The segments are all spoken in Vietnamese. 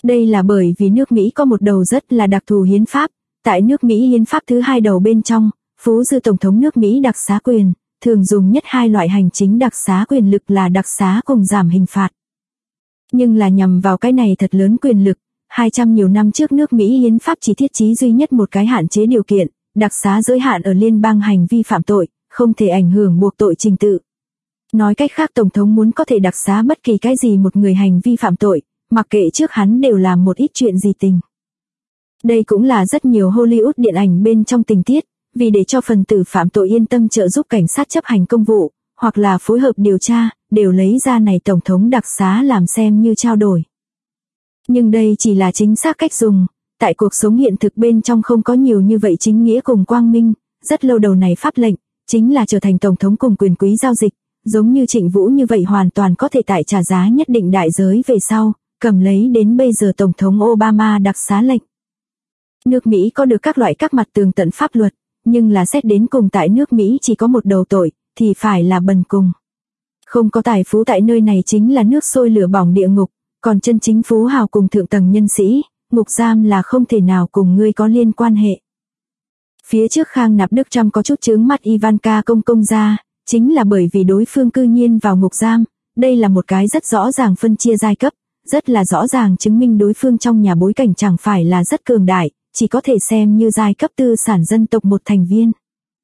Đây là bởi vì nước Mỹ có một đầu rất là đặc thù hiến pháp. Tại nước Mỹ hiến pháp thứ 2 đầu bên trong, phú dư tổng thống nước Mỹ đặc xá quyền, thường dùng nhất 2 loại hành chính đặc xá quyền lực là đặc xá cùng giảm hình phạt. Nhưng là nhằm vào cái này thật lớn quyền lực, 200 nhiều năm trước nước Mỹ hiến pháp chỉ thiết chí duy nhất một cái hạn chế điều kiện, đặc xá giới hạn ở liên bang hành vi phạm tội, không thể ảnh hưởng buộc tội trình tự. Nói cách khác tổng thống muốn có thể đặc xá bất kỳ cái gì một người hành vi phạm tội, mặc kệ trước hắn đều làm một ít chuyện gì tình. Đây cũng là rất nhiều Hollywood điện ảnh bên trong tình tiết, vì để cho phần tử phạm tội yên tâm trợ giúp cảnh sát chấp hành công vụ, hoặc là phối hợp điều tra, đều lấy ra này tổng thống đặc xá làm xem như trao đổi. Nhưng đây chỉ là chính xác cách dùng, tại cuộc sống hiện thực bên trong không có nhiều như vậy chính nghĩa cùng quang minh, rất lâu đầu này pháp lệnh, chính là trở thành tổng thống cùng quyền quý giao dịch, giống như Trịnh Vũ như vậy hoàn toàn có thể tại trả giá nhất định đại giới về sau, cầm lấy đến bây giờ tổng thống Obama đặc xá lệnh. Nước Mỹ có được các loại các mặt tường tận pháp luật, nhưng là xét đến cùng tại nước Mỹ chỉ có một đầu tội, thì phải là bần cùng. Không có tài phú tại nơi này chính là nước sôi lửa bỏng địa ngục, còn chân chính phú hào cùng thượng tầng nhân sĩ, ngục giam là không thể nào cùng ngươi có liên quan hệ. Phía trước Khang Nạp Đức Trump có chút chướng mắt Ivanka công ra, chính là bởi vì đối phương cư nhiên vào ngục giam, đây là một cái rất rõ ràng phân chia giai cấp, rất là rõ ràng chứng minh đối phương trong nhà bối cảnh chẳng phải là rất cường đại, chỉ có thể xem như giai cấp tư sản dân tộc một thành viên.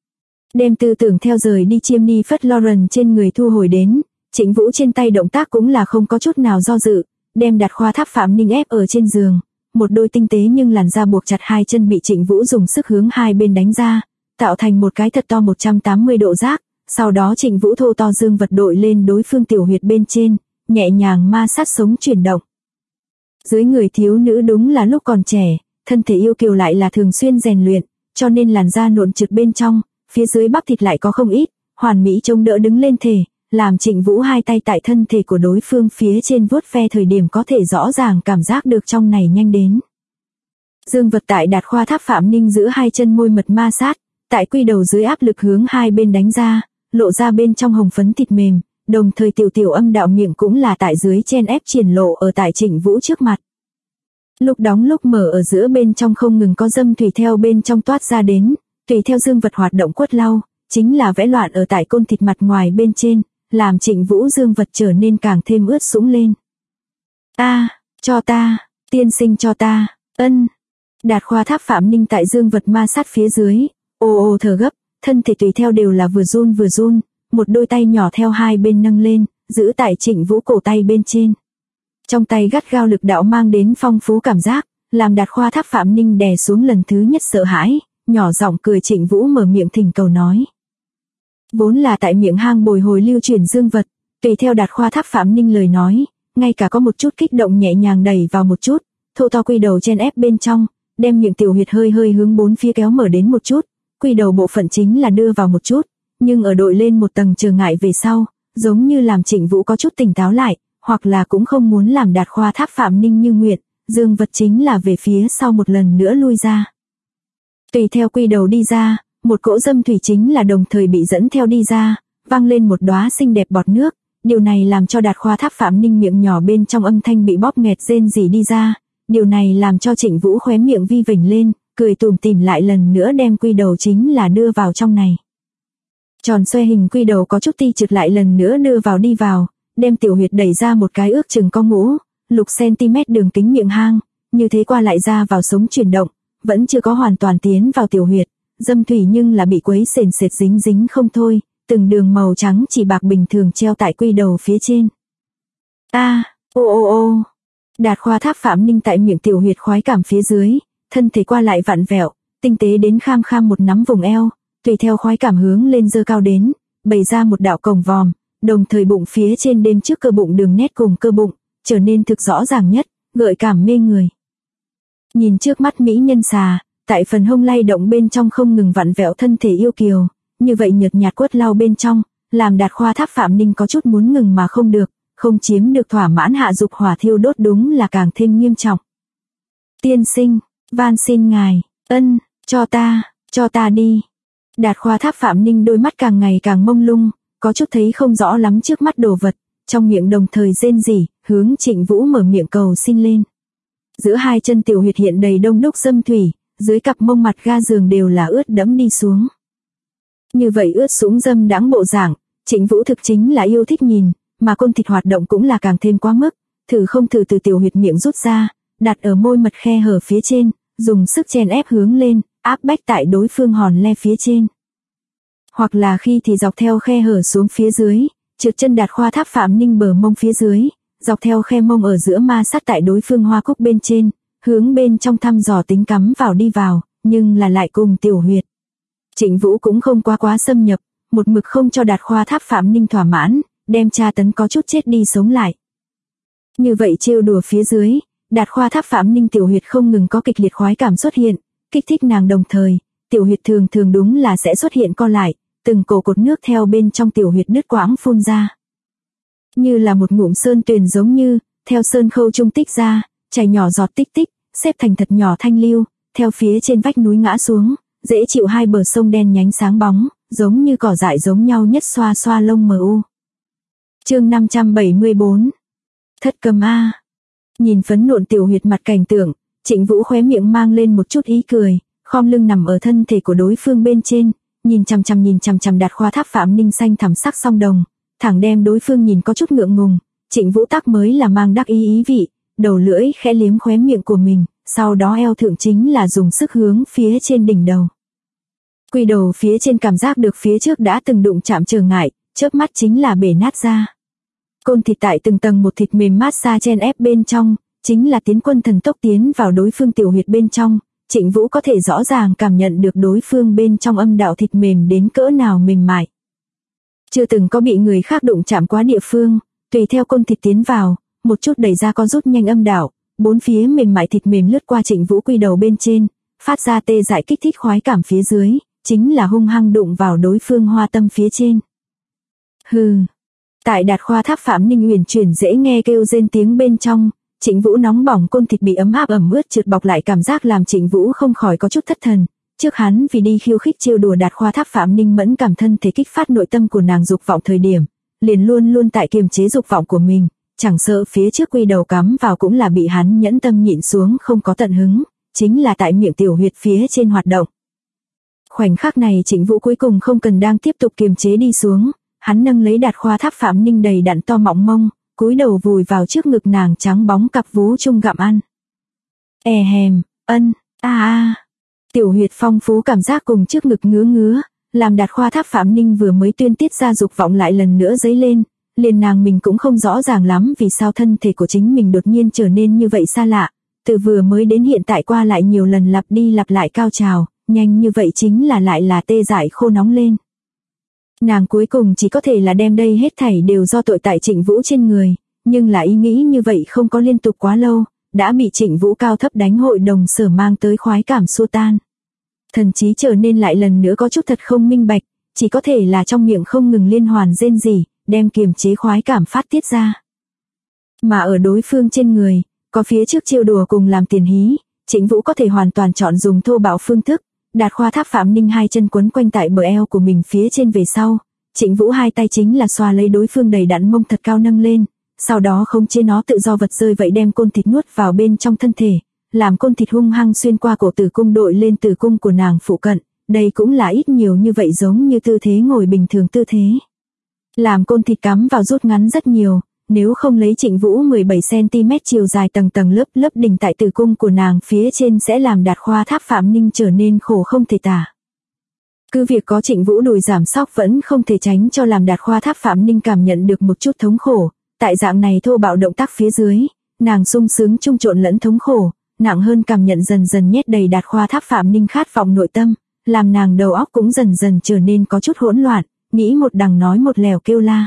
Đem tư tưởng theo rời đi chiêm ni phất Lauren trên người thu hồi đến, Trịnh Vũ trên tay động tác cũng là không có chút nào do dự, đem đặt khoa tháp Phạm Ninh ép ở trên giường, một đôi tinh tế nhưng làn da buộc chặt hai chân bị Trịnh Vũ dùng sức hướng hai bên đánh ra, tạo thành một cái thật to 180 độ giác, sau đó Trịnh Vũ thô to dương vật đội lên đối phương tiểu huyệt bên trên, nhẹ nhàng ma sát sống chuyển động. Dưới người thiếu nữ đúng là lúc còn trẻ, thân thể yêu kiều lại là thường xuyên rèn luyện, cho nên làn da nộn trực bên trong, phía dưới bắp thịt lại có không ít, hoàn mỹ chống đỡ đứng lên thể, làm Trịnh Vũ hai tay tại thân thể của đối phương phía trên vuốt ve thời điểm có thể rõ ràng cảm giác được trong này nhanh đến. Dương vật tại đạt khoa tháp Phạm Ninh giữa hai chân môi mật ma sát, tại quy đầu dưới áp lực hướng hai bên đánh ra, lộ ra bên trong hồng phấn thịt mềm, đồng thời tiểu âm đạo miệng cũng là tại dưới chen ép triển lộ ở tại Trịnh Vũ trước mặt. Lúc đóng lúc mở ở giữa bên trong không ngừng có dâm thủy theo bên trong toát ra đến, tùy theo dương vật hoạt động quất lau, chính là vẽ loạn ở tại côn thịt mặt ngoài bên trên, làm Trịnh Vũ dương vật trở nên càng thêm ướt sũng lên. Cho ta, tiên sinh cho ta, Đạt khoa tháp Phạm Ninh tại dương vật ma sát phía dưới, ồ thở gấp, thân thể tùy theo đều là vừa run, một đôi tay nhỏ theo hai bên nâng lên, giữ tại Trịnh Vũ cổ tay bên trên. Trong tay gắt gao lực đạo mang đến phong phú cảm giác, làm Đạt khoa tháp Phạm Ninh đè xuống lần thứ nhất sợ hãi, nhỏ giọng cười. Trịnh Vũ mở miệng thỉnh cầu nói. Vốn là tại miệng hang bồi hồi lưu chuyển dương vật, tùy theo Đạt khoa tháp Phạm Ninh lời nói, ngay cả có một chút kích động nhẹ nhàng đẩy vào một chút, thô to quy đầu chen ép bên trong, đem miệng tiểu huyệt hơi hướng bốn phía kéo mở đến một chút, quy đầu bộ phận chính là đưa vào một chút, nhưng ở đội lên một tầng trở ngại về sau, giống như làm Trịnh Vũ có chút tỉnh táo lại, hoặc là cũng không muốn làm Đạt khoa tháp Phạm Ninh như nguyện, dương vật chính là về phía sau một lần nữa lui ra. Tùy theo quy đầu đi ra, một cỗ dâm thủy chính là đồng thời bị dẫn theo đi ra, vang lên một đóa xinh đẹp bọt nước, điều này làm cho Đạt khoa tháp Phạm Ninh miệng nhỏ bên trong âm thanh bị bóp nghẹt rên rỉ đi ra, điều này làm cho Trịnh Vũ khóe miệng vi vểnh lên, cười tủm tỉm lại lần nữa đem quy đầu chính là đưa vào trong này. Tròn xoe hình quy đầu có chút ti trượt lại lần nữa đưa vào đi vào, đem tiểu huyệt đẩy ra một cái ước chừng có lục cm đường kính miệng hang, như thế qua lại ra vào sống chuyển động, vẫn chưa có hoàn toàn tiến vào tiểu huyệt, dâm thủy nhưng là bị quấy sền sệt dính không thôi, từng đường màu trắng chỉ bạc bình thường treo tại quy đầu phía trên. Đạt khoa tháp Phạm Ninh tại miệng tiểu huyệt khoái cảm phía dưới, thân thể qua lại vặn vẹo, tinh tế đến kham một nắm vùng eo, tùy theo khoái cảm hướng lên dơ cao đến, bày ra một đạo cổng vòm, đồng thời bụng phía trên đêm trước cơ bụng đường nét cùng cơ bụng, trở nên thực rõ ràng nhất, gợi cảm mê người. Nhìn trước mắt mỹ nhân xà, tại phần hông lay động bên trong không ngừng vặn vẹo thân thể yêu kiều, như vậy nhợt nhạt quất lau bên trong, làm Đạt khoa tháp Phạm Ninh có chút muốn ngừng mà không được, không chiếm được thỏa mãn hạ dục hỏa thiêu đốt đúng là càng thêm nghiêm trọng. Tiên sinh, van xin ngài, cho ta đi. Đạt khoa tháp Phạm Ninh đôi mắt càng ngày càng mông lung, có chút thấy không rõ lắm trước mắt đồ vật, trong miệng đồng thời rên rỉ, hướng Trịnh Vũ mở miệng cầu xin lên. Giữa hai chân tiểu huyệt hiện đầy đông đúc dâm thủy, dưới cặp mông mặt ga giường đều là ướt đẫm đi xuống. Như vậy ướt sũng dâm đãng bộ dạng, Trịnh Vũ thực chính là yêu thích nhìn, mà côn thịt hoạt động cũng là càng thêm quá mức, thử không thử từ tiểu huyệt miệng rút ra, đặt ở môi mật khe hở phía trên, dùng sức chèn ép hướng lên, áp bách tại đối phương hòn le phía trên. Hoặc là khi thì dọc theo khe hở xuống phía dưới, trượt chân đặt khoa tháp Phạm Ninh bờ mông phía dưới, dọc theo khe mông ở giữa ma sát tại đối phương hoa cúc bên trên, hướng bên trong thăm dò tính cắm vào đi vào, nhưng là lại cùng tiểu huyệt. Trịnh Vũ cũng không quá xâm nhập, một mực không cho Đạt Khoa Tháp Phạm Ninh thỏa mãn, đem tra tấn có chút chết đi sống lại. Như vậy trêu đùa phía dưới, Đạt Khoa Tháp Phạm Ninh tiểu huyệt không ngừng có kịch liệt khoái cảm xuất hiện, kích thích nàng đồng thời, tiểu huyệt thường đúng là sẽ xuất hiện co lại, từng cổ cột nước theo bên trong tiểu huyệt đứt quãng phun ra. Như là một ngụm sơn tuyền giống như, theo sơn khâu trung tích ra, chảy nhỏ giọt tích tích, xếp thành thật nhỏ thanh lưu, theo phía trên vách núi ngã xuống, dễ chịu hai bờ sông đen nhánh sáng bóng, giống như cỏ dại giống nhau nhất xoa xoa lông mờ u. Chương 574. Thất cầm A. Nhìn phấn nộn tiểu huyệt mặt cảnh tượng, Trịnh Vũ khóe miệng mang lên một chút ý cười, khom lưng nằm ở thân thể của đối phương bên trên, nhìn chằm chằm Đạt Khoa Tháp Phạm Ninh xanh thẳm sắc song đồng, thẳng đem đối phương nhìn có chút ngượng ngùng. Trịnh Vũ tắc mới là mang đắc ý vị, đầu lưỡi khẽ liếm khóe miệng của mình, sau đó eo thượng chính là dùng sức hướng phía trên đỉnh đầu. Quy đầu phía trên cảm giác được phía trước đã từng đụng chạm trở ngại, chớp mắt chính là bể nát ra. Côn thịt tại từng tầng một thịt mềm mát xa chen ép bên trong, chính là tiến quân thần tốc tiến vào đối phương tiểu huyệt bên trong. Trịnh Vũ có thể rõ ràng cảm nhận được đối phương bên trong âm đạo thịt mềm đến cỡ nào mềm mại. Chưa từng có bị người khác đụng chạm quá địa phương, tùy theo côn thịt tiến vào, một chút đẩy ra có rút nhanh âm đạo, bốn phía mềm mại thịt mềm lướt qua Trịnh Vũ quy đầu bên trên, phát ra tê dại kích thích khoái cảm phía dưới, chính là hung hăng đụng vào đối phương hoa tâm phía trên. Hừ. Tại Đạt Khoa Tháp Phạm Ninh uyển chuyển dễ nghe kêu rên tiếng bên trong, Trịnh Vũ nóng bỏng côn thịt bị ấm áp ẩm ướt trượt bọc lại cảm giác làm Trịnh Vũ không khỏi có chút thất thần. Trước hắn vì đi khiêu khích trêu đùa Đạt Khoa Tháp Phạm Ninh mẫn cảm thân thể kích phát nội tâm của nàng dục vọng thời điểm, liền luôn tại kiềm chế dục vọng của mình, chẳng sợ phía trước quy đầu cắm vào cũng là bị hắn nhẫn tâm nhịn xuống không có tận hứng, chính là tại miệng tiểu huyệt phía trên hoạt động. Khoảnh khắc này Trịnh Vũ cuối cùng không cần đang tiếp tục kiềm chế đi xuống, hắn nâng lấy Đạt Khoa Tháp Phạm Ninh đầy đặn to mọng mông, cúi đầu vùi vào trước ngực nàng trắng bóng cặp vú chung gặm ăn. Hèm, ân, Tiểu huyệt phong phú cảm giác cùng trước ngực ngứa, làm Đạt Khoa Tháp Phạm Ninh vừa mới tuyên tiết ra dục vọng lại lần nữa dấy lên, liền nàng mình cũng không rõ ràng lắm vì sao thân thể của chính mình đột nhiên trở nên như vậy xa lạ, từ vừa mới đến hiện tại qua lại nhiều lần lặp đi lặp lại cao trào, nhanh như vậy chính là lại là tê dại khô nóng lên. Nàng cuối cùng chỉ có thể là đem đây hết thảy đều do tội tại Trịnh Vũ trên người, nhưng là ý nghĩ như vậy không có liên tục quá lâu, đã bị Trịnh Vũ cao thấp đánh hội đồng sở mang tới khoái cảm xua tan. Thần trí trở nên lại lần nữa có chút thật không minh bạch, chỉ có thể là trong miệng không ngừng liên hoàn rên rỉ, đem kiềm chế khoái cảm phát tiết ra. Mà ở đối phương trên người, có phía trước trêu đùa cùng làm tiền hí, Trịnh Vũ có thể hoàn toàn chọn dùng thô bạo phương thức. Đạt Khoa Tháp Phạm Ninh hai chân quấn quanh tại bờ eo của mình phía trên về sau, Trịnh Vũ hai tay chính là xoa lấy đối phương đầy đặn mông thật cao nâng lên, sau đó khống chế nó tự do vật rơi vậy đem côn thịt nuốt vào bên trong thân thể, làm côn thịt hung hăng xuyên qua cổ tử cung đội lên tử cung của nàng phụ cận, đây cũng là ít nhiều như vậy giống như tư thế ngồi bình thường tư thế. Làm côn thịt cắm vào rút ngắn rất nhiều, nếu không lấy Trịnh Vũ 17cm chiều dài tầng lớp đỉnh tại tử cung của nàng phía trên sẽ làm Đạt Khoa Tháp Phạm Ninh trở nên khổ không thể tả. Cứ việc có Trịnh Vũ đùi giảm sóc vẫn không thể tránh cho làm Đạt Khoa Tháp Phạm Ninh cảm nhận được một chút thống khổ, tại dạng này thô bạo động tác phía dưới, nàng sung sướng chung trộn lẫn thống khổ, nặng hơn cảm nhận dần nhét đầy Đạt Khoa Tháp Phạm Ninh khát vọng nội tâm, làm nàng đầu óc cũng dần trở nên có chút hỗn loạn, nghĩ một đằng nói một lèo kêu la.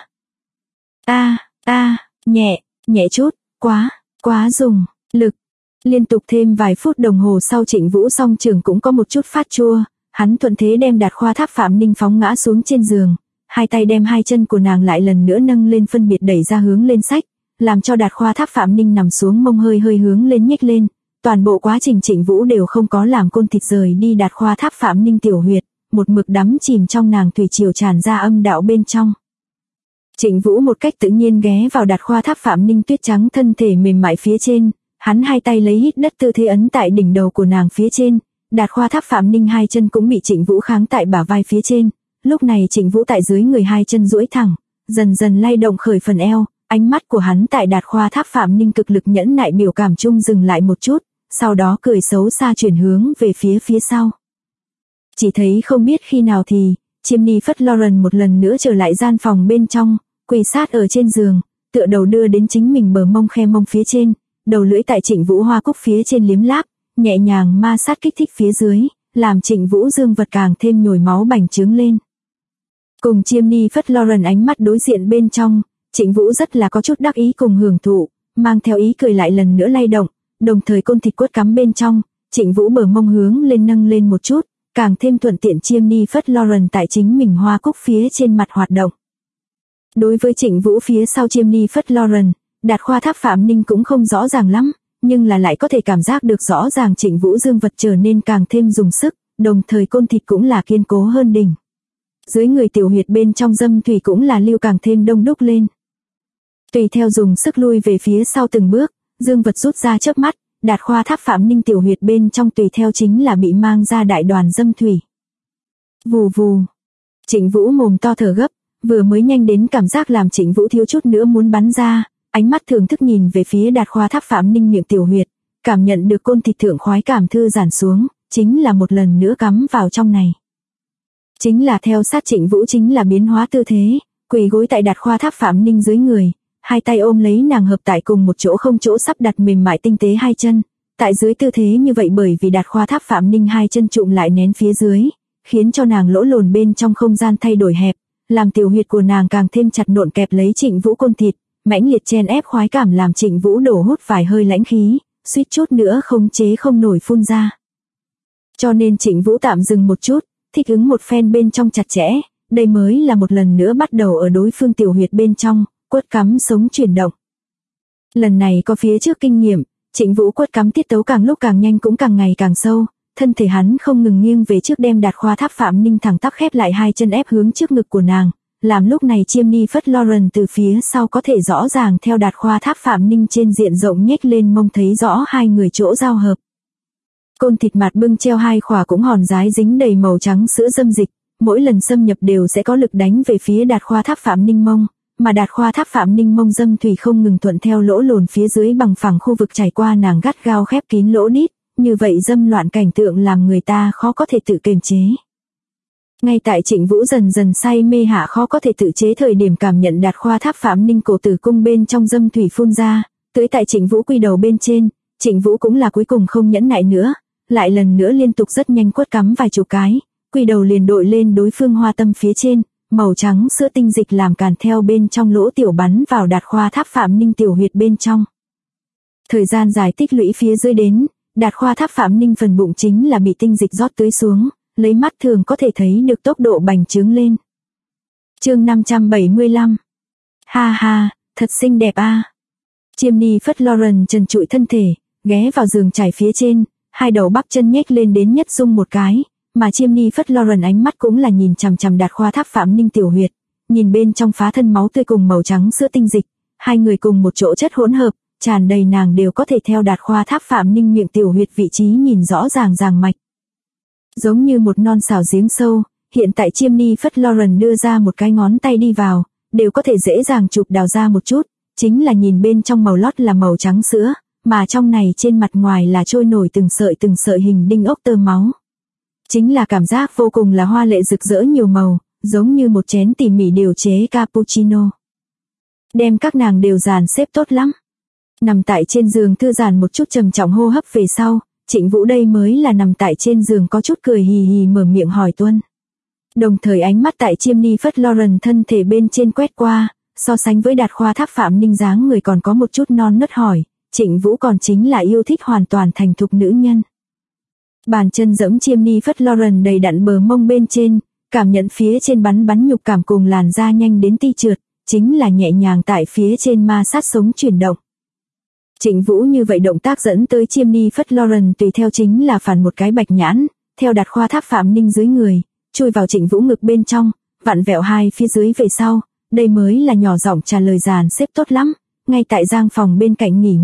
Nhẹ chút, quá dùng, lực. Liên tục thêm vài phút đồng hồ sau Trịnh Vũ song trường cũng có một chút phát chua, hắn thuận thế đem Đạt Khoa Tháp Phạm Ninh phóng ngã xuống trên giường, hai tay đem hai chân của nàng lại lần nữa nâng lên phân biệt đẩy ra hướng lên sách, làm cho Đạt Khoa Tháp Phạm Ninh nằm xuống mông hơi hướng lên nhếch lên, toàn bộ quá trình Trịnh Vũ đều không có làm côn thịt rời đi Đạt Khoa Tháp Phạm Ninh tiểu huyệt, một mực đắm chìm trong nàng thủy triều tràn ra âm đạo bên trong. Trịnh Vũ một cách tự nhiên ghé vào Đạt Khoa Tháp Phạm Ninh tuyết trắng thân thể mềm mại phía trên, Hắn hai tay lấy hít đất tư thế ấn tại đỉnh đầu của nàng phía trên, Đạt Khoa Tháp Phạm Ninh hai chân cũng bị Trịnh Vũ kháng tại bả vai phía trên, lúc này Trịnh Vũ tại dưới người hai chân duỗi thẳng, dần dần lay động khởi phần eo, ánh mắt của hắn tại Đạt Khoa Tháp Phạm Ninh cực lực nhẫn nại biểu cảm chung dừng lại một chút, sau đó cười xấu xa chuyển hướng về phía sau. Chỉ thấy không biết khi nào thì, Chiêm Ni Phất Lauren một lần nữa trở lại gian phòng bên trong, quỳ sát ở trên giường, tựa đầu đưa đến chính mình bờ mông khe mông phía trên, đầu lưỡi tại Trịnh Vũ hoa cúc phía trên liếm láp, nhẹ nhàng ma sát kích thích phía dưới, làm Trịnh Vũ dương vật càng thêm nhồi máu bành trướng lên. Cùng Chiêm Ni Phất Lauren ánh mắt đối diện bên trong, Trịnh Vũ rất là có chút đắc ý cùng hưởng thụ, mang theo ý cười lại lần nữa lay động, đồng thời côn thịt quất cắm bên trong, Trịnh Vũ bờ mông hướng lên nâng lên một chút, càng thêm thuận tiện Chiêm Ni Phất Lauren tại chính mình hoa cúc phía trên mặt hoạt động. Đối với Trịnh Vũ phía sau Chiêm Ni Phất Lauren, Đạt Khoa Tháp Phạm Ninh cũng không rõ ràng lắm, nhưng là lại có thể cảm giác được rõ ràng Trịnh Vũ dương vật trở nên càng thêm dùng sức, đồng thời côn thịt cũng là kiên cố hơn đỉnh. Dưới người tiểu huyệt bên trong dâm thủy cũng là lưu càng thêm đông đúc lên. Tùy theo dùng sức lui về phía sau từng bước, dương vật rút ra chớp mắt, Đạt Khoa Tháp Phạm Ninh tiểu huyệt bên trong tùy theo chính là bị mang ra đại đoàn dâm thủy. Vù vù. Trịnh Vũ mồm to thở gấp, vừa mới nhanh đến cảm giác làm Trịnh Vũ thiếu chút nữa muốn bắn ra, ánh mắt thưởng thức nhìn về phía Đạt Khoa Tháp Phạm Ninh miệng tiểu huyệt, cảm nhận được côn thịt thượng khoái cảm thư giãn xuống, chính là một lần nữa cắm vào trong này. Chính là theo sát Trịnh Vũ chính là biến hóa tư thế, quỳ gối tại Đạt Khoa Tháp Phạm Ninh dưới người, hai tay ôm lấy nàng hợp tại cùng một chỗ không chỗ sắp đặt mềm mại tinh tế hai chân, tại dưới tư thế như vậy bởi vì Đạt Khoa Tháp Phạm Ninh hai chân trụm lại nén phía dưới, khiến cho nàng lỗ lồn bên trong không gian thay đổi hẹp, làm tiểu huyệt của nàng càng thêm chặt nộn kẹp lấy Trịnh Vũ côn thịt, mãnh liệt chen ép khoái cảm làm Trịnh Vũ đổ hút vài hơi lãnh khí, suýt chút nữa khống chế không nổi phun ra. Cho nên Trịnh Vũ tạm dừng một chút, thích ứng một phen bên trong chặt chẽ, đây mới là một lần nữa bắt đầu ở đối phương tiểu huyệt bên trong, quất cắm sống chuyển động. Lần này có phía trước kinh nghiệm, Trịnh Vũ quất cắm tiết tấu càng lúc càng nhanh cũng càng ngày càng sâu, thân thể hắn không ngừng nghiêng về trước đem Đạt Khoa Tháp Phạm Ninh thẳng tắp khép lại hai chân ép hướng trước ngực của nàng, làm lúc này Chiêm Ni Phất Lauren từ phía sau có thể rõ ràng theo Đạt Khoa Tháp Phạm Ninh trên diện rộng nhếch lên mông thấy rõ hai người chỗ giao hợp. Côn thịt mặt bưng treo hai khỏa cũng hòn dái dính đầy màu trắng sữa dâm dịch, mỗi lần xâm nhập đều sẽ có lực đánh về phía Đạt Khoa Tháp Phạm Ninh mông, mà Đạt Khoa Tháp Phạm Ninh mông dâm thủy không ngừng thuận theo lỗ lồn phía dưới bằng phẳng khu vực trải qua nàng gắt gao khép kín lỗ đít, như vậy dâm loạn cảnh tượng làm người ta khó có thể tự kiềm chế. Ngay tại Trịnh Vũ dần dần say mê hạ khó có thể tự chế thời điểm cảm nhận Đạt Khoa Tháp Phạm Ninh cổ tử cung bên trong dâm thủy phun ra, tưới tại Trịnh Vũ quy đầu bên trên, Trịnh Vũ cũng là cuối cùng không nhẫn nại nữa, lại lần nữa liên tục rất nhanh quất cắm vài chục cái, quy đầu liền đội lên đối phương hoa tâm phía trên, màu trắng sữa tinh dịch làm càn theo bên trong lỗ tiểu bắn vào Đạt Khoa Tháp Phạm Ninh tiểu huyệt bên trong. Thời gian dài tích lũy phía dưới đến, Đạt Khoa Tháp Phạm Ninh phần bụng chính là bị tinh dịch rót tưới xuống, lấy mắt thường có thể thấy được tốc độ bành trướng lên. Chương 575. Ha ha, thật xinh đẹp a. Chiêm Ni Phất Lauren trần trụi thân thể, ghé vào giường trải phía trên, hai đầu bắp chân nhếch lên đến nhất dung một cái, mà Chiêm Ni Phất Lauren ánh mắt cũng là nhìn chằm chằm Đạt Khoa Tháp Phạm Ninh tiểu huyệt, nhìn bên trong phá thân máu tươi cùng màu trắng sữa tinh dịch, hai người cùng một chỗ chất hỗn hợp, tràn đầy nàng đều có thể theo Đạt Khoa Tháp Phạm Ninh miệng tiểu huyệt vị trí nhìn rõ ràng ràng mạch. Giống như một non xào giếng sâu, hiện tại Chiêm Ni Phất Lauren đưa ra một cái ngón tay đi vào, đều có thể dễ dàng chụp đào ra một chút, chính là nhìn bên trong màu lót là màu trắng sữa, mà trong này trên mặt ngoài là trôi nổi từng sợi hình đinh ốc tơ máu. Chính là cảm giác vô cùng là hoa lệ rực rỡ nhiều màu, giống như một chén tỉ mỉ điều chế cappuccino. Đem các nàng đều dàn xếp tốt lắm. Nằm tại trên giường thư giãn một chút trầm trọng hô hấp về sau, Trịnh Vũ đây mới là nằm tại trên giường có chút cười hì hì mở miệng hỏi Tuân. Đồng thời ánh mắt tại Chiêm Ni Phất Lauren thân thể bên trên quét qua, so sánh với Đạt Khoa Tháp Phạm Ninh dáng người còn có một chút non nớt hỏi, Trịnh Vũ còn chính là yêu thích hoàn toàn thành thục nữ nhân. Bàn chân giẫm Chiêm Ni Phất Lauren đầy đặn bờ mông bên trên, cảm nhận phía trên bắn nhục cảm cùng làn da nhanh đến ti trượt, chính là nhẹ nhàng tại phía trên ma sát sống chuyển động. Trịnh Vũ như vậy động tác dẫn tới Chiêm Ni Phất Lauren tùy theo chính là phản một cái bạch nhãn, theo Đạt Khoa Tháp Phạm Ninh dưới người, chui vào Trịnh Vũ ngực bên trong, vặn vẹo hai phía dưới về sau, đây mới là nhỏ giọng trả lời dàn xếp tốt lắm, ngay tại giang phòng bên cạnh nghỉ ngơi,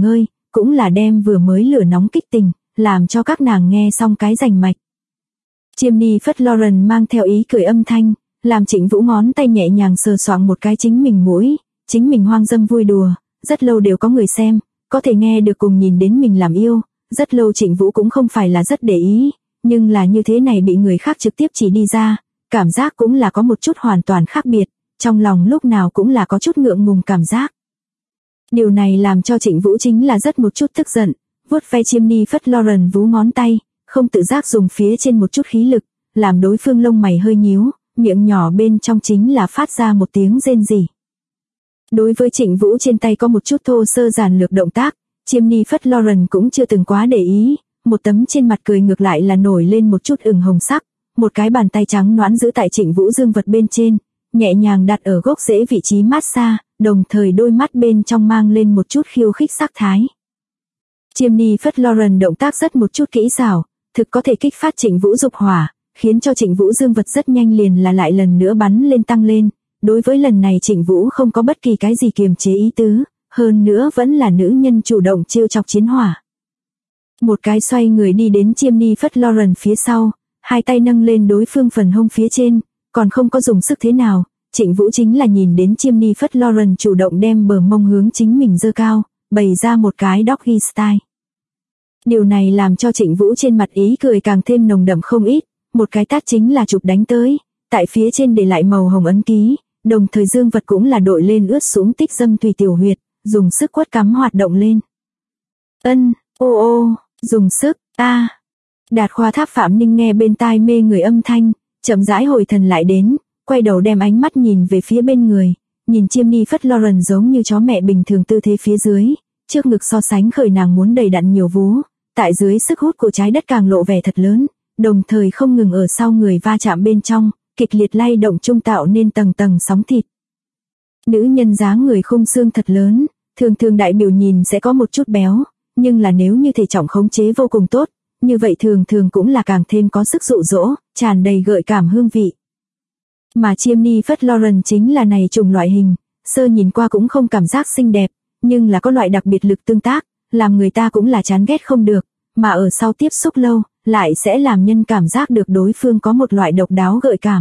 cũng là đem vừa mới lửa nóng kích tình, làm cho các nàng nghe xong cái rành mạch. Chimney Phất Lauren mang theo ý cười âm thanh, làm Trịnh Vũ ngón tay nhẹ nhàng sờ soạng một cái chính mình mũi, chính mình hoang dâm vui đùa, rất lâu đều có người xem, có thể nghe được cùng nhìn đến mình làm yêu, rất lâu Trịnh Vũ cũng không phải là rất để ý, nhưng là như thế này bị người khác trực tiếp chỉ đi ra, cảm giác cũng là có một chút hoàn toàn khác biệt, trong lòng lúc nào cũng là có chút ngượng ngùng cảm giác. Điều này làm cho Trịnh Vũ chính là rất một chút tức giận, vuốt ve Chimney Phất Lauren vú ngón tay, không tự giác dùng phía trên một chút khí lực, làm đối phương lông mày hơi nhíu, miệng nhỏ bên trong chính là phát ra một tiếng rên rỉ. Đối với Trịnh Vũ trên tay có một chút thô sơ giản lược động tác, Chimney Phất Lauren cũng chưa từng quá để ý, một tấm trên mặt cười ngược lại là nổi lên một chút ửng hồng sắc, một cái bàn tay trắng nõn giữ tại Trịnh Vũ dương vật bên trên, nhẹ nhàng đặt ở gốc rễ vị trí massage, đồng thời đôi mắt bên trong mang lên một chút khiêu khích sắc thái. Chimney Phất Lauren động tác rất một chút kỹ xảo, thực có thể kích phát Trịnh Vũ dục hỏa, khiến cho Trịnh Vũ dương vật rất nhanh liền là lại lần nữa bắn lên tăng lên. Đối với lần này Trịnh Vũ không có bất kỳ cái gì kiềm chế ý tứ, hơn nữa vẫn là nữ nhân chủ động trêu chọc chiến hỏa. Một cái xoay người đi đến Chimney Phất Lauren phía sau, hai tay nâng lên đối phương phần hông phía trên, còn không có dùng sức thế nào, Trịnh Vũ chính là nhìn đến Chimney Phất Lauren chủ động đem bờ mông hướng chính mình giơ cao, bày ra một cái doggy style. Điều này làm cho Trịnh Vũ trên mặt ý cười càng thêm nồng đậm không ít, một cái tát chính là chụp đánh tới, tại phía trên để lại màu hồng ấn ký, đồng thời dương vật cũng là đội lên ướt xuống tích dâm tùy tiểu huyệt, dùng sức quất cắm hoạt động lên. Ô, dùng sức, Đạt Khoa Tháp Phạm Ninh nghe bên tai mê người âm thanh, chậm rãi hồi thần lại đến, quay đầu đem ánh mắt nhìn về phía bên người, nhìn Chimney Phất Lauren giống như chó mẹ bình thường tư thế phía dưới, trước ngực so sánh khởi nàng muốn đầy đặn nhiều vú, tại dưới sức hút của trái đất càng lộ vẻ thật lớn, đồng thời không ngừng ở sau người va chạm bên trong, kịch liệt lay động chung tạo nên tầng tầng sóng thịt. Nữ nhân dáng người khung xương thật lớn, thường thường đại biểu nhìn sẽ có một chút béo, nhưng là nếu như thể trọng khống chế vô cùng tốt, như vậy thường thường cũng là càng thêm có sức dụ dỗ, tràn đầy gợi cảm hương vị. Mà Chimney Phất Lauren chính là này trùng loại hình, sơ nhìn qua cũng không cảm giác xinh đẹp, nhưng là có loại đặc biệt lực tương tác, làm người ta cũng là chán ghét không được, mà ở sau tiếp xúc lâu, lại sẽ làm nhân cảm giác được đối phương có một loại độc đáo gợi cảm.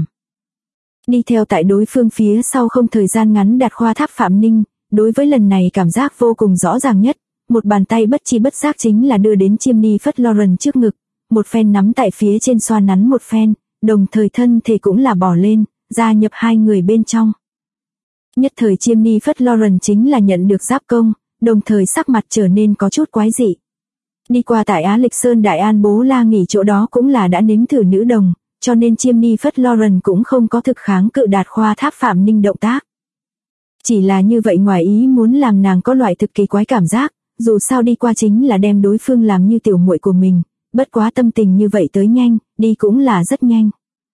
Đi theo tại đối phương phía sau không thời gian ngắn Đạt Khoa Tháp Phạm Ninh, đối với lần này cảm giác vô cùng rõ ràng nhất, một bàn tay bất chi bất giác chính là đưa đến Chimney Phất Lauren trước ngực, một phen nắm tại phía trên xoa nắn một phen, đồng thời thân thể cũng là bỏ lên, gia nhập hai người bên trong. Nhất thời Chimney Phất Lauren chính là nhận được giáp công, đồng thời sắc mặt trở nên có chút quái dị. Đi qua tại Á Lịch Sơn Đại An Bố La nghỉ chỗ đó cũng là đã nếm thử nữ đồng, cho nên Chimney Phất Lauren cũng không có thực kháng cự Đạt Khoa Tháp Phạm Ninh động tác. Chỉ là như vậy ngoài ý muốn làm nàng có loại thực kỳ quái cảm giác, dù sao đi qua chính là đem đối phương làm như tiểu muội của mình, bất quá tâm tình như vậy tới nhanh, đi cũng là rất nhanh.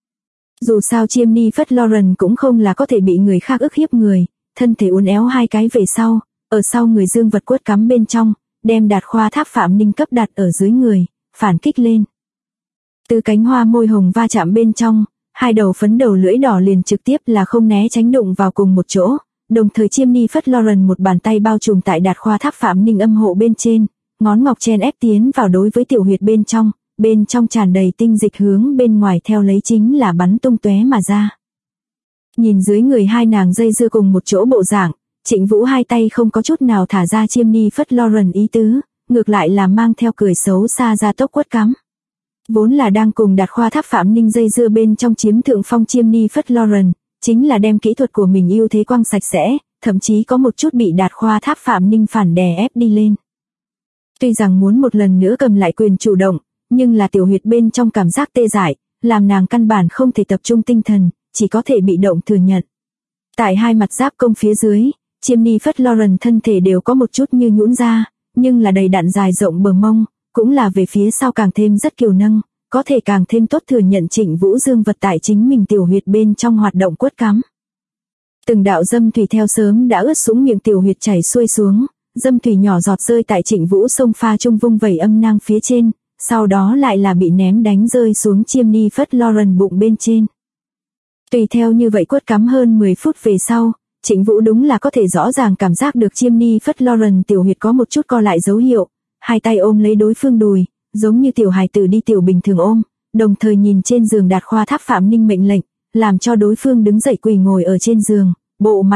Dù sao Chimney Phất Lauren cũng không là có thể bị người khác ức hiếp người, thân thể uốn éo hai cái về sau, ở sau người dương vật quất cắm bên trong, đem Đạt Khoa Tháp Phạm Ninh cấp đặt ở dưới người, phản kích lên. Từ cánh hoa môi hồng va chạm bên trong, hai đầu phấn đầu lưỡi đỏ liền trực tiếp là không né tránh đụng vào cùng một chỗ, đồng thời Chimney Phất Lauren một bàn tay bao trùm tại Đạt Khoa Tháp Phạm Ninh âm hộ bên trên, ngón ngọc chen ép tiến vào đối với tiểu huyệt bên trong tràn đầy tinh dịch hướng bên ngoài theo lấy chính là bắn tung tóe mà ra. Nhìn dưới người hai nàng dây dưa cùng một chỗ bộ dạng, Trịnh Vũ hai tay không có chút nào thả ra Chimney Phất Lauren ý tứ, ngược lại là mang theo cười xấu xa ra tốc quất cắm. Vốn là đang cùng Đạt Khoa Tháp Phạm Ninh dây dưa bên trong chiếm thượng phong Chimney Phất Lauren, chính là đem kỹ thuật của mình ưu thế quăng sạch sẽ, thậm chí có một chút bị Đạt Khoa Tháp Phạm Ninh phản đè ép đi lên. Tuy rằng muốn một lần nữa cầm lại quyền chủ động, nhưng là tiểu huyệt bên trong cảm giác tê dại, làm nàng căn bản không thể tập trung tinh thần, chỉ có thể bị động thừa nhận. Tại hai mặt giáp công phía dưới, Chimney Phất Lauren thân thể đều có một chút như nhũn ra, nhưng là đầy đặn dài rộng bờ mông, cũng là về phía sau càng thêm rất kiều nâng, có thể càng thêm tốt thừa nhận Trịnh Vũ dương vật tại chính mình tiểu huyệt bên trong hoạt động quất cắm. Từng đạo dâm thủy theo sớm đã ướt sũng miệng tiểu huyệt chảy xuôi xuống, dâm thủy nhỏ giọt rơi tại Trịnh Vũ sông pha trung vung vẩy âm nang phía trên, sau đó lại là bị ném đánh rơi xuống Chimney Phất Lauren bụng bên trên. Tùy theo như vậy quất cắm hơn 10 phút về sau, Trịnh Vũ đúng là có thể rõ ràng cảm giác được chiêm ni phất Lauren tiểu huyệt có một chút co lại dấu hiệu, hai tay ôm lấy đối phương đùi, giống như tiểu hài tử đi tiểu bình thường ôm, đồng thời nhìn trên giường Đạt Khoa Tháp Phạm Ninh mệnh lệnh, làm cho đối phương đứng dậy quỳ ngồi ở trên giường, bộ mặt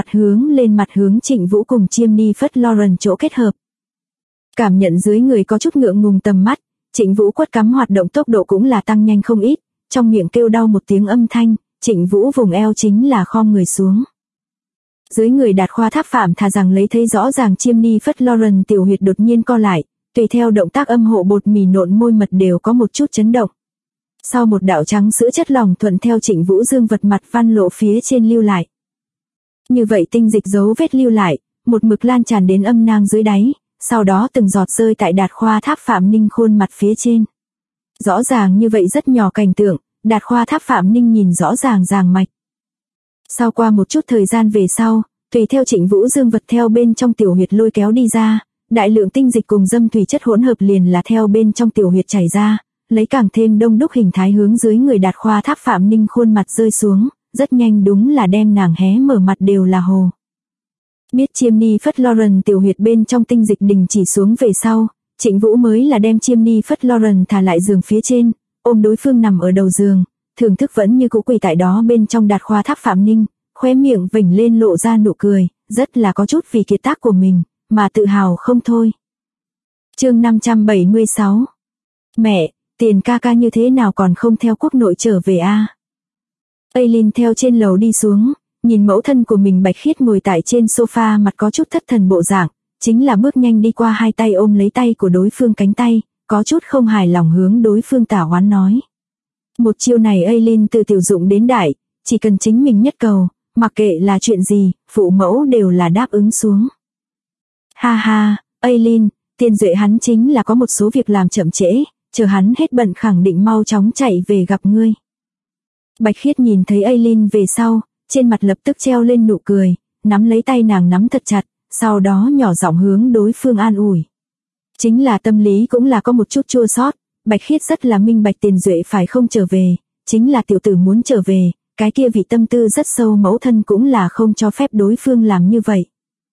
hướng Trịnh Vũ cùng chiêm ni phất Lauren chỗ kết hợp. Cảm nhận dưới người có chút ngượng ngùng tầm mắt, Trịnh Vũ quất cắm hoạt động tốc độ cũng là tăng nhanh không ít, trong miệng kêu đau một tiếng âm thanh, Trịnh Vũ vùng eo chính là khom người xuống. Dưới người Đạt Khoa Tháp Phạm thà rằng lấy thấy rõ ràng chiêm ni phất Lauren tiểu huyệt đột nhiên co lại, tùy theo động tác âm hộ bột mì nộn môi mật đều có một chút chấn động. Sau một đạo trắng sữa chất lỏng thuận theo Trịnh Vũ dương vật mặt văn lộ phía trên lưu lại. Như vậy tinh dịch dấu vết lưu lại, một mực lan tràn đến âm nang dưới đáy, sau đó từng giọt rơi tại Đạt Khoa Tháp Phạm Ninh khuôn mặt phía trên. Rõ ràng như vậy rất nhỏ cảnh tượng, Đạt Khoa Tháp Phạm Ninh nhìn rõ ràng ràng mạch. Sau qua một chút thời gian về sau, tùy theo Trịnh Vũ dương vật theo bên trong tiểu huyệt lôi kéo đi ra, đại lượng tinh dịch cùng dâm thủy chất hỗn hợp liền là theo bên trong tiểu huyệt chảy ra, lấy càng thêm đông đúc hình thái hướng dưới người Đạt Khoa Tháp Phạm Ninh khuôn mặt rơi xuống, rất nhanh đúng là đem nàng hé mở mặt đều là hồ. Biết chiêm ni phất Lauren tiểu huyệt bên trong tinh dịch đình chỉ xuống về sau, Trịnh Vũ mới là đem chiêm ni phất Lauren thả lại giường phía trên, ôm đối phương nằm ở đầu giường, thưởng thức vẫn như cũ quỳ tại đó bên trong Đạt Khoa Tháp Phạm Ninh, khóe miệng vểnh lên lộ ra nụ cười, rất là có chút vì kiệt tác của mình, mà tự hào không thôi. Chương 576. Mẹ, Tiền ca ca như thế nào còn không theo quốc nội trở về a? Aileen theo trên lầu đi xuống, nhìn mẫu thân của mình Bạch Khiết ngồi tại trên sofa mặt có chút thất thần bộ dạng, chính là bước nhanh đi qua hai tay ôm lấy tay của đối phương cánh tay, có chút không hài lòng hướng đối phương tả oán nói. Một chiêu này Aileen từ tiểu dụng đến đại, chỉ cần chính mình nhất cầu, mặc kệ là chuyện gì, phụ mẫu đều là đáp ứng xuống. Ha ha, Aileen, Tiền Duệ hắn chính là có một số việc làm chậm trễ, chờ hắn hết bận khẳng định mau chóng chạy về gặp ngươi. Bạch Khiết nhìn thấy Aileen về sau, trên mặt lập tức treo lên nụ cười, nắm lấy tay nàng nắm thật chặt, sau đó nhỏ giọng hướng đối phương an ủi. Chính là tâm lý cũng là có một chút chua xót, Bạch Khiết rất là minh bạch Tiền Duệ phải không trở về, chính là tiểu tử muốn trở về, cái kia vị tâm tư rất sâu mẫu thân cũng là không cho phép đối phương làm như vậy.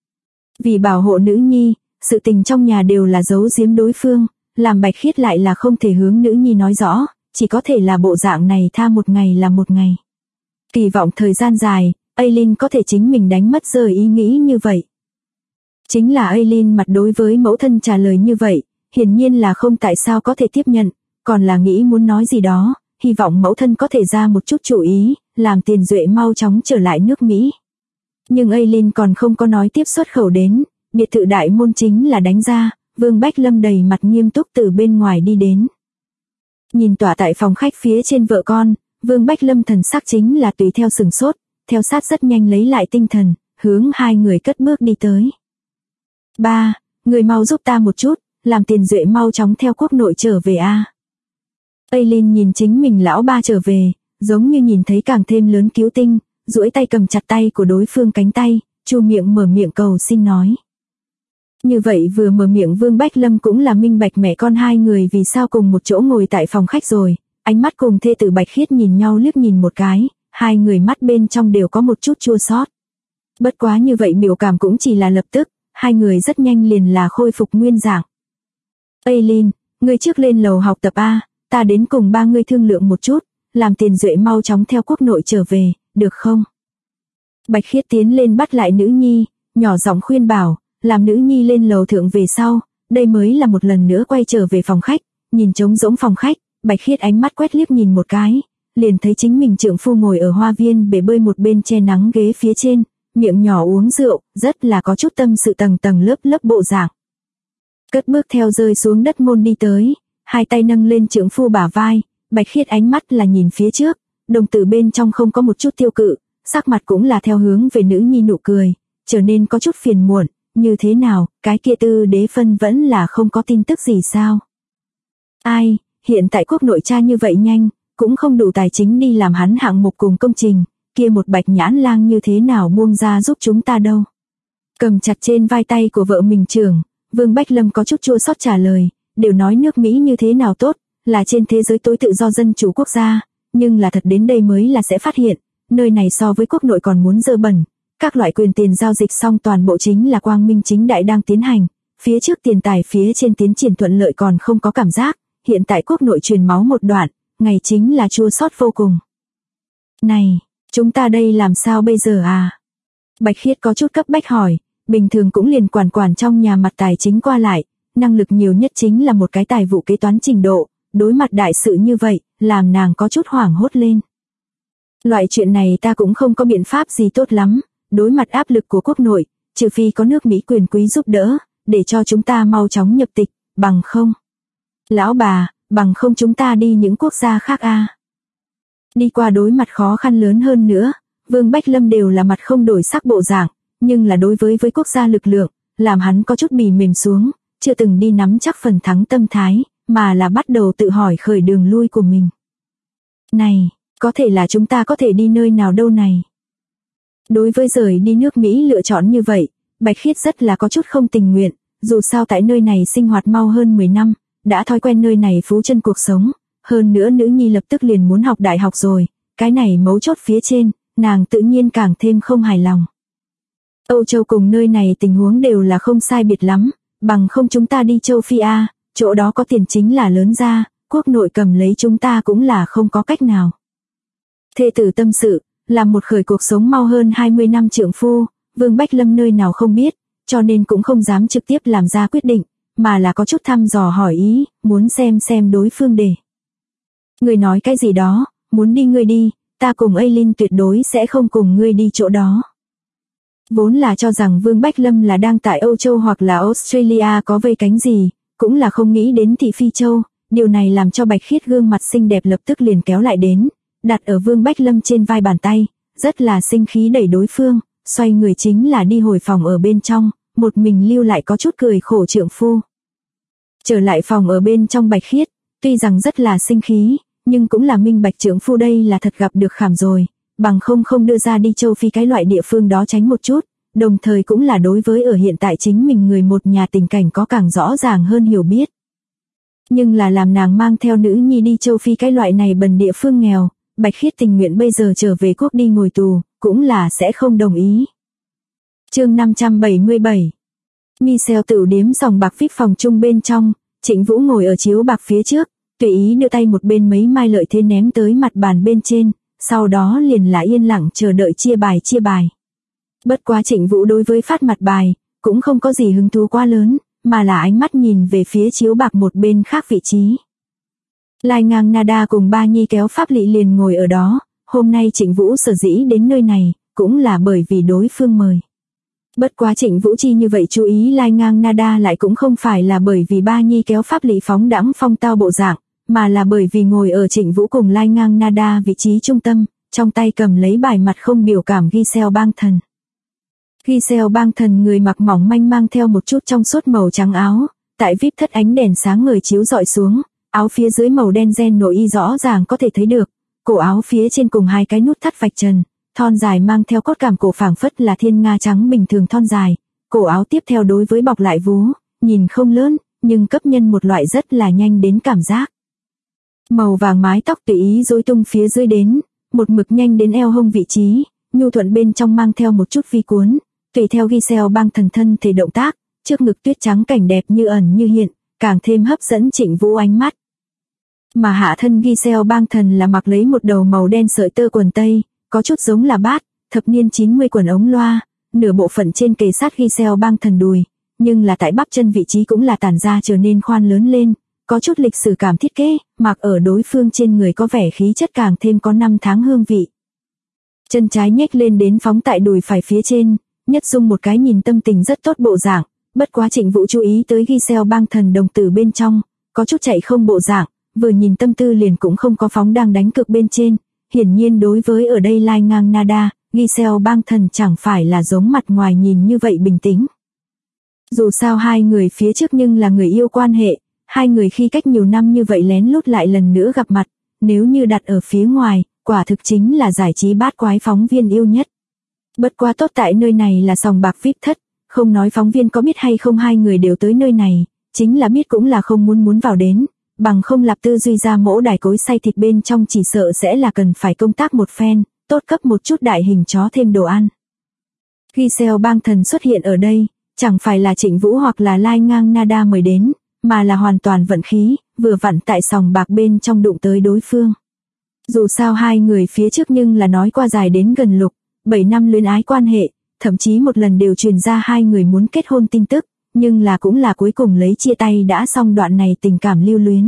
Vì bảo hộ nữ nhi, sự tình trong nhà đều là giấu giếm đối phương, làm Bạch Khiết lại là không thể hướng nữ nhi nói rõ, chỉ có thể là bộ dạng này tha một ngày là một ngày. Kỳ vọng thời gian dài, Aileen có thể chính mình đánh mất rời ý nghĩ như vậy. Chính là Aileen mặt đối với mẫu thân trả lời như vậy, hiển nhiên là không tại sao có thể tiếp nhận, còn là nghĩ muốn nói gì đó, hy vọng mẫu thân có thể ra một chút chủ ý, làm Tiền Duệ mau chóng trở lại nước Mỹ. Nhưng Aileen còn không có nói tiếp xuất khẩu đến, biệt thự đại môn chính là đánh ra, Vương Bách Lâm đầy mặt nghiêm túc từ bên ngoài đi đến. Nhìn tỏa tại phòng khách phía trên vợ con, Vương Bách Lâm thần sắc chính là tùy theo sừng sốt, theo sát rất nhanh lấy lại tinh thần, hướng hai người cất bước đi tới. Ba, người mau giúp ta một chút, làm Tiền Duệ mau chóng theo quốc nội trở về a. Aileen nhìn chính mình lão ba trở về, giống như nhìn thấy càng thêm lớn cứu tinh, duỗi tay cầm chặt tay của đối phương cánh tay, chu miệng mở miệng cầu xin nói. Như vậy vừa mở miệng Vương Bách Lâm cũng là minh bạch mẹ con hai người vì sao cùng một chỗ ngồi tại phòng khách rồi, ánh mắt cùng thê tử Bạch Khiết nhìn nhau liếc nhìn một cái, hai người mắt bên trong đều có một chút chua xót. Bất quá như vậy biểu cảm cũng chỉ là lập tức, hai người rất nhanh liền là khôi phục nguyên dạng. Aileen, ngươi trước lên lầu học tập a, ta đến cùng ba ngươi thương lượng một chút, làm Tiền Duệ mau chóng theo quốc nội trở về, được không? Bạch Khiết tiến lên bắt lại nữ nhi, nhỏ giọng khuyên bảo, làm nữ nhi lên lầu thượng về sau, đây mới là một lần nữa quay trở về phòng khách, nhìn trống rỗng phòng khách, Bạch Khiết ánh mắt quét liếc nhìn một cái, liền thấy chính mình trượng phu ngồi ở hoa viên bể bơi một bên che nắng ghế phía trên, miệng nhỏ uống rượu, rất là có chút tâm sự tầng tầng lớp lớp bộ dạng. Cất bước theo rơi xuống đất môn đi tới, hai tay nâng lên trượng phu bả vai, Bạch Khiết ánh mắt là nhìn phía trước, đồng tử bên trong không có một chút tiêu cự, sắc mặt cũng là theo hướng về nữ nhi nụ cười, trở nên có chút phiền muộn, như thế nào, cái kia Tư Đế Phân vẫn là không có tin tức gì sao? Ai, hiện tại quốc nội cha như vậy nhanh, cũng không đủ tài chính đi làm hắn hạng mục cùng công trình, kia một Bạch Nhãn Lang như thế nào buông ra giúp chúng ta đâu? Cầm chặt trên vai tay của vợ mình trưởng, Vương Bách Lâm có chút chua xót trả lời, đều nói nước Mỹ như thế nào tốt, là trên thế giới tối tự do dân chủ quốc gia, nhưng là thật đến đây mới là sẽ phát hiện, nơi này so với quốc nội còn muốn dơ bẩn, các loại quyền tiền giao dịch xong toàn bộ chính là quang minh chính đại đang tiến hành, phía trước tiền tài phía trên tiến triển thuận lợi còn không có cảm giác, hiện tại quốc nội truyền máu một đoạn, ngày chính là chua xót vô cùng. Này, chúng ta đây làm sao bây giờ à? Bạch Khiết có chút cấp bách hỏi, bình thường cũng liền quản trong nhà mặt tài chính qua lại, năng lực nhiều nhất chính là một cái tài vụ kế toán trình độ, đối mặt đại sự như vậy, làm nàng có chút hoảng hốt lên. Loại chuyện này ta cũng không có biện pháp gì tốt lắm, đối mặt áp lực của quốc nội, trừ phi có nước Mỹ quyền quý giúp đỡ, để cho chúng ta mau chóng nhập tịch, bằng không. Lão bà, bằng không chúng ta đi những quốc gia khác a. Đi qua đối mặt khó khăn lớn hơn nữa, Vương Bách Lâm đều là mặt không đổi sắc bộ dạng, nhưng là đối với quốc gia lực lượng, làm hắn có chút bì mềm xuống, chưa từng đi nắm chắc phần thắng tâm thái, mà là bắt đầu tự hỏi khởi đường lui của mình. Này, có thể là chúng ta có thể đi nơi nào đâu này? Đối với rời đi nước Mỹ lựa chọn như vậy, Bạch Khiết rất là có chút không tình nguyện, dù sao tại nơi này sinh hoạt mau hơn 10 năm, đã thói quen nơi này phú chân cuộc sống, hơn nữa nữ nhi lập tức liền muốn học đại học rồi, cái này mấu chốt phía trên, nàng tự nhiên càng thêm không hài lòng. Âu Châu cùng nơi này tình huống đều là không sai biệt lắm, bằng không chúng ta đi châu Phi A, chỗ đó có tiền chính là lớn ra, quốc nội cầm lấy chúng ta cũng là không có cách nào. Thê tử tâm sự, làm một khởi cuộc sống mau hơn 20 năm trượng phu, Vương Bách Lâm nơi nào không biết, cho nên cũng không dám trực tiếp làm ra quyết định, mà là có chút thăm dò hỏi ý, muốn xem đối phương đề. Người nói cái gì đó, muốn đi ngươi đi, ta cùng Aileen tuyệt đối sẽ không cùng ngươi đi chỗ đó. Vốn là cho rằng Vương Bách Lâm là đang tại Âu Châu hoặc là Australia có vây cánh gì, cũng là không nghĩ đến thị Phi Châu, điều này làm cho Bạch Khiết gương mặt xinh đẹp lập tức liền kéo lại đến, đặt ở Vương Bách Lâm trên vai bàn tay, rất là sinh khí đẩy đối phương, xoay người chính là đi hồi phòng ở bên trong, một mình lưu lại có chút cười khổ trượng phu. Trở lại phòng ở bên trong Bạch Khiết, tuy rằng rất là sinh khí, nhưng cũng là minh bạch trượng phu đây là thật gặp được khảm rồi, bằng không đưa ra đi châu Phi cái loại địa phương đó tránh một chút, đồng thời cũng là đối với ở hiện tại chính mình người một nhà tình cảnh có càng rõ ràng hơn hiểu biết. Nhưng là làm nàng mang theo nữ nhi đi châu Phi cái loại này bần địa phương nghèo, Bạch Khiết tình nguyện bây giờ trở về quốc đi ngồi tù, cũng là sẽ không đồng ý. Chương 577. Michelle tự điếm sòng bạc VIP phòng chung bên trong, Trịnh Vũ ngồi ở chiếu bạc phía trước, tùy ý đưa tay một bên mấy mai lợi thế ném tới mặt bàn bên trên, sau đó liền là yên lặng chờ đợi chia bài. Bất quá Trịnh Vũ đối với phát mặt bài, cũng không có gì hứng thú quá lớn, mà là ánh mắt nhìn về phía chiếu bạc một bên khác vị trí. Lai Ngang Nada cùng Ba Nhi kéo Pháp Lị liền ngồi ở đó, hôm nay Trịnh Vũ sở dĩ đến nơi này, cũng là bởi vì đối phương mời. Bất quá Trịnh Vũ chi như vậy chú ý Lai Ngang Nada lại cũng không phải là bởi vì Ba Nhi kéo Pháp Lị phóng đãng phong tao bộ dạng, mà là bởi vì ngồi ở Trịnh Vũ cùng Lai Ngang Nada vị trí trung tâm, trong tay cầm lấy bài mặt không biểu cảm Giselle Bang Thần. Giselle Bang Thần người mặc mỏng manh mang theo một chút trong suốt màu trắng áo, tại VIP thất ánh đèn sáng ngời chiếu dọi xuống, áo phía dưới màu đen ren nội y rõ ràng có thể thấy được, cổ áo phía trên cùng hai cái nút thắt vạch trần, thon dài mang theo cốt cảm cổ phảng phất là thiên nga trắng bình thường thon dài, cổ áo tiếp theo đối với bọc lại vú, nhìn không lớn, nhưng cấp nhân một loại rất là nhanh đến cảm giác. Màu vàng mái tóc tùy ý rối tung phía dưới đến, một mực nhanh đến eo hông vị trí, nhu thuận bên trong mang theo một chút vi cuốn, tùy theo Giselle Bang Thần thân thể động tác, trước ngực tuyết trắng cảnh đẹp như ẩn như hiện, càng thêm hấp dẫn Trịnh Vũ ánh mắt. Mà hạ thân Giselle Bang Thần là mặc lấy một đầu màu đen sợi tơ quần tây, có chút giống là bát, thập niên 90 quần ống loa, nửa bộ phận trên kề sát Giselle Bang Thần đùi, nhưng là tại bắp chân vị trí cũng là tản ra trở nên khoan lớn lên, có chút lịch sử cảm thiết kế, mặc ở đối phương trên người có vẻ khí chất càng thêm có năm tháng hương vị. Chân trái nhếch lên đến phóng tại đùi phải phía trên, nhất dung một cái nhìn tâm tình rất tốt bộ dạng, bất quá Trịnh Vũ chú ý tới Giselle Bang Thần đồng tử bên trong, có chút chạy không bộ dạng, vừa nhìn tâm tư liền cũng không có phóng đang đánh cược bên trên, hiển nhiên đối với ở đây Lai Ngang Nada, Giselle Bang Thần chẳng phải là giống mặt ngoài nhìn như vậy bình tĩnh. Dù sao hai người phía trước nhưng là người yêu quan hệ, hai người khi cách nhiều năm như vậy lén lút lại lần nữa gặp mặt, nếu như đặt ở phía ngoài, quả thực chính là giải trí bát quái phóng viên yêu nhất. Bất quá tốt tại nơi này là sòng bạc VIP thất, không nói phóng viên có biết hay không hai người đều tới nơi này, chính là biết cũng là không muốn vào đến, bằng không lạp tư duy ra mỗ đài cối xay thịt bên trong chỉ sợ sẽ là cần phải công tác một phen, tốt cấp một chút đại hình chó thêm đồ ăn. Giselle Bang Thần xuất hiện ở đây, chẳng phải là Trịnh Vũ hoặc là Lai Ngang Nada mời đến, mà là hoàn toàn vận khí, vừa vặn tại sòng bạc bên trong đụng tới đối phương. Dù sao hai người phía trước nhưng là nói qua dài đến gần 7 năm luyến ái quan hệ, thậm chí một lần đều truyền ra hai người muốn kết hôn tin tức, nhưng là cũng là cuối cùng lấy chia tay đã xong đoạn này tình cảm lưu luyến.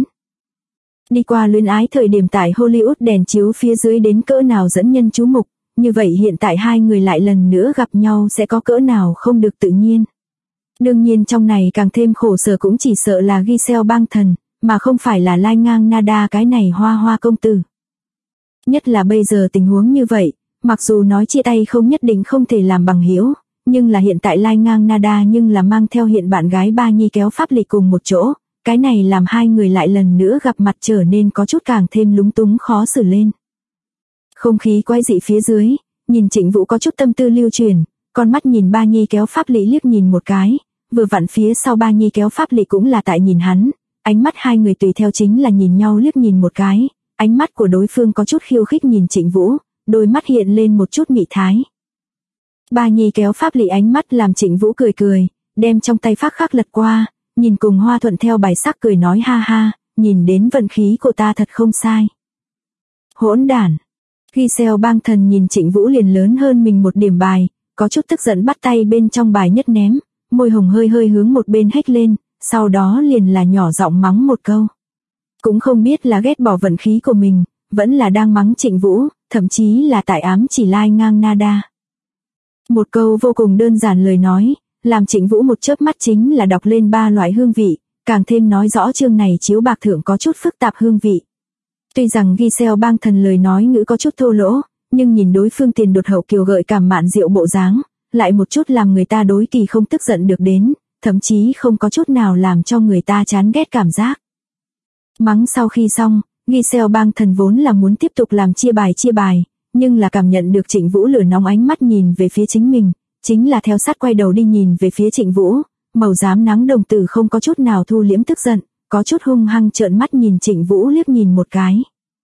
Đi qua luyến ái thời điểm tại Hollywood đèn chiếu phía dưới đến cỡ nào dẫn nhân chú mục, như vậy hiện tại hai người lại lần nữa gặp nhau sẽ có cỡ nào không được tự nhiên. Đương nhiên trong này càng thêm khổ sở cũng chỉ sợ là Giselle Bang Thần, mà không phải là Lai Ngang Nada cái này hoa hoa công tử. Nhất là bây giờ tình huống như vậy, mặc dù nói chia tay không nhất định không thể làm bằng hữu, nhưng là hiện tại Lai Ngang Nada nhưng là mang theo hiện bạn gái Ba Nhi kéo pháp lị cùng một chỗ, cái này làm hai người lại lần nữa gặp mặt trở nên có chút càng thêm lúng túng khó xử lên. Không khí quái dị phía dưới, nhìn Trịnh Vũ có chút tâm tư lưu truyền, con mắt nhìn Ba Nhi kéo pháp lị liếc nhìn một cái, vừa vặn phía sau Ba Nhi kéo pháp lị cũng là tại nhìn hắn, ánh mắt hai người tùy theo chính là nhìn nhau liếc nhìn một cái, ánh mắt của đối phương có chút khiêu khích nhìn Trịnh Vũ, đôi mắt hiện lên một chút mị thái. Ba Nhi kéo pháp lị ánh mắt làm Trịnh Vũ cười cười, đem trong tay phác khắc lật qua, nhìn cùng hoa thuận theo bài sắc cười nói ha ha, nhìn đến vận khí của ta thật không sai. Hỗn đản. Giselle Bang Thần nhìn Trịnh Vũ liền lớn hơn mình một điểm bài, có chút tức giận bắt tay bên trong bài nhất ném, môi hồng hơi hơi hướng một bên hét lên, sau đó liền là nhỏ giọng mắng một câu. Cũng không biết là ghét bỏ vận khí của mình, vẫn là đang mắng Trịnh Vũ, thậm chí là tại ám chỉ Lai Ngang Nada. Một câu vô cùng đơn giản lời nói, làm Trịnh Vũ một chớp mắt chính là đọc lên 3 loại hương vị, càng thêm nói rõ chương này chiếu bạc thượng có chút phức tạp hương vị. Tuy rằng Giselle Bang Thần lời nói ngữ có chút thô lỗ, nhưng nhìn đối phương tiền đột hậu kiều gợi cảm mạn diệu bộ dáng, lại một chút làm người ta đối kỳ không tức giận được đến, thậm chí không có chút nào làm cho người ta chán ghét cảm giác. Mắng sau khi xong, Giselle Bang Thần vốn là muốn tiếp tục làm chia bài, nhưng là cảm nhận được Trịnh Vũ lửa nóng ánh mắt nhìn về phía chính mình, chính là theo sát quay đầu đi nhìn về phía Trịnh Vũ, màu xám nắng đồng tử không có chút nào thu liễm tức giận, có chút hung hăng trợn mắt nhìn Trịnh Vũ liếc nhìn một cái.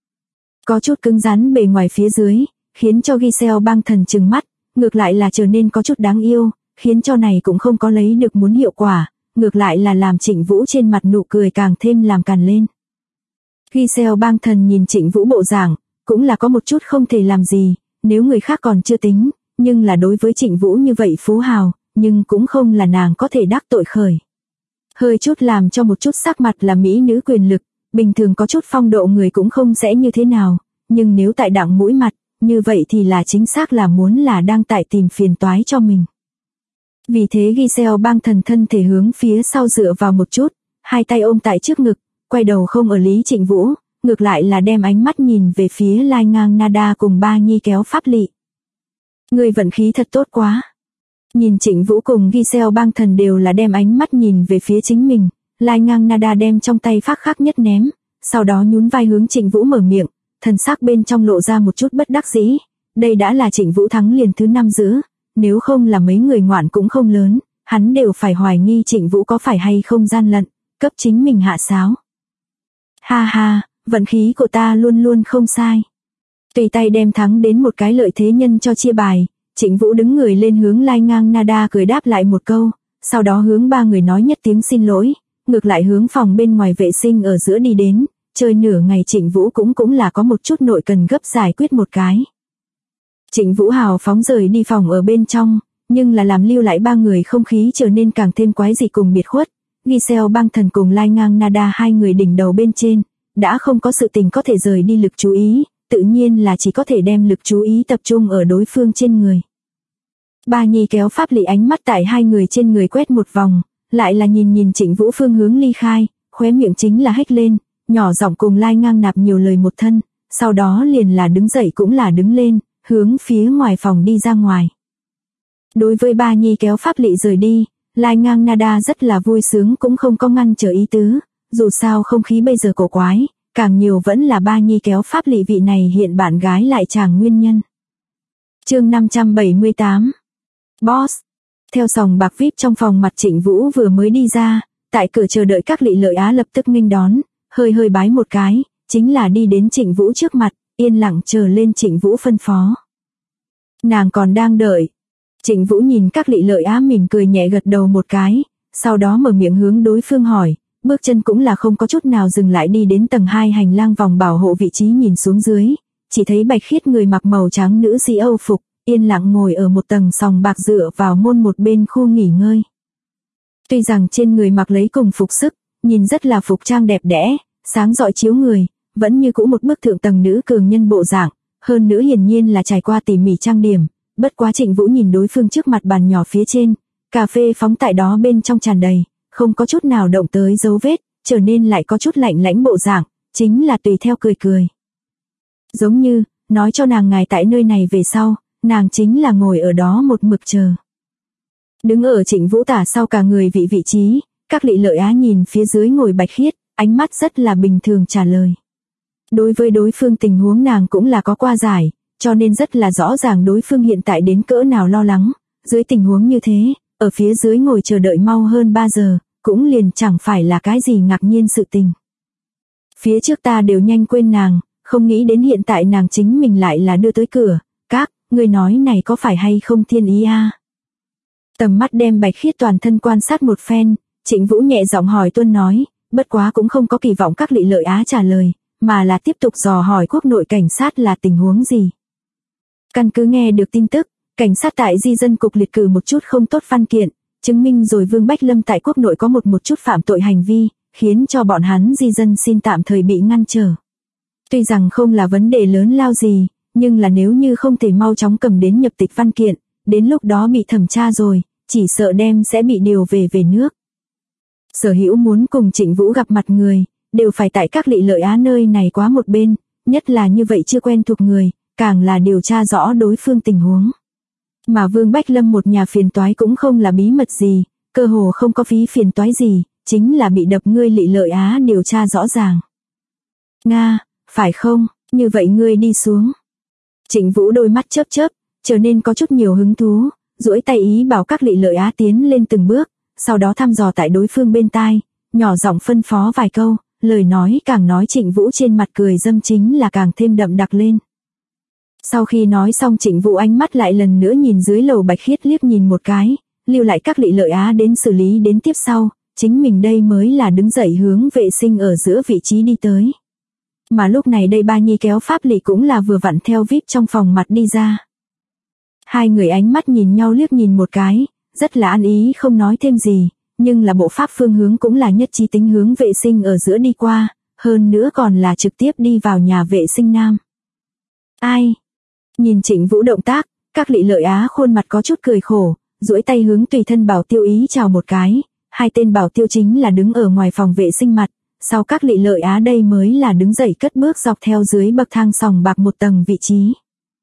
Có chút cứng rắn bề ngoài phía dưới, khiến cho Giselle Bang Thần trừng mắt, ngược lại là trở nên có chút đáng yêu, khiến cho này cũng không có lấy được muốn hiệu quả, ngược lại là làm Trịnh Vũ trên mặt nụ cười càng thêm làm càn lên. Giselle Bang Thần nhìn Trịnh Vũ bộ dạng, cũng là có một chút không thể làm gì, nếu người khác còn chưa tính, nhưng là đối với Trịnh Vũ như vậy phú hào, nhưng cũng không là nàng có thể đắc tội khởi. Hơi chút làm cho một chút sắc mặt là mỹ nữ quyền lực, bình thường có chút phong độ người cũng không sẽ như thế nào, nhưng nếu tại đặng mũi mặt, như vậy thì là chính xác là muốn là đang tại tìm phiền toái cho mình. Vì thế Giselle Bang Thần thân thể hướng phía sau dựa vào một chút, hai tay ôm tại trước ngực, quay đầu không ở lý Trịnh Vũ, ngược lại là đem ánh mắt nhìn về phía Lai Ngang Nada cùng Ba Nhi kéo pháp lị. Người vận khí thật tốt quá. Nhìn Trịnh Vũ cùng Giselle Bang Thần đều là đem ánh mắt nhìn về phía chính mình, Lai Ngang Nada đem trong tay phác khắc nhất ném, sau đó nhún vai hướng Trịnh Vũ mở miệng, thần sắc bên trong lộ ra một chút bất đắc dĩ, đây đã là Trịnh Vũ thắng liền thứ 5 giữ, nếu không là mấy người ngoạn cũng không lớn, hắn đều phải hoài nghi Trịnh Vũ có phải hay không gian lận, cấp chính mình hạ sáo. Ha ha, vận khí của ta luôn luôn không sai. Tùy tay đem thắng đến một cái lợi thế nhân cho chia bài, Trịnh Vũ đứng người lên hướng Lai Ngang Nada cười đáp lại một câu, sau đó hướng 3 người nói nhất tiếng xin lỗi, ngược lại hướng phòng bên ngoài vệ sinh ở giữa đi đến, chơi nửa ngày Trịnh Vũ cũng là có một chút nội cần gấp giải quyết một cái. Trịnh Vũ hào phóng rời đi phòng ở bên trong, nhưng là làm lưu lại 3 người không khí trở nên càng thêm quái dị cùng biệt khuất. Giselle Bang Thần cùng Lai Ngang Nada hai người đỉnh đầu bên trên, đã không có sự tình có thể rời đi lực chú ý, tự nhiên là chỉ có thể đem lực chú ý tập trung ở đối phương trên người. Ba Nhi kéo pháp lị ánh mắt tại hai người trên người quét một vòng, lại là nhìn Trịnh Vũ phương hướng ly khai, khóe miệng chính là hét lên, nhỏ giọng cùng Lai Ngang nạp nhiều lời một thân, sau đó liền là đứng dậy cũng là đứng lên, hướng phía ngoài phòng đi ra ngoài. Đối với Ba Nhi kéo pháp lị rời đi, Lai Ngang Nada rất là vui sướng cũng không có ngăn trở ý tứ, dù sao không khí bây giờ cổ quái, càng nhiều vẫn là Ba Nhi kéo pháp lị vị này hiện bạn gái lại chàng nguyên nhân. Chương 578 Boss. Theo sòng bạc VIP trong phòng mặt Trịnh Vũ vừa mới đi ra, tại cửa chờ đợi các lị lợi á lập tức nghênh đón, hơi bái một cái, chính là đi đến Trịnh Vũ trước mặt, yên lặng chờ lên Trịnh Vũ phân phó. Nàng còn đang đợi. Trịnh Vũ nhìn các Lị Lợi Á mỉm cười nhẹ gật đầu một cái, sau đó mở miệng hướng đối phương hỏi, bước chân cũng là không có chút nào dừng lại đi đến tầng 2 hành lang vòng bảo hộ vị trí nhìn xuống dưới, chỉ thấy Bạch Khiết người mặc màu trắng nữ sĩ Âu phục, yên lặng ngồi ở một tầng sòng bạc dựa vào môn một bên khu nghỉ ngơi. Tuy rằng trên người mặc lấy cùng phục sức, nhìn rất là phục trang đẹp đẽ, sáng rọi chiếu người, vẫn như cũ một bức thượng tầng nữ cường nhân bộ dạng, hơn nữa hiển nhiên là trải qua tỉ mỉ trang điểm, bất quá Trịnh Vũ nhìn đối phương trước mặt bàn nhỏ phía trên, cà phê phóng tại đó bên trong tràn đầy, không có chút nào động tới dấu vết, trở nên lại có chút lạnh lãnh bộ dạng, chính là tùy theo cười cười. Giống như, nói cho nàng ngài tại nơi này về sau, nàng chính là ngồi ở đó một mực chờ. Đứng ở Trịnh Vũ tả sau cả người vị trí, các Lị Lợi Á nhìn phía dưới ngồi Bạch Khiết, ánh mắt rất là bình thường trả lời. Đối với đối phương tình huống nàng cũng là có qua giải, cho nên rất là rõ ràng đối phương hiện tại đến cỡ nào lo lắng, dưới tình huống như thế, ở phía dưới ngồi chờ đợi mau hơn 3 giờ, cũng liền chẳng phải là cái gì ngạc nhiên sự tình. Phía trước ta đều nhanh quên nàng, không nghĩ đến hiện tại nàng chính mình lại là đưa tới cửa, các, người nói này có phải hay không thiên ý a? Tầm mắt đem Bạch Khiết toàn thân quan sát một phen, Trịnh Vũ nhẹ giọng hỏi tuân nói, bất quá cũng không có kỳ vọng các Lị Lợi Á trả lời, mà là tiếp tục dò hỏi quốc nội cảnh sát là tình huống gì. Căn cứ nghe được tin tức, cảnh sát tại di dân cục liệt cử một chút không tốt văn kiện, chứng minh rồi Vương Bách Lâm tại quốc nội có một chút phạm tội hành vi, khiến cho bọn hắn di dân xin tạm thời bị ngăn trở. Tuy rằng không là vấn đề lớn lao gì, nhưng là nếu như không thể mau chóng cầm đến nhập tịch văn kiện, đến lúc đó bị thẩm tra rồi, chỉ sợ đem sẽ bị điều về nước. Sở hữu muốn cùng Trịnh Vũ gặp mặt người, đều phải tại các Lị Lợi Á nơi này quá một bên, nhất là như vậy chưa quen thuộc người, càng là điều tra rõ đối phương tình huống. Mà Vương Bách Lâm một nhà phiền toái cũng không là bí mật gì, cơ hồ không có phí phiền toái gì, chính là bị đập ngươi Lị Lợi Á điều tra rõ ràng. Nga, phải không, như vậy ngươi đi xuống. Trịnh Vũ đôi mắt chớp chớp, trở nên có chút nhiều hứng thú, duỗi tay ý bảo các Lị Lợi Á tiến lên từng bước, sau đó thăm dò tại đối phương bên tai, nhỏ giọng phân phó vài câu, lời nói càng nói Trịnh Vũ trên mặt cười dâm chính là càng thêm đậm đặc lên. Sau khi nói xong Trịnh Vũ ánh mắt lại lần nữa nhìn dưới lầu Bạch Khiết liếc nhìn một cái, lưu lại các Lị Lợi Á đến xử lý đến tiếp sau, chính mình đây mới là đứng dậy hướng vệ sinh ở giữa vị trí đi tới. Mà lúc này đây Ba Nhi kéo Pháp Lị cũng là vừa vặn theo VIP trong phòng mặt đi ra. Hai người ánh mắt nhìn nhau liếc nhìn một cái, rất là ăn ý không nói thêm gì, nhưng là bộ pháp phương hướng cũng là nhất trí tính hướng vệ sinh ở giữa đi qua, hơn nữa còn là trực tiếp đi vào nhà vệ sinh nam. Ai? Nhìn Trịnh Vũ động tác, các Lị Lợi Á khuôn mặt có chút cười khổ, duỗi tay hướng tùy thân bảo tiêu ý chào một cái, hai tên bảo tiêu chính là đứng ở ngoài phòng vệ sinh mặt, sau các Lị Lợi Á đây mới là đứng dậy cất bước dọc theo dưới bậc thang sòng bạc một tầng vị trí.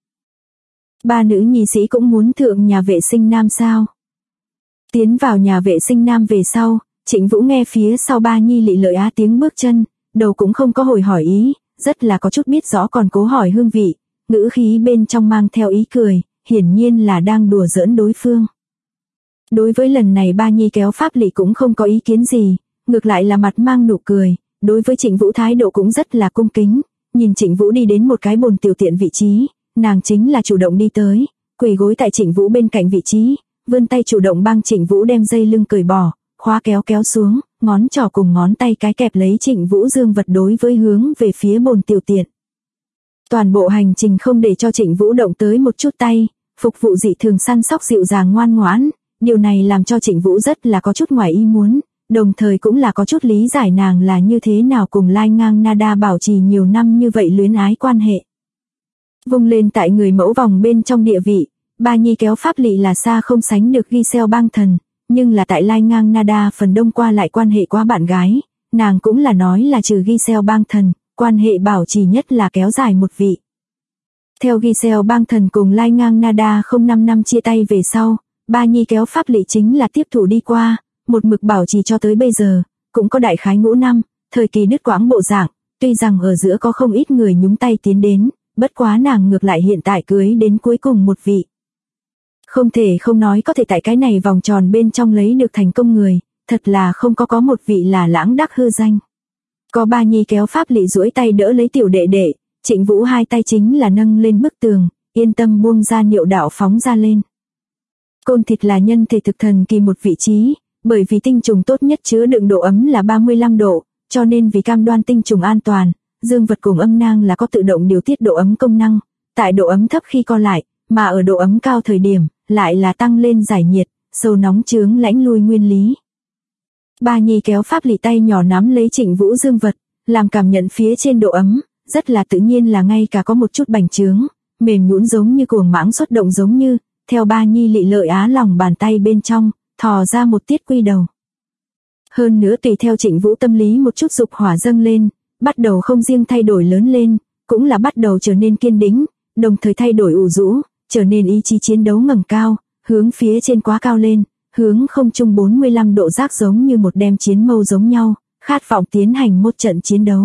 Ba nữ nhi sĩ cũng muốn thượng nhà vệ sinh nam sao? Tiến vào nhà vệ sinh nam về sau, Trịnh Vũ nghe phía sau Ba Nhi Lị Lợi Á tiếng bước chân, đầu cũng không có hồi hỏi ý, rất là có chút biết rõ còn cố hỏi hương vị, ngữ khí bên trong mang theo ý cười, hiển nhiên là đang đùa giỡn đối phương. Đối với lần này Ba Nhi kéo Pháp Lị cũng không có ý kiến gì, ngược lại là mặt mang nụ cười, đối với Trịnh Vũ thái độ cũng rất là cung kính, nhìn Trịnh Vũ đi đến một cái bồn tiểu tiện vị trí, nàng chính là chủ động đi tới, quỳ gối tại Trịnh Vũ bên cạnh vị trí, vươn tay chủ động帮Trịnh Vũ đem dây lưng cởi bỏ, khóa kéo xuống, ngón trỏ cùng ngón tay cái kẹp lấy Trịnh Vũ dương vật đối với hướng về phía bồn tiểu tiện. Toàn bộ hành trình không để cho Trịnh Vũ động tới một chút tay, phục vụ dị thường săn sóc dịu dàng ngoan ngoãn, điều này làm cho Trịnh Vũ rất là có chút ngoài ý muốn, đồng thời cũng là có chút lý giải nàng là như thế nào cùng Lai Ngang Nada bảo trì nhiều năm như vậy luyến ái quan hệ. Vung lên tại người mẫu vòng bên trong địa vị, Ba Nhi kéo Pháp Lị là xa không sánh được Giselle Bang Thần, nhưng là tại Lai Ngang Nada phần đông qua lại quan hệ quá bạn gái, nàng cũng là nói là trừ Giselle Bang Thần, quan hệ bảo trì nhất là kéo dài một vị. Theo Giselle Bang Thần cùng Lai Ngang Nada 05 năm chia tay về sau, Ba Nhi kéo Pháp Lị chính là tiếp thủ đi qua, một mực bảo trì cho tới bây giờ, cũng có đại khái ngũ năm, thời kỳ đứt quãng bộ dạng, tuy rằng ở giữa có không ít người nhúng tay tiến đến, bất quá nàng ngược lại hiện tại cưới đến cuối cùng một vị. Không thể không nói có thể tại cái này vòng tròn bên trong lấy được thành công người, thật là không có một vị là lãng đắc hư danh. Có Ba Nhi kéo Pháp Lị duỗi tay đỡ lấy tiểu đệ đệ, Trịnh Vũ hai tay chính là nâng lên bức tường, yên tâm buông ra niệu đạo phóng ra lên. Côn thịt là nhân thể thực thần kỳ một vị trí, bởi vì tinh trùng tốt nhất chứa đựng độ ấm là 35 độ, cho nên vì cam đoan tinh trùng an toàn, dương vật cùng âm nang là có tự động điều tiết độ ấm công năng, tại độ ấm thấp khi co lại, mà ở độ ấm cao thời điểm, lại là tăng lên giải nhiệt, sâu nóng chướng lãnh lui nguyên lý. Ba Nhi kéo pháp lị tay nhỏ nắm lấy Trịnh Vũ dương vật, làm cảm nhận phía trên độ ấm, rất là tự nhiên là ngay cả có một chút bành trướng, mềm nhũn giống như cuồng mãng xuất động giống như, theo Ba Nhi lị lợi á lòng bàn tay bên trong, thò ra một tiết quy đầu. Hơn nữa tùy theo Trịnh Vũ tâm lý một chút dục hỏa dâng lên, bắt đầu không riêng thay đổi lớn lên, cũng là bắt đầu trở nên kiên định, đồng thời thay đổi ủ rũ, trở nên ý chí chiến đấu ngẩng cao, hướng phía trên quá cao lên, hướng không trung 45 độ rác giống như một đem chiến mâu giống nhau, khát vọng tiến hành một trận chiến đấu.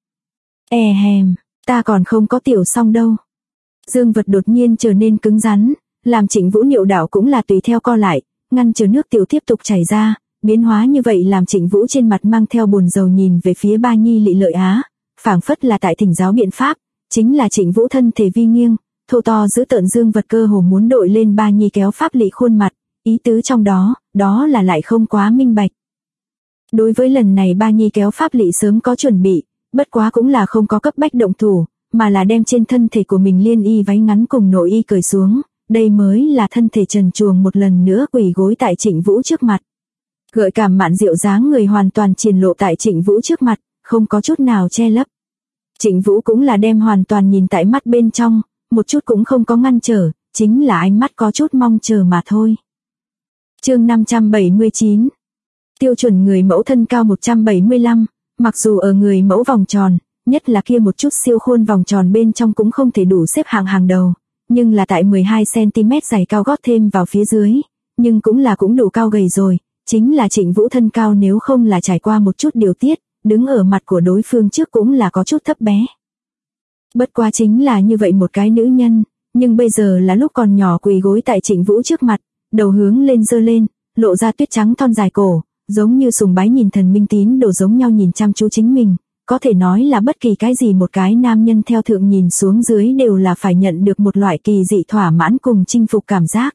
Ta còn không có tiểu xong đâu. Dương vật đột nhiên trở nên cứng rắn, làm Trịnh Vũ niệu đạo cũng là tùy theo co lại, ngăn chờ nước tiểu tiếp tục chảy ra, biến hóa như vậy làm Trịnh Vũ trên mặt mang theo buồn rầu nhìn về phía Ba Nhi lị lợi á, phảng phất là tại thỉnh giáo biện pháp, chính là Trịnh Vũ thân thể vi nghiêng, thô to giữ tợn dương vật cơ hồ muốn đội lên Ba Nhi kéo pháp lị khuôn mặt, ý tứ trong đó là lại không quá minh bạch. Đối với lần này Ba Nhi kéo pháp lị sớm có chuẩn bị, bất quá cũng là không có cấp bách động thủ, mà là đem trên thân thể của mình liên y váy ngắn cùng nội y cởi xuống, đây mới là thân thể trần truồng một lần nữa quỳ gối tại Trịnh Vũ trước mặt. Gợi cảm mạn diệu dáng người hoàn toàn triển lộ tại Trịnh Vũ trước mặt, không có chút nào che lấp. Trịnh Vũ cũng là đem hoàn toàn nhìn tại mắt bên trong, một chút cũng không có ngăn trở, chính là ánh mắt có chút mong chờ mà thôi. Chương 579. Tiêu chuẩn người mẫu thân cao 175, mặc dù ở người mẫu vòng tròn, nhất là kia một chút siêu khuôn vòng tròn bên trong cũng không thể đủ xếp hạng hàng đầu, nhưng là tại 12cm giày cao gót thêm vào phía dưới, nhưng cũng đủ cao gầy rồi, chính là Trịnh Vũ thân cao nếu không là trải qua một chút điều tiết, đứng ở mặt của đối phương trước cũng là có chút thấp bé. Bất quá chính là như vậy một cái nữ nhân, nhưng bây giờ là lúc còn nhỏ quỳ gối tại Trịnh Vũ trước mặt, đầu hướng lên giơ lên, lộ ra tuyết trắng thon dài cổ, giống như sùng bái nhìn thần minh tín đồ giống nhau nhìn chăm chú chính mình, có thể nói là bất kỳ cái gì một cái nam nhân theo thượng nhìn xuống dưới đều là phải nhận được một loại kỳ dị thỏa mãn cùng chinh phục cảm giác.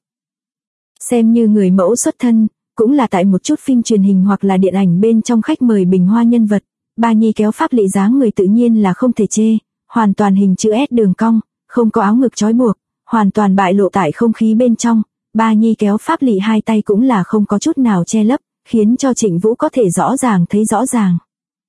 Xem như người mẫu xuất thân, cũng là tại một chút phim truyền hình hoặc là điện ảnh bên trong khách mời bình hoa nhân vật, Ba Nhi kéo pháp lị dáng người tự nhiên là không thể chê, hoàn toàn hình chữ S đường cong, không có áo ngực trói buộc, hoàn toàn bại lộ tại không khí bên trong, Ba Nhi kéo pháp lị hai tay cũng là không có chút nào che lấp, khiến cho Trịnh Vũ có thể rõ ràng thấy rõ ràng.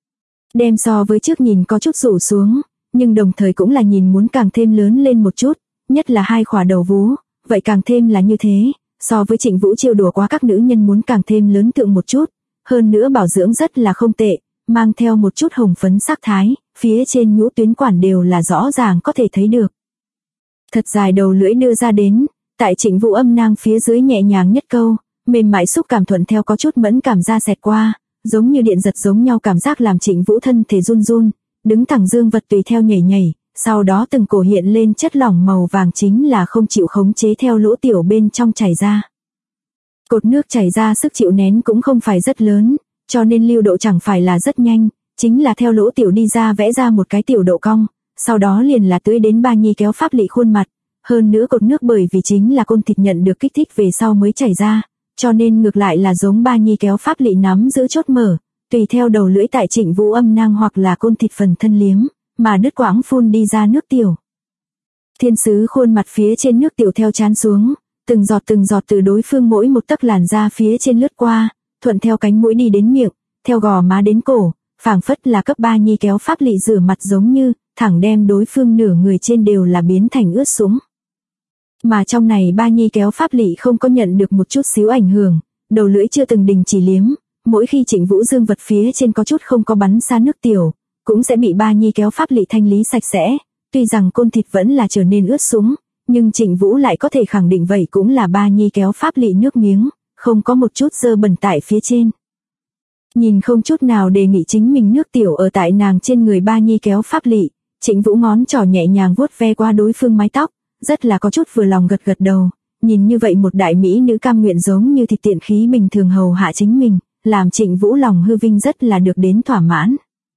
Đem so với trước nhìn có chút rủ xuống, nhưng đồng thời cũng là nhìn muốn càng thêm lớn lên một chút, nhất là hai khỏa đầu vú, vậy càng thêm là như thế, so với Trịnh Vũ trêu đùa quá các nữ nhân muốn càng thêm lớn tượng một chút, hơn nữa bảo dưỡng rất là không tệ, mang theo một chút hồng phấn sắc thái, phía trên nhũ tuyến quản đều là rõ ràng có thể thấy được. Thật dài đầu lưỡi đưa ra đến, tại Trịnh Vũ âm nang phía dưới nhẹ nhàng nhất câu, mềm mại xúc cảm thuận theo có chút mẫn cảm ra xẹt qua, giống như điện giật giống nhau cảm giác làm Trịnh Vũ thân thể run run, đứng thẳng dương vật tùy theo nhảy nhảy, sau đó từng cổ hiện lên chất lỏng màu vàng chính là không chịu khống chế theo lỗ tiểu bên trong chảy ra. Cột nước chảy ra sức chịu nén cũng không phải rất lớn, cho nên lưu độ chẳng phải là rất nhanh, chính là theo lỗ tiểu đi ra vẽ ra một cái tiểu độ cong, sau đó liền là tưới đến Ba Nhi kéo pháp lị khuôn mặt, hơn nữa cột nước bởi vì chính là côn thịt nhận được kích thích về sau mới chảy ra, cho nên ngược lại là giống Ba Nhi kéo pháp lị nắm giữ chốt mở, tùy theo đầu lưỡi tại Trịnh Vũ âm nang hoặc là côn thịt phần thân liếm, mà đứt quãng phun đi ra nước tiểu. Thiên sứ khuôn mặt phía trên nước tiểu theo trán xuống, từng giọt từ đối phương mỗi một tấc làn da phía trên lướt qua, thuận theo cánh mũi đi đến miệng, theo gò má đến cổ, phảng phất là cấp Ba Nhi kéo pháp lị rửa mặt giống như, thẳng đem đối phương nửa người trên đều là biến thành ướt sũng. Mà trong này Ba Nhi kéo pháp lị không có nhận được một chút xíu ảnh hưởng, đầu lưỡi chưa từng đình chỉ liếm, mỗi khi Trịnh Vũ dương vật phía trên có chút không có bắn xa nước tiểu, cũng sẽ bị Ba Nhi kéo pháp lị thanh lý sạch sẽ, tuy rằng côn thịt vẫn là trở nên ướt sũng, nhưng Trịnh Vũ lại có thể khẳng định vậy cũng là Ba Nhi kéo pháp lị nước miếng, không có một chút dơ bẩn tại phía trên. Nhìn không chút nào đề nghị chính mình nước tiểu ở tại nàng trên người Ba Nhi kéo pháp lị, Trịnh Vũ ngón trỏ nhẹ nhàng vuốt ve qua đối phương mái tóc, rất là có chút vừa lòng gật gật đầu, nhìn như vậy một đại mỹ nữ cam nguyện giống như thịt tiện khí bình thường hầu hạ chính mình, làm Trịnh Vũ lòng hư vinh rất là được đến thỏa mãn.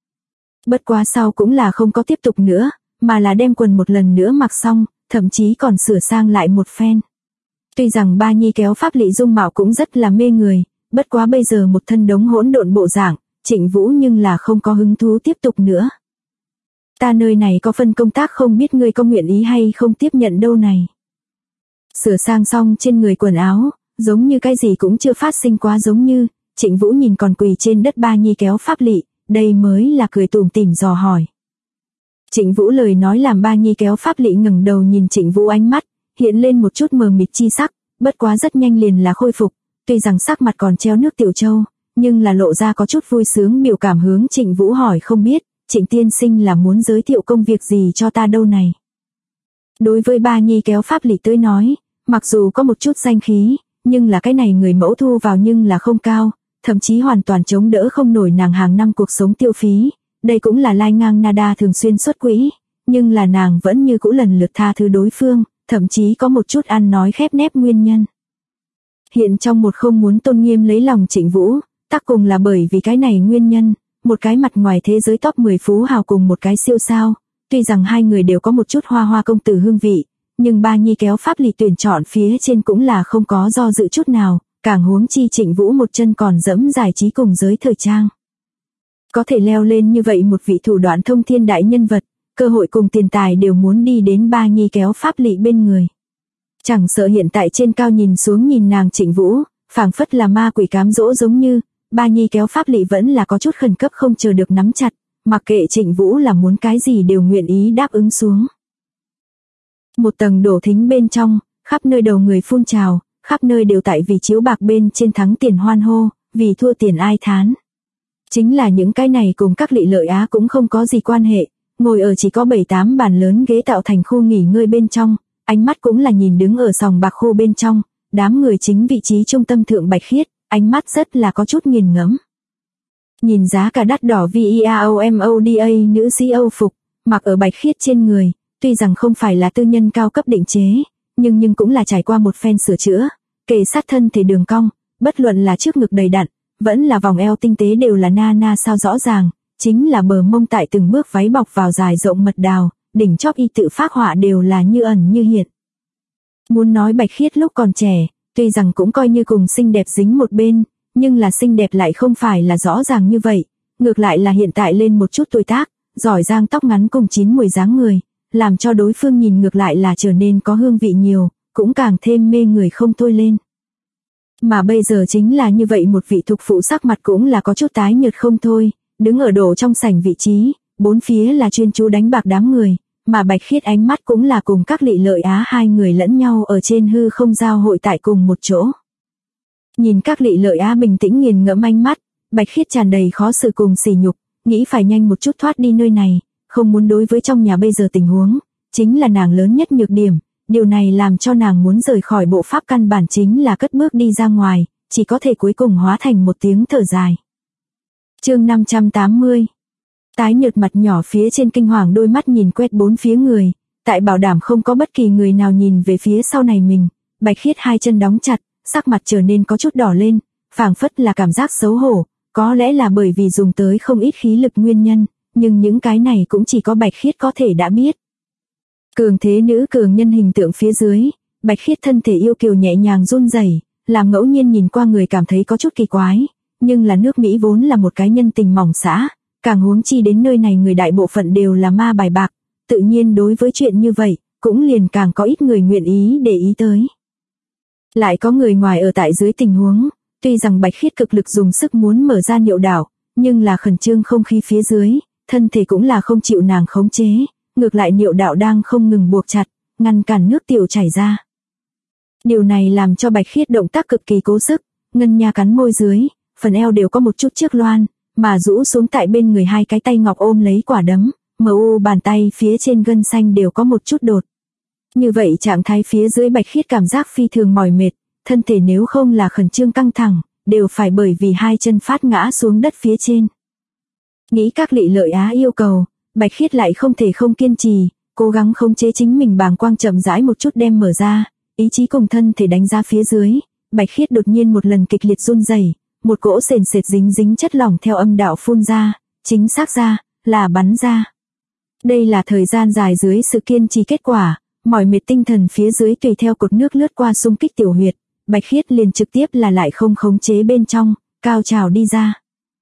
Bất quá sau cũng là không có tiếp tục nữa, mà là đem quần một lần nữa mặc xong, thậm chí còn sửa sang lại một phen. Tuy rằng Ba Nhi kéo pháp lị dung mạo cũng rất là mê người, bất quá bây giờ một thân đống hỗn độn bộ dạng, Trịnh Vũ nhưng là không có hứng thú tiếp tục nữa. Ta nơi này có phân công tác không biết ngươi có nguyện ý hay không tiếp nhận đâu này. Sửa sang xong trên người quần áo, giống như cái gì cũng chưa phát sinh quá giống như, Trịnh Vũ nhìn còn quỳ trên đất Ba Nhi kéo pháp lị, đây mới là cười tủm tỉm dò hỏi. Trịnh Vũ lời nói làm Ba Nhi kéo pháp lị ngẩng đầu nhìn Trịnh Vũ, ánh mắt hiện lên một chút mờ mịt chi sắc, bất quá rất nhanh liền là khôi phục, tuy rằng sắc mặt còn treo nước tiểu châu, nhưng là lộ ra có chút vui sướng biểu cảm hướng Trịnh Vũ hỏi không biết, Trịnh tiên sinh là muốn giới thiệu công việc gì cho ta đâu này. Đối với Ba Nhi kéo pháp lị tới nói, mặc dù có một chút danh khí, nhưng là cái này người mẫu thu vào nhưng là không cao, thậm chí hoàn toàn chống đỡ không nổi nàng hàng năm cuộc sống tiêu phí, đây cũng là Lai Ngang Nada thường xuyên xuất quỹ, nhưng là nàng vẫn như cũ lần lượt tha thứ đối phương, thậm chí có một chút ăn nói khép nép nguyên nhân. Hiện trong một không muốn tôn nghiêm lấy lòng Trịnh Vũ, tác cùng là bởi vì cái này nguyên nhân, một cái mặt ngoài thế giới top 10 phú hào cùng một cái siêu sao, tuy rằng hai người đều có một chút hoa hoa công tử hương vị, nhưng Ba Nhi kéo pháp lị tuyển chọn phía trên cũng là không có do dự chút nào, càng huống chi Trịnh Vũ một chân còn dẫm giải trí cùng giới thời trang. Có thể leo lên như vậy một vị thủ đoạn thông thiên đại nhân vật, cơ hội cùng tiền tài đều muốn đi đến Ba Nhi kéo pháp lị bên người. Chẳng sợ hiện tại trên cao nhìn xuống nhìn nàng Trịnh Vũ, phảng phất là ma quỷ cám dỗ giống như, Ba Nhi kéo pháp lị vẫn là có chút khẩn cấp không chờ được nắm chặt, mặc kệ Trịnh Vũ là muốn cái gì đều nguyện ý đáp ứng xuống. Một tầng đổ thính bên trong, khắp nơi đầu người phun trào, khắp nơi đều tại vì chiếu bạc bên trên thắng tiền hoan hô, vì thua tiền ai thán. Chính là những cái này cùng các lị lợi á cũng không có gì quan hệ, ngồi ở chỉ có 7-8 bàn lớn ghế tạo thành khu nghỉ ngơi bên trong, ánh mắt cũng là nhìn đứng ở sòng bạc khu bên trong, đám người chính vị trí trung tâm thượng Bạch Khiết, ánh mắt rất là có chút nghiền ngẫm. Nhìn giá cả đắt đỏ VIAOMODA nữ sĩ Âu phục, mặc ở Bạch Khiết trên người, tuy rằng không phải là tư nhân cao cấp định chế, nhưng cũng là trải qua một phen sửa chữa, kề sát thân thể đường cong, bất luận là trước ngực đầy đặn, vẫn là vòng eo tinh tế đều là na sao rõ ràng, chính là bờ mông tại từng bước váy bọc vào dài rộng mật đào, đỉnh chóp y tự phác họa đều là như ẩn như hiện. Muốn nói Bạch Khiết lúc còn trẻ, tuy rằng cũng coi như cùng xinh đẹp dính một bên, nhưng là xinh đẹp lại không phải là rõ ràng như vậy, ngược lại là hiện tại lên một chút tuổi tác, giỏi giang tóc ngắn cùng chín mùi dáng người, làm cho đối phương nhìn ngược lại là trở nên có hương vị nhiều, cũng càng thêm mê người không thôi lên. Mà bây giờ chính là như vậy một vị thục phụ sắc mặt cũng là có chút tái nhợt không thôi, đứng ở đổ trong sảnh vị trí, bốn phía là chuyên chú đánh bạc đám người, mà Bạch Khiết ánh mắt cũng là cùng các lị lợi á hai người lẫn nhau ở trên hư không giao hội tại cùng một chỗ. Nhìn các lị lợi á bình tĩnh nghiền ngẫm ánh mắt, Bạch Khiết tràn đầy khó xử cùng sỉ nhục, nghĩ phải nhanh một chút thoát đi nơi này, không muốn đối với trong nhà bây giờ tình huống, chính là nàng lớn nhất nhược điểm, điều này làm cho nàng muốn rời khỏi bộ pháp căn bản chính là cất bước đi ra ngoài, chỉ có thể cuối cùng hóa thành một tiếng thở dài. Chương 580. Tái nhợt mặt nhỏ phía trên kinh hoàng đôi mắt nhìn quét bốn phía người, tại bảo đảm không có bất kỳ người nào nhìn về phía sau này mình, Bạch Khiết hai chân đóng chặt, sắc mặt trở nên có chút đỏ lên, phảng phất là cảm giác xấu hổ, có lẽ là bởi vì dùng tới không ít khí lực nguyên nhân, nhưng những cái này cũng chỉ có Bạch Khiết có thể đã biết. Cường thế nữ cường nhân hình tượng phía dưới, Bạch Khiết thân thể yêu kiều nhẹ nhàng run rẩy, làm ngẫu nhiên nhìn qua người cảm thấy có chút kỳ quái, nhưng là nước Mỹ vốn là một cái nhân tình mỏng xã, càng huống chi đến nơi này người đại bộ phận đều là ma bài bạc, tự nhiên đối với chuyện như vậy, cũng liền càng có ít người nguyện ý để ý tới. Lại có người ngoài ở tại dưới tình huống, tuy rằng Bạch Khiết cực lực dùng sức muốn mở ra niệu đạo, nhưng là khẩn trương không khí phía dưới, thân thể cũng là không chịu nàng khống chế, ngược lại niệu đạo đang không ngừng buộc chặt, ngăn cản nước tiểu chảy ra. Điều này làm cho Bạch Khiết động tác cực kỳ cố sức, ngân nha cắn môi dưới, phần eo đều có một chút chiếc loan, mà rũ xuống tại bên người hai cái tay ngọc ôm lấy quả đấm, MU bàn tay phía trên gân xanh đều có một chút đột. Như vậy trạng thái phía dưới Bạch Khiết cảm giác phi thường mỏi mệt, thân thể nếu không là khẩn trương căng thẳng, đều phải bởi vì hai chân phát ngã xuống đất phía trên. Nghĩ các lị lợi á yêu cầu, Bạch Khiết lại không thể không kiên trì, cố gắng khống chế chính mình bàng quang chậm rãi một chút đem mở ra, ý chí cùng thân thể đánh ra phía dưới, Bạch Khiết đột nhiên một lần kịch liệt run rẩy, một cỗ sền sệt dính chất lỏng theo âm đạo phun ra, chính xác ra, là bắn ra. Đây là thời gian dài dưới sự kiên trì kết quả, mỏi mệt tinh thần phía dưới tùy theo cột nước lướt qua xung kích tiểu huyệt, Bạch Khiết liền trực tiếp là lại không khống chế bên trong, cao trào đi ra.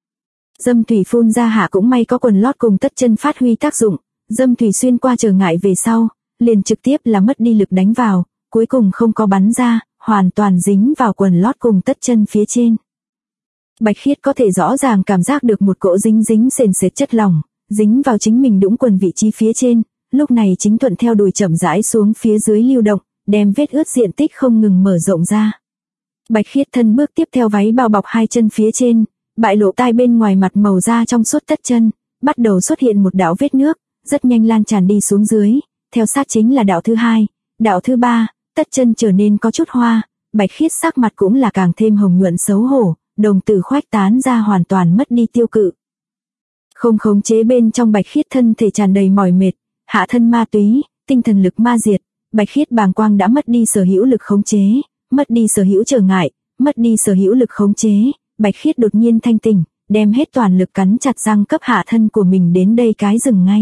Dâm thủy phun ra hạ cũng may có quần lót cùng tất chân phát huy tác dụng, dâm thủy xuyên qua trở ngại về sau, liền trực tiếp là mất đi lực đánh vào, cuối cùng không có bắn ra, hoàn toàn dính vào quần lót cùng tất chân phía trên. Bạch Khiết có thể rõ ràng cảm giác được một cỗ dính sền sệt chất lỏng, dính vào chính mình đũng quần vị trí phía trên, lúc này chính thuận theo đùi chậm rãi xuống phía dưới lưu động, đem vết ướt diện tích không ngừng mở rộng ra. Bạch Khiết thân bước tiếp theo váy bao bọc hai chân phía trên, bại lộ tai bên ngoài mặt màu da trong suốt tất chân, bắt đầu xuất hiện một đạo vết nước, rất nhanh lan tràn đi xuống dưới, theo sát chính là đạo thứ hai, đạo thứ ba, tất chân trở nên có chút hoa, Bạch Khiết sắc mặt cũng là càng thêm hồng nhuận xấu hổ, đồng tử khoách tán ra hoàn toàn mất đi tiêu cự. Không khống chế bên trong Bạch Khiết thân thể tràn đầy mỏi mệt, hạ thân ma túy, tinh thần lực ma diệt, Bạch Khiết bàng quang đã mất đi sở hữu lực khống chế, mất đi sở hữu trở ngại, mất đi sở hữu lực khống chế, Bạch Khiết đột nhiên thanh tỉnh, đem hết toàn lực cắn chặt răng cấp hạ thân của mình đến đây cái dừng ngay.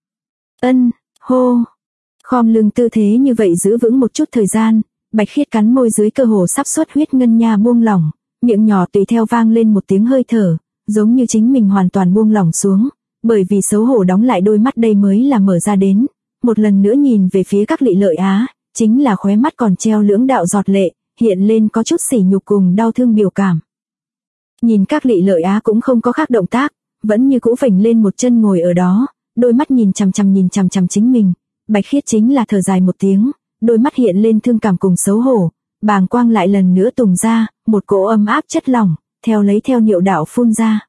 Ân, hô, khom lưng tư thế như vậy giữ vững một chút thời gian, Bạch Khiết cắn môi dưới cơ hồ sắp xuất huyết ngân nha buông lỏng, miệng nhỏ tùy theo vang lên một tiếng hơi thở, giống như chính mình hoàn toàn buông lỏng xuống, bởi vì xấu hổ đóng lại đôi mắt đây mới là mở ra đến, một lần nữa nhìn về phía các Lị Lợi Á, chính là khóe mắt còn treo lưỡng đạo giọt lệ, hiện lên có chút sỉ nhục cùng đau thương biểu cảm. Nhìn các Lị Lợi Á cũng không có khác động tác, vẫn như cũ phình lên một chân ngồi ở đó, đôi mắt nhìn chằm chằm chính mình, Bạch Khiết chính là thở dài một tiếng, đôi mắt hiện lên thương cảm cùng xấu hổ, bàng quang lại lần nữa tùng ra, một cỗ ấm áp chất lỏng, lấy theo niệu đạo phun ra.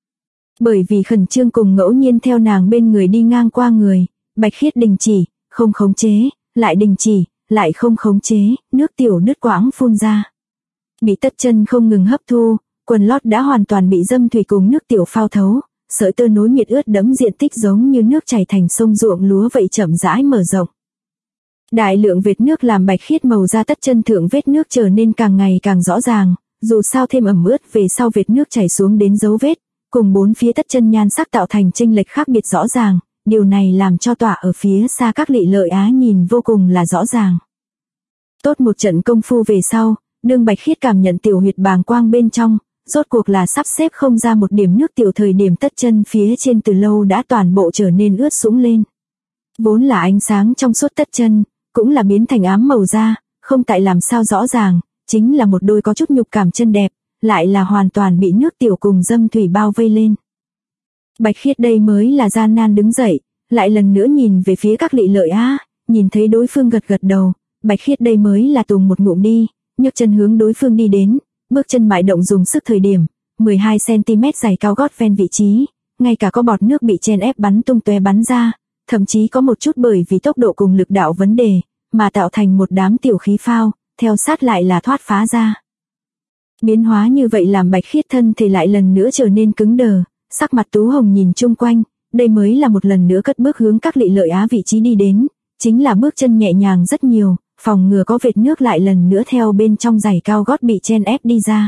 Bởi vì khẩn trương cùng ngẫu nhiên theo nàng bên người đi ngang qua người, Bạch Khiết đình chỉ, không khống chế, lại đình chỉ, lại không khống chế, nước tiểu đứt quãng phun ra. Bị tất chân không ngừng hấp thu, quần lót đã hoàn toàn bị dâm thủy cùng nước tiểu phao thấu, sợi tơ nối miệt ướt đẫm diện tích giống như nước chảy thành sông ruộng lúa vậy chậm rãi mở rộng. Đại lượng vệt nước làm Bạch Khiết màu da tất chân thượng vết nước trở nên càng ngày càng rõ ràng, dù sao thêm ẩm ướt về sau vệt nước chảy xuống đến dấu vết, cùng bốn phía tất chân nhan sắc tạo thành chênh lệch khác biệt rõ ràng, điều này làm cho tỏa ở phía xa các Lị Lợi Á nhìn vô cùng là rõ ràng. Tốt một trận công phu về sau, đương Bạch Khiết cảm nhận tiểu huyệt bàng quang bên trong, rốt cuộc là sắp xếp không ra một điểm nước tiểu thời điểm tất chân phía trên từ lâu đã toàn bộ trở nên ướt sũng lên. Vốn là ánh sáng trong suốt tất chân, cũng là biến thành ám màu da, không tại làm sao rõ ràng, chính là một đôi có chút nhục cảm chân đẹp, lại là hoàn toàn bị nước tiểu cùng dâm thủy bao vây lên. Bạch Khiết đây mới là gian nan đứng dậy, lại lần nữa nhìn về phía các Lị Lợi Á, nhìn thấy đối phương gật gật đầu, Bạch Khiết đây mới là tùng một ngụm đi, nhấc chân hướng đối phương đi đến, bước chân mại động dùng sức thời điểm, 12cm dày cao gót ven vị trí, ngay cả có bọt nước bị chen ép bắn tung tóe bắn ra, thậm chí có một chút bởi vì tốc độ cùng lực đạo vấn đề, mà tạo thành một đám tiểu khí phao, theo sát lại là thoát phá ra. Biến hóa như vậy làm Bạch Khiết thân thể lại lần nữa trở nên cứng đờ, sắc mặt tú hồng nhìn chung quanh, đây mới là một lần nữa cất bước hướng các Lị Lợi Á vị trí đi đến, chính là bước chân nhẹ nhàng rất nhiều, phòng ngừa có vệt nước lại lần nữa theo bên trong giày cao gót bị chen ép đi ra.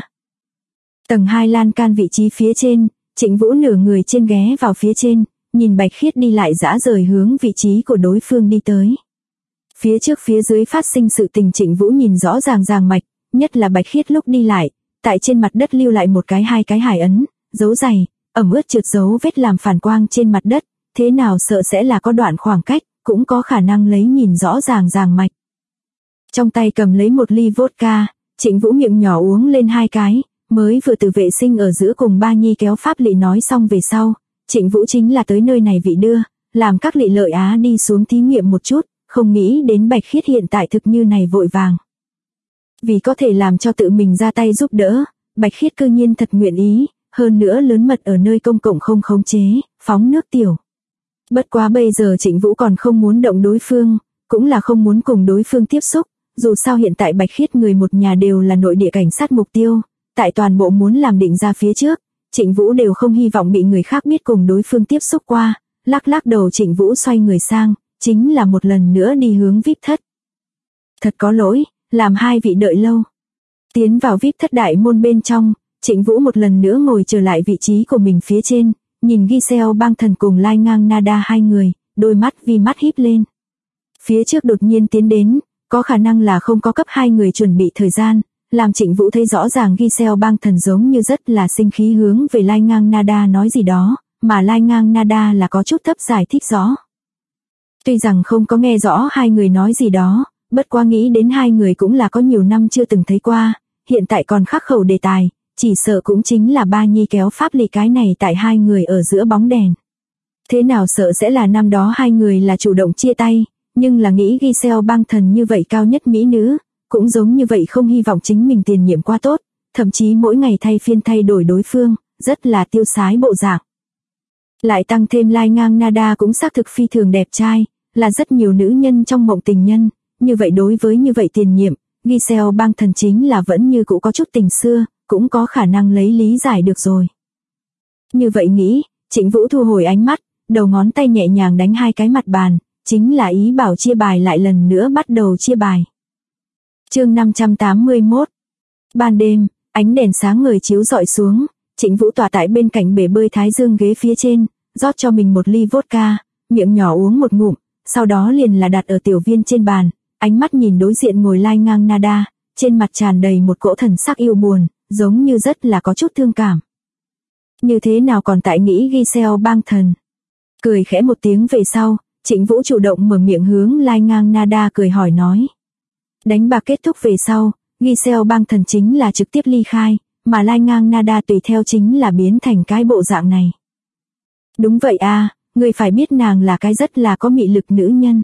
Tầng 2 lan can vị trí phía trên, Trịnh Vũ nửa người trên ghé vào phía trên, nhìn Bạch Khiết đi lại dã rời hướng vị trí của đối phương đi tới. Phía trước phía dưới phát sinh sự tình Trịnh Vũ nhìn rõ ràng ràng mạch, nhất là Bạch Khiết lúc đi lại, tại trên mặt đất lưu lại một cái hai cái hải ấn, dấu giày, ẩm ướt trượt dấu vết làm phản quang trên mặt đất, thế nào sợ sẽ là có đoạn khoảng cách, cũng có khả năng lấy nhìn rõ ràng ràng mạch. Trong tay cầm lấy một ly vodka, Trịnh Vũ miệng nhỏ uống lên hai cái, mới vừa từ vệ sinh ở giữa cùng Ba Nhi kéo Pháp Lị nói xong về sau, Trịnh Vũ chính là tới nơi này vị đưa, làm các Lị Lợi Á đi xuống thí nghiệm một chút, không nghĩ đến Bạch Khiết hiện tại thực như này vội vàng. Vì có thể làm cho tự mình ra tay giúp đỡ, Bạch Khiết cư nhiên thật nguyện ý, hơn nữa lớn mật ở nơi công cộng không khống chế, phóng nước tiểu. Bất quá bây giờ Trịnh Vũ còn không muốn động đối phương, cũng là không muốn cùng đối phương tiếp xúc, dù sao hiện tại Bạch Khiết người một nhà đều là nội địa cảnh sát mục tiêu, tại toàn bộ muốn làm định ra phía trước, Trịnh Vũ đều không hy vọng bị người khác biết cùng đối phương tiếp xúc qua, lắc đầu Trịnh Vũ xoay người sang, chính là một lần nữa đi hướng VIP thất. Thật có lỗi, làm hai vị đợi lâu. Tiến vào VIP thất đại môn bên trong, Trịnh Vũ một lần nữa ngồi trở lại vị trí của mình phía trên, nhìn Giselle Bang Thần cùng Lai Ngang Nada hai người, đôi mắt vi mắt híp lên. Phía trước đột nhiên tiến đến, có khả năng là không có cấp hai người chuẩn bị thời gian, làm Trịnh Vũ thấy rõ ràng Giselle bang thần giống như rất là sinh khí hướng về Lai Ngang Nada nói gì đó, mà Lai Ngang Nada là có chút thấp giải thích rõ. Tuy rằng không có nghe rõ hai người nói gì đó, bất quá nghĩ đến hai người cũng là có nhiều năm chưa từng thấy qua, hiện tại còn khắc khẩu đề tài, chỉ sợ cũng chính là Ba Nhi kéo pháp lì cái này tại hai người ở giữa bóng đèn. Thế nào sợ sẽ là năm đó hai người là chủ động chia tay, nhưng là nghĩ Giselle bang thần như vậy cao nhất mỹ nữ, cũng giống như vậy không hy vọng chính mình tiền nhiệm qua tốt, thậm chí mỗi ngày thay phiên thay đổi đối phương, rất là tiêu sái bộ dạng. Lại tăng thêm Lai Ngang Nada cũng xác thực phi thường đẹp trai, là rất nhiều nữ nhân trong mộng tình nhân, như vậy đối với như vậy tiền nhiệm, Giselle bang thần chính là vẫn như cũ có chút tình xưa, cũng có khả năng lấy lý giải được rồi. Như vậy nghĩ, Trịnh Vũ thu hồi ánh mắt, đầu ngón tay nhẹ nhàng đánh hai cái mặt bàn, chính là ý bảo chia bài lại lần nữa bắt đầu chia bài. Chương 581. Ban đêm, ánh đèn sáng ngời chiếu rọi xuống, Trịnh Vũ tọa tại bên cạnh bể bơi thái dương ghế phía trên, rót cho mình một ly vodka, miệng nhỏ uống một ngụm, sau đó liền là đặt ở tiểu viên trên bàn, ánh mắt nhìn đối diện ngồi Lai Ngang Nada, trên mặt tràn đầy một cỗ thần sắc yêu buồn, giống như rất là có chút thương cảm. Như thế nào còn tại nghĩ Giselle bang thần. Cười khẽ một tiếng về sau, Trịnh Vũ chủ động mở miệng hướng Lai Ngang Nada cười hỏi nói. Đánh bạc kết thúc về sau, Giselle bang thần chính là trực tiếp ly khai, mà Lai Ngang Nada tùy theo chính là biến thành cái bộ dạng này. Đúng vậy à, người phải biết nàng là cái rất là có mị lực nữ nhân.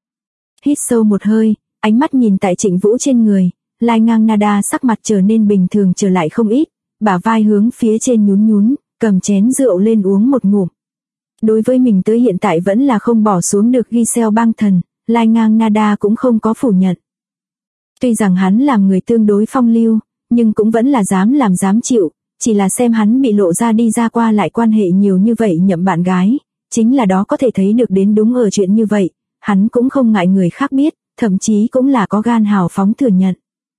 Hít sâu một hơi, ánh mắt nhìn tại Trịnh Vũ trên người, Lai Ngang Nada sắc mặt trở nên bình thường trở lại không ít, bả vai hướng phía trên nhún nhún, cầm chén rượu lên uống một ngụm. Đối với mình tới hiện tại vẫn là không bỏ xuống được Giselle bang thần, Lai Ngang Nada cũng không có phủ nhận. Tuy rằng hắn làm người tương đối phong lưu, nhưng cũng vẫn là dám làm dám chịu, chỉ là xem hắn bị lộ ra đi ra qua lại quan hệ nhiều như vậy nhậm bạn gái, chính là đó có thể thấy được đến đúng ở chuyện như vậy, hắn cũng không ngại người khác biết, thậm chí cũng là có gan hào phóng thừa nhận.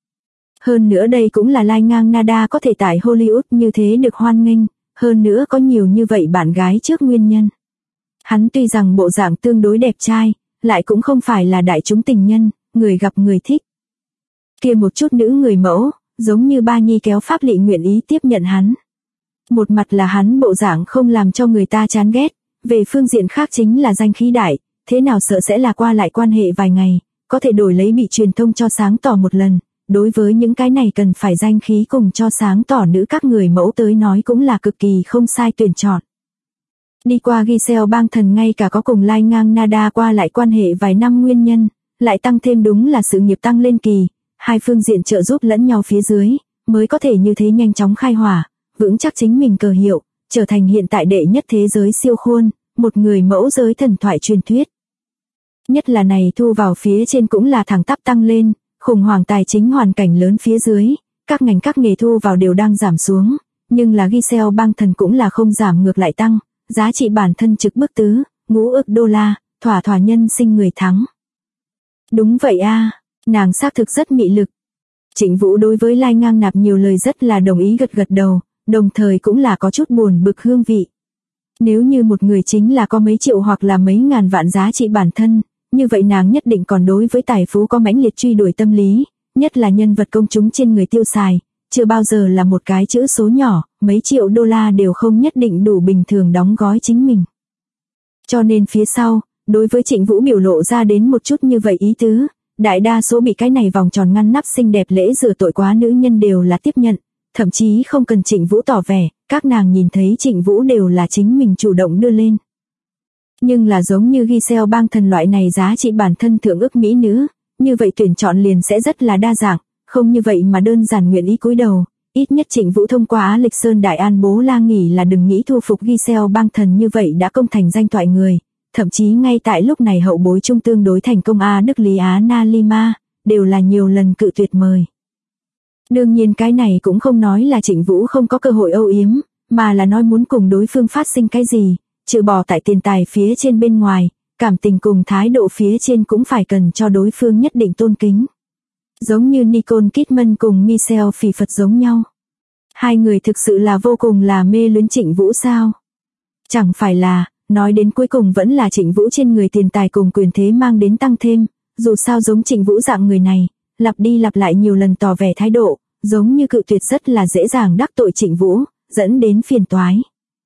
Hơn nữa đây cũng là Lai Ngang Nada có thể tại Hollywood như thế được hoan nghênh, hơn nữa có nhiều như vậy bạn gái trước nguyên nhân. Hắn tuy rằng bộ dạng tương đối đẹp trai, lại cũng không phải là đại chúng tình nhân, người gặp người thích. Kia một chút nữ người mẫu, giống như Ba Nhi kéo pháp lị nguyện ý tiếp nhận hắn. Một mặt là hắn bộ dạng không làm cho người ta chán ghét, về phương diện khác chính là danh khí đại, thế nào sợ sẽ là qua lại quan hệ vài ngày, có thể đổi lấy bị truyền thông cho sáng tỏ một lần. Đối với những cái này cần phải danh khí cùng cho sáng tỏ nữ các người mẫu tới nói cũng là cực kỳ không sai tuyển chọn. Đi qua Giselle bang thần ngay cả có cùng Lai Ngang Nada qua lại quan hệ vài năm nguyên nhân, lại tăng thêm đúng là sự nghiệp tăng lên kỳ, hai phương diện trợ giúp lẫn nhau phía dưới, mới có thể như thế nhanh chóng khai hỏa, vững chắc chính mình cờ hiệu, trở thành hiện tại đệ nhất thế giới siêu khuôn, một người mẫu giới thần thoại truyền thuyết. Nhất là này thu vào phía trên cũng là thẳng tắp tăng lên, khủng hoảng tài chính hoàn cảnh lớn phía dưới, các ngành các nghề thu vào đều đang giảm xuống, nhưng là Giselle bang thần cũng là không giảm ngược lại tăng, giá trị bản thân trực bức tứ, ngũ ức đô la, thỏa thỏa nhân sinh người thắng. Đúng vậy a, nàng xác thực rất mị lực. Trịnh Vũ đối với Lai Ngang Nạp nhiều lời rất là đồng ý gật gật đầu, đồng thời cũng là có chút buồn bực hương vị. Nếu như một người chính là có mấy triệu hoặc là mấy ngàn vạn giá trị bản thân, như vậy nàng nhất định còn đối với tài phú có mãnh liệt truy đuổi tâm lý, nhất là nhân vật công chúng trên người tiêu xài, chưa bao giờ là một cái chữ số nhỏ, mấy triệu đô la đều không nhất định đủ bình thường đóng gói chính mình. Cho nên phía sau, đối với Trịnh Vũ biểu lộ ra đến một chút như vậy ý tứ, đại đa số bị cái này vòng tròn ngăn nắp xinh đẹp lễ rửa tội quá nữ nhân đều là tiếp nhận, thậm chí không cần Trịnh Vũ tỏ vẻ, các nàng nhìn thấy Trịnh Vũ đều là chính mình chủ động đưa lên. Nhưng là giống như Giselle bang thần loại này giá trị bản thân thượng ức mỹ nữ, như vậy tuyển chọn liền sẽ rất là đa dạng, không như vậy mà đơn giản nguyện ý cúi đầu, ít nhất Trịnh Vũ thông qua Á Lịch Sơn Đại An Bố La nghỉ là đừng nghĩ thu phục Giselle bang thần như vậy đã công thành danh toại người, thậm chí ngay tại lúc này hậu bối trung tương đối thành công A Đức Lý Á Na Lima, đều là nhiều lần cự tuyệt mời. Đương nhiên cái này cũng không nói là Trịnh Vũ không có cơ hội âu yếm, mà là nói muốn cùng đối phương phát sinh cái gì, trừ bỏ tại tiền tài phía trên bên ngoài, cảm tình cùng thái độ phía trên cũng phải cần cho đối phương nhất định tôn kính. Giống như Nicole Kidman cùng Michelle Phỉ Phật giống nhau. Hai người thực sự là vô cùng là mê luyến Trịnh Vũ sao? Chẳng phải là, nói đến cuối cùng vẫn là Trịnh Vũ trên người tiền tài cùng quyền thế mang đến tăng thêm, dù sao giống Trịnh Vũ dạng người này, lặp đi lặp lại nhiều lần tỏ vẻ thái độ, giống như cự tuyệt rất là dễ dàng đắc tội Trịnh Vũ, dẫn đến phiền toái.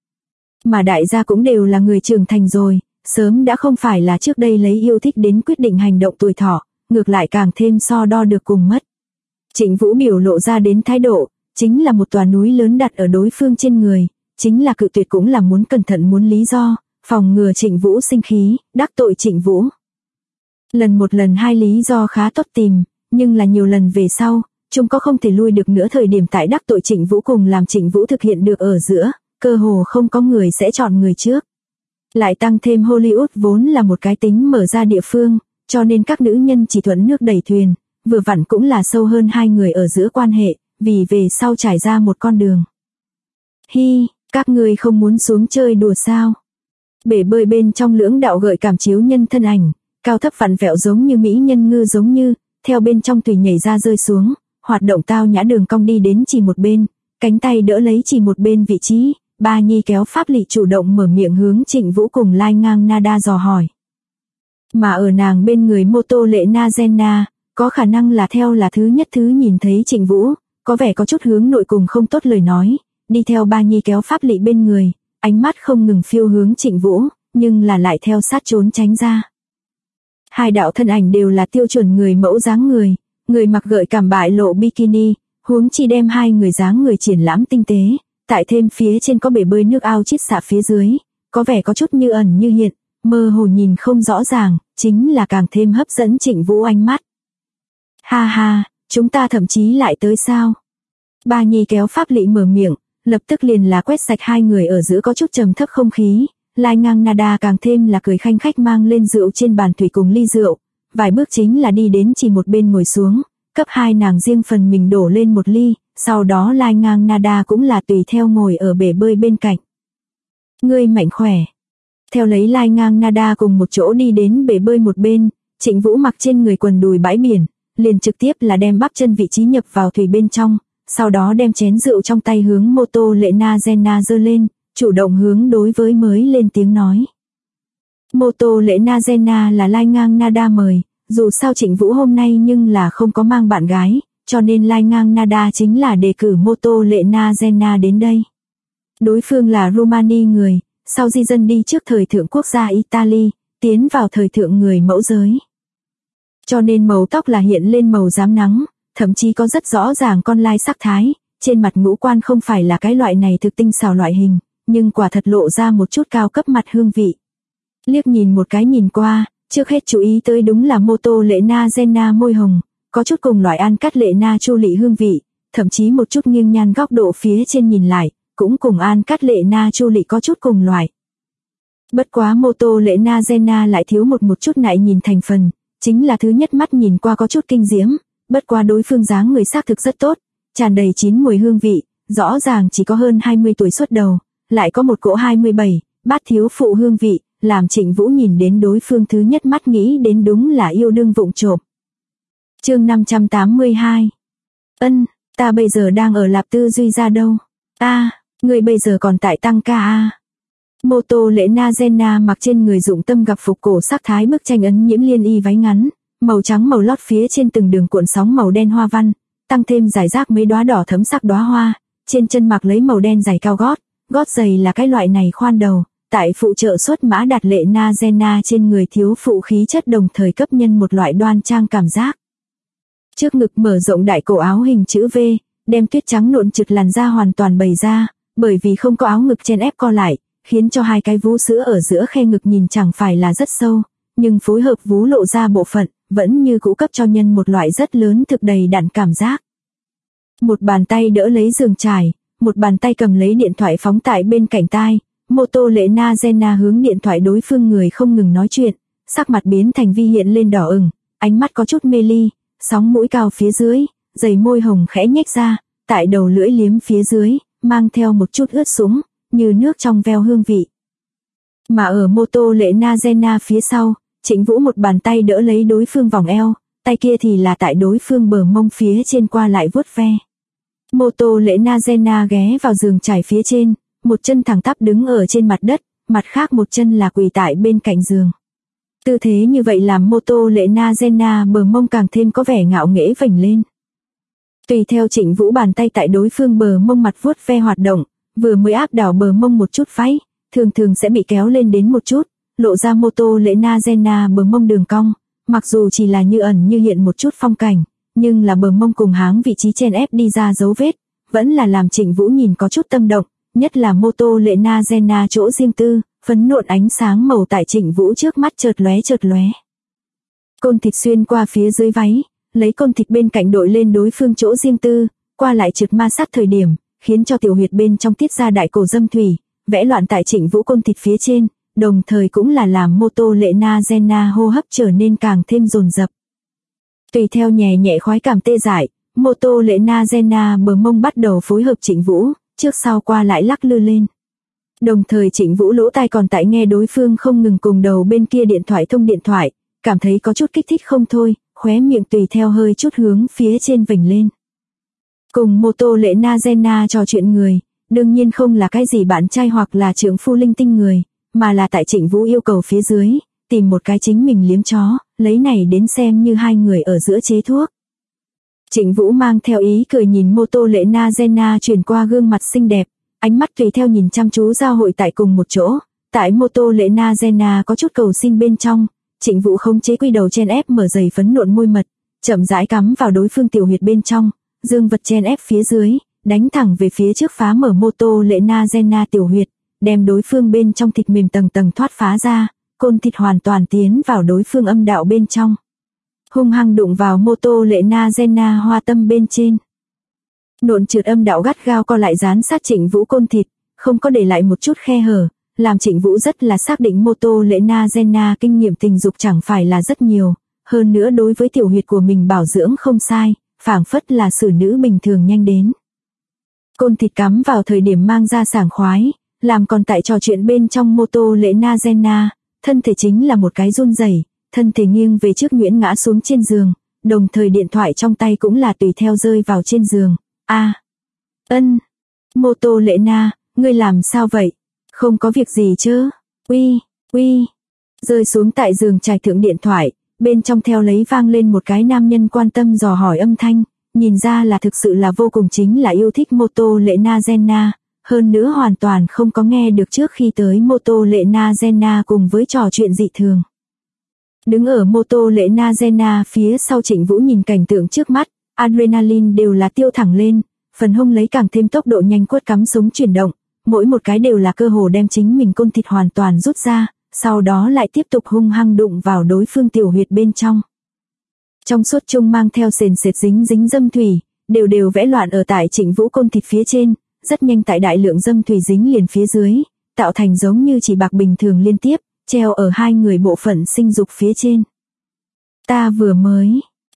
Mà đại gia cũng đều là người trưởng thành rồi, sớm đã không phải là trước đây lấy yêu thích đến quyết định hành động tuổi thọ, ngược lại càng thêm so đo được cùng mất. Trịnh Vũ biểu lộ ra đến thái độ, chính là một tòa núi lớn đặt ở đối phương trên người, chính là cự tuyệt cũng là muốn cẩn thận muốn lý do, phòng ngừa Trịnh Vũ sinh khí, đắc tội Trịnh Vũ. Lần một lần hai lý do khá tốt tìm, nhưng là nhiều lần về sau, chúng có không thể lui được nữa thời điểm tại đắc tội Trịnh Vũ cùng làm Trịnh Vũ thực hiện được ở giữa, cơ hồ không có người sẽ chọn người trước. Lại tăng thêm Hollywood vốn là một cái tính mở ra địa phương, cho nên các nữ nhân chỉ thuận nước đẩy thuyền, vừa vặn cũng là sâu hơn hai người ở giữa quan hệ, vì về sau trải ra một con đường. Hi, các người không muốn xuống chơi đùa sao? Bể bơi bên trong lưỡng đạo gợi cảm chiếu nhân thân ảnh, cao thấp vặn vẹo giống như mỹ nhân ngư giống như, theo bên trong tùy nhảy ra rơi xuống, hoạt động tao nhã đường cong đi đến chỉ một bên, cánh tay đỡ lấy chỉ một bên vị trí, Ba Nhi kéo pháp lị chủ động mở miệng hướng Trịnh Vũ cùng Lai Ngang Nada dò hỏi. Mà ở nàng bên người Mô Tô Lệ Na Zena, có khả năng là theo là thứ nhất thứ nhìn thấy Trịnh Vũ, có vẻ có chút hướng nội cùng không tốt lời nói, đi theo Ba Nhi kéo pháp lị bên người, ánh mắt không ngừng phiêu hướng Trịnh Vũ, nhưng là lại theo sát trốn tránh ra. Hai đạo thân ảnh đều là tiêu chuẩn người mẫu dáng người mặc gợi cảm bại lộ bikini, huống chi đem hai người dáng người triển lãm tinh tế, tại thêm phía trên có bể bơi nước ao chiết xạ phía dưới, có vẻ có chút như ẩn như hiện, mơ hồ nhìn không rõ ràng, chính là càng thêm hấp dẫn Trịnh Vũ ánh mắt. Ha ha, chúng ta thậm chí lại tới sao? Ba Nhi kéo pháp lị mở miệng, lập tức liền là quét sạch hai người ở giữa có chút trầm thấp không khí, Lai Ngang Nada càng thêm là cười khanh khách mang lên rượu trên bàn thủy cùng ly rượu, vài bước chính là đi đến chỉ một bên ngồi xuống, cấp hai nàng riêng phần mình đổ lên một ly, sau đó Lai Ngang Nada cũng là tùy theo ngồi ở bể bơi bên cạnh. Ngươi mạnh khỏe. Theo lấy Lai Ngang Nada cùng một chỗ đi đến bể bơi một bên, Trịnh Vũ mặc trên người quần đùi bãi biển, liền trực tiếp là đem bắp chân vị trí nhập vào thủy bên trong, sau đó đem chén rượu trong tay hướng Mô Tô Lệ Na Zena giơ lên, chủ động hướng đối với mới lên tiếng nói. Mô Tô Lệ Na Zena là Lai Ngang Nada mời, dù sao Trịnh Vũ hôm nay nhưng là không có mang bạn gái, cho nên Lai Ngang Nada chính là đề cử Mô Tô Lệ Na Zena đến đây. Đối phương là Romani người, sau di dân đi trước thời thượng quốc gia Italy, tiến vào thời thượng người mẫu giới. Cho nên màu tóc là hiện lên màu rám nắng, thậm chí có rất rõ ràng con lai sắc thái, trên mặt ngũ quan không phải là cái loại này thực tinh xảo loại hình, nhưng quả thật lộ ra một chút cao cấp mặt hương vị. Liếc nhìn một cái nhìn qua, trước hết chú ý tới đúng là Mô Tô Lệ Na Zena môi hồng, có chút cùng loại An Cát Lệ Na Chu Lị hương vị, thậm chí một chút nghiêng nhan góc độ phía trên nhìn lại, cũng cùng An Cát Lệ Na Chu Lị có chút cùng loại. Bất quá Mô Tô Lệ Na Zena lại thiếu một chút nại nhìn thành phần, chính là thứ nhất mắt nhìn qua có chút kinh diễm, bất quá đối phương dáng người xác thực rất tốt, tràn đầy chín mùi hương vị, rõ ràng chỉ có hơn 20 tuổi xuất đầu, lại có một cỗ 27, bát thiếu phụ hương vị, làm Trịnh Vũ nhìn đến đối phương thứ nhất mắt nghĩ đến đúng là yêu đương vụng trộm. Chương 582. Ta bây giờ đang ở Lạp Tư Duy ra đâu? Người bây giờ còn tại tăng ca à? Mô Tô Lệ Na Zena mặc trên người dụng tâm gặp phục cổ sắc thái bức tranh ấn nhiễm liên y váy ngắn, màu trắng màu lót phía trên từng đường cuộn sóng màu đen hoa văn, tăng thêm rải rác mấy đóa đỏ thấm sắc đóa hoa, trên chân mặc lấy màu đen giày cao gót giày là cái loại này khoan đầu, tại phụ trợ xuất mã đạt Lệ Na Zena trên người thiếu phụ khí chất đồng thời cấp nhân một loại đoan trang cảm giác. Trước ngực mở rộng đại cổ áo hình chữ V, đem tuyết trắng nộn trực làn da hoàn toàn bày ra, bởi vì không có áo ngực chen ép co lại, khiến cho hai cái vú sữa ở giữa khe ngực nhìn chẳng phải là rất sâu, nhưng phối hợp vú lộ ra bộ phận, vẫn như cũ cấp cho nhân một loại rất lớn thực đầy đặn cảm giác. Một bàn tay đỡ lấy giường trải, một bàn tay cầm lấy điện thoại phóng tại bên cạnh tai, Mô Tô Lệ Na Zena hướng điện thoại đối phương người không ngừng nói chuyện, sắc mặt biến thành vi hiện lên đỏ ửng, ánh mắt có chút mê ly, sóng mũi cao phía dưới, dày môi hồng khẽ nhếch ra, tại đầu lưỡi liếm phía dưới, mang theo một chút ướt sũng, như nước trong veo hương vị. Mà ở Mô Tô Lệ Na Zena phía sau, Trịnh Vũ một bàn tay đỡ lấy đối phương vòng eo, tay kia thì là tại đối phương bờ mông phía trên qua lại vuốt ve. Mô Tô Lệ Na Zena ghé vào giường trải phía trên, một chân thẳng tắp đứng ở trên mặt đất, mặt khác một chân là quỳ tại bên cạnh giường. Tư thế như vậy làm Mô Tô Lệ Na Zena bờ mông càng thêm có vẻ ngạo nghễ vểnh lên. Tùy theo Trịnh Vũ bàn tay tại đối phương bờ mông mặt vuốt ve hoạt động, vừa mới áp đảo bờ mông một chút váy, thường thường sẽ bị kéo lên đến một chút, lộ ra Mô Tô Lệ Na Zena bờ mông đường cong, mặc dù chỉ là như ẩn như hiện một chút phong cảnh, nhưng là bờ mông cùng háng vị trí chen ép đi ra dấu vết, vẫn là làm Trịnh Vũ nhìn có chút tâm động, nhất là Mô Tô Lệ Na Zena chỗ riêng tư, phấn nộn ánh sáng màu tại Trịnh Vũ trước mắt chợt lóe. Côn thịt xuyên qua phía dưới váy, lấy côn thịt bên cạnh đội lên đối phương chỗ riêng tư, qua lại trượt ma sát thời điểm, khiến cho tiểu huyệt bên trong tiết ra đại cổ dâm thủy, vẽ loạn tại Trịnh Vũ côn thịt phía trên, đồng thời cũng là làm Mô Tô Lệ Na Zena hô hấp trở nên càng thêm dồn dập. Tùy theo nhẹ nhẹ khoái cảm tê dại, Mô Tô Lệ Na Zena bờ mông bắt đầu phối hợp Trịnh Vũ, trước sau qua lại lắc lư lên. Đồng thời Trịnh Vũ lỗ tai còn tại nghe đối phương không ngừng cùng đầu bên kia điện thoại thông điện thoại, cảm thấy có chút kích thích không thôi, khóe miệng tùy theo hơi chút hướng phía trên vểnh lên. Cùng Mô Tô Lệ Na Zena trò chuyện người, đương nhiên không là cái gì bạn trai hoặc là trượng phu linh tinh người, mà là tại Trịnh Vũ yêu cầu phía dưới, tìm một cái chính mình liếm chó, lấy này đến xem như hai người ở giữa chế thuốc. Trịnh Vũ mang theo ý cười nhìn Mô Tô Lệ Na Zena chuyển qua gương mặt xinh đẹp, ánh mắt tùy theo nhìn chăm chú giao hội tại cùng một chỗ, tại Mô Tô Lệ Na Zena có chút cầu xin bên trong, Trịnh Vũ khống chế quy đầu chen ép mở dày phấn nộn môi mật, chậm rãi cắm vào đối phương tiểu huyệt bên trong, dương vật chen ép phía dưới, đánh thẳng về phía trước phá mở Mô Tô Lệ Na Zena tiểu huyệt, đem đối phương bên trong thịt mềm tầng tầng thoát phá ra, côn thịt hoàn toàn tiến vào đối phương âm đạo bên trong. Hung hăng đụng vào Mô Tô Lệ Na Zena hoa tâm bên trên. Nộn trượt âm đạo gắt gao co lại dán sát Trịnh Vũ côn thịt, không có để lại một chút khe hở, làm Trịnh Vũ rất là xác định Mô Tô Lệ Na Zena kinh nghiệm tình dục chẳng phải là rất nhiều, hơn nữa đối với tiểu huyệt của mình bảo dưỡng không sai, phảng phất là xử nữ bình thường nhanh đến. Côn thịt cắm vào thời điểm mang ra sảng khoái, làm còn tại trò chuyện bên trong Mô Tô Lệ Na Zena, thân thể chính là một cái run rẩy, thân thể nghiêng về trước nhuyễn ngã xuống trên giường, đồng thời điện thoại trong tay cũng là tùy theo rơi vào trên giường. Ân. Mô Tô Lệ Na, ngươi làm sao vậy? Không có việc gì chứ? Uy. Rơi xuống tại giường trải thượng điện thoại, bên trong theo lấy vang lên một cái nam nhân quan tâm dò hỏi âm thanh, nhìn ra là thực sự là vô cùng chính là yêu thích Mô Tô Lệ Na Zena, hơn nữa hoàn toàn không có nghe được trước khi tới Mô Tô Lệ Na Zena cùng với trò chuyện dị thường. Đứng ở Mô Tô Lệ Na Zena phía sau Trịnh Vũ nhìn cảnh tượng trước mắt, adrenaline đều là tiêu thẳng lên, phần hông lấy càng thêm tốc độ nhanh quất cắm súng chuyển động, mỗi một cái đều là cơ hồ đem chính mình côn thịt hoàn toàn rút ra, sau đó lại tiếp tục hung hăng đụng vào đối phương tiểu huyệt bên trong. Trong suốt chung mang theo sền sệt dính dâm thủy, đều vẽ loạn ở tại Trịnh Vũ côn thịt phía trên, rất nhanh tại đại lượng dâm thủy dính liền phía dưới, tạo thành giống như chỉ bạc bình thường liên tiếp, treo ở hai người bộ phận sinh dục phía trên. Ta vừa mới,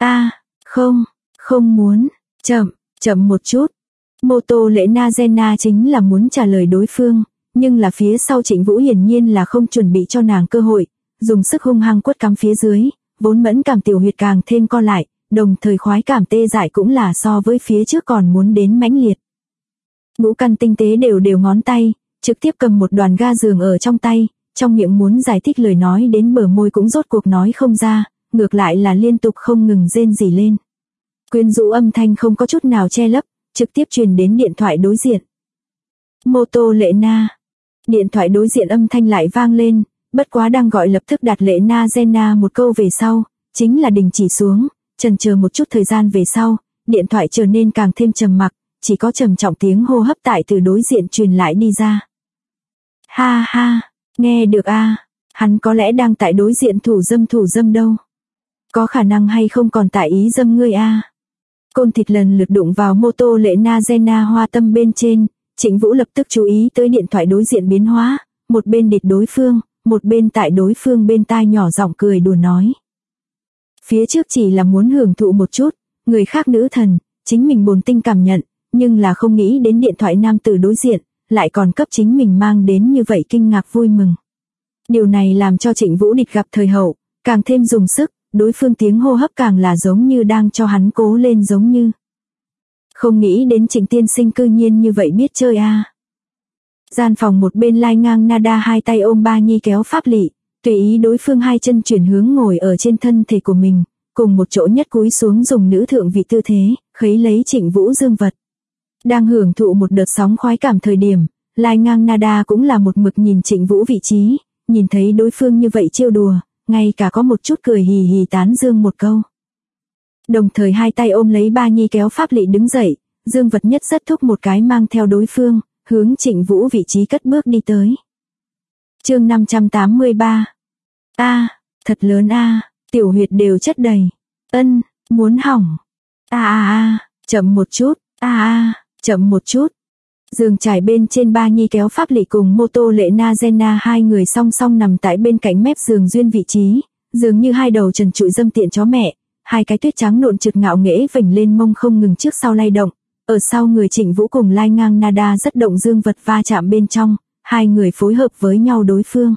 không muốn, chậm một chút. Mô Tô Lệ Na Zena chính là muốn trả lời đối phương, nhưng là phía sau Trịnh Vũ hiển nhiên là không chuẩn bị cho nàng cơ hội, dùng sức hung hăng quất cắm phía dưới, vốn mẫn cảm tiểu huyệt càng thêm co lại, đồng thời khoái cảm tê dại cũng là so với phía trước còn muốn đến mãnh liệt. Ngũ căn tinh tế đều ngón tay, trực tiếp cầm một đoàn ga giường ở trong tay, trong miệng muốn giải thích lời nói đến bờ môi cũng rốt cuộc nói không ra, ngược lại là liên tục không ngừng rên rỉ lên. Quyến rũ âm thanh không có chút nào che lấp, trực tiếp truyền đến điện thoại đối diện. Mô Tô Lệ Na. Điện thoại đối diện âm thanh lại vang lên, bất quá đang gọi lập tức đặt Lệ Na Zena một câu về sau, chính là đình chỉ xuống, chần chờ một chút thời gian về sau, điện thoại trở nên càng thêm trầm mặc, chỉ có trầm trọng tiếng hô hấp tại từ đối diện truyền lại đi ra. Ha, nghe được hắn có lẽ đang tại đối diện thủ dâm đâu. Có khả năng hay không còn tại ý dâm ngươi Côn thịt lần lượt đụng vào Mô Tô Lệ Na Zena hoa tâm bên trên, Trịnh Vũ lập tức chú ý tới điện thoại đối diện biến hóa, một bên địt đối phương, một bên tại đối phương bên tai nhỏ giọng cười đùa nói. Phía trước chỉ là muốn hưởng thụ một chút, người khác nữ thần, chính mình bồn tinh cảm nhận, nhưng là không nghĩ đến điện thoại nam tử đối diện, lại còn cấp chính mình mang đến như vậy kinh ngạc vui mừng. Điều này làm cho Trịnh Vũ địt gặp thời hậu, càng thêm dùng sức, đối phương tiếng hô hấp càng là giống như đang cho hắn cố lên giống như. Không nghĩ đến Trịnh tiên sinh cư nhiên như vậy biết chơi Gian phòng một bên lai ngang Nada hai tay ôm Ba Nhi kéo pháp lị, tùy ý đối phương hai chân chuyển hướng ngồi ở trên thân thể của mình, cùng một chỗ nhất cúi xuống dùng nữ thượng vị tư thế, khấy lấy Trịnh Vũ dương vật. Đang hưởng thụ một đợt sóng khoái cảm thời điểm, lai ngang Nada cũng là một mực nhìn Trịnh Vũ vị trí, nhìn thấy đối phương như vậy trêu đùa, ngay cả có một chút cười hì hì tán dương một câu. Đồng thời hai tay ôm lấy Ba Nhi kéo pháp lị đứng dậy, dương vật nhất rất thúc một cái mang theo đối phương, hướng Trịnh Vũ vị trí cất bước đi tới. Chương 583. Thật lớn tiểu huyệt đều chất đầy. Muốn hỏng. Chậm một chút. Chậm một chút. Giường trải bên trên Ba Nhi kéo pháp lị cùng Mô Tô Lệ Na Zena hai người song song nằm tại bên cạnh mép giường duyên vị trí, dường như hai đầu trần trụi dâm tiện chó mẹ, hai cái tuyết trắng nộn trượt ngạo nghễ vểnh lên mông không ngừng trước sau lay động. Ở sau người Trịnh Vũ cùng lai ngang Nada rất động dương vật va chạm bên trong, hai người phối hợp với nhau đối phương.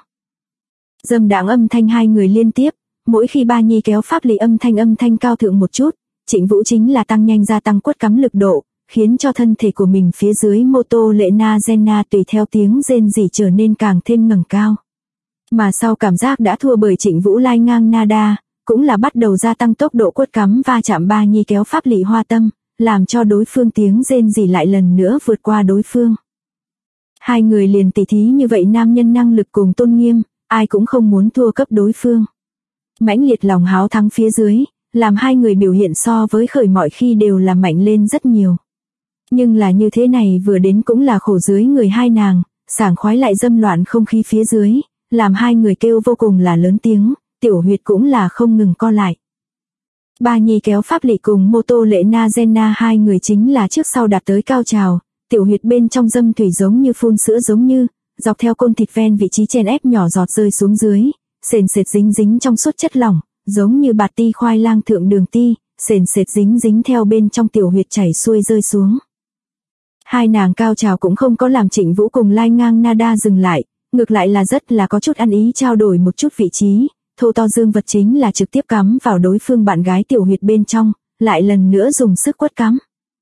Dâm đãng âm thanh hai người liên tiếp, mỗi khi Ba Nhi kéo pháp lị âm thanh cao thượng một chút, Trịnh Vũ chính là tăng nhanh gia tăng quất cắm lực độ, khiến cho thân thể của mình phía dưới Mô Tô Lệ Na Zena tùy theo tiếng rên rỉ trở nên càng thêm ngẩng cao. Mà sau cảm giác đã thua bởi Trịnh Vũ lai ngang Nada, cũng là bắt đầu gia tăng tốc độ quất cắm va chạm Ba Nhi kéo pháp lị hoa tâm, làm cho đối phương tiếng rên rỉ lại lần nữa vượt qua đối phương. Hai người liền tỉ thí như vậy, nam nhân năng lực cùng tôn nghiêm, ai cũng không muốn thua cấp đối phương. Mãnh liệt lòng háo thắng phía dưới, làm hai người biểu hiện so với khởi mọi khi đều là mạnh lên rất nhiều. Nhưng là như thế này vừa đến cũng là khổ dưới người hai nàng, sảng khoái lại dâm loạn không khí phía dưới, làm hai người kêu vô cùng là lớn tiếng, tiểu huyệt cũng là không ngừng co lại. Ba Nhi kéo pháp lị cùng Mô Tô Lệ Na Zena hai người chính là trước sau đạt tới cao trào, tiểu huyệt bên trong dâm thủy giống như phun sữa giống như, dọc theo côn thịt ven vị trí chèn ép nhỏ giọt rơi xuống dưới, sền sệt dính trong suốt chất lỏng, giống như bạt ti khoai lang thượng đường ti, sền sệt dính theo bên trong tiểu huyệt chảy xuôi rơi xuống. Hai nàng cao trào cũng không có làm Trịnh Vũ cùng lai ngang Nada dừng lại, ngược lại là rất là có chút ăn ý trao đổi một chút vị trí. Thô to dương vật chính là trực tiếp cắm vào đối phương bạn gái tiểu huyệt bên trong, lại lần nữa dùng sức quất cắm.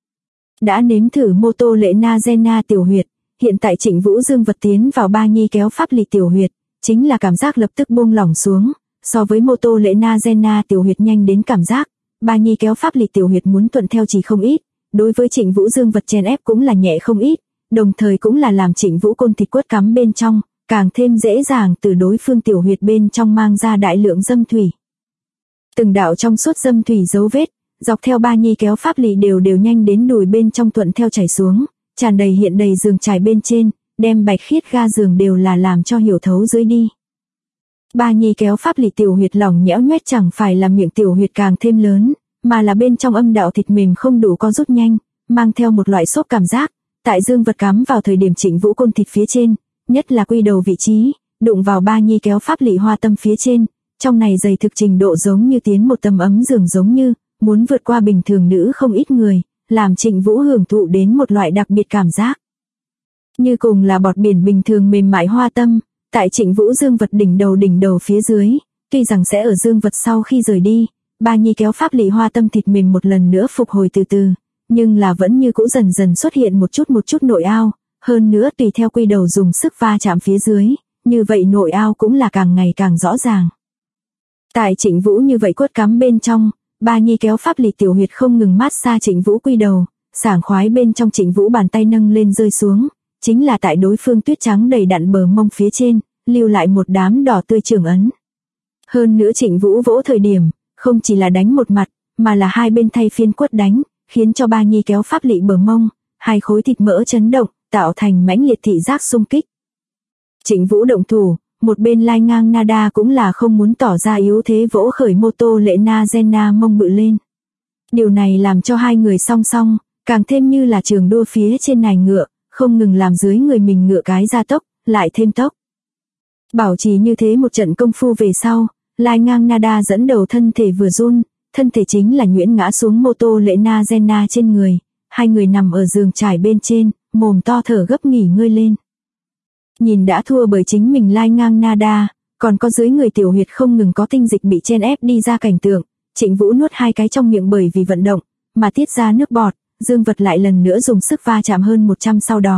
Đã nếm thử Mô Tô Lệ Na Zena tiểu huyệt, hiện tại Trịnh Vũ dương vật tiến vào Ba Nhi kéo pháp lị tiểu huyệt, chính là cảm giác lập tức buông lỏng xuống, so với Mô Tô Lệ Na Zena tiểu huyệt nhanh đến cảm giác, Ba Nhi kéo pháp lị tiểu huyệt muốn thuận theo chỉ không ít, đối với Trịnh Vũ dương vật chèn ép cũng là nhẹ không ít, đồng thời cũng là làm Trịnh Vũ côn thịt quất cắm bên trong, càng thêm dễ dàng từ đối phương tiểu huyệt bên trong mang ra đại lượng dâm thủy. Từng đạo trong suốt dâm thủy dấu vết, dọc theo Ba Nhi kéo pháp lị đều nhanh đến đùi bên trong thuận theo chảy xuống, tràn đầy hiện đầy giường trải bên trên, đem bạch khiết ga giường đều là làm cho hiểu thấu dưới đi. Ba Nhi kéo pháp lị tiểu huyệt lỏng nhẽo nhoét chẳng phải là miệng tiểu huyệt càng thêm lớn, mà là bên trong âm đạo thịt mềm không đủ co rút nhanh, mang theo một loại xốp cảm giác, tại dương vật cắm vào thời điểm Trịnh Vũ côn thịt phía trên, nhất là quy đầu vị trí, đụng vào Ba Nhi kéo pháp lị hoa tâm phía trên, trong này dày thực trình độ giống như tiến một tấm ấm giường giống như, muốn vượt qua bình thường nữ không ít người, làm Trịnh Vũ hưởng thụ đến một loại đặc biệt cảm giác. Như cùng là bọt biển bình thường mềm mại hoa tâm, tại Trịnh Vũ dương vật đỉnh đầu phía dưới, tuy rằng sẽ ở dương vật sau khi rời đi, Ba Nhi kéo pháp lị hoa tâm thịt mềm một lần nữa phục hồi từ từ, nhưng là vẫn như cũ dần dần xuất hiện một chút nội ao. Hơn nữa tùy theo quy đầu dùng sức va chạm phía dưới, như vậy nội ao cũng là càng ngày càng rõ ràng. Tại Trịnh Vũ như vậy quất cắm bên trong, Ba Nhi kéo pháp lị tiểu huyệt không ngừng mát xa Trịnh Vũ quy đầu, sảng khoái bên trong Trịnh Vũ bàn tay nâng lên rơi xuống, chính là tại đối phương tuyết trắng đầy đặn bờ mông phía trên, lưu lại một đám đỏ tươi trưởng ấn. Hơn nữa Trịnh Vũ vỗ thời điểm, không chỉ là đánh một mặt, mà là hai bên thay phiên quất đánh, khiến cho Ba Nhi kéo pháp lị bờ mông, hai khối thịt mỡ chấn động, tạo thành mãnh liệt thị giác xung kích. Trịnh Vũ động thủ, một bên lai ngang Nada cũng là không muốn tỏ ra yếu thế vỗ khởi Mô Tô Lệ Na Zena mông bự lên. Điều này làm cho hai người song song, càng thêm như là trường đua phía trên nài ngựa, không ngừng làm dưới người mình ngựa cái gia tốc, lại thêm tốc. Bảo trì như thế một trận công phu về sau, lai ngang Nada dẫn đầu thân thể vừa run, thân thể chính là nhuyễn ngã xuống Mô Tô Lệ Na Zena trên người, hai người nằm ở giường trải bên trên, mồm to thở gấp nghỉ ngơi lên. Nhìn đã thua bởi chính mình lai ngang Nada, còn có dưới người tiểu huyệt không ngừng có tinh dịch bị chen ép đi ra cảnh tượng, Trịnh Vũ nuốt hai cái trong miệng bởi vì vận động, mà tiết ra nước bọt, dương vật lại lần nữa dùng sức va chạm hơn 100 sau đó,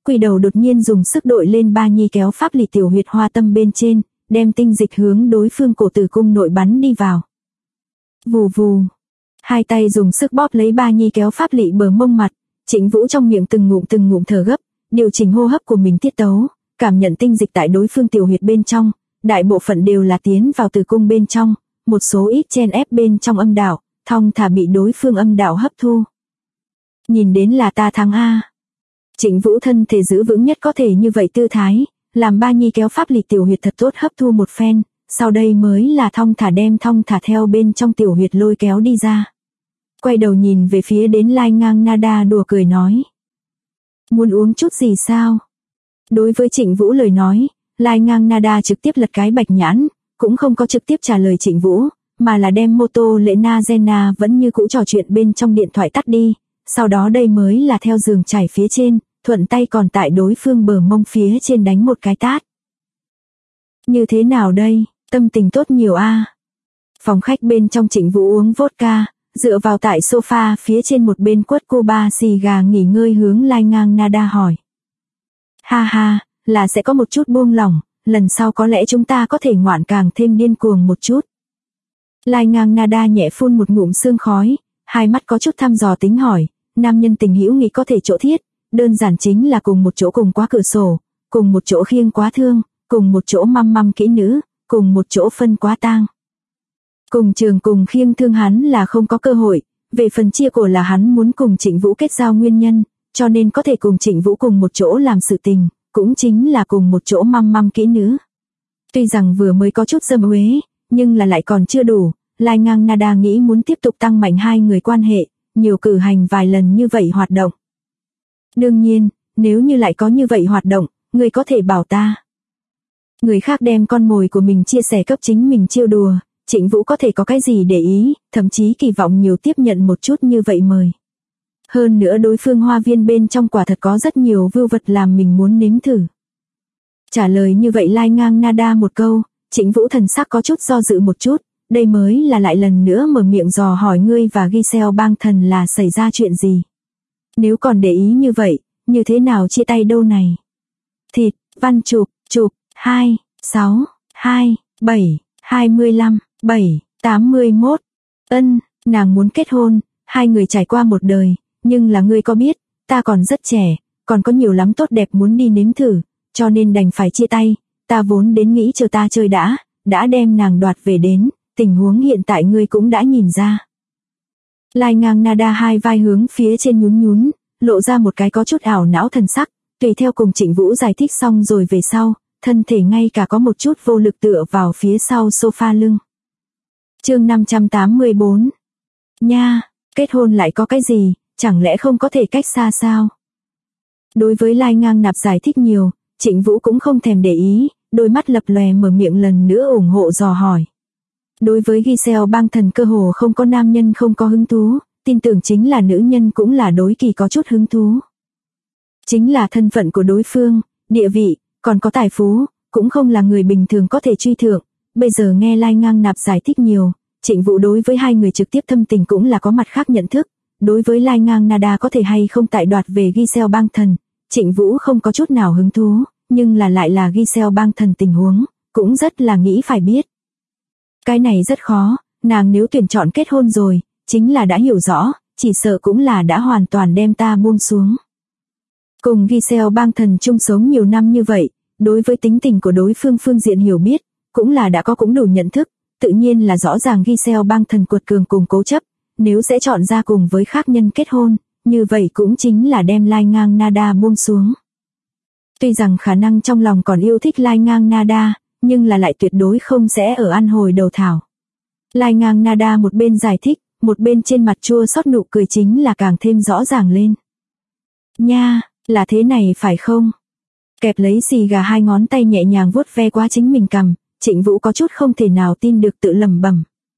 quỷ đầu đột nhiên dùng sức đội lên ba nhi kéo pháp lì tiểu huyệt hoa tâm bên trên, đem tinh dịch hướng đối phương cổ tử cung nội bắn đi vào. Vù vù. Hai tay dùng sức bóp lấy ba nhi kéo pháp lị bờ mông mặt, Trịnh Vũ trong miệng từng ngụm thở gấp, điều chỉnh hô hấp của mình tiết tấu, cảm nhận tinh dịch tại đối phương tiểu huyệt bên trong, đại bộ phận đều là tiến vào tử cung bên trong, một số ít chen ép bên trong âm đạo, thong thả bị đối phương âm đạo hấp thu. Nhìn đến là ta thắng a. Trịnh Vũ thân thể giữ vững nhất có thể như vậy tư thái, làm ba nhi kéo pháp lị tiểu huyệt thật tốt hấp thu một phen, sau đây mới là thong thả theo bên trong tiểu huyệt lôi kéo đi ra. Quay đầu nhìn về phía đến Lai Ngang Nada đùa cười nói. Muốn uống chút gì sao? Đối với Trịnh Vũ lời nói, Lai Ngang Nada trực tiếp lật cái bạch nhãn, cũng không có trực tiếp trả lời Trịnh Vũ, mà là đem mô tô lệ na Zena vẫn như cũ trò chuyện bên trong điện thoại tắt đi, sau đó đây mới là theo giường trải phía trên, thuận tay còn tại đối phương bờ mông phía trên đánh một cái tát. Như thế nào đây, tâm tình tốt nhiều a. Phòng khách bên trong Trịnh Vũ uống vodka, dựa vào tại sofa phía trên một bên quất Cuba xì gà nghỉ ngơi hướng Lai Ngang Nada hỏi. Ha ha, là sẽ có một chút buông lỏng, lần sau có lẽ chúng ta có thể ngoạn càng thêm điên cuồng một chút. Lai Ngang Nada nhẹ phun một ngụm sương khói, hai mắt có chút thăm dò tính hỏi, nam nhân tình hữu nghị có thể chỗ thiết, đơn giản chính là cùng một chỗ cùng quá cửa sổ, cùng một chỗ khiêng quá thương, cùng một chỗ măm kỹ nữ, cùng một chỗ phân quá tang. Cùng trường cùng khiêng thương hắn là không có cơ hội, về phần chia cổ là hắn muốn cùng Trịnh Vũ kết giao nguyên nhân, cho nên có thể cùng Trịnh Vũ cùng một chỗ làm sự tình, cũng chính là cùng một chỗ măm kỹ nữ. Tuy rằng vừa mới có chút dâm uế, nhưng là lại còn chưa đủ, Lai Ngang Nada nghĩ muốn tiếp tục tăng mạnh hai người quan hệ, nhiều cử hành vài lần như vậy hoạt động. Đương nhiên, nếu như lại có như vậy hoạt động, người có thể bảo ta. Người khác đem con mồi của mình chia sẻ cấp chính mình trêu đùa, Trịnh Vũ có thể có cái gì để ý, thậm chí kỳ vọng nhiều tiếp nhận một chút như vậy mời. Hơn nữa đối phương hoa viên bên trong quả thật có rất nhiều vưu vật làm mình muốn nếm thử. Trả lời như vậy Lai Ngang Nada một câu, Trịnh Vũ thần sắc có chút do dự một chút, đây mới là lại lần nữa mở miệng dò hỏi ngươi và Giselle bang thần là xảy ra chuyện gì. Nếu còn để ý như vậy, như thế nào chia tay đâu này. Thịt, văn chụp, 2, 6, 2, 7, 25, 7, 81. Nàng muốn kết hôn, hai người trải qua một đời, nhưng là ngươi có biết, ta còn rất trẻ, còn có nhiều lắm tốt đẹp muốn đi nếm thử, cho nên đành phải chia tay, ta vốn đến nghĩ chờ ta chơi đã đem nàng đoạt về đến, tình huống hiện tại ngươi cũng đã nhìn ra. Lai Ngang Nada hai vai hướng phía trên nhún, lộ ra một cái có chút ảo não thần sắc, tùy theo cùng Trịnh Vũ giải thích xong rồi về sau, thân thể ngay cả có một chút vô lực tựa vào phía sau sofa lưng. Chương 584. Nha, kết hôn lại có cái gì, chẳng lẽ không có thể cách xa sao? Đối với Lai Ngang Nạp giải thích nhiều, Trịnh Vũ cũng không thèm để ý, đôi mắt lập lòe mở miệng lần nữa ủng hộ dò hỏi. Đối với Giselle bang thần cơ hồ không có nam nhân không có hứng thú, tin tưởng chính là nữ nhân cũng là đối kỳ có chút hứng thú. Chính là thân phận của đối phương, địa vị, còn có tài phú, cũng không là người bình thường có thể truy thượng. Bây giờ nghe Lai Ngang Nạp giải thích nhiều, Trịnh Vũ đối với hai người trực tiếp thâm tình cũng là có mặt khác nhận thức. Đối với Lai Ngang Nada có thể hay không tại đoạt về Giselle bang thần, Trịnh Vũ không có chút nào hứng thú, nhưng là lại là Giselle bang thần tình huống, cũng rất là nghĩ phải biết. Cái này rất khó, nàng nếu tuyển chọn kết hôn rồi, chính là đã hiểu rõ, chỉ sợ cũng là đã hoàn toàn đem ta buông xuống. Cùng Giselle bang thần chung sống nhiều năm như vậy, đối với tính tình của đối phương phương diện hiểu biết, cũng là đã có cũng đủ nhận thức, tự nhiên là rõ ràng Giselle bang thần cuột cường cùng cố chấp, nếu sẽ chọn ra cùng với khác nhân kết hôn, như vậy cũng chính là đem Lai Ngang Nada buông xuống. Tuy rằng khả năng trong lòng còn yêu thích Lai Ngang Nada, nhưng là lại tuyệt đối không sẽ ở ăn hồi đầu thảo. Lai Ngang Nada một bên giải thích, một bên trên mặt chua xót nụ cười chính là càng thêm rõ ràng lên. Nha, là thế này phải không? Kẹp lấy xì gà hai ngón tay nhẹ nhàng vuốt ve qua chính mình cằm, Trịnh Vũ có chút không thể nào tin được tự lẩm bẩm.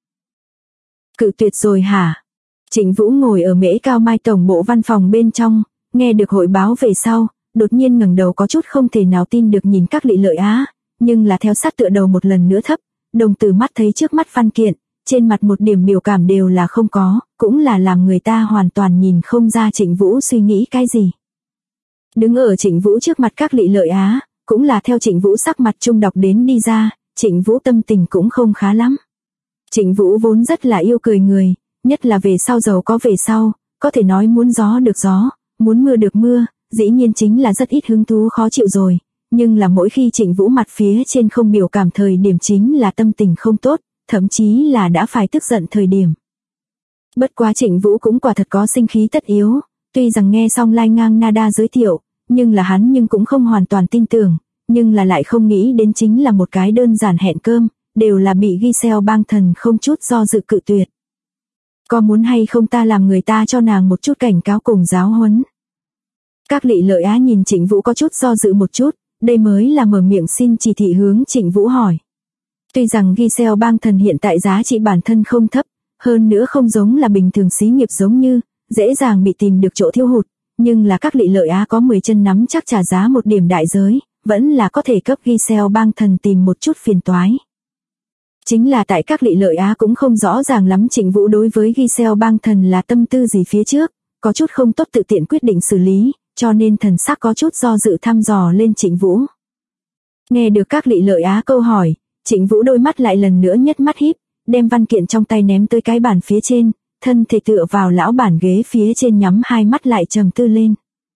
Cự tuyệt rồi hả? Trịnh Vũ ngồi ở Mễ Cao Mai tổng bộ văn phòng bên trong, nghe được hội báo về sau, đột nhiên ngẩng đầu có chút không thể nào tin được nhìn các Lị Lợi Á, nhưng là theo sát tựa đầu một lần nữa thấp, đồng tử mắt thấy trước mắt văn kiện, trên mặt một điểm biểu cảm đều là không có, cũng là làm người ta hoàn toàn nhìn không ra Trịnh Vũ suy nghĩ cái gì. Đứng ở Trịnh Vũ trước mặt các Lị Lợi Á, cũng là theo Trịnh Vũ sắc mặt trung đọc đến đi ra, Trịnh Vũ tâm tình cũng không khá lắm. Trịnh Vũ vốn rất là yêu cười người, nhất là về sau giàu có về sau, có thể nói muốn gió được gió, muốn mưa được mưa, dĩ nhiên chính là rất ít hứng thú khó chịu rồi, nhưng là mỗi khi Trịnh Vũ mặt phía trên không biểu cảm thời điểm chính là tâm tình không tốt, thậm chí là đã phải tức giận thời điểm. Bất quá Trịnh Vũ cũng quả thật có sinh khí tất yếu, tuy rằng nghe xong Lai Ngang Nada giới thiệu, nhưng là hắn nhưng cũng không hoàn toàn tin tưởng, nhưng là lại không nghĩ đến chính là một cái đơn giản hẹn cơm, đều là bị Giselle Bang Thần không chút do dự cự tuyệt. Có muốn hay không ta làm người ta cho nàng một chút cảnh cáo cùng giáo huấn? Các Lị Lợi Á nhìn Trịnh Vũ có chút do dự một chút, đây mới là mở miệng xin chỉ thị hướng Trịnh Vũ hỏi. Tuy rằng Giselle Bang Thần hiện tại giá trị bản thân không thấp, hơn nữa không giống là bình thường xí nghiệp giống như, dễ dàng bị tìm được chỗ thiếu hụt, nhưng là các Lị Lợi Á có 10 chân nắm chắc trả giá một điểm đại giới, vẫn là có thể cấp Giselle Bang Thần tìm một chút phiền toái. Chính là tại các Lị Lợi Á cũng không rõ ràng lắm Trịnh Vũ đối với Giselle Bang Thần là tâm tư gì phía trước, có chút không tốt tự tiện quyết định xử lý, cho nên thần sắc có chút do dự thăm dò lên Trịnh Vũ. Nghe được các Lị Lợi Á câu hỏi, Trịnh Vũ đôi mắt lại lần nữa nhất mắt híp, đem văn kiện trong tay ném tới cái bàn phía trên, thân thể tựa vào lão bản ghế phía trên nhắm hai mắt lại trầm tư lên.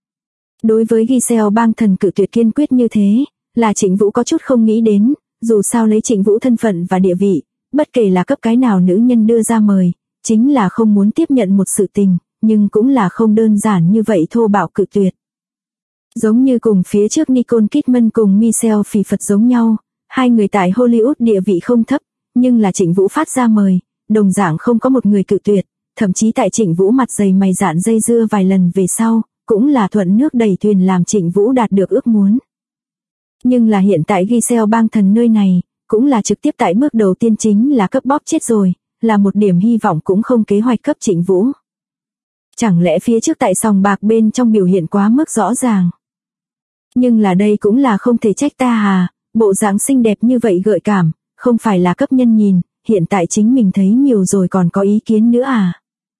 Đối với Giselle Bang Thần cự tuyệt kiên quyết như thế, là Trịnh Vũ có chút không nghĩ đến, dù sao lấy Trịnh Vũ thân phận và địa vị, bất kể là cấp cái nào nữ nhân đưa ra mời, chính là không muốn tiếp nhận một sự tình, nhưng cũng là không đơn giản như vậy thô bạo cự tuyệt. Giống như cùng phía trước Nicole Kidman cùng Michelle Pfeiffer giống nhau, hai người tại Hollywood địa vị không thấp, nhưng là Trịnh Vũ phát ra mời, đồng dạng không có một người cự tuyệt, thậm chí tại Trịnh Vũ mặt dày mày dạn dây dưa vài lần về sau, cũng là thuận nước đẩy thuyền làm Trịnh Vũ đạt được ước muốn. Nhưng là hiện tại Giselle Bang Thần nơi này, cũng là trực tiếp tại bước đầu tiên chính là cấp bóp chết rồi, là một điểm hy vọng cũng không kế hoạch cấp Trịnh Vũ. Chẳng lẽ phía trước tại sòng bạc bên trong biểu hiện quá mức rõ ràng. Nhưng là đây cũng là không thể trách ta à, bộ dáng xinh đẹp như vậy gợi cảm, không phải là cấp nhân nhìn, hiện tại chính mình thấy nhiều rồi còn có ý kiến nữa à.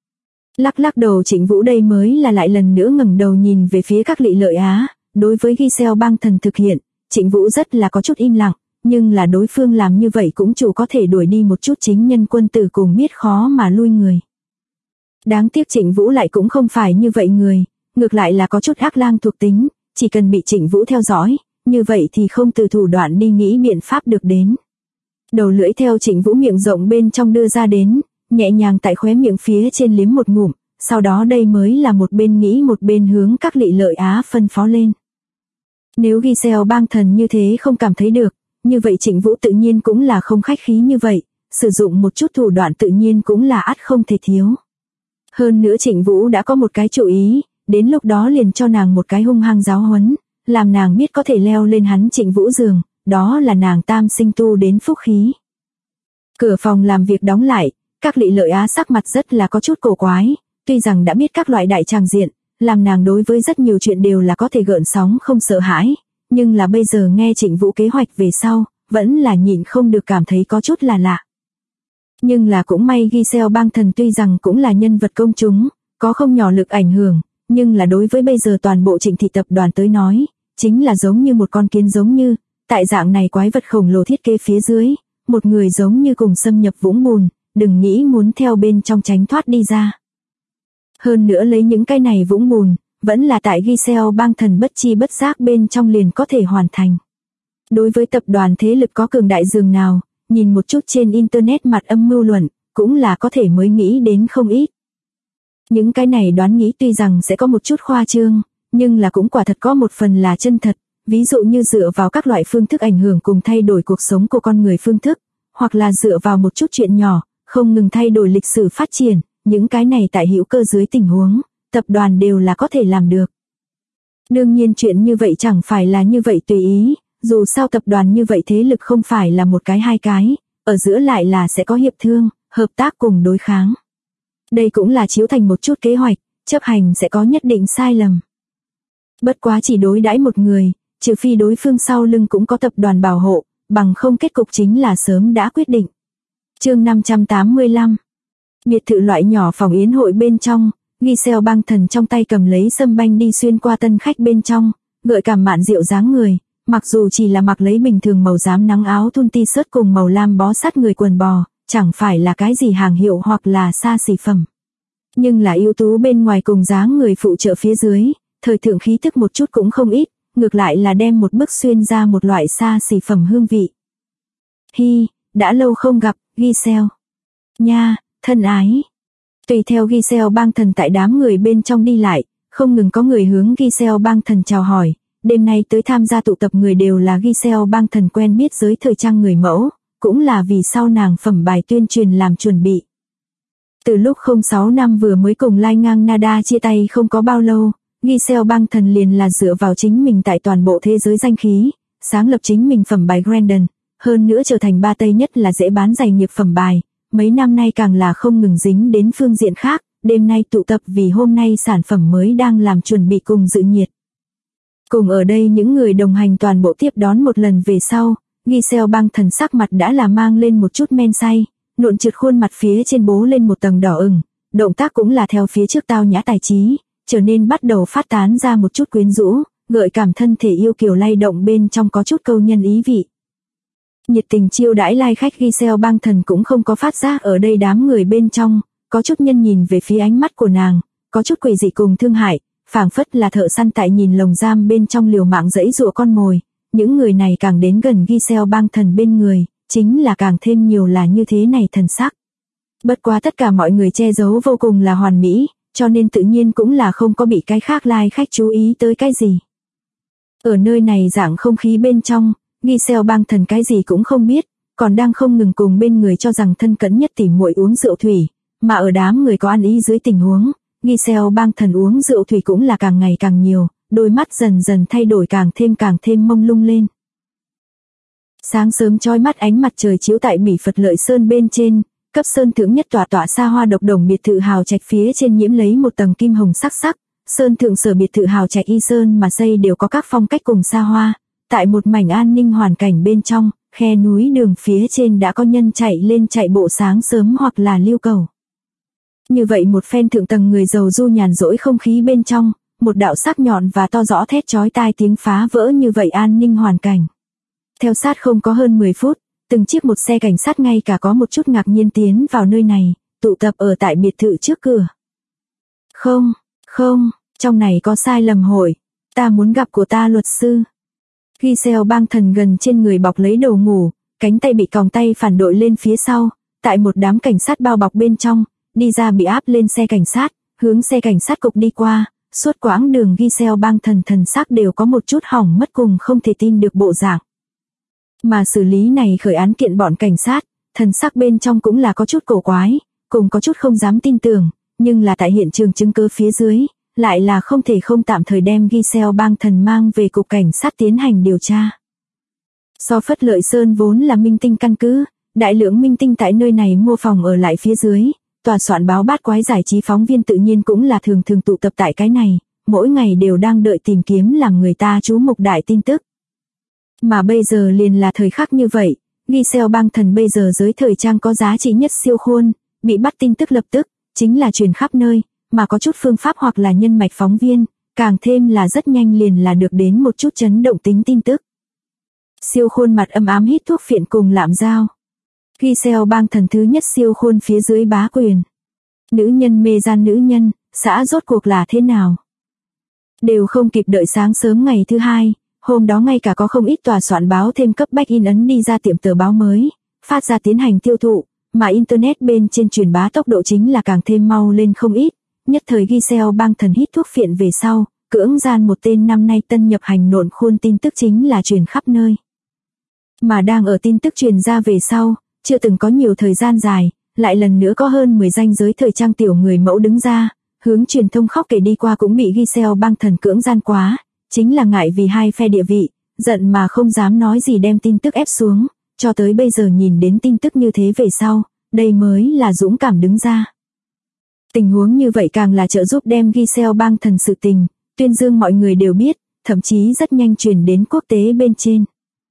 Lắc đầu Trịnh Vũ đây mới là lại lần nữa ngẩng đầu nhìn về phía các Lị Lợi Á, đối với Giselle Bang Thần thực hiện, Trịnh Vũ rất là có chút im lặng, nhưng là đối phương làm như vậy cũng chủ có thể đuổi đi một chút chính nhân quân tử cùng biết khó mà lui người. Đáng tiếc Trịnh Vũ lại cũng không phải như vậy người, ngược lại là có chút ác lang thuộc tính, chỉ cần bị Trịnh Vũ theo dõi, như vậy thì không từ thủ đoạn đi nghĩ biện pháp được đến. Đầu lưỡi theo Trịnh Vũ miệng rộng bên trong đưa ra đến, nhẹ nhàng tại khóe miệng phía trên liếm một ngụm, sau đó đây mới là một bên nghĩ một bên hướng các Lị Lợi Á phân phó lên. Nếu Giselle Bang Thần như thế không cảm thấy được, như vậy Trịnh Vũ tự nhiên cũng là không khách khí như vậy, sử dụng một chút thủ đoạn tự nhiên cũng là ắt không thể thiếu. Hơn nữa Trịnh Vũ đã có một cái chủ ý, đến lúc đó liền cho nàng một cái hung hăng giáo huấn, làm nàng biết có thể leo lên hắn Trịnh Vũ giường, đó là nàng tam sinh tu đến phúc khí. Cửa phòng làm việc đóng lại, các Lị Lợi Á sắc mặt rất là có chút cổ quái, tuy rằng đã biết các loại đại tràng diện, làm nàng đối với rất nhiều chuyện đều là có thể gợn sóng không sợ hãi, nhưng là bây giờ nghe Trịnh Vũ kế hoạch về sau, vẫn là nhịn không được cảm thấy có chút là lạ. Nhưng là cũng may Giselle Bang Thần tuy rằng cũng là nhân vật công chúng, có không nhỏ lực ảnh hưởng, nhưng là đối với bây giờ toàn bộ Trịnh thị tập đoàn tới nói, chính là giống như một con kiến giống như, tại dạng này quái vật khổng lồ thiết kế phía dưới, một người giống như cùng xâm nhập vũng bùn, đừng nghĩ muốn theo bên trong tránh thoát đi ra. Hơn nữa lấy những cái này vũng bùn, vẫn là tại Giselle Bang Thần bất chi bất giác bên trong liền có thể hoàn thành. Đối với tập đoàn thế lực có cường đại dường nào, nhìn một chút trên internet mặt âm mưu luận, cũng là có thể mới nghĩ đến không ít. Những cái này đoán nghĩ tuy rằng sẽ có một chút khoa trương, nhưng là cũng quả thật có một phần là chân thật, ví dụ như dựa vào các loại phương thức ảnh hưởng cùng thay đổi cuộc sống của con người phương thức, hoặc là dựa vào một chút chuyện nhỏ, không ngừng thay đổi lịch sử phát triển, những cái này tại hữu cơ dưới tình huống, tập đoàn đều là có thể làm được. Đương nhiên chuyện như vậy chẳng phải là như vậy tùy ý, dù sao tập đoàn như vậy thế lực không phải là một cái hai cái, ở giữa lại là sẽ có hiệp thương, hợp tác cùng đối kháng. Đây cũng là chiếu thành một chút kế hoạch, chấp hành sẽ có nhất định sai lầm. Bất quá chỉ đối đãi một người, trừ phi đối phương sau lưng cũng có tập đoàn bảo hộ, bằng không kết cục chính là sớm đã quyết định. Chương 585. Biệt thự loại nhỏ phòng yến hội bên trong, Giselle băng thần trong tay cầm lấy sâm banh đi xuyên qua tân khách bên trong, gợi cảm mạn diệu dáng người, mặc dù chỉ là mặc lấy bình thường màu xám nắng áo thun t-shirt cùng màu lam bó sát người quần bò, chẳng phải là cái gì hàng hiệu hoặc là xa xỉ phẩm. Nhưng là ưu tú bên ngoài cùng dáng người phụ trợ phía dưới, thời thượng khí thức một chút cũng không ít, ngược lại là đem một bức xuyên ra một loại xa xỉ phẩm hương vị. Hi, đã lâu không gặp, Giselle. Nha, thân ái. Tùy theo Giselle băng thần tại đám người bên trong đi lại, không ngừng có người hướng Giselle băng thần chào hỏi. Đêm nay tới tham gia tụ tập người đều là Giselle băng thần quen biết giới thời trang người mẫu, cũng là vì sau nàng phẩm bài tuyên truyền làm chuẩn bị. Từ lúc 06 năm vừa mới cùng Lai Ngang Nada chia tay không có bao lâu, Giselle băng thần liền là dựa vào chính mình tại toàn bộ thế giới danh khí, sáng lập chính mình phẩm bài Grandin, hơn nữa trở thành ba tây nhất là dễ bán giày nghiệp phẩm bài, mấy năm nay càng là không ngừng dính đến phương diện khác, đêm nay tụ tập vì hôm nay sản phẩm mới đang làm chuẩn bị cùng dự nhiệt. Cùng ở đây những người đồng hành toàn bộ tiếp đón một lần về sau, Giselle băng thần sắc mặt đã là mang lên một chút men say, nộn trượt khuôn mặt phía trên bố lên một tầng đỏ ửng, động tác cũng là theo phía trước tao nhã tài trí, trở nên bắt đầu phát tán ra một chút quyến rũ, gợi cảm thân thể yêu kiều lay động bên trong có chút câu nhân ý vị. Nhiệt tình chiêu đãi lai khách Giselle băng thần cũng không có phát giác ở đây đám người bên trong, có chút nhân nhìn về phía ánh mắt của nàng, có chút quỷ dị cùng thương hại, phảng phất là thợ săn tại nhìn lồng giam bên trong liều mạng dẫy dụa con mồi, những người này càng đến gần Giselle băng thần bên người, chính là càng thêm nhiều là như thế này thần sắc. Bất quá tất cả mọi người che giấu vô cùng là hoàn mỹ, cho nên tự nhiên cũng là không có bị cái khác lai khách chú ý tới cái gì. Ở nơi này dạng không khí bên trong, Giselle băng thần cái gì cũng không biết, còn đang không ngừng cùng bên người cho rằng thân cận nhất tỉ muội uống rượu thủy, mà ở đám người có ăn ý dưới tình huống, Giselle băng thần uống rượu thủy cũng là càng ngày càng nhiều, đôi mắt dần dần thay đổi càng thêm mông lung lên. Sáng sớm chói mắt ánh mặt trời chiếu tại Bỉ Phật Lợi Sơn bên trên, cấp sơn thượng nhất tòa xa hoa độc đồng biệt thự hào trạch phía trên nhiễm lấy một tầng kim hồng sắc sắc, sơn thượng sở biệt thự hào trạch y sơn mà xây đều có các phong cách cùng xa hoa, tại một mảnh an ninh hoàn cảnh bên trong, khe núi đường phía trên đã có nhân chạy lên chạy bộ sáng sớm hoặc là lưu cầu. Như vậy một phen thượng tầng người giàu du nhàn rỗi không khí bên trong, một đạo sắc nhọn và to rõ thét chói tai tiếng phá vỡ như vậy an ninh hoàn cảnh. Theo sát không có hơn 10 phút, từng chiếc một xe cảnh sát ngay cả có một chút ngạc nhiên tiến vào nơi này, tụ tập ở tại biệt thự trước cửa. Không, trong này có sai lầm hội, ta muốn gặp của ta luật sư. Giselle băng thần gần trên người bọc lấy đồ ngủ, cánh tay bị còng tay phản đội lên phía sau, tại một đám cảnh sát bao bọc bên trong, đi ra bị áp lên xe cảnh sát, hướng xe cảnh sát cục đi qua, suốt quãng đường Giselle băng thần sắc đều có một chút hỏng mất cùng không thể tin được bộ dạng. Mà xử lý này khởi án kiện bọn cảnh sát, thần sắc bên trong cũng là có chút cổ quái, cùng có chút không dám tin tưởng, nhưng là tại hiện trường chứng cứ phía dưới, lại là không thể không tạm thời đem Giselle băng thần mang về cục cảnh sát tiến hành điều tra. So Phất Lợi Sơn vốn là minh tinh căn cứ, đại lượng minh tinh tại nơi này mua phòng ở lại phía dưới, tòa soạn báo bát quái giải trí phóng viên tự nhiên cũng là thường tụ tập tại cái này, mỗi ngày đều đang đợi tìm kiếm làm người ta chú mục đại tin tức. Mà bây giờ liền là thời khắc như vậy, Giselle băng thần bây giờ giới thời trang có giá trị nhất siêu khuôn, bị bắt tin tức lập tức, chính là truyền khắp nơi, mà có chút phương pháp hoặc là nhân mạch phóng viên, càng thêm là rất nhanh liền là được đến một chút chấn động tính tin tức. Siêu khuôn mặt âm ám hít thuốc phiện cùng lạm dao. Giselle băng thần thứ nhất siêu khuôn phía dưới bá quyền. Nữ nhân mê gian nữ nhân, xã rốt cuộc là thế nào? Đều không kịp đợi sáng sớm ngày thứ hai, hôm đó ngay cả có không ít tòa soạn báo thêm cấp bách in ấn đi ra tiệm tờ báo mới, phát ra tiến hành tiêu thụ, mà internet bên trên truyền bá tốc độ chính là càng thêm mau lên không ít. Nhất thời Giselle băng thần hít thuốc phiện về sau, cưỡng gian một tên năm nay tân nhập hành nộn khuôn tin tức chính là truyền khắp nơi. Mà đang ở tin tức truyền ra về sau, chưa từng có nhiều thời gian dài, lại lần nữa có hơn 10 danh giới thời trang tiểu người mẫu đứng ra, hướng truyền thông khóc kể đi qua cũng bị Giselle băng thần cưỡng gian quá, chính là ngại vì hai phe địa vị, giận mà không dám nói gì đem tin tức ép xuống, cho tới bây giờ nhìn đến tin tức như thế về sau, đây mới là dũng cảm đứng ra. Tình huống như vậy càng là trợ giúp đem Giselle băng thần sự tình, tuyên dương mọi người đều biết, thậm chí rất nhanh truyền đến quốc tế bên trên.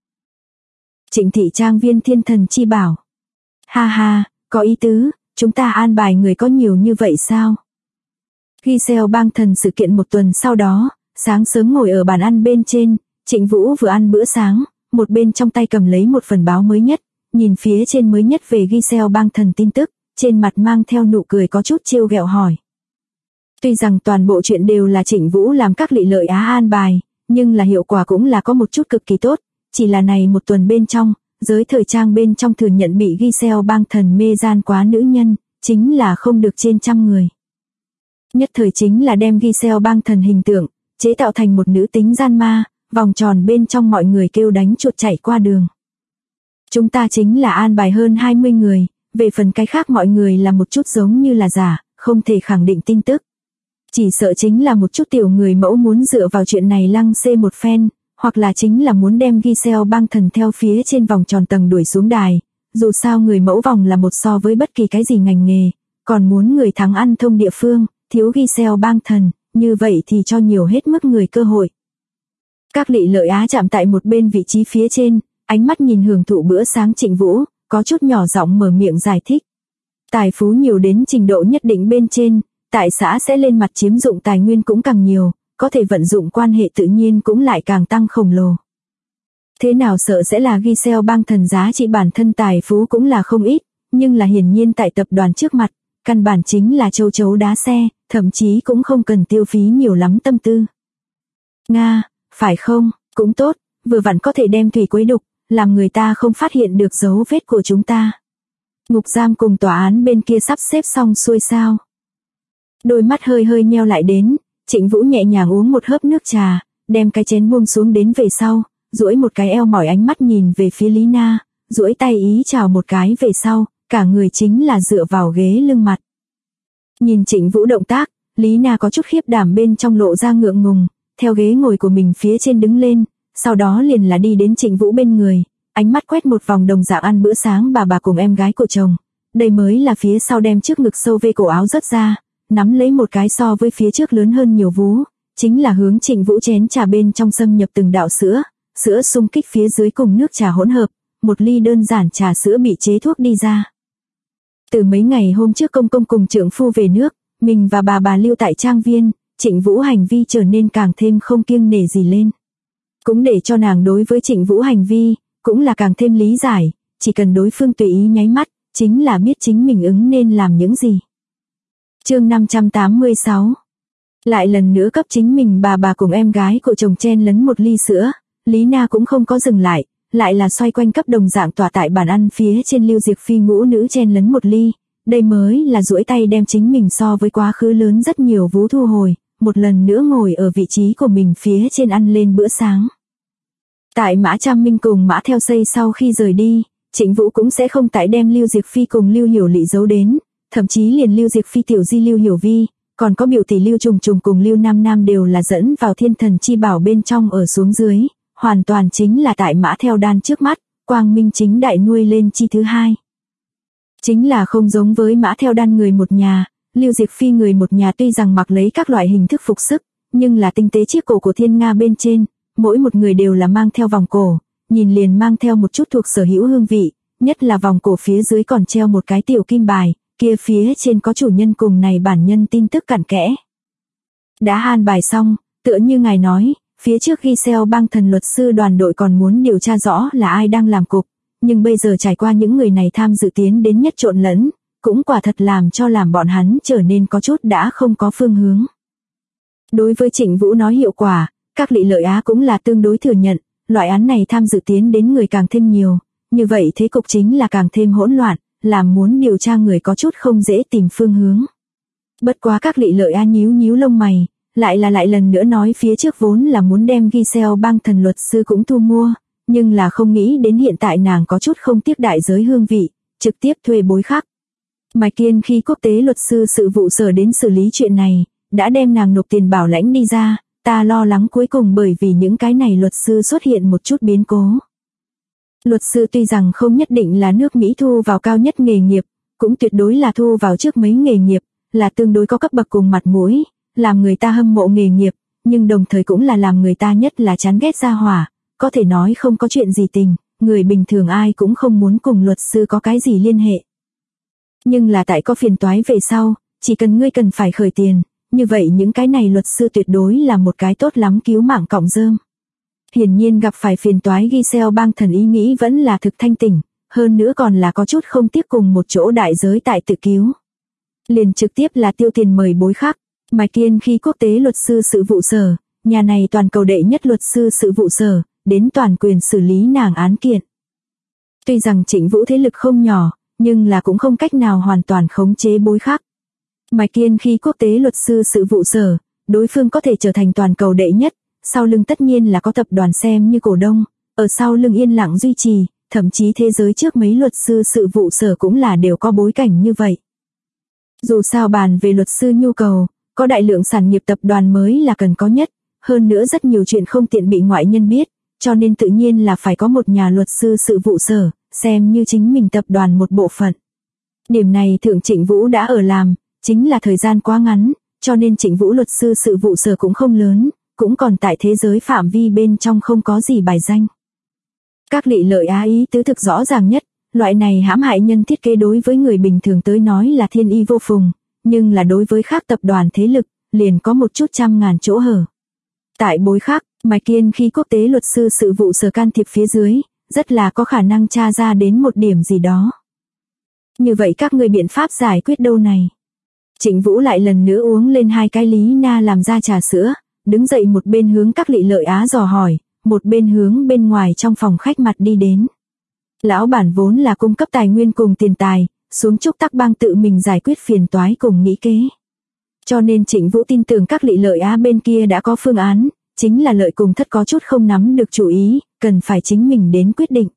Trịnh thị trang viên thiên thần chi bảo. Ha ha, có ý tứ, chúng ta an bài người có nhiều như vậy sao? Giselle bang thần sự kiện một tuần sau đó, sáng sớm ngồi ở bàn ăn bên trên, Trịnh Vũ vừa ăn bữa sáng, một bên trong tay cầm lấy một phần báo mới nhất, nhìn phía trên mới nhất về Giselle bang thần tin tức, trên mặt mang theo nụ cười có chút trêu ghẹo hỏi. Tuy rằng toàn bộ chuyện đều là Trịnh Vũ làm các lị lợi á an bài, nhưng là hiệu quả cũng là có một chút cực kỳ tốt, chỉ là này một tuần bên trong, giới thời trang bên trong thừa nhận bị Giselle bang thần mê gian quá nữ nhân, chính là không được trên 100 người. Nhất thời chính là đem Giselle bang thần hình tượng, chế tạo thành một nữ tính gian ma, vòng tròn bên trong mọi người kêu đánh chuột chạy qua đường. Chúng ta chính là an bài hơn 20 người, về phần cái khác mọi người là một chút giống như là giả, không thể khẳng định tin tức. Chỉ sợ chính là một chút tiểu người mẫu muốn dựa vào chuyện này lăng xê một phen, hoặc là chính là muốn đem Giselle bang thần theo phía trên vòng tròn tầng đuổi xuống đài. Dù sao người mẫu vòng là một so với bất kỳ cái gì ngành nghề, còn muốn người thắng ăn thông địa phương, thiếu Giselle bang thần, như vậy thì cho nhiều hết mức người cơ hội. Các lị lợi á chạm tại một bên vị trí phía trên, ánh mắt nhìn hưởng thụ bữa sáng Trịnh Vũ, có chút nhỏ giọng mở miệng giải thích. Tài phú nhiều đến trình độ nhất định bên trên, tại xã sẽ lên mặt chiếm dụng tài nguyên cũng càng nhiều, có thể vận dụng quan hệ tự nhiên cũng lại càng tăng khổng lồ. Thế nào sợ sẽ là Giselle bang thần giá trị bản thân tài phú cũng là không ít, nhưng là hiển nhiên tại tập đoàn trước mặt, căn bản chính là châu chấu đá xe, thậm chí cũng không cần tiêu phí nhiều lắm tâm tư. Nga, phải không, cũng tốt, vừa vặn có thể đem thủy quấy đục, làm người ta không phát hiện được dấu vết của chúng ta. Ngục giam cùng tòa án bên kia sắp xếp xong xuôi sao. Đôi mắt hơi hơi nheo lại đến, Trịnh Vũ nhẹ nhàng uống một hớp nước trà, đem cái chén buông xuống đến về sau, duỗi một cái eo mỏi ánh mắt nhìn về phía Lý Na, duỗi tay ý chào một cái về sau, cả người chính là dựa vào ghế lưng mặt. Nhìn Trịnh Vũ động tác, Lý Na có chút khiếp đảm bên trong lộ ra ngượng ngùng, theo ghế ngồi của mình phía trên đứng lên, sau đó liền là đi đến Trịnh Vũ bên người, ánh mắt quét một vòng đồng dạng ăn bữa sáng bà cùng em gái của chồng. Đây mới là phía sau đem trước ngực sâu vê cổ áo rớt ra, nắm lấy một cái so với phía trước lớn hơn nhiều vú, chính là hướng Trịnh Vũ chén trà bên trong xâm nhập từng đạo sữa, sữa xung kích phía dưới cùng nước trà hỗn hợp, một ly đơn giản trà sữa bị chế thuốc đi ra. Từ mấy ngày hôm trước công công cùng trượng phu về nước, mình và bà lưu tại trang viên, Trịnh Vũ hành vi trở nên càng thêm không kiêng nể gì lên. Cũng để cho nàng đối với Trịnh Vũ hành vi, cũng là càng thêm lý giải, chỉ cần đối phương tùy ý nháy mắt, chính là biết chính mình ứng nên làm những gì. Chương 586. Lại lần nữa cấp chính mình bà cùng em gái của chồng chen lấn một ly sữa, Lý Na cũng không có dừng lại là xoay quanh cấp đồng dạng tỏa tại bàn ăn phía trên Lưu Diệc Phi ngũ nữ chen lấn một ly, đây mới là duỗi tay đem chính mình so với quá khứ lớn rất nhiều vú thu hồi, một lần nữa ngồi ở vị trí của mình phía trên ăn lên bữa sáng. Tại Mã Tram Minh cùng Mã Theo Xây sau khi rời đi, Trịnh Vũ cũng sẽ không tại đem Lưu Diệc Phi cùng Lưu Hiểu Lị giấu đến, thậm chí liền Lưu Diệc Phi tiểu di Lưu Hiểu Vi, còn có biểu tỷ Lưu Trùng Trùng cùng Lưu Nam Nam đều là dẫn vào Thiên Thần Chi Bảo bên trong ở xuống dưới, hoàn toàn chính là tại Mã Theo Đan trước mắt, quang minh chính đại nuôi lên chi thứ hai. Chính là không giống với Mã Theo Đan người một nhà, Lưu Diệc Phi người một nhà tuy rằng mặc lấy các loại hình thức phục sức, nhưng là tinh tế chiếc cổ của Thiên Nga bên trên, mỗi một người đều là mang theo vòng cổ, nhìn liền mang theo một chút thuộc sở hữu hương vị, nhất là vòng cổ phía dưới còn treo một cái tiểu kim bài, kia phía trên có chủ nhân cùng này bản nhân tin tức cặn kẽ. Đã an bài xong, tựa như ngài nói, phía trước Giselle bang thần luật sư đoàn đội còn muốn điều tra rõ là ai đang làm cục, nhưng bây giờ trải qua những người này tham dự tiến đến nhất trộn lẫn, cũng quả thật làm bọn hắn trở nên có chút đã không có phương hướng. Đối với Trịnh Vũ nói hiệu quả, các lị lợi á cũng là tương đối thừa nhận, loại án này tham dự tiến đến người càng thêm nhiều, như vậy thế cục chính là càng thêm hỗn loạn, làm muốn điều tra người có chút không dễ tìm phương hướng. Bất quá các lị lợi á nhíu lông mày, lại lần nữa nói phía trước vốn là muốn đem Giselle bang thần luật sư cũng thu mua, nhưng là không nghĩ đến hiện tại nàng có chút không tiếc đại giới hương vị, trực tiếp thuê bối khắc. Mạch Kiên khi quốc tế luật sư sự vụ sở đến xử lý chuyện này, đã đem nàng nộp tiền bảo lãnh đi ra, ta lo lắng cuối cùng bởi vì những cái này luật sư xuất hiện một chút biến cố. Luật sư tuy rằng không nhất định là nước Mỹ thu vào cao nhất nghề nghiệp, cũng tuyệt đối là thu vào trước mấy nghề nghiệp, là tương đối có cấp bậc cùng mặt mũi, làm người ta hâm mộ nghề nghiệp, nhưng đồng thời cũng là làm người ta nhất là chán ghét ra hỏa, có thể nói không có chuyện gì tình, người bình thường ai cũng không muốn cùng luật sư có cái gì liên hệ. Nhưng là tại có phiền toái về sau, chỉ cần ngươi cần phải khởi tiền, như vậy những cái này luật sư tuyệt đối là một cái tốt lắm cứu mạng cọng rơm. Hiển nhiên gặp phải phiền toái Giselle bang thần ý nghĩ vẫn là thực thanh tỉnh, hơn nữa còn là có chút không tiếc cùng một chỗ đại giới tại tự cứu. Liền trực tiếp là tiêu tiền mời bối khác, Mike Kiên khi quốc tế luật sư sự vụ sở, nhà này toàn cầu đệ nhất luật sư sự vụ sở, đến toàn quyền xử lý nàng án kiện. Tuy rằng Trịnh Vũ thế lực không nhỏ, nhưng là cũng không cách nào hoàn toàn khống chế bối khác. Mike Kiên khi quốc tế luật sư sự vụ sở, đối phương có thể trở thành toàn cầu đệ nhất, sau lưng tất nhiên là có tập đoàn xem như cổ đông, ở sau lưng yên lặng duy trì, thậm chí thế giới trước mấy luật sư sự vụ sở cũng là đều có bối cảnh như vậy. Dù sao bàn về luật sư nhu cầu, có đại lượng sản nghiệp tập đoàn mới là cần có nhất, hơn nữa rất nhiều chuyện không tiện bị ngoại nhân biết, cho nên tự nhiên là phải có một nhà luật sư sự vụ sở, xem như chính mình tập đoàn một bộ phận. Điểm này Thượng Trịnh Vũ đã ở làm, chính là thời gian quá ngắn, cho nên Trịnh Vũ luật sư sự vụ sở cũng không lớn, cũng còn tại thế giới phạm vi bên trong không có gì bài danh. Các lị lợi á ý tứ thực rõ ràng nhất, loại này hãm hại nhân thiết kế đối với người bình thường tới nói là thiên y vô phùng, nhưng là đối với khác tập đoàn thế lực, liền có một chút trăm ngàn chỗ hở. Tại bối khác, Mike Kiên khi quốc tế luật sư sự vụ sở can thiệp phía dưới, rất là có khả năng tra ra đến một điểm gì đó. Như vậy các người biện pháp giải quyết đâu này? Trịnh Vũ lại lần nữa uống lên 2 cái Lý Na làm ra trà sữa, đứng dậy một bên hướng các lị lợi á dò hỏi, một bên hướng bên ngoài trong phòng khách mặt đi đến. Lão bản vốn là cung cấp tài nguyên cùng tiền tài, xuống Trúc Tắc Bang tự mình giải quyết phiền toái cùng nghĩ kế. Cho nên Trịnh Vũ tin tưởng các lị lợi á bên kia đã có phương án, chính là lợi cùng thất có chút không nắm được chủ ý, cần phải chính mình đến quyết định.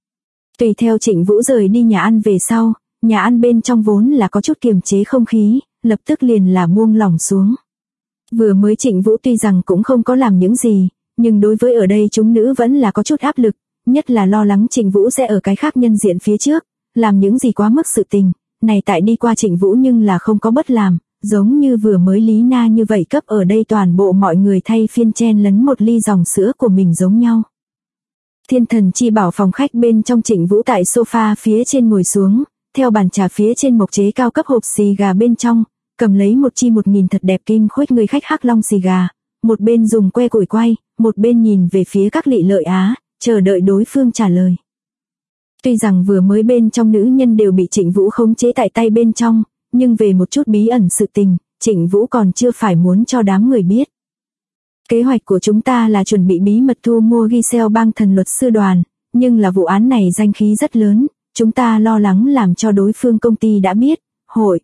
Tùy theo Trịnh Vũ rời đi nhà ăn về sau, nhà ăn bên trong vốn là có chút kiềm chế không khí, lập tức liền là buông lỏng xuống. Vừa mới Trịnh Vũ tuy rằng cũng không có làm những gì, nhưng đối với ở đây chúng nữ vẫn là có chút áp lực, nhất là lo lắng Trịnh Vũ sẽ ở cái khác nhân diện phía trước, làm những gì quá mức sự tình, này tại đi qua Trịnh Vũ nhưng là không có bất làm, giống như vừa mới Lý Na như vậy cấp ở đây toàn bộ mọi người thay phiên chen lấn một ly dòng sữa của mình giống nhau. Thiên Thần Chi Bảo phòng khách bên trong Trịnh Vũ tại sofa phía trên ngồi xuống, theo bàn trà phía trên mộc chế cao cấp hộp xì gà bên trong, cầm lấy một chi 1000 thật đẹp kim khuyết người khách Hắc Long xì gà, một bên dùng que củi quay, một bên nhìn về phía các lị lợi á, chờ đợi đối phương trả lời. Tuy rằng vừa mới bên trong nữ nhân đều bị Trịnh Vũ khống chế tại tay bên trong, nhưng về một chút bí ẩn sự tình, Trịnh Vũ còn chưa phải muốn cho đám người biết. Kế hoạch của chúng ta là chuẩn bị bí mật thu mua Giselle bang thần luật sư đoàn, nhưng là vụ án này danh khí rất lớn, chúng ta lo lắng làm cho đối phương công ty đã biết, hội.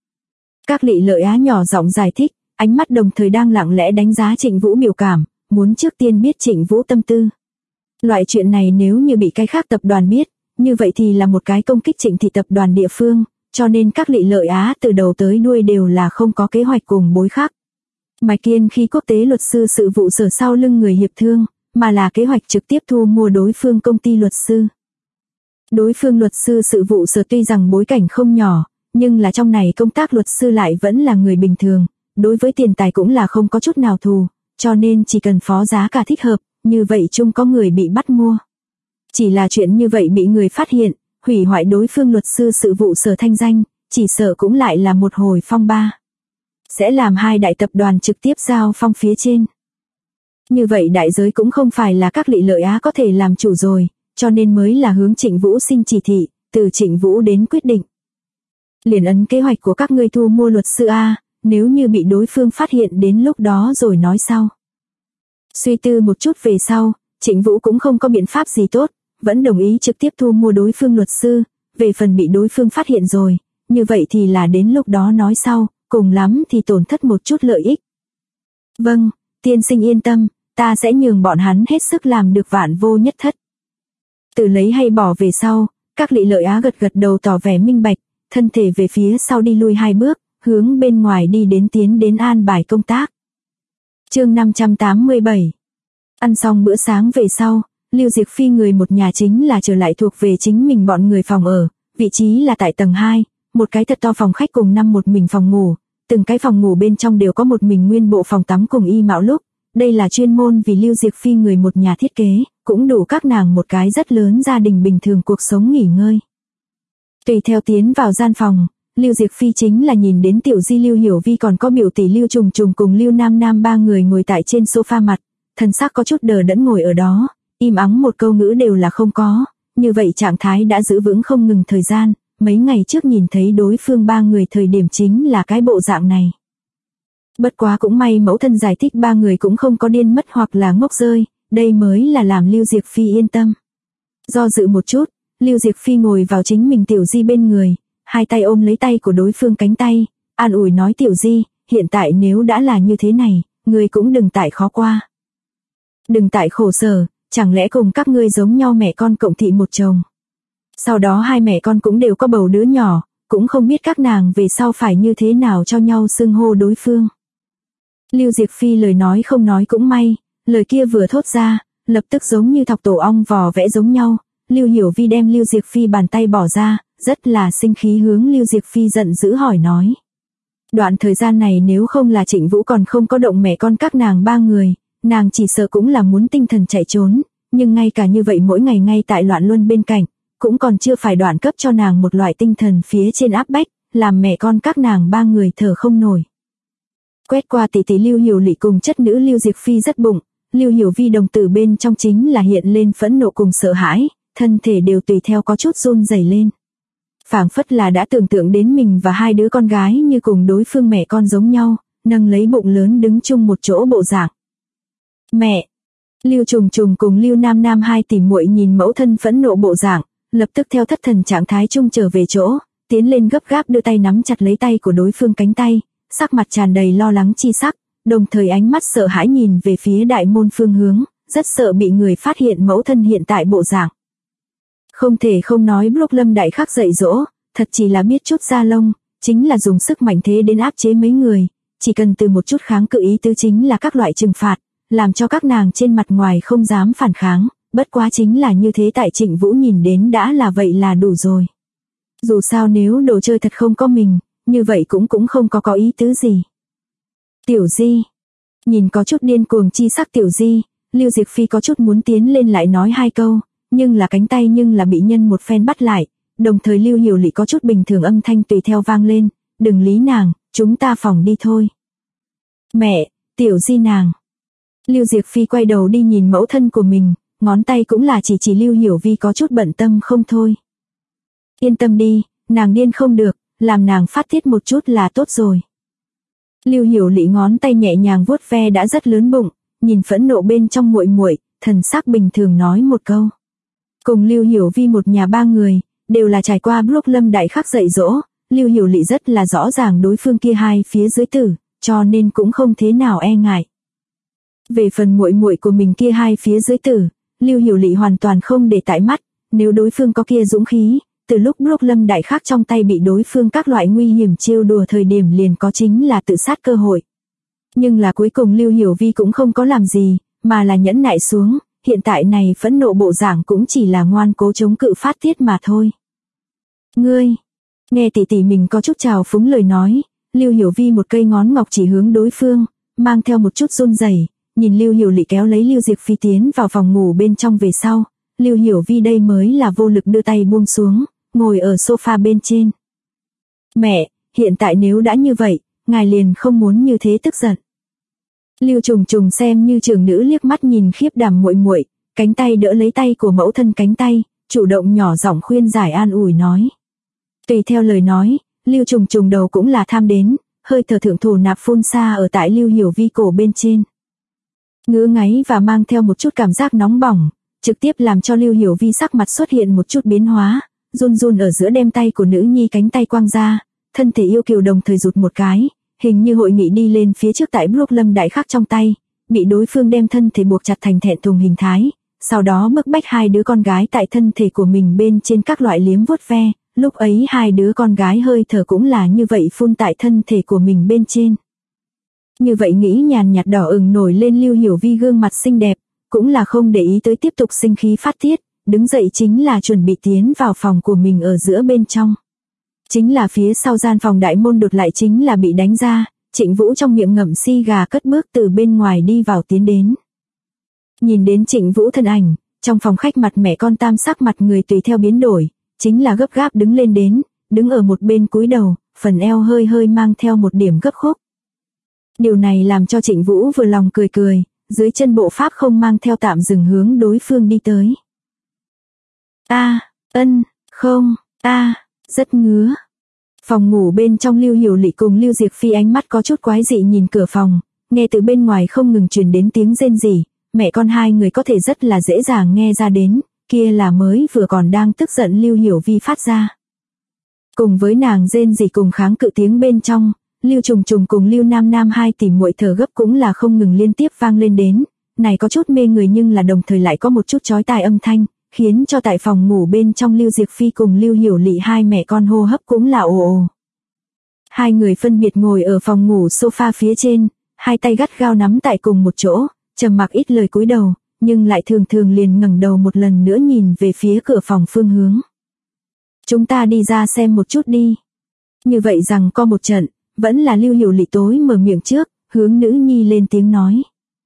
Các lị lợi á nhỏ giọng giải thích, ánh mắt đồng thời đang lặng lẽ đánh giá Trịnh Vũ biểu cảm, muốn trước tiên biết Trịnh Vũ tâm tư. Loại chuyện này nếu như bị cái khác tập đoàn biết, như vậy thì là một cái công kích Trịnh thị tập đoàn địa phương, cho nên các lị lợi á từ đầu tới đuôi đều là không có kế hoạch cùng bối khác. Mike Kiên khi quốc tế luật sư sự vụ sở sau lưng người hiệp thương, mà là kế hoạch trực tiếp thu mua đối phương công ty luật sư. Đối phương luật sư sự vụ sở tuy rằng bối cảnh không nhỏ, nhưng là trong này công tác luật sư lại vẫn là người bình thường, đối với tiền tài cũng là không có chút nào thù, cho nên chỉ cần phó giá cả thích hợp, như vậy chung có người bị bắt mua. Chỉ là chuyện như vậy bị người phát hiện, hủy hoại đối phương luật sư sự vụ sở thanh danh, chỉ sợ cũng lại là một hồi phong ba. Sẽ làm hai đại tập đoàn trực tiếp giao phong phía trên. Như vậy đại giới cũng không phải là các lị lợi á có thể làm chủ rồi, cho nên mới là hướng Trịnh Vũ xin chỉ thị, từ Trịnh Vũ đến quyết định. Liền ấn kế hoạch của các ngươi thu mua luật sư A, nếu như bị đối phương phát hiện đến lúc đó rồi nói sau. Suy tư một chút về sau, Trịnh Vũ cũng không có biện pháp gì tốt, vẫn đồng ý trực tiếp thu mua đối phương luật sư, về phần bị đối phương phát hiện rồi, như vậy thì là đến lúc đó nói sau, cùng lắm thì tổn thất một chút lợi ích. Vâng, tiên sinh yên tâm, ta sẽ nhường bọn hắn hết sức làm được vạn vô nhất thất. Từ lấy hay bỏ về sau, các lị lợi á gật gật đầu tỏ vẻ minh bạch, thân thể về phía sau đi lui 2 bước, hướng bên ngoài đi đến tiến đến an bài công tác. Chương 587. Ăn xong bữa sáng về sau, Lưu Diệc Phi người một nhà chính là trở lại thuộc về chính mình bọn người phòng ở, vị trí là tại tầng 2, một cái thật to phòng khách cùng 5 một mình phòng ngủ, từng cái phòng ngủ bên trong đều có một mình nguyên bộ phòng tắm cùng y mạo lúc, đây là chuyên môn vì Lưu Diệc Phi người một nhà thiết kế, cũng đủ các nàng một cái rất lớn gia đình bình thường cuộc sống nghỉ ngơi. Tùy theo tiến vào gian phòng, Lưu Diệc Phi chính là nhìn đến tiểu di Lưu Hiểu Vi còn có biểu tỷ Lưu Trùng Trùng cùng Lưu Nam Nam ba người ngồi tại trên sofa mặt, thân xác có chút đờ đẫn ngồi ở đó, im ắng một câu ngữ đều là không có, như vậy trạng thái đã giữ vững không ngừng thời gian, mấy ngày trước nhìn thấy đối phương ba người thời điểm chính là cái bộ dạng này. Bất quá cũng may mẫu thân giải thích ba người cũng không có điên mất hoặc là ngốc rơi, đây mới là làm Lưu Diệc Phi yên tâm. Do dự một chút, Lưu Diệc Phi ngồi vào chính mình tiểu di bên người, hai tay ôm lấy tay của đối phương cánh tay, an ủi nói tiểu di, hiện tại nếu đã là như thế này, ngươi cũng đừng tại khó qua. Đừng tại khổ sở, chẳng lẽ cùng các ngươi giống nhau mẹ con cộng thị một chồng. Sau đó hai mẹ con cũng đều có bầu đứa nhỏ, cũng không biết các nàng về sau phải như thế nào cho nhau xưng hô đối phương. Lưu Diệc Phi lời nói không nói cũng may, lời kia vừa thốt ra, lập tức giống như thọc tổ ong vò vẽ giống nhau, Lưu Hiểu Vi đem Lưu Diệc Phi bàn tay bỏ ra, rất là sinh khí hướng Lưu Diệc Phi giận dữ hỏi nói. Đoạn thời gian này nếu không là Trịnh Vũ còn không có động mẹ con các nàng ba người, nàng chỉ sợ cũng là muốn tinh thần chạy trốn, nhưng ngay cả như vậy mỗi ngày ngay tại loạn luân bên cạnh, cũng còn chưa phải đoạn cấp cho nàng một loại tinh thần phía trên áp bách, làm mẹ con các nàng ba người thở không nổi. Quét qua tỷ tỷ Lưu Hiểu Lị cùng chất nữ Lưu Diệc Phi rất bụng, Lưu Hiểu Vi đồng tử bên trong chính là hiện lên phẫn nộ cùng sợ hãi, thân thể đều tùy theo có chút run rẩy lên. Phảng phất là đã tưởng tượng đến mình và hai đứa con gái như cùng đối phương mẹ con giống nhau, nâng lấy bụng lớn đứng chung một chỗ bộ dạng. Mẹ! Lưu Trùng Trùng cùng Lưu Nam Nam hai tỷ muội nhìn mẫu thân phẫn nộ bộ dạng, lập tức theo thất thần trạng thái chung trở về chỗ, tiến lên gấp gáp đưa tay nắm chặt lấy tay của đối phương cánh tay, sắc mặt tràn đầy lo lắng chi sắc, đồng thời ánh mắt sợ hãi nhìn về phía đại môn phương hướng, rất sợ bị người phát hiện mẫu thân hiện tại bộ dạng. Không thể không nói Brooke Lâm Đại Khắc dạy dỗ, thật chỉ là biết chút da lông, chính là dùng sức mạnh thế đến áp chế mấy người, chỉ cần từ một chút kháng cự ý tứ chính là các loại trừng phạt, làm cho các nàng trên mặt ngoài không dám phản kháng, bất quá chính là như thế tại Trịnh Vũ nhìn đến đã là vậy là đủ rồi. Dù sao nếu đồ chơi thật không có mình, như vậy cũng không có ý tứ gì. Tiểu Di, nhìn có chút điên cuồng chi sắc Tiểu Di, Lưu Diệc Phi có chút muốn tiến lên lại nói hai câu, nhưng là cánh tay nhưng là bị nhân một phen bắt lại, đồng thời Lưu Hiểu Lị có chút bình thường âm thanh tùy theo vang lên, đừng lý nàng, chúng ta phòng đi thôi. Mẹ, Tiểu Di nàng. Lưu Diệc Phi quay đầu đi nhìn mẫu thân của mình, ngón tay cũng là chỉ Lưu Hiểu Vi có chút bận tâm không thôi. Yên tâm đi, nàng điên không được, làm nàng phát tiết một chút là tốt rồi. Lưu Hiểu Lị ngón tay nhẹ nhàng vuốt ve đã rất lớn bụng, nhìn phẫn nộ bên trong muội muội, thần sắc bình thường nói một câu. Cùng Lưu Hiểu Vi một nhà ba người, đều là trải qua Brooke Lâm Đại Khắc dạy dỗ, Lưu Hiểu Lị rất là rõ ràng đối phương kia hai phía dưới tử, cho nên cũng không thế nào e ngại. Về phần muội muội của mình kia hai phía dưới tử, Lưu Hiểu Lị hoàn toàn không để tại mắt, nếu đối phương có kia dũng khí, từ lúc Brooke Lâm Đại Khắc trong tay bị đối phương các loại nguy hiểm trêu đùa thời điểm liền có chính là tự sát cơ hội. Nhưng là cuối cùng Lưu Hiểu Vi cũng không có làm gì, mà là nhẫn nại xuống, hiện tại này phẫn nộ bộ dạng cũng chỉ là ngoan cố chống cự phát tiết mà thôi. Ngươi, nghe tỷ tỷ mình có chút trào phúng lời nói, Lưu Hiểu Vi một cây ngón ngọc chỉ hướng đối phương, mang theo một chút run rẩy, nhìn Lưu Hiểu Lị kéo lấy Lưu Diệc Phi tiến vào phòng ngủ bên trong về sau, Lưu Hiểu Vi đây mới là vô lực đưa tay buông xuống, ngồi ở sofa bên trên. Mẹ, hiện tại nếu đã như vậy, ngài liền không muốn như thế tức giận. Lưu Trùng Trùng xem như trưởng nữ liếc mắt nhìn khiếp đảm muội muội, cánh tay đỡ lấy tay của mẫu thân cánh tay, chủ động nhỏ giọng khuyên giải an ủi nói. Tùy theo lời nói, Lưu Trùng Trùng đầu cũng là tham đến, hơi thở thượng thổ nạp phun xa ở tại Lưu Hiểu Vi cổ bên trên. Ngứa ngáy và mang theo một chút cảm giác nóng bỏng, trực tiếp làm cho Lưu Hiểu Vi sắc mặt xuất hiện một chút biến hóa, run run ở giữa đem tay của nữ nhi cánh tay quăng ra, thân thể yêu kiều đồng thời rụt một cái, hình như hội nghị đi lên phía trước tại Brooke Lâm Đại Khắc trong tay, bị đối phương đem thân thể buộc chặt thành thẹn thùng hình thái, sau đó bức bách hai đứa con gái tại thân thể của mình bên trên các loại liếm vuốt ve, lúc ấy hai đứa con gái hơi thở cũng là như vậy phun tại thân thể của mình bên trên. Như vậy nghĩ nhàn nhạt đỏ ửng nổi lên Lưu Hiểu Vi gương mặt xinh đẹp, cũng là không để ý tới tiếp tục sinh khí phát tiết, đứng dậy chính là chuẩn bị tiến vào phòng của mình ở giữa bên trong. Chính là phía sau gian phòng đại môn đột lại chính là bị đánh ra, Trịnh Vũ trong miệng ngậm si gà cất bước từ bên ngoài đi vào tiến đến. Nhìn đến Trịnh Vũ thân ảnh, trong phòng khách mặt mẹ con tam sắc mặt người tùy theo biến đổi, chính là gấp gáp đứng lên đến, đứng ở một bên cúi đầu, phần eo hơi hơi mang theo một điểm gấp khúc. Điều này làm cho Trịnh Vũ vừa lòng cười cười, dưới chân bộ pháp không mang theo tạm dừng hướng đối phương đi tới. Không, rất ngứa. Phòng ngủ bên trong Lưu Hiểu Lị cùng Lưu Diệc Phi ánh mắt có chút quái dị nhìn cửa phòng, nghe từ bên ngoài không ngừng truyền đến tiếng rên rỉ, mẹ con hai người có thể rất là dễ dàng nghe ra đến, kia là mới vừa còn đang tức giận Lưu Hiểu Vi phát ra. Cùng với nàng rên rỉ cùng kháng cự tiếng bên trong, Lưu Trùng Trùng cùng Lưu Nam Nam hai tỷ muội thở gấp cũng là không ngừng liên tiếp vang lên đến, này có chút mê người nhưng là đồng thời lại có một chút chói tai âm thanh, khiến cho tại phòng ngủ bên trong Lưu Diệc Phi cùng Lưu Hiểu Lị hai mẹ con hô hấp cũng là ồ ồ. Hai người phân biệt ngồi ở phòng ngủ sofa phía trên, hai tay gắt gao nắm tại cùng một chỗ, trầm mặc ít lời cúi đầu, nhưng lại thường thường liền ngẩng đầu một lần nữa nhìn về phía cửa phòng phương hướng. Chúng ta đi ra xem một chút đi. Như vậy rằng có một trận, vẫn là Lưu Hiểu Lị tối mở miệng trước, hướng nữ nhi lên tiếng nói.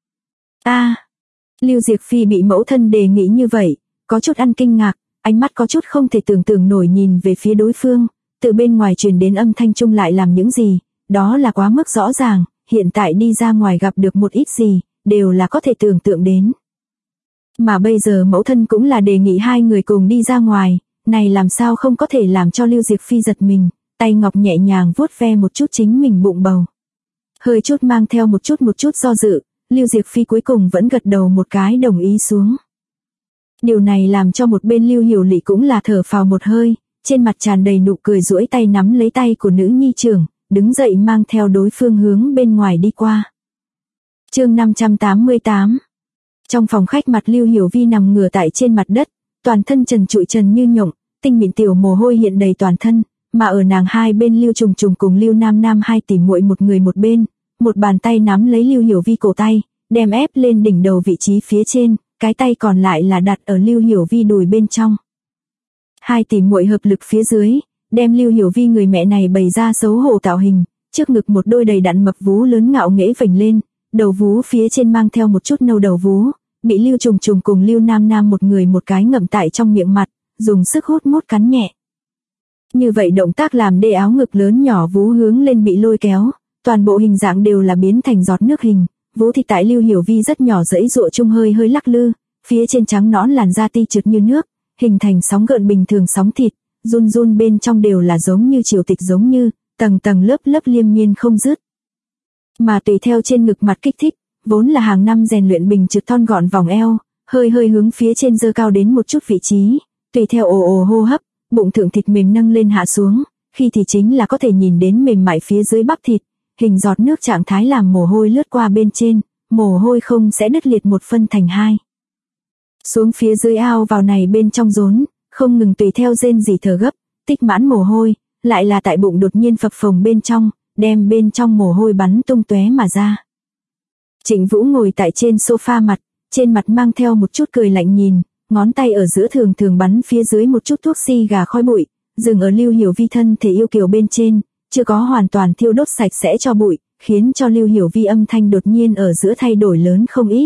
Lưu Diệc Phi bị mẫu thân đề nghị như vậy, có chút ăn kinh ngạc, ánh mắt có chút không thể tưởng tượng nổi nhìn về phía đối phương, từ bên ngoài truyền đến âm thanh chung lại làm những gì, đó là quá mức rõ ràng, hiện tại đi ra ngoài gặp được một ít gì, đều là có thể tưởng tượng đến. Mà bây giờ mẫu thân cũng là đề nghị hai người cùng đi ra ngoài, này làm sao không có thể làm cho Lưu Diệc Phi giật mình, tay ngọc nhẹ nhàng vuốt ve một chút chính mình bụng bầu. Hơi chút mang theo một chút do dự, Lưu Diệc Phi cuối cùng vẫn gật đầu một cái đồng ý xuống. Điều này làm cho một bên Lưu Hiểu Lị cũng là thở phào một hơi, trên mặt tràn đầy nụ cười duỗi tay nắm lấy tay của nữ nhi trưởng, đứng dậy mang theo đối phương hướng bên ngoài đi qua. Chương 588. Trong phòng khách mặt Lưu Hiểu Vi nằm ngửa tại trên mặt đất, toàn thân trần trụi trần như nhộng, tinh mịn tiểu mồ hôi hiện đầy toàn thân, mà ở nàng hai bên Lưu Trùng Trùng cùng Lưu Nam Nam hai tỷ muội một người một bên, một bàn tay nắm lấy Lưu Hiểu Vi cổ tay, đem ép lên đỉnh đầu vị trí phía trên, cái tay còn lại là đặt ở Lưu Hiểu Vi đùi bên trong. Hai tỷ muội hợp lực phía dưới, đem Lưu Hiểu Vi người mẹ này bày ra xấu hổ tạo hình, trước ngực một đôi đầy đặn mập vú lớn ngạo nghễ vểnh lên, đầu vú phía trên mang theo một chút nâu đầu vú, bị Lưu Trùng Trùng cùng Lưu Nam Nam một người một cái ngậm tại trong miệng mặt, dùng sức hút mút cắn nhẹ. Như vậy động tác làm để áo ngực lớn nhỏ vú hướng lên bị lôi kéo, toàn bộ hình dạng đều là biến thành giọt nước hình, vú thì tại Lưu Hiểu Vi rất nhỏ dãy dụa chung hơi hơi lắc lư, phía trên trắng nõn làn da ti trượt như nước, hình thành sóng gợn bình thường sóng thịt, run run bên trong đều là giống như triều tịch giống như, tầng tầng lớp lớp liên miên không dứt. Mà tùy theo trên ngực mặt kích thích, vốn là hàng năm rèn luyện bình trượt thon gọn vòng eo, hơi hơi hướng phía trên dơ cao đến một chút vị trí, tùy theo ồ ồ hô hấp, bụng thượng thịt mềm nâng lên hạ xuống, khi thì chính là có thể nhìn đến mềm mại phía dưới bắp thịt, hình giọt nước trạng thái làm mồ hôi lướt qua bên trên, mồ hôi không sẽ đứt liệt một phân thành hai. Xuống phía dưới ao vào này bên trong rốn, không ngừng tùy theo rên rỉ thở gấp, tích mãn mồ hôi, lại là tại bụng đột nhiên phập phồng bên trong, đem bên trong mồ hôi bắn tung tóe mà ra. Trịnh Vũ ngồi tại trên sofa mặt, trên mặt mang theo một chút cười lạnh nhìn, ngón tay ở giữa thường thường bắn phía dưới một chút thuốc xi gà khói bụi, dừng ở Lưu Hiểu Vi thân thể yêu kiều bên trên, chưa có hoàn toàn thiêu đốt sạch sẽ cho bụi, khiến cho Lưu Hiểu Vi âm thanh đột nhiên ở giữa thay đổi lớn không ít.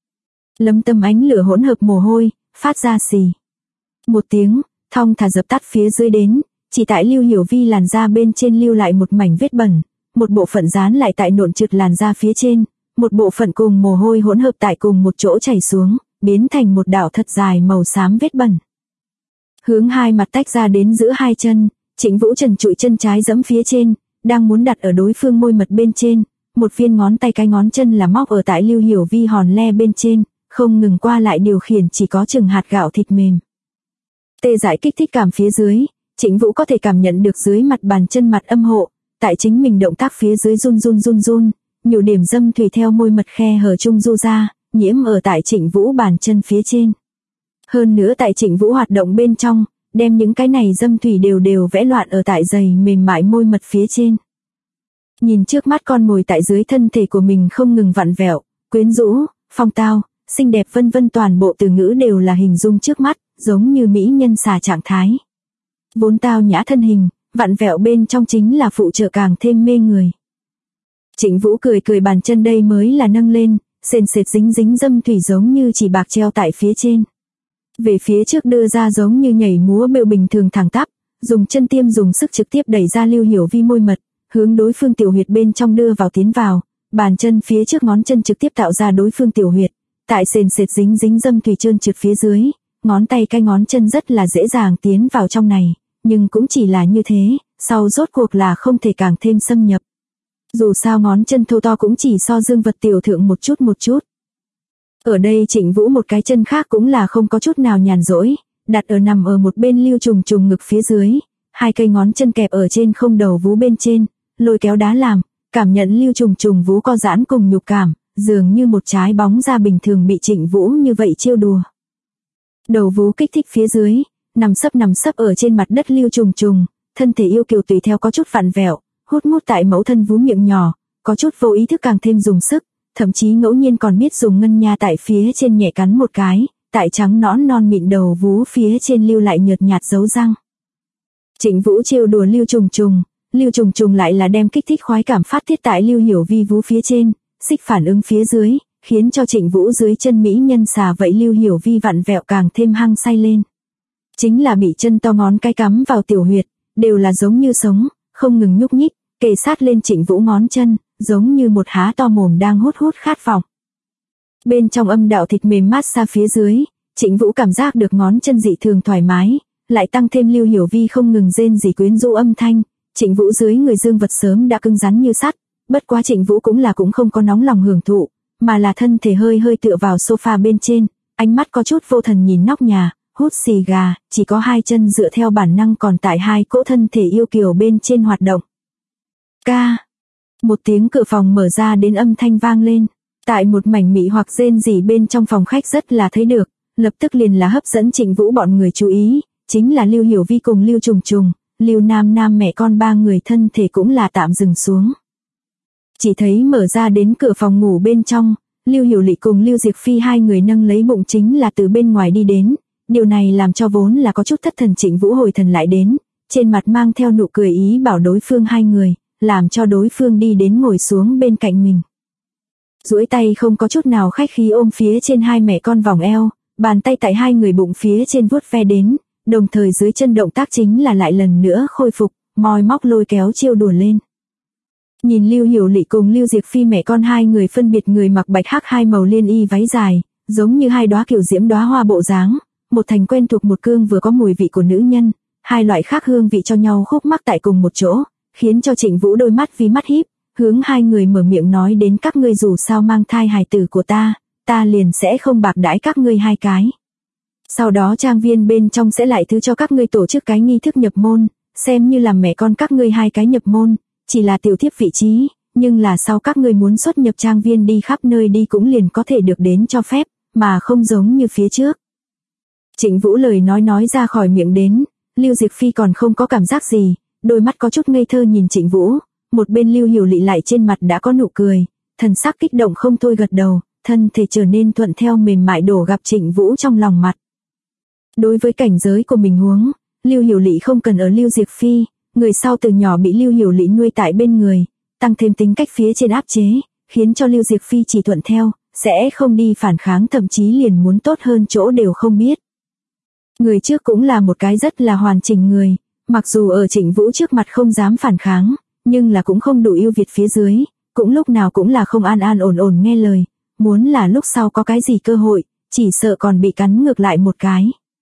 Lấm tấm ánh lửa hỗn hợp mồ hôi, phát ra xì. Một tiếng, thong thả dập tắt phía dưới đến, chỉ tại Lưu Hiểu Vi làn da bên trên lưu lại một mảnh vết bẩn, một bộ phận dán lại tại nộn trượt làn da phía trên, một bộ phận cùng mồ hôi hỗn hợp tại cùng một chỗ chảy xuống, biến thành một đạo thật dài màu xám vết bẩn. Hướng hai mặt tách ra đến giữa hai chân, Trịnh Vũ trần trụi chân trái giẫm phía trên, đang muốn đặt ở đối phương môi mật bên trên, một viên ngón tay cái ngón chân là móc ở tại Lưu Hiểu Vi hòn le bên trên, không ngừng qua lại điều khiển chỉ có chừng hạt gạo thịt mềm. Tê dại kích thích cảm phía dưới, Trịnh Vũ có thể cảm nhận được dưới mặt bàn chân mặt âm hộ, tại chính mình động tác phía dưới run run, nhiều điểm dâm thủy theo môi mật khe hở chung du ra, nhiễm ở tại Trịnh Vũ bàn chân phía trên. Hơn nữa tại Trịnh Vũ hoạt động bên trong, đem những cái này dâm thủy đều vẽ loạn ở tại giày mềm mại môi mật phía trên. Nhìn trước mắt con mồi tại dưới thân thể của mình không ngừng vặn vẹo, quyến rũ, phong tao, xinh đẹp vân vân, toàn bộ từ ngữ đều là hình dung trước mắt, giống như mỹ nhân xà trạng thái. Vốn tao nhã thân hình, vặn vẹo bên trong chính là phụ trợ càng thêm mê người. Trịnh Vũ cười bàn chân đây mới là nâng lên, sền sệt dính dâm thủy giống như chỉ bạc treo tại phía trên. Về phía trước đưa ra giống như nhảy múa bêu bình thường thẳng tắp, dùng chân tiêm dùng sức trực tiếp đẩy ra Lưu Hiểu Vi môi mật, hướng đối phương tiểu huyệt bên trong đưa vào tiến vào, bàn chân phía trước ngón chân trực tiếp tạo ra đối phương tiểu huyệt, tại sền sệt dính dính dâm thủy trơn trượt phía dưới, ngón tay cái ngón chân rất là dễ dàng tiến vào trong này, nhưng cũng chỉ là như thế, sau rốt cuộc là không thể càng thêm xâm nhập. Dù sao ngón chân thô to cũng chỉ so dương vật tiểu thượng một chút. Ở đây Trịnh Vũ một cái chân khác cũng là không có chút nào nhàn rỗi, đặt ở nằm ở một bên Lưu Trùng Trùng ngực phía dưới, hai cây ngón chân kẹp ở trên không đầu vú bên trên, lôi kéo đá làm, cảm nhận Lưu Trùng Trùng vú co giãn cùng nhục cảm, dường như một trái bóng da bình thường bị Trịnh Vũ như vậy trêu đùa. Đầu vú kích thích phía dưới, nằm sấp ở trên mặt đất Lưu Trùng Trùng, thân thể yêu kiều tùy theo có chút vặn vẹo, hút mút tại mẫu thân vú miệng nhỏ, có chút vô ý thức càng thêm dùng sức, thậm chí ngẫu nhiên còn biết dùng ngân nha tại phía trên nhẹ cắn một cái, tại trắng nõn non mịn đầu vú phía trên lưu lại nhợt nhạt dấu răng. Trịnh Vũ trêu đùa Lưu Trùng Trùng lại là đem kích thích khoái cảm phát tiết tại Lưu Hiểu Vi vú phía trên, xích phản ứng phía dưới, khiến cho Trịnh Vũ dưới chân mỹ nhân xà vậy Lưu Hiểu Vi vặn vẹo càng thêm hăng say lên. Chính là bị chân to ngón cái cắm vào tiểu huyệt, đều là giống như sống, không ngừng nhúc nhích, kề sát lên Trịnh Vũ ngón chân, giống như một há to mồm đang hút khát vọng. Bên trong âm đạo thịt mềm mát xa phía dưới, Trịnh Vũ cảm giác được ngón chân dị thường thoải mái, lại tăng thêm Lưu Hiểu Vi không ngừng rên rỉ quyến rũ âm thanh, Trịnh Vũ dưới người dương vật sớm đã cứng rắn như sắt, bất quá Trịnh Vũ cũng không có nóng lòng hưởng thụ, mà là thân thể hơi tựa vào sofa bên trên, ánh mắt có chút vô thần nhìn nóc nhà, hút xì gà, chỉ có hai chân dựa theo bản năng còn tại hai cỗ thân thể yêu kiều bên trên hoạt động. Ca. Một tiếng cửa phòng mở ra đến âm thanh vang lên, tại một mảnh mị hoặc rên rỉ bên trong phòng khách rất là thấy được, lập tức liền là hấp dẫn Trịnh Vũ bọn người chú ý, chính là Lưu Hiểu Vi cùng Lưu Trùng Trùng, Lưu Nam mẹ con ba người thân thể cũng là tạm dừng xuống. Chỉ thấy mở ra đến cửa phòng ngủ bên trong, Lưu Hiểu Lị cùng Lưu Diệc Phi hai người nâng lấy bụng chính là từ bên ngoài đi đến, điều này làm cho vốn là có chút thất thần Trịnh Vũ hồi thần lại đến, trên mặt mang theo nụ cười ý bảo đối phương hai người, làm cho đối phương đi đến ngồi xuống bên cạnh mình. Duỗi tay không có chút nào khách khí ôm phía trên hai mẹ con vòng eo, bàn tay tại hai người bụng phía trên vuốt ve đến, đồng thời dưới chân động tác chính là lại lần nữa khôi phục, moi móc lôi kéo chiêu đùa lên. Nhìn Lưu Hiểu Lị cùng Lưu Diệc Phi mẹ con hai người phân biệt người mặc bạch hắc hai màu liên y váy dài, giống như hai đóa kiểu diễm đóa hoa bộ dáng, một thành quen thuộc một cương vừa có mùi vị của nữ nhân, hai loại khác hương vị cho nhau khúc mắc tại cùng một chỗ, khiến cho Trịnh Vũ đôi mắt vi mắt híp, hướng hai người mở miệng nói đến các ngươi dù sao mang thai hài tử của ta liền sẽ không bạc đãi các ngươi hai cái. Sau đó trang viên bên trong sẽ lại thứ cho các ngươi tổ chức cái nghi thức nhập môn, xem như làm mẹ con các ngươi hai cái nhập môn, chỉ là tiểu thiếp vị trí, nhưng là sau các ngươi muốn xuất nhập trang viên đi khắp nơi đi cũng liền có thể được đến cho phép, mà không giống như phía trước. Trịnh Vũ lời nói ra khỏi miệng đến, Lưu Diệc Phi còn không có cảm giác gì, đôi mắt có chút ngây thơ nhìn Trịnh Vũ, một bên Lưu Hiểu Lị lại trên mặt đã có nụ cười, thần sắc kích động không thôi gật đầu, thân thể trở nên thuận theo mềm mại đổ gặp Trịnh Vũ trong lòng mặt. Đối với cảnh giới của mình huống, Lưu Hiểu Lị không cần ở Lưu Diệc Phi, người sau từ nhỏ bị Lưu Hiểu Lị nuôi tại bên người, tăng thêm tính cách phía trên áp chế, khiến cho Lưu Diệc Phi chỉ thuận theo, sẽ không đi phản kháng thậm chí liền muốn tốt hơn chỗ đều không biết. Người trước cũng là một cái rất là hoàn chỉnh người, mặc dù ở Trịnh Vũ trước mặt không dám phản kháng, nhưng là cũng không đủ ưu việt phía dưới, cũng lúc nào cũng là không an ổn nghe lời, muốn là lúc sau có cái gì cơ hội, chỉ sợ còn bị cắn ngược lại một cái.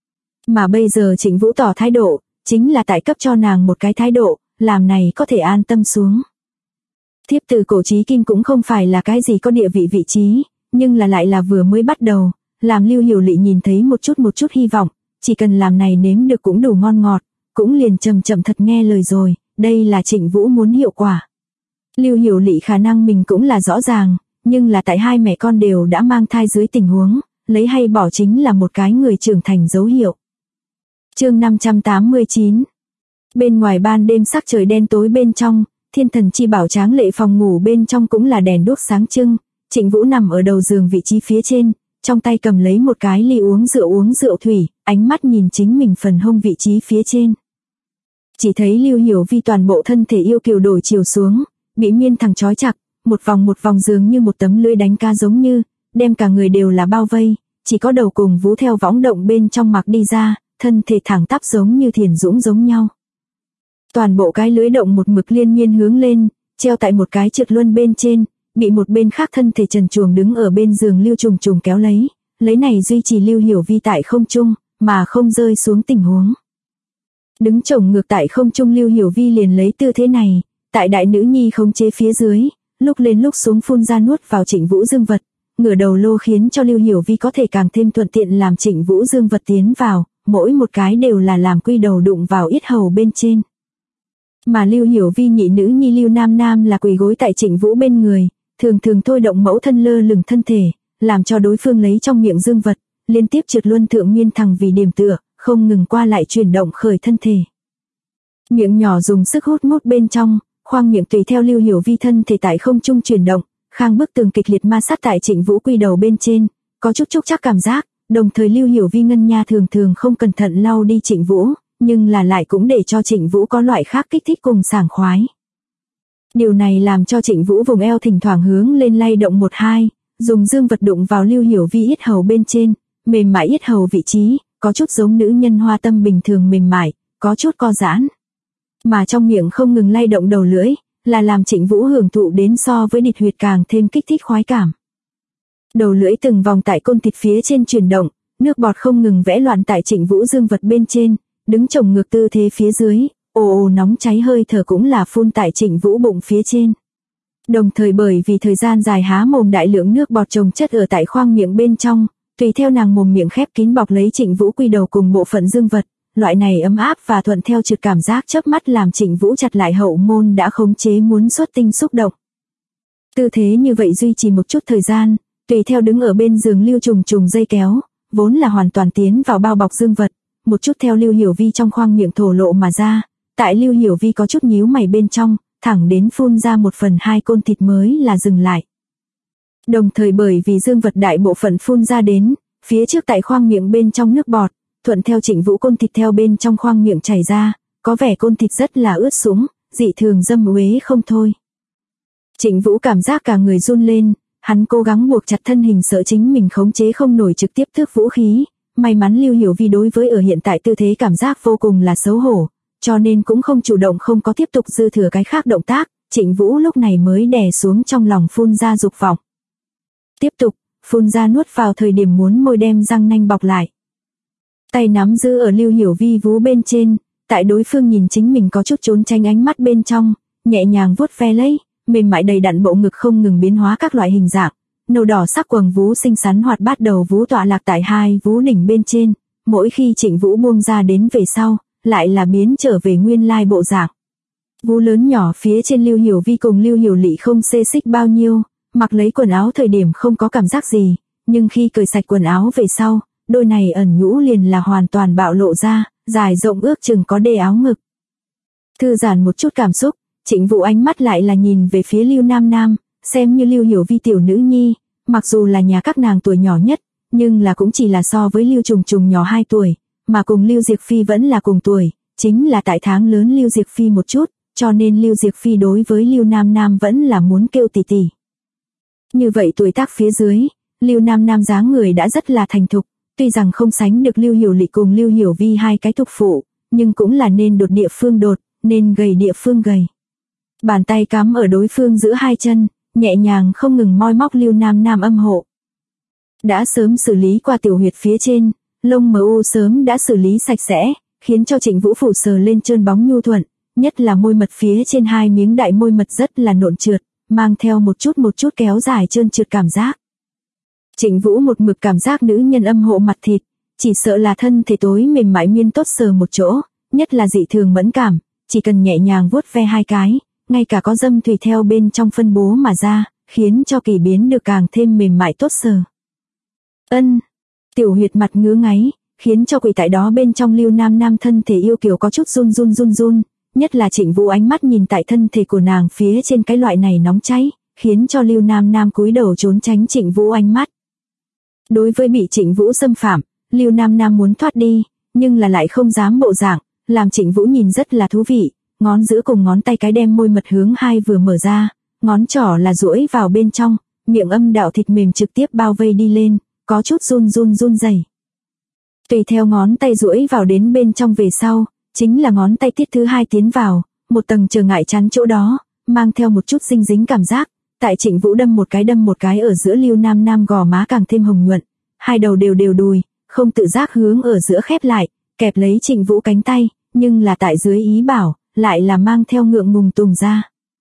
Mà bây giờ Trịnh Vũ tỏ thái độ, chính là tại cấp cho nàng một cái thái độ, làm này có thể an tâm xuống. Thiếp từ cổ chí kim cũng không phải là cái gì có địa vị trí, nhưng là lại là vừa mới bắt đầu, làm Lưu Hiểu Lị nhìn thấy một chút hy vọng, chỉ cần làm này nếm được cũng đủ ngon ngọt, cũng liền chậm thật nghe lời rồi, đây là Trịnh Vũ muốn hiệu quả. Lưu Hiểu Lị khả năng mình cũng là rõ ràng, nhưng là tại hai mẹ con đều đã mang thai dưới tình huống, lấy hay bỏ chính là một cái người trưởng thành dấu hiệu. Chương 589. Bên ngoài ban đêm sắc trời đen tối bên trong, thiên thần chi bảo tráng lệ phòng ngủ bên trong cũng là đèn đuốc sáng trưng, Trịnh Vũ nằm ở đầu giường vị trí phía trên, trong tay cầm lấy một cái ly uống rượu thủy, ánh mắt nhìn chính mình phần hông vị trí phía trên. Chỉ thấy Lưu Hiểu Vi toàn bộ thân thể yêu kiều đổi chiều xuống, bị miên thẳng trói chặt, một vòng dường như một tấm lưới đánh cá giống như, đem cả người đều là bao vây, chỉ có đầu cùng vú theo võng động bên trong mặc đi ra, thân thể thẳng tắp giống như thiền dũng giống nhau. Toàn bộ cái lưỡi động một mực liên miên hướng lên, treo tại một cái trượt luân bên trên, bị một bên khác thân thể trần truồng đứng ở bên giường Lưu Trùng Trùng kéo lấy này duy trì Lưu Hiểu Vi tại không trung, mà không rơi xuống tình huống. Đứng chồng ngược tại không trung Lưu Hiểu Vi liền lấy tư thế này, tại đại nữ nhi khống chế phía dưới, lúc lên lúc xuống phun ra nuốt vào Trịnh Vũ Dương vật, ngửa đầu lô khiến cho Lưu Hiểu Vi có thể càng thêm thuận tiện làm Trịnh Vũ Dương vật tiến vào, mỗi một cái đều là làm quy đầu đụng vào yết hầu bên trên. Mà Lưu Hiểu Vi nhị nữ nhi Lưu Nam Nam là quỳ gối tại Trịnh Vũ bên người, thường thường thôi động mẫu thân lơ lửng thân thể, làm cho đối phương lấy trong miệng dương vật, liên tiếp trượt luân thượng miên thẳng vì điểm tựa, không ngừng qua lại chuyển động khởi thân thể. Miệng nhỏ dùng sức hút mút bên trong, khoang miệng tùy theo Lưu Hiểu Vi thân thể tại không trung chuyển động, khang bức tường kịch liệt ma sát tại Trịnh Vũ quy đầu bên trên, có chút trúc chắc cảm giác, đồng thời Lưu Hiểu Vi ngân nha thường thường không cẩn thận lau đi Trịnh Vũ, nhưng là lại cũng để cho Trịnh Vũ có loại khác kích thích cùng sảng khoái. Điều này làm cho Trịnh Vũ vùng eo thỉnh thoảng hướng lên lay động một hai, dùng dương vật đụng vào Lưu Hiểu Vi yết hầu bên trên, mềm mại yết hầu vị trí, có chút giống nữ nhân hoa tâm bình thường mềm mại, có chút co giãn. Mà trong miệng không ngừng lay động đầu lưỡi, là làm Trịnh Vũ hưởng thụ đến so với địch huyệt càng thêm kích thích khoái cảm. Đầu lưỡi từng vòng tại côn thịt phía trên chuyển động, nước bọt không ngừng vẽ loạn tại Trịnh Vũ dương vật bên trên, đứng chồng ngược tư thế phía dưới, ồ nóng cháy hơi thở cũng là phun tại Trịnh Vũ bụng phía trên. Đồng thời bởi vì thời gian dài há mồm đại lượng nước bọt chồng chất ở tại khoang miệng bên trong, tùy theo nàng mồm miệng khép kín bọc lấy Trịnh Vũ quy đầu cùng bộ phận dương vật, loại này ấm áp và thuận theo trượt cảm giác chớp mắt làm Trịnh Vũ chặt lại hậu môn đã khống chế muốn xuất tinh xúc động. Tư thế như vậy duy trì một chút thời gian, tùy theo đứng ở bên giường Lưu Trùng Trùng dây kéo, vốn là hoàn toàn tiến vào bao bọc dương vật, một chút theo Lưu Hiểu Vi trong khoang miệng thổ lộ mà ra, tại Lưu Hiểu Vi có chút nhíu mày bên trong, thẳng đến phun ra 1/2 côn thịt mới là dừng lại. Đồng thời bởi vì dương vật đại bộ phận phun ra đến, phía trước tại khoang miệng bên trong nước bọt, thuận theo Trịnh Vũ côn thịt theo bên trong khoang miệng chảy ra, có vẻ côn thịt rất là ướt sũng, dị thường dâm uế không thôi. Trịnh Vũ cảm giác cả người run lên, hắn cố gắng buộc chặt thân hình sợ chính mình khống chế không nổi trực tiếp thước vũ khí, may mắn Lưu Hiểu Vi đối với ở hiện tại tư thế cảm giác vô cùng là xấu hổ, cho nên cũng không chủ động không có tiếp tục dư thừa cái khác động tác, Trịnh Vũ lúc này mới đè xuống trong lòng phun ra dục vọng. Tiếp tục, phun ra nuốt vào thời điểm muốn môi đem răng nanh bọc lại. Tay nắm giữ ở Lưu Hiểu Vi vú bên trên, tại đối phương nhìn chính mình có chút trốn tránh ánh mắt bên trong, nhẹ nhàng vuốt ve lấy, mềm mại đầy đặn bộ ngực không ngừng biến hóa các loại hình dạng, nâu đỏ sắc quầng vú xinh xắn hoạt bát đầu vú tọa lạc tại hai vú đỉnh bên trên, mỗi khi Trịnh Vũ buông ra đến về sau, lại là biến trở về nguyên lai bộ dạng. Vú lớn nhỏ phía trên Lưu Hiểu Vi cùng Lưu Hiểu Lị không xê xích bao nhiêu, mặc lấy quần áo thời điểm không có cảm giác gì, nhưng khi cởi sạch quần áo về sau, đôi này ẩn nhũ liền là hoàn toàn bạo lộ ra, dài rộng ước chừng có đê áo ngực. Thư giãn một chút cảm xúc, Trịnh Vũ ánh mắt lại là nhìn về phía Lưu Nam Nam, xem như Lưu Hiểu Vi tiểu nữ nhi, mặc dù là nhà các nàng tuổi nhỏ nhất, nhưng là cũng chỉ là so với Lưu Trùng Trùng nhỏ 2 tuổi, mà cùng Lưu Diệc Phi vẫn là cùng tuổi, chính là tại tháng lớn Lưu Diệc Phi một chút, cho nên Lưu Diệc Phi đối với Lưu Nam Nam vẫn là muốn kêu tỷ tỷ. Như vậy tuổi tác phía dưới, Lưu Nam Nam dáng người đã rất là thành thục, tuy rằng không sánh được Lưu Hiểu Lị cùng Lưu Hiểu Vi hai cái thục phụ, nhưng cũng là nên đột địa phương đột, nên gầy địa phương gầy. Bàn tay cắm ở đối phương giữa hai chân, nhẹ nhàng không ngừng moi móc Lưu Nam Nam âm hộ. Đã sớm xử lý qua tiểu huyệt phía trên, lông mờ u sớm đã xử lý sạch sẽ, khiến cho Trịnh Vũ phủ sờ lên trơn bóng nhu thuận, nhất là môi mật phía trên hai miếng đại môi mật rất là nộn trượt, mang theo một chút kéo dài trơn trượt cảm giác. Trịnh Vũ một mực cảm giác nữ nhân âm hộ mặt thịt, chỉ sợ là thân thể tối mềm mại miên tốt sờ một chỗ, nhất là dị thường mẫn cảm, chỉ cần nhẹ nhàng vuốt ve hai cái, ngay cả có dâm thủy theo bên trong phân bố mà ra, khiến cho kỳ biến được càng thêm mềm mại tốt sờ. Tiểu huyệt mặt ngứa ngáy, khiến cho quỷ tại đó bên trong Lưu Nam Nam thân thể yêu kiều có chút run, nhất là Trịnh Vũ ánh mắt nhìn tại thân thể của nàng phía trên cái loại này nóng cháy, khiến cho Lưu Nam Nam cúi đầu trốn tránh Trịnh Vũ ánh mắt. Đối với bị Trịnh Vũ xâm phạm, Lưu Nam Nam muốn thoát đi, nhưng là lại không dám bộ dạng, làm Trịnh Vũ nhìn rất là thú vị, ngón giữa cùng ngón tay cái đem môi mật hướng hai vừa mở ra, ngón trỏ là duỗi vào bên trong, miệng âm đạo thịt mềm trực tiếp bao vây đi lên, có chút run rẩy. Tùy theo ngón tay duỗi vào đến bên trong về sau, chính là ngón tay tiết thứ hai tiến vào, một tầng trở ngại chắn chỗ đó, mang theo một chút dinh dính cảm giác. Tại Trịnh Vũ đâm một cái ở giữa Lưu Nam Nam gò má càng thêm hồng nhuận, hai đầu đều đùi, không tự giác hướng ở giữa khép lại, kẹp lấy Trịnh Vũ cánh tay, nhưng là tại dưới ý bảo, lại là mang theo ngượng ngùng tùng ra.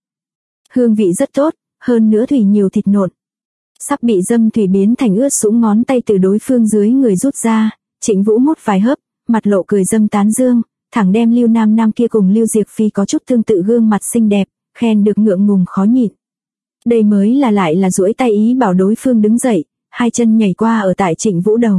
Hương vị rất tốt, hơn nữa thủy nhiều thịt nộn. Sắp bị dâm thủy biến thành ướt sũng ngón tay từ đối phương dưới người rút ra, Trịnh Vũ mút vài hớp, mặt lộ cười dâm tán dương, thẳng đem Lưu Nam Nam kia cùng Lưu Diệc Phi có chút tương tự gương mặt xinh đẹp, khen được ngượng ngùng khó nhịn. Đây mới là lại là duỗi tay ý bảo đối phương đứng dậy, hai chân nhảy qua ở tại Trịnh Vũ đầu.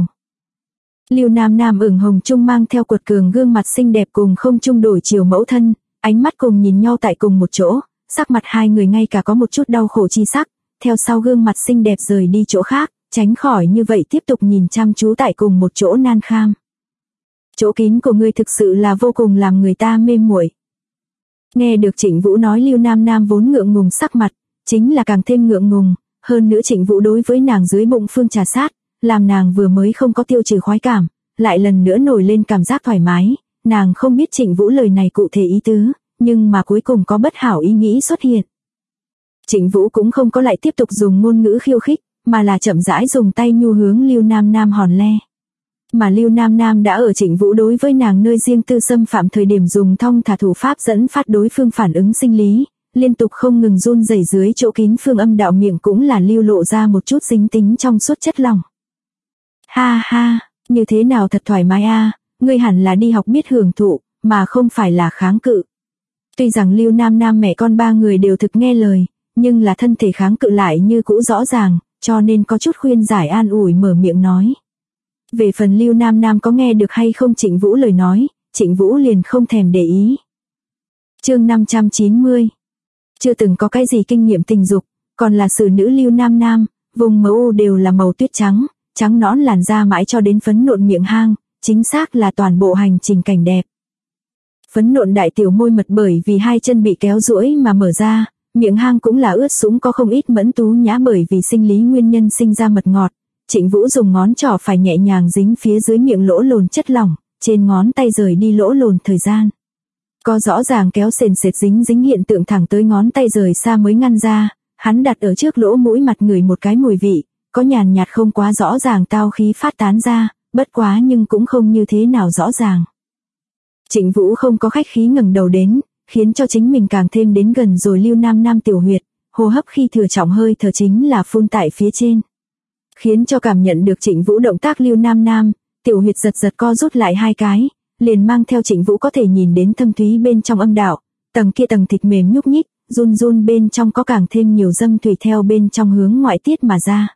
Lưu Nam Nam ửng hồng trung mang theo quật cường gương mặt xinh đẹp cùng không trung đổi chiều mẫu thân, ánh mắt cùng nhìn nhau tại cùng một chỗ, sắc mặt hai người ngay cả có một chút đau khổ chi sắc, theo sau gương mặt xinh đẹp rời đi chỗ khác, tránh khỏi như vậy tiếp tục nhìn chăm chú tại cùng một chỗ nan kham. Chỗ kín của ngươi thực sự là vô cùng làm người ta mê muội. Nghe được Trịnh Vũ nói Lưu Nam Nam vốn ngượng ngùng sắc mặt, chính là càng thêm ngượng ngùng, hơn nữa Trịnh Vũ đối với nàng dưới bụng phương trà sát, làm nàng vừa mới không có tiêu trừ khoái cảm, lại lần nữa nổi lên cảm giác thoải mái, nàng không biết Trịnh Vũ lời này cụ thể ý tứ, nhưng mà cuối cùng có bất hảo ý nghĩ xuất hiện. Trịnh Vũ cũng không có lại tiếp tục dùng ngôn ngữ khiêu khích, mà là chậm rãi dùng tay nhu hướng Lưu Nam Nam hòn le. Mà Lưu Nam Nam đã ở Trịnh Vũ đối với nàng nơi riêng tư xâm phạm thời điểm dùng thong thả thủ pháp dẫn phát đối phương phản ứng sinh lý, liên tục không ngừng run rẩy dưới chỗ kín phương âm đạo miệng cũng là lưu lộ ra một chút dính tính trong suốt chất lỏng. Ha ha, như thế nào thật thoải mái a, ngươi hẳn là đi học biết hưởng thụ, mà không phải là kháng cự. Tuy rằng Lưu Nam Nam mẹ con ba người đều thực nghe lời, nhưng là thân thể kháng cự lại như cũ rõ ràng, cho nên có chút khuyên giải an ủi mở miệng nói. Về phần Lưu Nam Nam có nghe được hay không Trịnh Vũ lời nói, Trịnh Vũ liền không thèm để ý. Chương 590. Chưa từng có cái gì kinh nghiệm tình dục, còn là xử nữ Lưu Nam Nam, vùng mỡ u đều là màu tuyết trắng, trắng nõn làn da mãi cho đến phấn nộn miệng hang, chính xác là toàn bộ hành trình cảnh đẹp. Phấn nộn đại tiểu môi mật bởi vì hai chân bị kéo duỗi mà mở ra, miệng hang cũng là ướt sũng có không ít mẫn tú nhã bởi vì sinh lý nguyên nhân sinh ra mật ngọt. Trịnh Vũ dùng ngón trỏ phải nhẹ nhàng dính phía dưới miệng lỗ lồn chất lỏng, trên ngón tay rời đi lỗ lồn thời gian. Có rõ ràng kéo sền sệt dính hiện tượng thẳng tới ngón tay rời xa mới ngăn ra, hắn đặt ở trước lỗ mũi mặt ngửi một cái mùi vị, có nhàn nhạt không quá rõ ràng tao khí phát tán ra, bất quá nhưng cũng không như thế nào rõ ràng. Trịnh Vũ không có khách khí ngẩng đầu đến, khiến cho chính mình càng thêm đến gần rồi Lưu Nam Nam tiểu huyệt, hô hấp khi thừa trọng hơi thở chính là phun tại phía trên. Khiến cho cảm nhận được Trịnh Vũ động tác Lưu Nam Nam, tiểu huyệt giật co rút lại hai cái, liền mang theo Trịnh Vũ có thể nhìn đến thâm thúy bên trong âm đạo, tầng kia tầng thịt mềm nhúc nhích, run bên trong có càng thêm nhiều dâm thủy theo bên trong hướng ngoại tiết mà ra.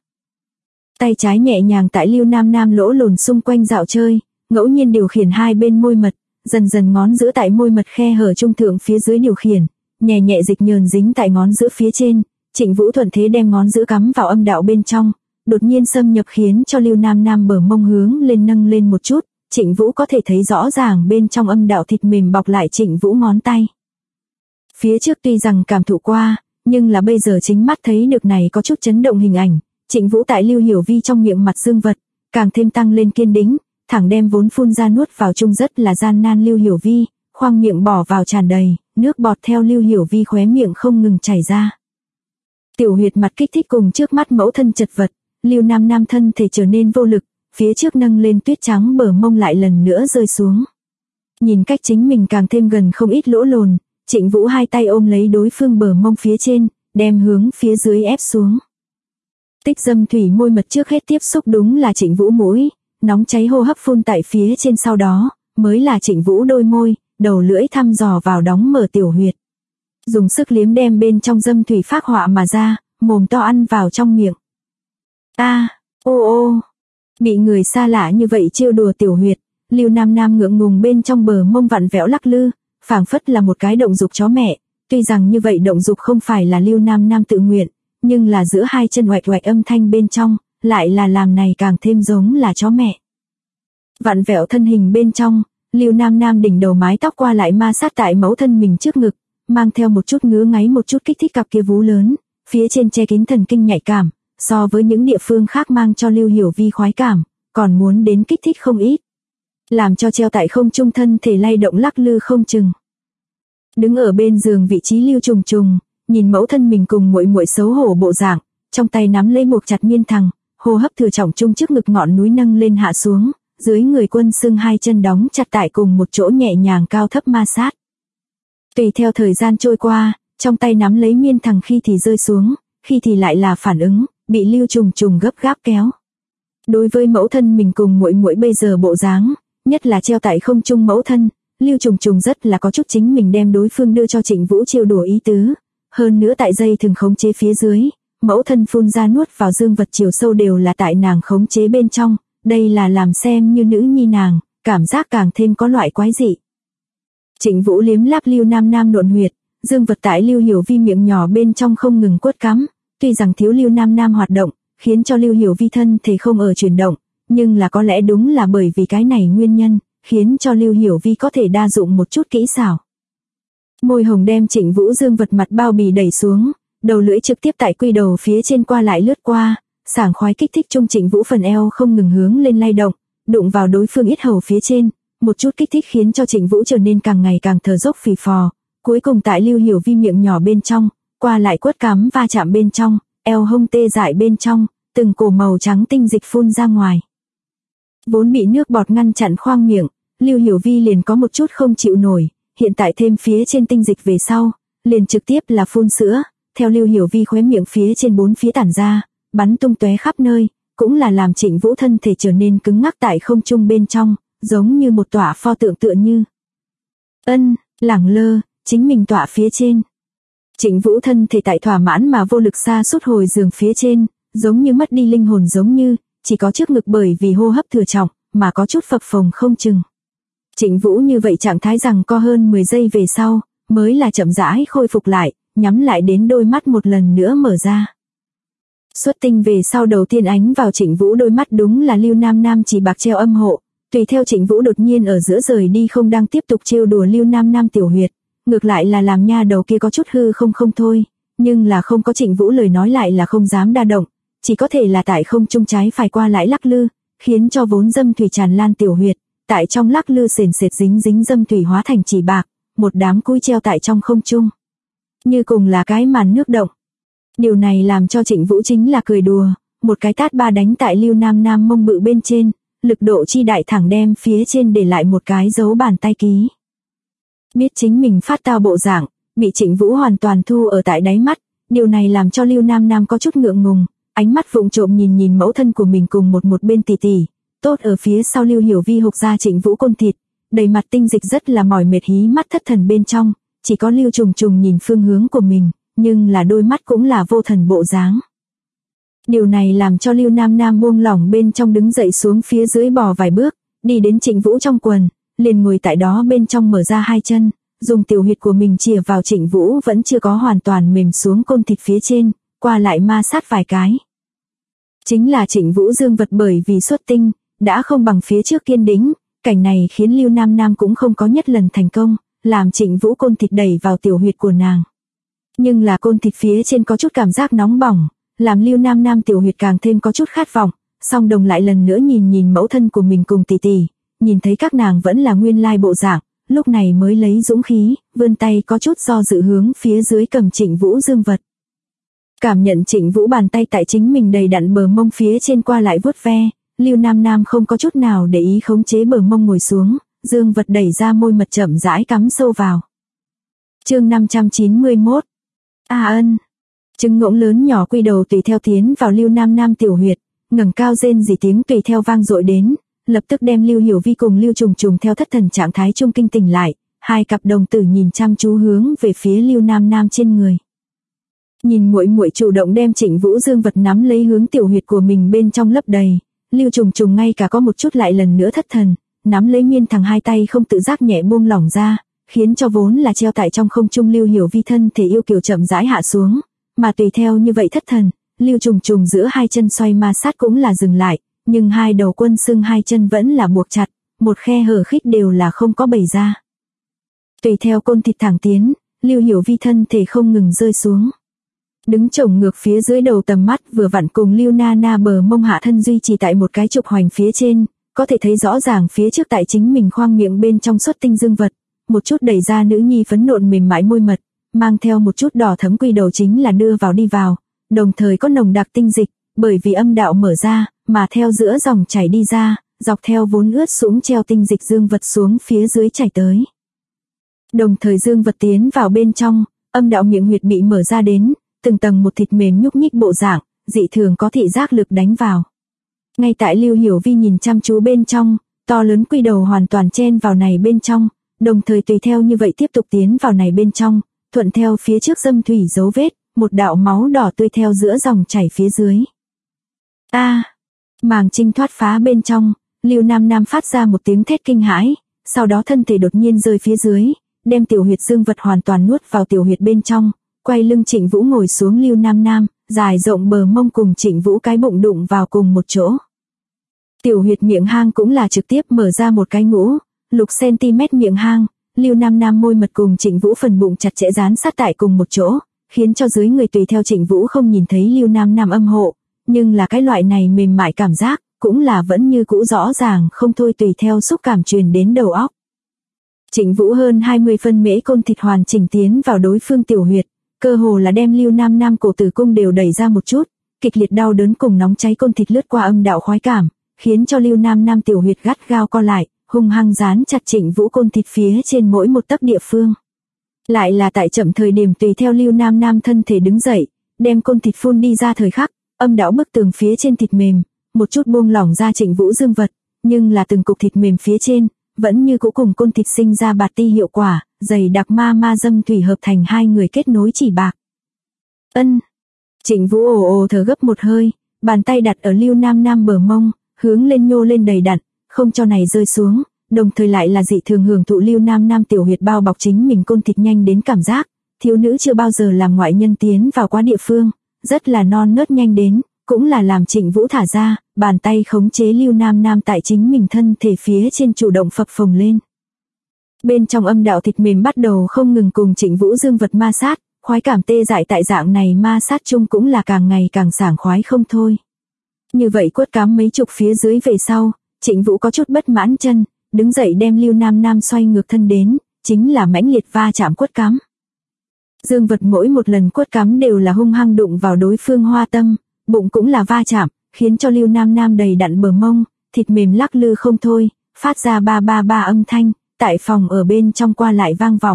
Tay trái nhẹ nhàng tại Lưu Nam Nam lỗ lồn xung quanh dạo chơi, ngẫu nhiên điều khiển hai bên môi mật, dần dần ngón giữa tại môi mật khe hở trung thượng phía dưới điều khiển, nhẹ dịch nhờn dính tại ngón giữa phía trên, Trịnh Vũ thuận thế đem ngón giữa cắm vào âm đạo bên trong, đột nhiên xâm nhập khiến cho Lưu Nam Nam bờ mông hướng lên nâng lên một chút, Trịnh Vũ có thể thấy rõ ràng bên trong âm đạo thịt mềm bọc lại Trịnh Vũ ngón tay. Phía trước tuy rằng cảm thụ qua, nhưng là bây giờ chính mắt thấy được này có chút chấn động hình ảnh, Trịnh Vũ tại Lưu Hiểu Vi trong miệng mặt dương vật, càng thêm tăng lên kiên đĩnh, thẳng đem vốn phun ra nuốt vào chung rất là gian nan Lưu Hiểu Vi, khoang miệng bỏ vào tràn đầy, nước bọt theo Lưu Hiểu Vi khóe miệng không ngừng chảy ra. Tiểu huyệt mặt kích thích cùng trước mắt mẫu thân chật vật, Lưu Nam Nam thân thể trở nên vô lực, phía trước nâng lên tuyết trắng bờ mông lại lần nữa rơi xuống. Nhìn cách chính mình càng thêm gần không ít lỗ lồn, Trịnh Vũ hai tay ôm lấy đối phương bờ mông phía trên, đem hướng phía dưới ép xuống. Tích dâm thủy môi mật trước hết tiếp xúc đúng là Trịnh Vũ mũi, nóng cháy hô hấp phun tại phía trên sau đó, mới là Trịnh Vũ đôi môi, đầu lưỡi thăm dò vào đóng mở tiểu huyệt. Dùng sức liếm đem bên trong dâm thủy phác họa mà ra, mồm to ăn vào trong miệng. Ô, bị người xa lạ như vậy trêu đùa tiểu huyệt, Lưu Nam Nam ngượng ngùng bên trong bờ mông vặn vẹo lắc lư, phảng phất là một cái động dục chó mẹ, tuy rằng như vậy động dục không phải là Lưu Nam Nam tự nguyện, nhưng là giữa hai chân oạch âm thanh bên trong, lại là làm này càng thêm giống là chó mẹ. Vặn vẹo thân hình bên trong, Lưu Nam Nam đỉnh đầu mái tóc qua lại ma sát tại mẫu thân mình trước ngực, mang theo một chút ngứa ngáy một chút kích thích cặp kia vú lớn, phía trên che kín thần kinh nhạy cảm, so với những địa phương khác mang cho Lưu Hiểu Vi khoái cảm, còn muốn đến kích thích không ít. làm cho treo tại không trung thân thể lay động lắc lư không chừng. Đứng ở bên giường vị trí Lưu Trùng Trùng, nhìn mẫu thân mình cùng muội muội xấu hổ bộ dạng, trong tay nắm lấy buộc chặt miên thằng, hô hấp thừa trọng trung trước ngực ngọn núi nâng lên hạ xuống, dưới người quân xưng hai chân đóng chặt tại cùng một chỗ nhẹ nhàng cao thấp ma sát. Tùy theo thời gian trôi qua, trong tay nắm lấy miên thằng khi thì rơi xuống, khi thì lại là phản ứng, bị Lưu Trùng Trùng gấp gáp kéo. Đối với mẫu thân mình cùng muội muội bây giờ bộ dáng, nhất là treo tại không trung mẫu thân, Lưu Trùng Trùng rất là có chút chính mình đem đối phương đưa cho Trịnh Vũ trêu đùa ý tứ, hơn nữa tại dây thường khống chế phía dưới, mẫu thân phun ra nuốt vào dương vật chiều sâu đều là tại nàng khống chế bên trong, đây là làm xem như nữ nhi nàng, cảm giác càng thêm có loại quái dị. Trịnh Vũ liếm láp Lưu Nam Nam nộn huyệt, dương vật tại Lưu Hiểu Vi miệng nhỏ bên trong không ngừng quất cắm, tuy rằng thiếu Lưu Nam Nam hoạt động, khiến cho Lưu Hiểu Vi thân thể không ở chuyển động, nhưng là có lẽ đúng là bởi vì cái này nguyên nhân, khiến cho Lưu Hiểu Vi có thể đa dụng một chút kỹ xảo. Môi hồng đem Trịnh Vũ dương vật mặt bao bì đẩy xuống, đầu lưỡi trực tiếp tại quy đầu phía trên qua lại lướt qua, sảng khoái kích thích trong Trịnh Vũ phần eo không ngừng hướng lên lay động, đụng vào đối phương yết hầu phía trên, một chút kích thích khiến cho Trịnh Vũ trở nên càng ngày càng thở dốc phì phò, cuối cùng tại Lưu Hiểu Vi miệng nhỏ bên trong, qua lại quất cắm va chạm bên trong, eo hông tê dại bên trong, từng cổ màu trắng tinh dịch phun ra ngoài. Vốn bị nước bọt ngăn chặn khoang miệng, Lưu Hiểu Vi liền có một chút không chịu nổi, hiện tại thêm phía trên tinh dịch về sau, liền trực tiếp là phun sữa, theo Lưu Hiểu Vi khóe miệng phía trên bốn phía tản ra, bắn tung tóe khắp nơi, cũng là làm Trịnh Vũ thân thể trở nên cứng ngắc tại không trung bên trong, giống như một tòa pho tượng tựa như. Lẳng lơ, chính mình tọa phía trên. Trịnh Vũ thân thể tại thỏa mãn mà vô lực xa sút hồi giường phía trên, giống như mất đi linh hồn giống như, chỉ có trước ngực bởi vì hô hấp thừa trọng, mà có chút phập phồng không chừng. Trịnh Vũ như vậy trạng thái rằng co hơn 10 giây về sau, mới là chậm rãi khôi phục lại, nhắm lại đến đôi mắt một lần nữa mở ra. Xuất tinh về sau đầu tiên ánh vào Trịnh Vũ đôi mắt đúng là Lưu Nam Nam chỉ bạc treo âm hộ, tùy theo Trịnh Vũ đột nhiên ở giữa rời đi không đang tiếp tục trêu đùa Lưu Nam Nam tiểu huyệt, ngược lại là làm nha đầu kia có chút hư không thôi, nhưng là không có Trịnh Vũ lời nói lại là không dám đa động, chỉ có thể là tại không trung trái phải qua lại lắc lư, khiến cho vốn dâm thủy tràn lan tiểu huyệt, tại trong lắc lư sền sệt dính dâm thủy hóa thành chỉ bạc, một đám cúi treo tại trong không trung. Như cùng là cái màn nước động. Điều này làm cho Trịnh Vũ chính là cười đùa, một cái tát ba đánh tại Lưu Nam Nam mông bự bên trên, lực độ chi đại thẳng đem phía trên để lại một cái dấu bàn tay ký. Biết chính mình phát tao bộ dạng, bị Trịnh Vũ hoàn toàn thu ở tại đáy mắt, điều này làm cho Lưu Nam Nam có chút ngượng ngùng, ánh mắt vụng trộm nhìn mẫu thân của mình cùng một bên tỷ tỷ, tốt ở phía sau Lưu Hiểu Vi hộc ra Trịnh Vũ côn thịt, đầy mặt tinh dịch rất là mỏi mệt hí mắt thất thần bên trong, chỉ có Lưu Trùng Trùng nhìn phương hướng của mình, nhưng là đôi mắt cũng là vô thần bộ dáng. Điều này làm cho Lưu Nam Nam buông lỏng bên trong đứng dậy xuống phía dưới bò vài bước, đi đến Trịnh Vũ trong quần, liền ngồi tại đó bên trong mở ra hai chân, dùng tiểu huyệt của mình chìa vào Trịnh Vũ vẫn chưa có hoàn toàn mềm xuống côn thịt phía trên, qua lại ma sát vài cái. Chính là Trịnh Vũ dương vật bởi vì xuất tinh, đã không bằng phía trước kiên đĩnh, cảnh này khiến Lưu Nam Nam cũng không có nhất lần thành công, làm Trịnh Vũ côn thịt đẩy vào tiểu huyệt của nàng. Nhưng là côn thịt phía trên có chút cảm giác nóng bỏng, làm Lưu Nam Nam tiểu huyệt càng thêm có chút khát vọng, song đồng lại lần nữa nhìn mẫu thân của mình cùng tỷ tỷ, nhìn thấy các nàng vẫn là nguyên lai bộ dạng, lúc này mới lấy dũng khí, vươn tay có chút do dự hướng phía dưới cầm Trịnh Vũ dương vật. Cảm nhận Trịnh Vũ bàn tay tại chính mình đầy đặn bờ mông phía trên qua lại vuốt ve, Lưu Nam Nam không có chút nào để ý khống chế bờ mông ngồi xuống, dương vật đẩy ra môi mật chậm rãi cắm sâu vào. Chương 591. Trứng ngỗng lớn nhỏ quy đầu tùy theo tiến vào Lưu Nam Nam tiểu huyệt, ngẩng cao rên rỉ tiếng tùy theo vang dội đến, lập tức đem Lưu Hiểu Vi cùng Lưu Trùng Trùng theo thất thần trạng thái trung kinh tỉnh lại, hai cặp đồng tử nhìn chăm chú hướng về phía Lưu Nam Nam trên người. Nhìn muội muội chủ động đem Trịnh Vũ dương vật nắm lấy hướng tiểu huyệt của mình bên trong lấp đầy, Lưu Trùng Trùng ngay cả có một chút lại lần nữa thất thần, nắm lấy miên thằng hai tay không tự giác nhẹ buông lỏng ra, khiến cho vốn là treo tại trong không trung Lưu Hiểu Vi thân thể yêu kiều chậm rãi hạ xuống, mà tùy theo như vậy thất thần, Lưu Trùng Trùng giữa hai chân xoay ma sát cũng là dừng lại, nhưng hai đầu quân xương hai chân vẫn là buộc chặt, một khe hở khít đều là không có bày ra. Tùy theo côn thịt thẳng tiến, Lưu Hiểu Vi thân thể không ngừng rơi xuống. Đứng chổng ngược phía dưới đầu tầm mắt vừa vặn cùng Lưu Na Na bờ mông hạ thân duy trì tại một cái trục hoành phía trên, có thể thấy rõ ràng phía trước tại chính mình khoang miệng bên trong xuất tinh dương vật, một chút đẩy ra nữ nhi phấn nộn mềm mại môi mật, mang theo một chút đỏ thấm quy đầu chính là đưa vào đi vào, đồng thời có nồng đặc tinh dịch, bởi vì âm đạo mở ra, mà theo giữa dòng chảy đi ra, dọc theo vốn ướt sũng treo tinh dịch dương vật xuống phía dưới chảy tới. Đồng thời dương vật tiến vào bên trong, âm đạo miệng huyệt bị mở ra đến, từng tầng một thịt mềm nhúc nhích bộ dạng, dị thường có thị giác lực đánh vào. Ngay tại Lưu Hiểu Vi nhìn chăm chú bên trong, to lớn quy đầu hoàn toàn chen vào này bên trong, đồng thời tùy theo như vậy tiếp tục tiến vào này bên trong, thuận theo phía trước dâm thủy dấu vết, một đạo máu đỏ tươi theo giữa dòng chảy phía dưới. Màng trinh thoát phá bên trong, Lưu Nam Nam phát ra một tiếng thét kinh hãi, sau đó thân thể đột nhiên rơi phía dưới, đem tiểu huyệt dương vật hoàn toàn nuốt vào tiểu huyệt bên trong, quay lưng Trịnh Vũ ngồi xuống Lưu Nam Nam, dài rộng bờ mông cùng Trịnh Vũ cái bụng đụng vào cùng một chỗ. Tiểu huyệt miệng hang cũng là trực tiếp mở ra một cái ngũ, lục cm miệng hang, Lưu Nam Nam môi mật cùng Trịnh Vũ phần bụng chặt chẽ dán sát tại cùng một chỗ, khiến cho dưới người tùy theo Trịnh Vũ không nhìn thấy Lưu Nam Nam âm hộ, nhưng là cái loại này mềm mại cảm giác, cũng là vẫn như cũ rõ ràng không thôi tùy theo xúc cảm truyền đến đầu óc. Trịnh Vũ hơn 20 phân mễ côn thịt hoàn chỉnh tiến vào đối phương tiểu huyệt, cơ hồ là đem Lưu Nam Nam cổ tử cung đều đẩy ra một chút, kịch liệt đau đớn cùng nóng cháy côn thịt lướt qua âm đạo khoái cảm, khiến cho Lưu Nam Nam tiểu huyệt gắt gao co lại, hung hăng dán chặt Trịnh Vũ côn thịt phía trên mỗi một tấc địa phương. Lại là tại chậm thời điểm tùy theo Lưu Nam Nam thân thể đứng dậy, đem côn thịt phun đi ra thời khắc, âm đạo bức tường phía trên thịt mềm, một chút buông lỏng ra Trịnh Vũ dương vật, nhưng là từng cục thịt mềm phía trên, vẫn như cũ cùng côn thịt sinh ra bạt ti hiệu quả, dày đặc ma dâm thủy hợp thành hai người kết nối chỉ bạc. Trịnh Vũ ồ ồ thở gấp một hơi, bàn tay đặt ở Lưu Nam Nam bờ mông, hướng lên nhô lên đầy đặn, không cho này rơi xuống, đồng thời lại là dị thường hưởng thụ Lưu Nam Nam tiểu huyệt bao bọc chính mình côn thịt nhanh đến cảm giác, thiếu nữ chưa bao giờ làm ngoại nhân tiến vào quá địa phương, rất là non nớt nhanh đến, cũng là làm Trịnh Vũ thả ra, bàn tay khống chế Lưu Nam Nam tại chính mình thân thể phía trên chủ động phập phồng lên. Bên trong âm đạo thịt mềm bắt đầu không ngừng cùng Trịnh Vũ dương vật ma sát, khoái cảm tê dại tại dạng này ma sát chung cũng là càng ngày càng sảng khoái không thôi. Như vậy quất cắm mấy chục phía dưới về sau, Trịnh Vũ có chút bất mãn chân, đứng dậy đem Lưu Nam Nam xoay ngược thân đến, chính là mãnh liệt va chạm quất cắm. Dương vật mỗi một lần quất cắm đều là hung hăng đụng vào đối phương hoa tâm, bụng cũng là va chạm, khiến cho Lưu Nam Nam đầy đặn bờ mông, thịt mềm lắc lư không thôi, phát ra ba ba ba âm thanh, tại phòng ở bên trong qua lại vang vọng.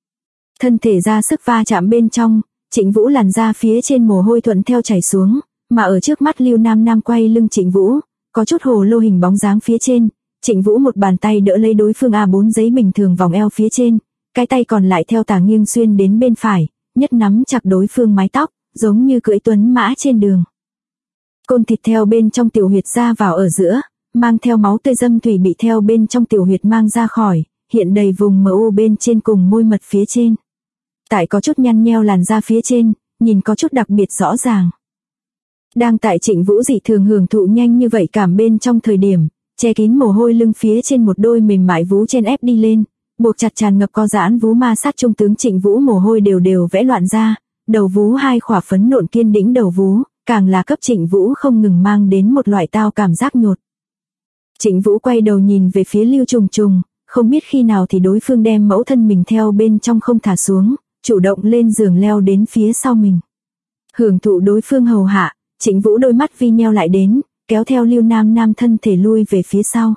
Thân thể ra sức va chạm bên trong, Trịnh Vũ làn ra phía trên mồ hôi thuận theo chảy xuống, mà ở trước mắt Lưu Nam Nam quay lưng Trịnh Vũ, có chút hồ lô hình bóng dáng phía trên, Trịnh Vũ một bàn tay đỡ lấy đối phương A4 giấy bình thường vòng eo phía trên, cái tay còn lại theo tà nghiêng xuyên đến bên phải, nhất nắm chặt đối phương mái tóc, giống như cưỡi tuấn mã trên đường. Côn thịt theo bên trong tiểu huyệt ra vào ở giữa, mang theo máu tươi dâm thủy bị theo bên trong tiểu huyệt mang ra khỏi, hiện đầy vùng mỡ u bên trên cùng môi mật phía trên. Tại có chút nhăn nheo làn da phía trên, nhìn có chút đặc biệt rõ ràng. Đang tại Trịnh Vũ dị thường hưởng thụ nhanh như vậy cảm bên trong thời điểm, che kín mồ hôi lưng phía trên một đôi mềm mại vú chen ép đi lên, buộc chặt tràn ngập co giãn vú ma sát trung tướng Trịnh Vũ mồ hôi đều vẽ loạn ra, đầu vú hai khỏa phấn nộn kiên đĩnh đầu vú, càng là cấp Trịnh Vũ không ngừng mang đến một loại tao cảm giác nhột. Trịnh Vũ quay đầu nhìn về phía Lưu Trùng Trùng, không biết khi nào thì đối phương đem mẫu thân mình theo bên trong không thả xuống, chủ động lên giường leo đến phía sau mình. Hưởng thụ đối phương hầu hạ, Trịnh Vũ đôi mắt vi nheo lại đến, kéo theo Lưu Nam Nam thân thể lui về phía sau.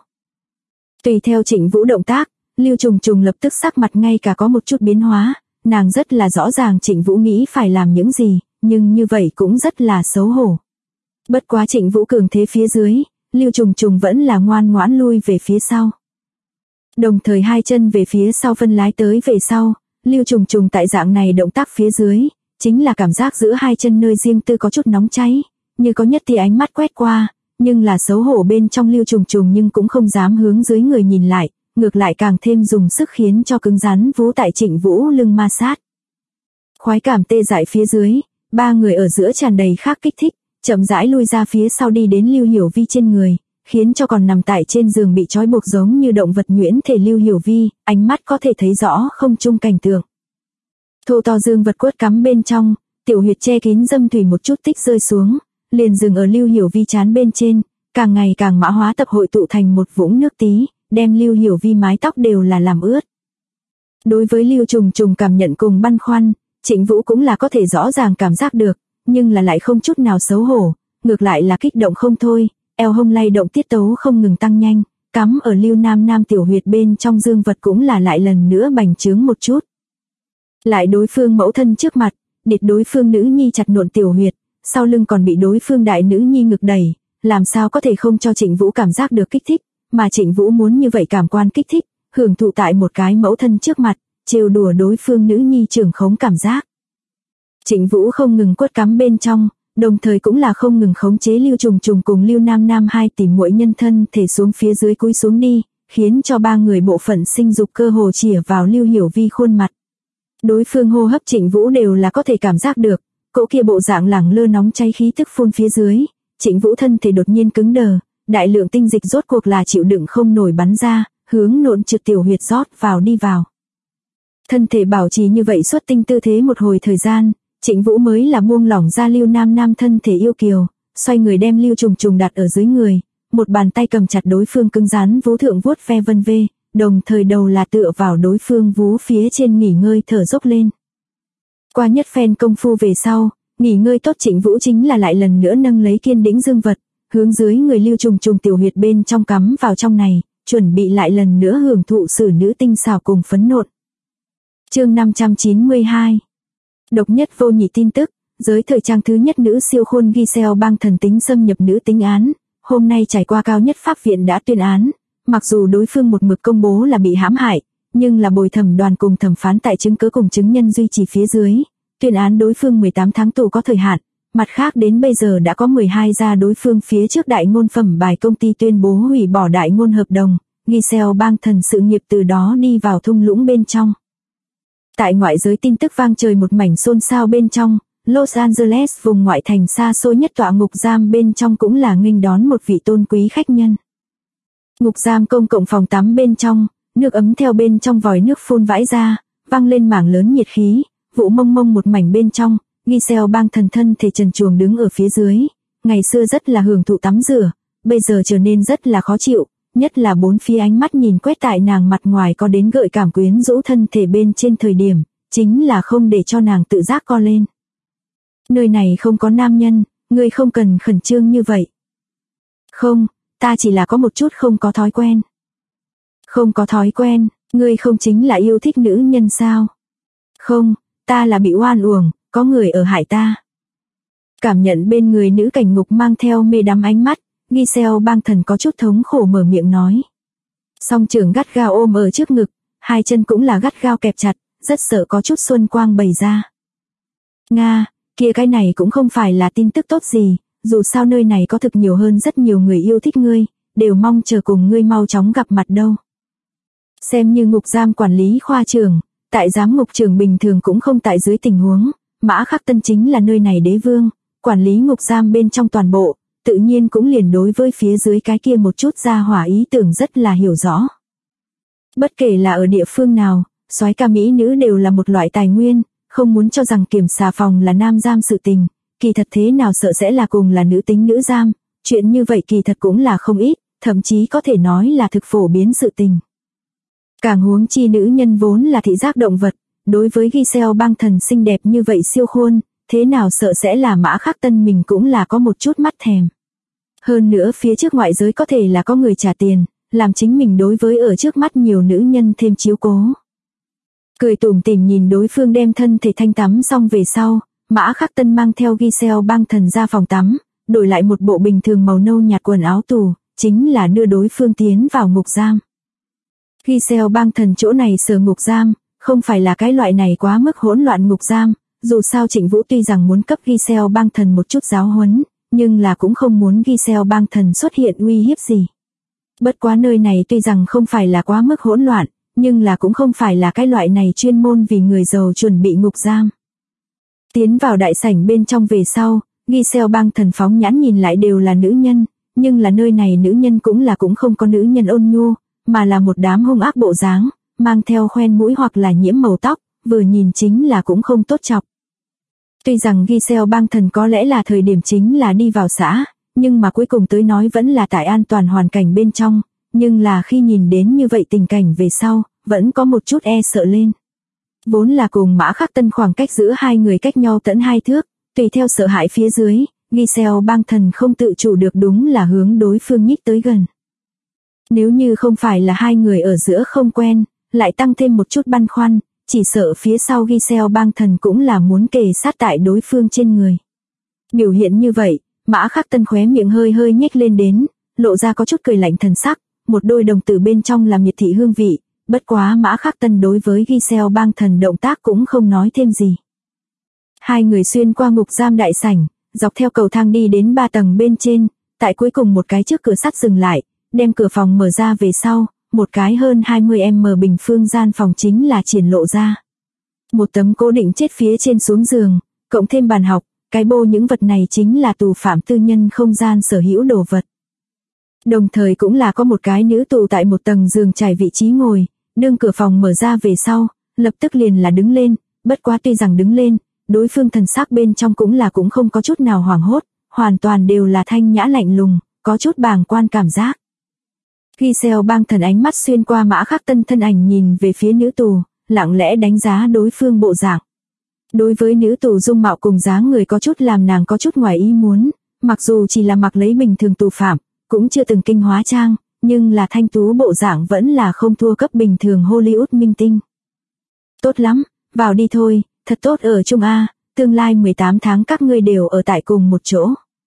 Tùy theo Trịnh Vũ động tác, Lưu Trùng Trùng lập tức sắc mặt ngay cả có một chút biến hóa, nàng rất là rõ ràng Trịnh Vũ nghĩ phải làm những gì, nhưng như vậy cũng rất là xấu hổ. Bất quá Trịnh Vũ cường thế phía dưới, Lưu Trùng Trùng vẫn là ngoan ngoãn lui về phía sau. Đồng thời hai chân về phía sau phân lái tới về sau, Lưu Trùng Trùng tại dạng này động tác phía dưới, chính là cảm giác giữa hai chân nơi riêng tư có chút nóng cháy, như có nhất thì ánh mắt quét qua, nhưng là xấu hổ bên trong Lưu Trùng Trùng nhưng cũng không dám hướng dưới người nhìn lại, ngược lại càng thêm dùng sức khiến cho cứng rắn vú tại Trịnh Vũ lưng ma sát. Khoái cảm tê dại phía dưới, ba người ở giữa tràn đầy khác kích thích, chậm rãi lui ra phía sau đi đến Lưu Hiểu Vi trên người, khiến cho còn nằm tại trên giường bị trói buộc giống như động vật nhuyễn thể Lưu Hiểu Vi, ánh mắt có thể thấy rõ không chung cảnh tượng. Thô to dương vật quất cắm bên trong, tiểu huyệt che kín dâm thủy một chút tích rơi xuống, liền dừng ở Lưu Hiểu Vi trán bên trên, càng ngày càng mã hóa tập hội tụ thành một vũng nước tí, đem Lưu Hiểu Vi mái tóc đều là làm ướt. Đối với Lưu Trùng Trùng cảm nhận cùng băn khoăn, Trịnh Vũ cũng là có thể rõ ràng cảm giác được, nhưng là lại không chút nào xấu hổ, ngược lại là kích động không thôi, eo hông lay động tiết tấu không ngừng tăng nhanh, cắm ở Lưu Nam Nam tiểu huyệt bên trong dương vật cũng là lại lần nữa bành trướng một chút. Lại đối phương mẫu thân trước mặt, địt đối phương nữ nhi chặt nộn tiểu huyệt, sau lưng còn bị đối phương đại nữ nhi ngực đẩy, làm sao có thể không cho Trịnh Vũ cảm giác được kích thích, mà Trịnh Vũ muốn như vậy cảm quan kích thích, hưởng thụ tại một cái mẫu thân trước mặt, trêu đùa đối phương nữ nhi trưởng khống cảm giác. Trịnh Vũ không ngừng quất cắm bên trong, đồng thời cũng là không ngừng khống chế Lưu Trùng Trùng cùng Lưu Nam Nam hai tỷ muội nhân thân thể xuống phía dưới cúi xuống đi, khiến cho ba người bộ phận sinh dục cơ hồ chĩa vào Lưu Hiểu Vi khuôn mặt. Đối phương hô hấp Trịnh Vũ đều là có thể cảm giác được, cỗ kia bộ dạng lẳng lơ nóng cháy khí tức phun phía dưới, Trịnh Vũ thân thể đột nhiên cứng đờ, đại lượng tinh dịch rốt cuộc là chịu đựng không nổi bắn ra, hướng nộn trượt tiểu huyệt rót vào đi vào. Thân thể bảo trì như vậy xuất tinh tư thế một hồi thời gian, Trịnh Vũ mới là buông lỏng ra Lưu Nam Nam thân thể yêu kiều, xoay người đem Lưu Trùng Trùng đặt ở dưới người, một bàn tay cầm chặt đối phương cứng rắn vú thượng vuốt ve vân vê, đồng thời đầu là tựa vào đối phương vú phía trên nghỉ ngơi thở dốc lên. Qua nhất phen công phu về sau, nghỉ ngơi tốt Trịnh Vũ chính là lại lần nữa nâng lấy kiên đĩnh dương vật, hướng dưới người Lưu Trùng Trùng tiểu huyệt bên trong cắm vào trong này, chuẩn bị lại lần nữa hưởng thụ xử nữ tinh xảo cùng phấn nộn. Chương 592. Độc nhất vô nhị tin tức, giới thời trang thứ nhất nữ siêu khôn Giselle Bang thần tính xâm nhập nữ tính án, hôm nay trải qua cao nhất pháp viện đã tuyên án, mặc dù đối phương một mực công bố là bị hãm hại, nhưng là bồi thẩm đoàn cùng thẩm phán tại chứng cứ cùng chứng nhân duy trì phía dưới, tuyên án đối phương 18 tháng tù có thời hạn, mặt khác đến bây giờ đã có 12 gia đối phương phía trước đại ngôn phẩm bài công ty tuyên bố hủy bỏ đại ngôn hợp đồng, Giselle Bang thần sự nghiệp từ đó đi vào thung lũng bên trong. Tại ngoại giới tin tức vang trời một mảnh xôn xao bên trong, Los Angeles vùng ngoại thành xa xôi nhất tọa ngục giam bên trong cũng là nghênh đón một vị tôn quý khách nhân. Ngục giam công cộng phòng tắm bên trong, nước ấm theo bên trong vòi nước phun vãi ra, văng lên mảng lớn nhiệt khí, vụ mông mông một mảnh bên trong, Giselle Bang thần thân thể trần truồng đứng ở phía dưới, ngày xưa rất là hưởng thụ tắm rửa, bây giờ trở nên rất là khó chịu, nhất là bốn phía ánh mắt nhìn quét tại nàng mặt ngoài có đến gợi cảm quyến rũ thân thể bên trên thời điểm, chính là không để cho nàng tự giác co lên. Nơi này không có nam nhân, ngươi không cần khẩn trương như vậy. Không, ta chỉ là có một chút không có thói quen. Không có thói quen, ngươi không chính là yêu thích nữ nhân sao? Không, ta là bị oan uổng, có người ở hại ta. Cảm nhận bên người nữ cảnh ngục mang theo mê đắm ánh mắt, Giselle Bang thần có chút thống khổ mở miệng nói. Song trưởng gắt gao ôm ở trước ngực, hai chân cũng là gắt gao kẹp chặt, rất sợ có chút xuân quang bày ra. Nga, kia cái này cũng không phải là tin tức tốt gì, dù sao nơi này có thực nhiều hơn rất nhiều người yêu thích ngươi, đều mong chờ cùng ngươi mau chóng gặp mặt đâu. Xem như ngục giam quản lý khoa trưởng, tại giám ngục trưởng bình thường cũng không tại dưới tình huống, Mã Khắc Tân chính là nơi này đế vương, quản lý ngục giam bên trong toàn bộ, tự nhiên cũng liền đối với phía dưới cái kia một chút ra hỏa ý tưởng rất là hiểu rõ. Bất kể là ở địa phương nào, soái ca mỹ nữ đều là một loại tài nguyên, không muốn cho rằng kiểm xà phòng là nam giam sự tình, kỳ thật thế nào sợ sẽ là cùng là nữ tính nữ giam, chuyện như vậy kỳ thật cũng là không ít, thậm chí có thể nói là thực phổ biến sự tình. Càng huống chi nữ nhân vốn là thị giác động vật, đối với Giselle Bang thần xinh đẹp như vậy siêu khuôn, thế nào sợ sẽ là Mã Khắc Tân mình cũng là có một chút mắt thèm. Hơn nữa phía trước ngoại giới có thể là có người trả tiền, làm chính mình đối với ở trước mắt nhiều nữ nhân thêm chiếu cố. Cười tủm tỉm nhìn đối phương đem thân thể thanh tắm xong về sau, Mã Khắc Tân mang theo Giselle Bang thần ra phòng tắm, đổi lại một bộ bình thường màu nâu nhạt quần áo tù, chính là đưa đối phương tiến vào ngục giam. Giselle Bang thần chỗ này sở ngục giam, không phải là cái loại này quá mức hỗn loạn ngục giam, dù sao Trịnh Vũ tuy rằng muốn cấp Giselle Bang thần một chút giáo huấn, nhưng là cũng không muốn Giselle Bang thần xuất hiện uy hiếp gì. Bất quá nơi này tuy rằng không phải là quá mức hỗn loạn, nhưng là cũng không phải là cái loại này chuyên môn vì người giàu chuẩn bị ngục giam. Tiến vào đại sảnh bên trong về sau, Giselle Bang thần phóng nhãn nhìn lại đều là nữ nhân, nhưng là nơi này nữ nhân cũng không có nữ nhân ôn nhu, mà là một đám hung ác bộ dáng, mang theo khoen mũi hoặc là nhiễm màu tóc, vừa nhìn chính là cũng không tốt chọc. Tuy rằng Giselle Bang thần có lẽ là thời điểm chính là đi vào xã, nhưng mà cuối cùng tới nói vẫn là tại an toàn hoàn cảnh bên trong, nhưng là khi nhìn đến như vậy tình cảnh về sau, vẫn có một chút e sợ lên. Vốn là cùng Mã Khắc Tân khoảng cách giữa hai người cách nhau tận 2 thước, tùy theo sợ hãi phía dưới, Giselle bang thần không tự chủ được đúng là hướng đối phương nhích tới gần. Nếu như không phải là hai người ở giữa không quen, lại tăng thêm một chút băn khoăn, chỉ sợ phía sau Giselle bang thần cũng là muốn kề sát tại đối phương trên người. Biểu hiện như vậy, Mã Khắc Tân khóe miệng hơi hơi nhếch lên đến, lộ ra có chút cười lạnh thần sắc, một đôi đồng tử bên trong làm miệt thị hương vị, bất quá Mã Khắc Tân đối với Giselle bang thần động tác cũng không nói thêm gì. Hai người xuyên qua ngục giam đại sảnh, dọc theo cầu thang đi đến 3 tầng bên trên, tại cuối cùng một cái trước cửa sắt dừng lại, đem cửa phòng mở ra về sau, một cái hơn 20m bình phương gian phòng chính là triển lộ ra. Một tấm cố định chết phía trên xuống giường, cộng thêm bàn học, cái bô những vật này chính là tù phạm tư nhân không gian sở hữu đồ vật. Đồng thời cũng là có một cái nữ tù tại một tầng giường trải vị trí ngồi, đương cửa phòng mở ra về sau, lập tức liền là đứng lên, bất quá tuy rằng đứng lên, đối phương thần sắc bên trong cũng không có chút nào hoảng hốt, hoàn toàn đều là thanh nhã lạnh lùng, có chút bàng quan cảm giác. Giselle bang thần ánh mắt xuyên qua Mã Khắc Tân thân ảnh nhìn về phía nữ tù, lặng lẽ đánh giá đối phương bộ dạng. Đối với nữ tù dung mạo cùng dáng người có chút làm nàng có chút ngoài ý muốn, mặc dù chỉ là mặc lấy bình thường tù phạm, cũng chưa từng kinh hóa trang, nhưng là thanh tú bộ dạng vẫn là không thua cấp bình thường Hollywood minh tinh. Tốt lắm, vào đi thôi, thật tốt ở chung A, tương lai 18 tháng các ngươi đều ở tại cùng một chỗ.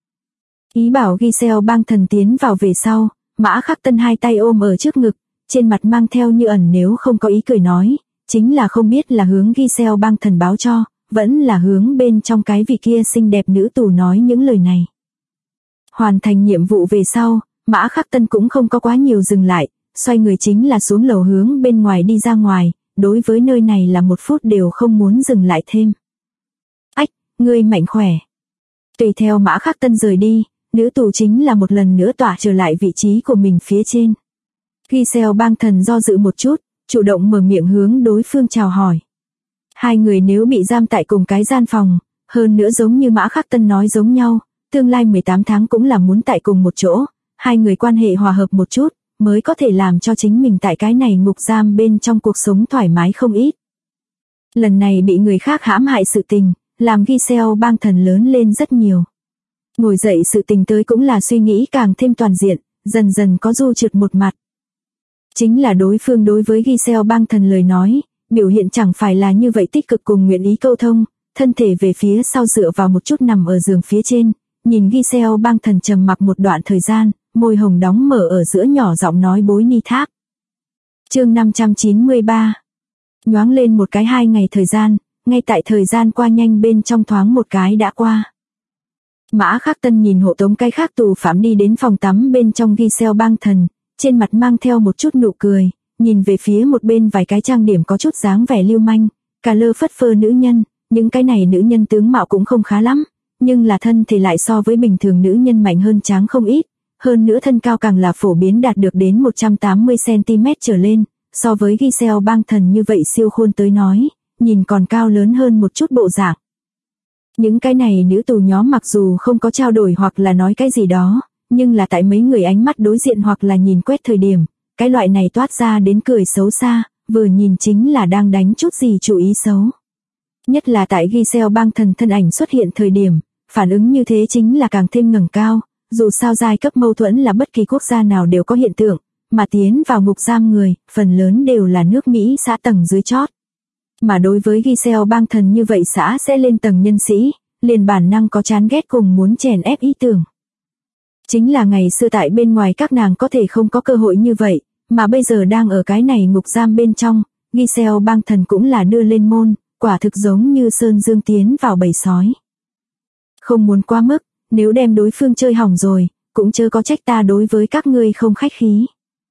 Ý bảo Giselle bang thần tiến vào về sau, Mã Khắc Tân hai tay ôm ở trước ngực, trên mặt mang theo như ẩn nếu không có ý cười nói, chính là không biết là hướng Giselle bang thần báo cho, vẫn là hướng bên trong cái vị kia xinh đẹp nữ tù nói những lời này. Hoàn thành nhiệm vụ về sau, Mã Khắc Tân cũng không có quá nhiều dừng lại, xoay người chính là xuống lầu hướng bên ngoài đi ra ngoài, đối với nơi này là 1 phút đều không muốn dừng lại thêm. Ách, ngươi mạnh khỏe. Tùy theo Mã Khắc Tân rời đi, nữ tù chính là một lần nữa tỏa trở lại vị trí của mình phía trên. Giselle bang thần do dự một chút, chủ động mở miệng hướng đối phương chào hỏi. Hai người nếu bị giam tại cùng cái gian phòng, hơn nữa giống như Mã Khắc Tân nói giống nhau, tương lai 18 tháng cũng là muốn tại cùng một chỗ, hai người quan hệ hòa hợp một chút, mới có thể làm cho chính mình tại cái này ngục giam bên trong cuộc sống thoải mái không ít. Lần này bị người khác hãm hại sự tình, làm Giselle bang thần lớn lên rất nhiều. Ngồi dậy sự tình tới cũng là suy nghĩ càng thêm toàn diện, dần dần có du trượt một mặt. Chính là đối phương đối với Giselle bang thần lời nói, biểu hiện chẳng phải là như vậy tích cực cùng nguyện ý câu thông, thân thể về phía sau dựa vào một chút nằm ở giường phía trên, nhìn Giselle bang thần trầm mặc một đoạn thời gian, môi hồng đóng mở ở giữa nhỏ giọng nói bối ni tháp. Chương 593. Nhoáng lên một cái 2 ngày thời gian, ngay tại thời gian qua nhanh bên trong thoáng một cái đã qua. Mã Khắc Tân nhìn hộ tống cái khác tù phạm đi đến phòng tắm bên trong Giselle bang thần, trên mặt mang theo một chút nụ cười, nhìn về phía một bên vài cái trang điểm có chút dáng vẻ lưu manh, cà lơ phất phơ nữ nhân, những cái này nữ nhân tướng mạo cũng không khá lắm, nhưng là thân thì lại so với bình thường nữ nhân mạnh hơn tráng không ít, hơn nữa thân cao càng là phổ biến đạt được đến 180cm trở lên, so với Giselle bang thần như vậy siêu khôn tới nói, nhìn còn cao lớn hơn một chút bộ dạng. Những cái này nữ tù nhóm mặc dù không có trao đổi hoặc là nói cái gì đó, nhưng là tại mấy người ánh mắt đối diện hoặc là nhìn quét thời điểm, cái loại này toát ra đến cười xấu xa, vừa nhìn chính là đang đánh chút gì chủ ý xấu. Nhất là tại Giselle bang thần thân ảnh xuất hiện thời điểm, phản ứng như thế chính là càng thêm ngẩng cao, dù sao giai cấp mâu thuẫn là bất kỳ quốc gia nào đều có hiện tượng, mà tiến vào ngục giam người, phần lớn đều là nước Mỹ xã tầng dưới chót. Mà đối với Giselle bang thần như vậy xã sẽ lên tầng nhân sĩ, liền bản năng có chán ghét cùng muốn chèn ép ý tưởng. Chính là ngày xưa tại bên ngoài các nàng có thể không có cơ hội như vậy, mà bây giờ đang ở cái này ngục giam bên trong, Giselle bang thần cũng là đưa lên môn, quả thực giống như sơn dương tiến vào bầy sói. Không muốn quá mức, nếu đem đối phương chơi hỏng rồi, cũng chớ có trách ta đối với các ngươi không khách khí.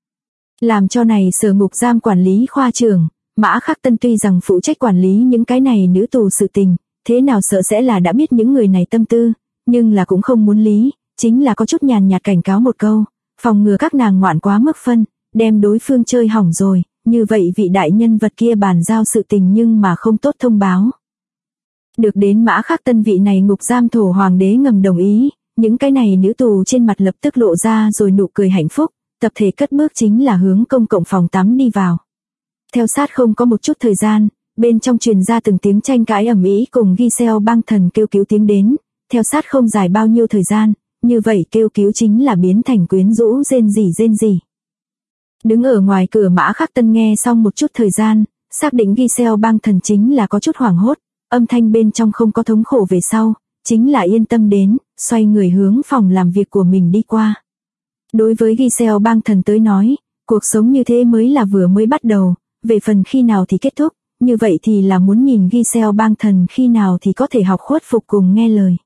Làm cho này sở ngục giam quản lý khoa trưởng, Mã Khắc Tân tuy rằng phụ trách quản lý những cái này nữ tù sự tình, thế nào sợ sẽ là đã biết những người này tâm tư, nhưng là cũng không muốn lý, chính là có chút nhàn nhạt cảnh cáo một câu, phòng ngừa các nàng ngoạn quá mức phân, đem đối phương chơi hỏng rồi, như vậy vị đại nhân vật kia bàn giao sự tình nhưng mà không tốt thông báo. Được đến Mã Khắc Tân vị này ngục giam thổ hoàng đế ngầm đồng ý, những cái này nữ tù trên mặt lập tức lộ ra rồi nụ cười hạnh phúc, tập thể cất bước chính là hướng công cộng phòng tắm đi vào. Theo sát không có một chút thời gian, bên trong truyền ra từng tiếng tranh cãi ầm ĩ cùng Giselle Bunton kêu cứu tiếng đến, theo sát không dài bao nhiêu thời gian, như vậy kêu cứu chính là biến thành quyến rũ rên rỉ. Đứng ở ngoài cửa Mã Khắc Tân nghe xong một chút thời gian, xác định Giselle Bunton chính là có chút hoảng hốt, âm thanh bên trong không có thống khổ về sau, chính là yên tâm đến, xoay người hướng phòng làm việc của mình đi qua. Đối với Giselle Bunton tới nói, cuộc sống như thế mới là vừa mới bắt đầu, về phần khi nào thì kết thúc, như vậy thì là muốn nhìn Giselle Bunton khi nào thì có thể học khuất phục cùng nghe lời.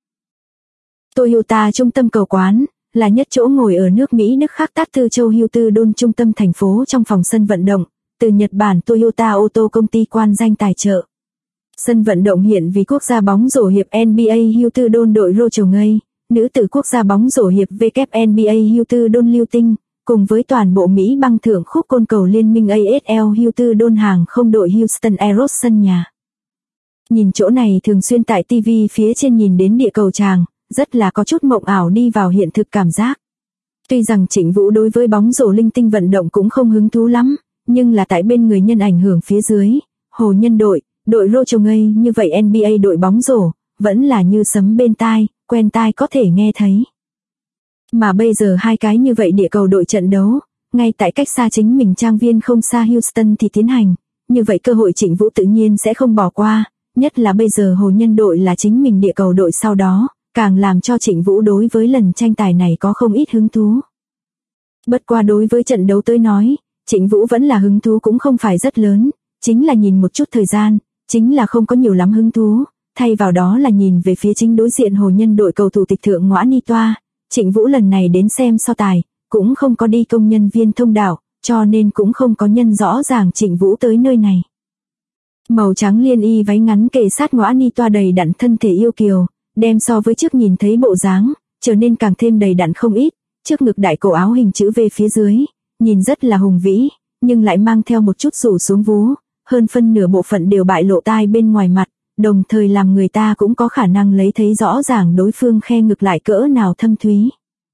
Toyota trung tâm cầu quán, là nhất chỗ ngồi ở nước Mỹ Đức khác tát tư châu Houston trung tâm thành phố trong phòng sân vận động, từ Nhật Bản Toyota ô tô công ty quan danh tài trợ. Sân vận động hiện vì quốc gia bóng rổ hiệp NBA Houston đội Rochelle, nữ tử quốc gia bóng rổ hiệp WNBA Houston Lưu Tinh, cùng với toàn bộ Mỹ băng thượng khúc côn cầu liên minh ASL Houston hàng không đội Houston Aeros sân nhà. Nhìn chỗ này thường xuyên tại TV phía trên nhìn đến địa cầu tràng, rất là có chút mộng ảo đi vào hiện thực cảm giác. Tuy rằng Trịnh Vũ đối với bóng rổ linh tinh vận động cũng không hứng thú lắm, nhưng là tại bên người nhân ảnh hưởng phía dưới, hồ nhân đội Rochelle như vậy NBA đội bóng rổ, vẫn là như sấm bên tai, quen tai có thể nghe thấy. Mà bây giờ hai cái như vậy địa cầu đội trận đấu, ngay tại cách xa chính mình trang viên không xa Houston thì tiến hành, như vậy cơ hội Trịnh Vũ tự nhiên sẽ không bỏ qua, nhất là bây giờ hồ nhân đội là chính mình địa cầu đội sau đó, càng làm cho Trịnh Vũ đối với lần tranh tài này có không ít hứng thú. Bất qua đối với trận đấu tới nói, Trịnh Vũ vẫn là hứng thú cũng không phải rất lớn, chính là nhìn một chút thời gian, chính là không có nhiều lắm hứng thú, thay vào đó là nhìn về phía chính đối diện hồ nhân đội cầu thủ tịch thượng Ngoã Ni Toa. Trịnh Vũ lần này đến xem so tài, cũng không có đi công nhân viên thông đạo, cho nên cũng không có nhân rõ ràng Trịnh Vũ tới nơi này. Màu trắng liên y váy ngắn kề sát Ngoã Ni Toa đầy đặn thân thể yêu kiều, đem so với trước nhìn thấy bộ dáng, trở nên càng thêm đầy đặn không ít, trước ngực đại cổ áo hình chữ V phía dưới, nhìn rất là hùng vĩ, nhưng lại mang theo một chút rủ xuống vú, hơn phân nửa bộ phận đều bại lộ tai bên ngoài mặt, đồng thời làm người ta cũng có khả năng lấy thấy rõ ràng đối phương khe ngực lại cỡ nào thâm thúy.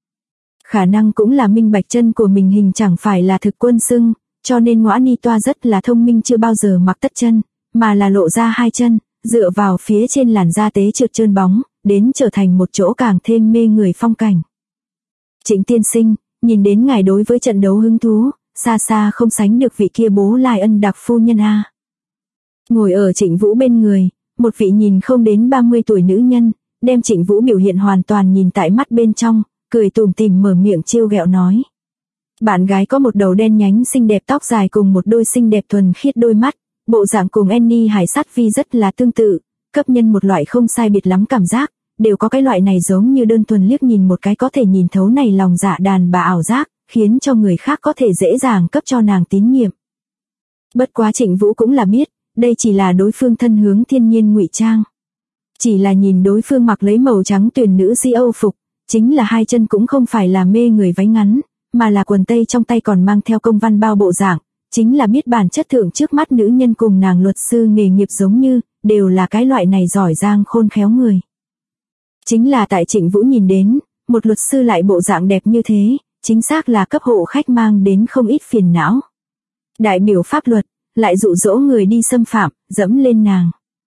Khả năng cũng là minh bạch chân của mình hình chẳng phải là thực quân xưng, cho nên Ngoã Ni Toa rất là thông minh chưa bao giờ mặc tất chân, mà là lộ ra hai chân, dựa vào phía trên làn da tế trượt trơn bóng, đến trở thành một chỗ càng thêm mê người phong cảnh. Trịnh tiên sinh, nhìn đến ngài đối với trận đấu hứng thú, xa xa không sánh được vị kia bố Lai Ân đặc phu nhân a. Ngồi ở Trịnh Vũ bên người, một vị nhìn không đến 30 tuổi nữ nhân, đem Trịnh Vũ biểu hiện hoàn toàn nhìn tại mắt bên trong, cười tủm tỉm mở miệng trêu ghẹo nói. Bạn gái có một đầu đen nhánh xinh đẹp tóc dài cùng một đôi xinh đẹp thuần khiết đôi mắt, bộ dạng cùng Annie Hải Sát Vi rất là tương tự, cấp nhân một loại không sai biệt lắm cảm giác, đều có cái loại này giống như đơn thuần liếc nhìn một cái có thể nhìn thấu này lòng dạ đàn bà ảo giác, khiến cho người khác có thể dễ dàng cấp cho nàng tín nhiệm. Bất quá Trịnh Vũ cũng là biết, đây chỉ là đối phương thân hướng thiên nhiên ngụy trang. Chỉ là nhìn đối phương mặc lấy màu trắng tuyển nữ si Âu phục, chính là hai chân cũng không phải là mê người váy ngắn, mà là quần tây trong tay còn mang theo công văn bao bộ dạng, chính là biết bản chất thượng trước mắt nữ nhân cùng nàng luật sư nghề nghiệp giống như, đều là cái loại này giỏi giang khôn khéo người. Chính là tại Trịnh Vũ nhìn đến, một luật sư lại bộ dạng đẹp như thế, chính xác là cấp hộ khách mang đến không ít phiền não. Đại biểu pháp luật, lại dụ dỗ người đi xâm phạm, dẫm lên nàng.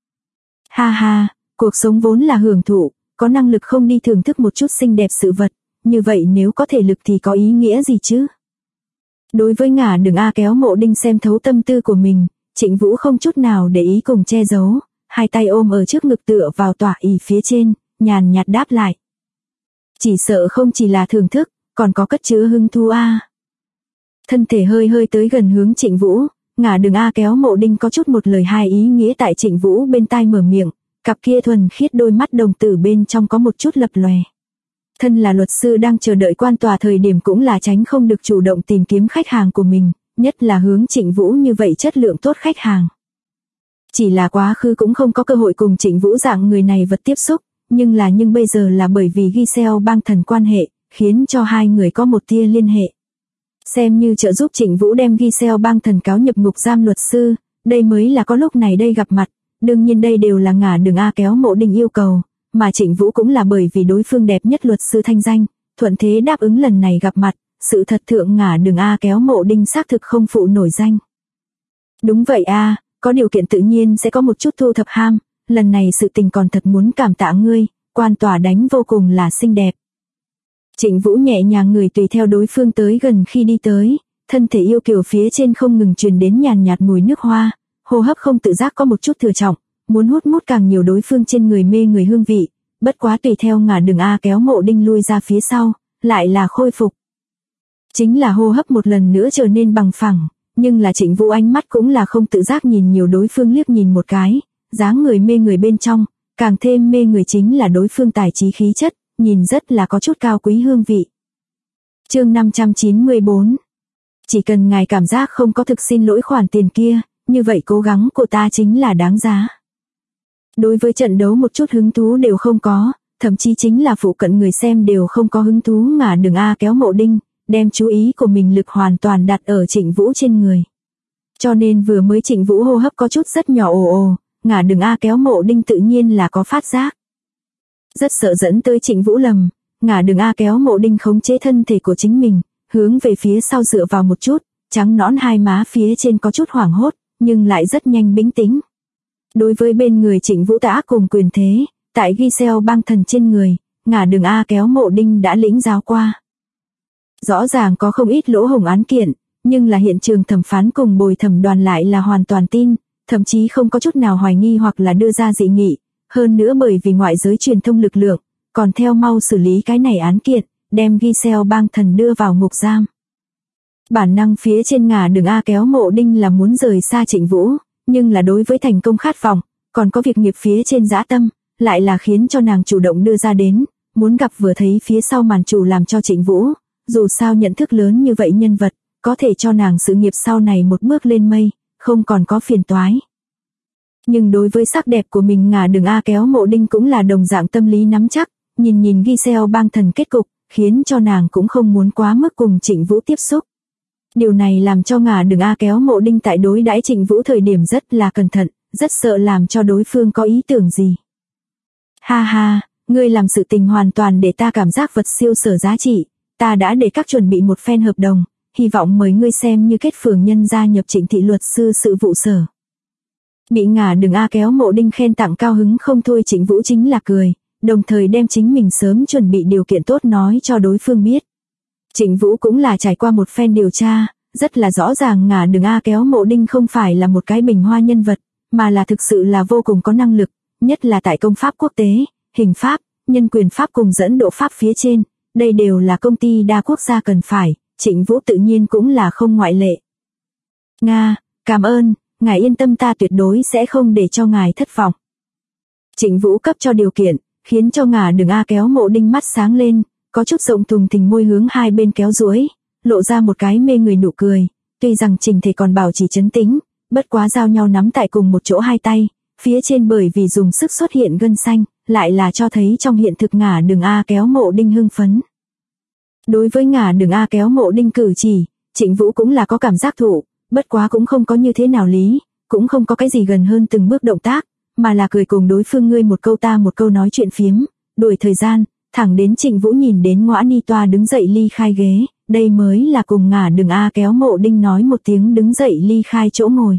Ha ha, cuộc sống vốn là hưởng thụ, có năng lực không đi thưởng thức một chút xinh đẹp sự vật, như vậy nếu có thể lực thì có ý nghĩa gì chứ? Đối với ngả đừng a kéo Mộ Đinh xem thấu tâm tư của mình, Trịnh Vũ không chút nào để ý cùng che giấu, hai tay ôm ở trước ngực tựa vào tỏa ỷ phía trên, nhàn nhạt đáp lại. Chỉ sợ không chỉ là thưởng thức, còn có cất chứa hứng thú a. Thân thể hơi hơi tới gần hướng Trịnh Vũ, ngả đừng a kéo Mộ Đinh có chút một lời hai ý nghĩa tại Trịnh Vũ bên tai mở miệng, cặp kia thuần khiết đôi mắt đồng tử bên trong có một chút lập lòe. Thân là luật sư đang chờ đợi quan tòa thời điểm cũng là tránh không được chủ động tìm kiếm khách hàng của mình, nhất là hướng Trịnh Vũ như vậy chất lượng tốt khách hàng. Chỉ là quá khứ cũng không có cơ hội cùng Trịnh Vũ dạng người này vật tiếp xúc, nhưng bây giờ là bởi vì Giselle Bunton quan hệ, khiến cho hai người có một tia liên hệ. Xem như trợ giúp Trịnh Vũ đem Giselle Bunton cáo nhập ngục giam luật sư, đây mới là có lúc này đây gặp mặt, đương nhiên đây đều là ngả đừng a kéo Mộ Đinh yêu cầu, mà Trịnh Vũ cũng là bởi vì đối phương đẹp nhất luật sư thanh danh, thuận thế đáp ứng lần này gặp mặt, sự thật thượng ngả đường A kéo Mộ Đinh xác thực không phụ nổi danh. Đúng vậy a, có điều kiện tự nhiên sẽ có một chút thu thập ham, lần này sự tình còn thật muốn cảm tạ ngươi, quan tòa đánh vô cùng là xinh đẹp. Trịnh Vũ nhẹ nhàng người tùy theo đối phương tới gần khi đi tới, thân thể yêu kiều phía trên không ngừng truyền đến nhàn nhạt mùi nước hoa, hô hấp không tự giác có một chút thừa trọng, muốn hút mút càng nhiều đối phương trên người mê người hương vị, bất quá tùy theo ngả đường A kéo Mộ Đinh lui ra phía sau, lại là khôi phục. Chính là hô hấp một lần nữa trở nên bằng phẳng, nhưng là Trịnh Vũ ánh mắt cũng là không tự giác nhìn nhiều đối phương liếc nhìn một cái, dáng người mê người bên trong, càng thêm mê người chính là đối phương tài trí khí chất, nhìn rất là có chút cao quý hương vị. Chương 594. Chỉ cần ngài cảm giác không có thực xin lỗi khoản tiền kia, như vậy cố gắng của ta chính là đáng giá. Đối với trận đấu một chút hứng thú đều không có, thậm chí chính là phụ cận người xem đều không có hứng thú ngả đường A kéo Mộ Đinh, đem chú ý của mình lực hoàn toàn đặt ở Trịnh Vũ trên người. Cho nên vừa mới Trịnh Vũ hô hấp có chút rất nhỏ ồ ồ, ngả đường A kéo Mộ Đinh tự nhiên là có phát giác. Rất sợ dẫn tới Trịnh Vũ lầm, ngả đường A kéo Mộ Đinh khống chế thân thể của chính mình, hướng về phía sau dựa vào một chút, trắng nõn hai má phía trên có chút hoảng hốt, nhưng lại rất nhanh bình tĩnh. Đối với bên người Trịnh Vũ tả cùng quyền thế, tại Giselle băng thần trên người, ngả đường A kéo Mộ Đinh đã lĩnh giáo qua. Rõ ràng có không ít lỗ hổng án kiện, nhưng là hiện trường thẩm phán cùng bồi thẩm đoàn lại là hoàn toàn tin, thậm chí không có chút nào hoài nghi hoặc là đưa ra dị nghị, hơn nữa bởi vì ngoại giới truyền thông lực lượng, còn theo mau xử lý cái này án kiện, đem Giselle băng thần đưa vào ngục giam. Bản năng phía trên ngả đường A kéo Mộ Đinh là muốn rời xa Trịnh Vũ, nhưng là đối với thành công khát vọng, còn có việc nghiệp phía trên dã tâm, lại là khiến cho nàng chủ động đưa ra đến, muốn gặp vừa thấy phía sau màn chủ làm cho Trịnh Vũ, dù sao nhận thức lớn như vậy nhân vật, có thể cho nàng sự nghiệp sau này một bước lên mây, không còn có phiền toái. Nhưng đối với sắc đẹp của mình ngả đường A kéo Mộ Đinh cũng là đồng dạng tâm lý nắm chắc, nhìn Giselle băng thần kết cục, khiến cho nàng cũng không muốn quá mức cùng Trịnh Vũ tiếp xúc. Điều này làm cho ngả đường A kéo Mộ Đinh tại đối đãi Trịnh Vũ thời điểm rất là cẩn thận, rất sợ làm cho đối phương có ý tưởng gì. Ha ha, ngươi làm sự tình hoàn toàn để ta cảm giác vật siêu sở giá trị, ta đã để các chuẩn bị một phen hợp đồng, hy vọng mời ngươi xem như kết phường nhân gia nhập Trịnh thị luật sư sự vụ sở. Bị ngả đường A kéo Mộ Đinh khen tặng cao hứng không thôi Trịnh Vũ chính là cười, đồng thời đem chính mình sớm chuẩn bị điều kiện tốt nói cho đối phương biết. Trịnh Vũ cũng là trải qua một phen điều tra, rất là rõ ràng ngả đường A kéo Mộ Đinh không phải là một cái bình hoa nhân vật, mà là thực sự là vô cùng có năng lực, nhất là tại công pháp quốc tế, hình pháp, nhân quyền pháp cùng dẫn độ pháp phía trên, đây đều là công ty đa quốc gia cần phải, Trịnh Vũ tự nhiên cũng là không ngoại lệ. Nga, cảm ơn, ngài yên tâm ta tuyệt đối sẽ không để cho ngài thất vọng. Trịnh Vũ cấp cho điều kiện, khiến cho ngả đường A kéo Mộ Đinh mắt sáng lên, có chút rộng thùng thình môi hướng hai bên kéo duỗi, lộ ra một cái mê người nụ cười, tuy rằng trình thể còn bảo trì trấn tĩnh, bất quá giao nhau nắm tại cùng một chỗ hai tay, phía trên bởi vì dùng sức xuất hiện gân xanh, lại là cho thấy trong hiện thực ngả đường A kéo Mộ Đinh hưng phấn. Đối với ngả đường A kéo Mộ Đinh cử chỉ, Trịnh Vũ cũng là có cảm giác thụ, bất quá cũng không có như thế nào lý, cũng không có cái gì gần hơn từng bước động tác, mà là cười cùng đối phương ngươi một câu ta một câu nói chuyện phiếm, đuổi thời gian, thẳng đến Trịnh Vũ nhìn đến Ngoã Ni Toa đứng dậy ly khai ghế, đây mới là cùng ngả đường A kéo Mộ Đinh nói một tiếng đứng dậy ly khai chỗ ngồi.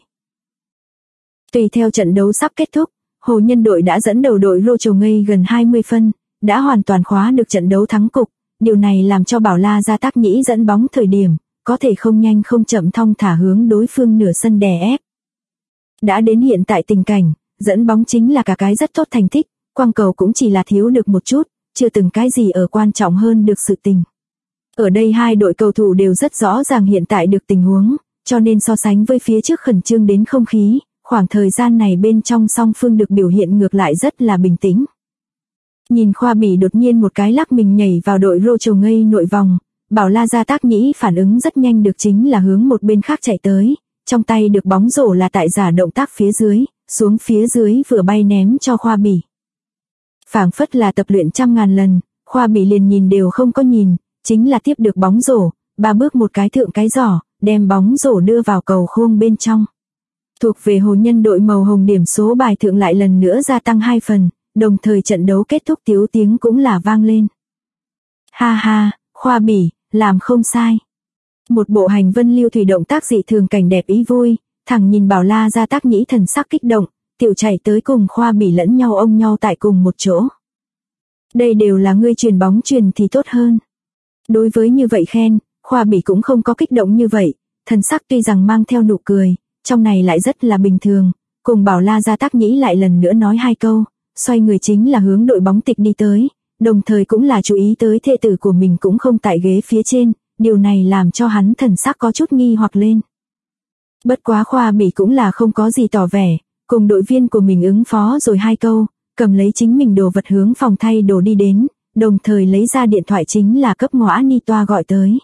Tùy theo trận đấu sắp kết thúc, Hồ Nhân đội đã dẫn đầu đội Rachel Ngây gần 20 phân, đã hoàn toàn khóa được trận đấu thắng cục, điều này làm cho Bảo La Gia Tác Nhĩ dẫn bóng thời điểm, có thể không nhanh không chậm thong thả hướng đối phương nửa sân đè ép. Đã đến hiện tại tình cảnh, dẫn bóng chính là cả cái rất tốt thành tích, quang cầu cũng chỉ là thiếu được một chút, chưa từng cái gì ở quan trọng hơn được sự tình. Ở đây hai đội cầu thủ đều rất rõ ràng hiện tại được tình huống, cho nên so sánh với phía trước khẩn trương đến không khí, khoảng thời gian này bên trong song phương được biểu hiện ngược lại rất là bình tĩnh. Nhìn Khoa Bỉ đột nhiên một cái lắc mình nhảy vào đội Rachel Ngây nội vòng, Bảo La Gia Tác Nhĩ phản ứng rất nhanh được chính là hướng một bên khác chạy tới, trong tay được bóng rổ là tại giả động tác phía dưới, xuống phía dưới vừa bay ném cho Khoa Bỉ. Phảng phất là tập luyện trăm ngàn lần, Khoa Bỉ liền nhìn đều không có nhìn, chính là tiếp được bóng rổ, ba bước một cái thượng cái giỏ, đem bóng rổ đưa vào cầu khuông bên trong. Thuộc về Hồ Nhân đội màu hồng điểm số bài thượng lại lần nữa gia tăng 2 phần, đồng thời trận đấu kết thúc tiếu tiếng cũng là vang lên. Ha ha, Khoa Bỉ, làm không sai. Một bộ hành vân lưu thủy động tác dị thường cảnh đẹp ý vui, thẳng nhìn Bảo La Gia Tác Nhĩ thần sắc kích động, tiểu chạy tới cùng Khoa Bỉ lẫn nhau ôm nhau tại cùng một chỗ. Đây đều là ngươi truyền bóng truyền thì tốt hơn. Đối với như vậy khen, Khoa Bỉ cũng không có kích động như vậy, thần sắc tuy rằng mang theo nụ cười, trong này lại rất là bình thường, cùng Bảo La Gia Tác Nhĩ lại lần nữa nói hai câu, xoay người chính là hướng đội bóng tịch đi tới, đồng thời cũng là chú ý tới thê tử của mình cũng không tại ghế phía trên, điều này làm cho hắn thần sắc có chút nghi hoặc lên. Bất quá Khoa Bỉ cũng là không có gì tỏ vẻ, cùng đội viên của mình ứng phó rồi hai câu, cầm lấy chính mình đồ vật hướng phòng thay đồ đi đến, đồng thời lấy ra điện thoại chính là cấp Ngõa Ni Toa gọi tới.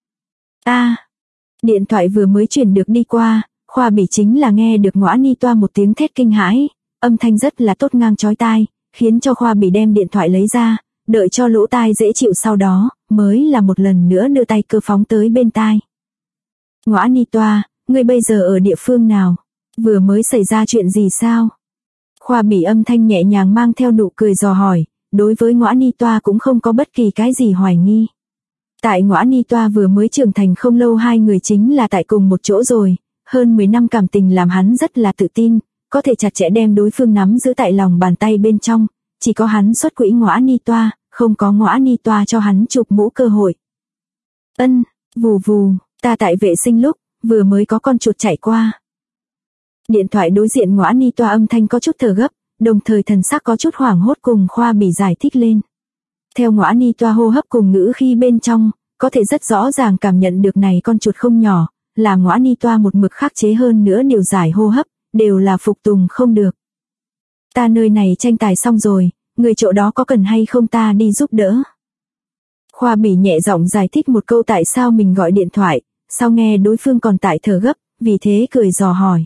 Điện thoại vừa mới chuyển được đi qua, Khoa Bỉ chính là nghe được Ngõa Ni Toa một tiếng thét kinh hãi, âm thanh rất là tốt ngang chói tai, khiến cho Khoa Bỉ đem điện thoại lấy ra, đợi cho lỗ tai dễ chịu sau đó, mới là một lần nữa đưa tay cơ phóng tới bên tai. Ngõa Ni Toa, ngươi bây giờ ở địa phương nào? Vừa mới xảy ra chuyện gì sao? Khoa Bỉ âm thanh nhẹ nhàng mang theo nụ cười dò hỏi, đối với Ngõa Ni Toa cũng không có bất kỳ cái gì hoài nghi. Tại Ngõa Ni Toa vừa mới trưởng thành không lâu hai người chính là tại cùng một chỗ rồi, hơn 10 năm cảm tình làm hắn rất là tự tin, có thể chặt chẽ đem đối phương nắm giữ tại lòng bàn tay bên trong, chỉ có hắn xuất quỹ Ngõa Ni Toa, không có Ngõa Ni Toa cho hắn chụp mũ cơ hội. Vù vù, ta tại vệ sinh lúc, vừa mới có con chuột chạy qua. Điện thoại đối diện Ngõa Ni Toa âm thanh có chút thở gấp, đồng thời thần sắc có chút hoảng hốt cùng Khoa Bỉ giải thích lên. Theo Ngõa Ni Toa hô hấp cùng ngữ khi bên trong, có thể rất rõ ràng cảm nhận được này con chuột không nhỏ, là Ngõa Ni Toa một mực khắc chế hơn nữa điều giải hô hấp, đều là phục tùng không được. Ta nơi này tranh tài xong rồi, người chỗ đó có cần hay không ta đi giúp đỡ? Khoa Bỉ nhẹ giọng giải thích một câu tại sao mình gọi điện thoại, sau nghe đối phương còn tại thở gấp, vì thế cười dò hỏi.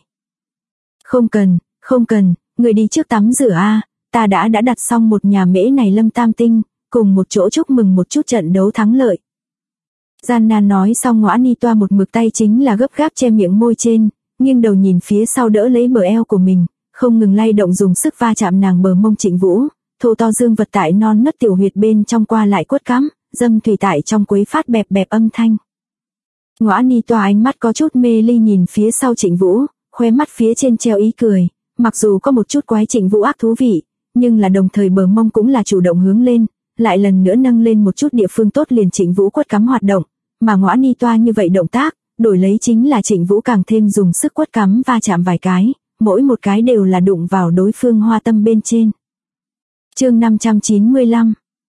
Không cần, người đi trước tắm rửa ta đã đặt xong một nhà mễ này Lâm Tam Tinh, cùng một chỗ chúc mừng một chút trận đấu thắng lợi. Gian nan nói xong Ngõa Ni Toa một mực tay chính là gấp gáp che miệng môi trên, nghiêng đầu nhìn phía sau đỡ lấy bờ eo của mình, không ngừng lay động dùng sức va chạm nàng bờ mông Trịnh Vũ, thô to dương vật tại non nớt tiểu huyệt bên trong qua lại quất cắm, dâm thủy tại trong quấy phát bẹp bẹp âm thanh. Ngõa Ni Toa ánh mắt có chút mê ly nhìn phía sau Trịnh Vũ, khóe mắt phía trên treo ý cười, mặc dù có một chút quái Trịnh Vũ ác thú vị, nhưng là đồng thời bờ mông cũng là chủ động hướng lên, lại lần nữa nâng lên một chút địa phương tốt liền Trịnh Vũ quất cắm hoạt động, mà Ngõa Ni Toa như vậy động tác, đổi lấy chính là Trịnh Vũ càng thêm dùng sức quất cắm va chạm vài cái, mỗi một cái đều là đụng vào đối phương hoa tâm bên trên. Chương 595.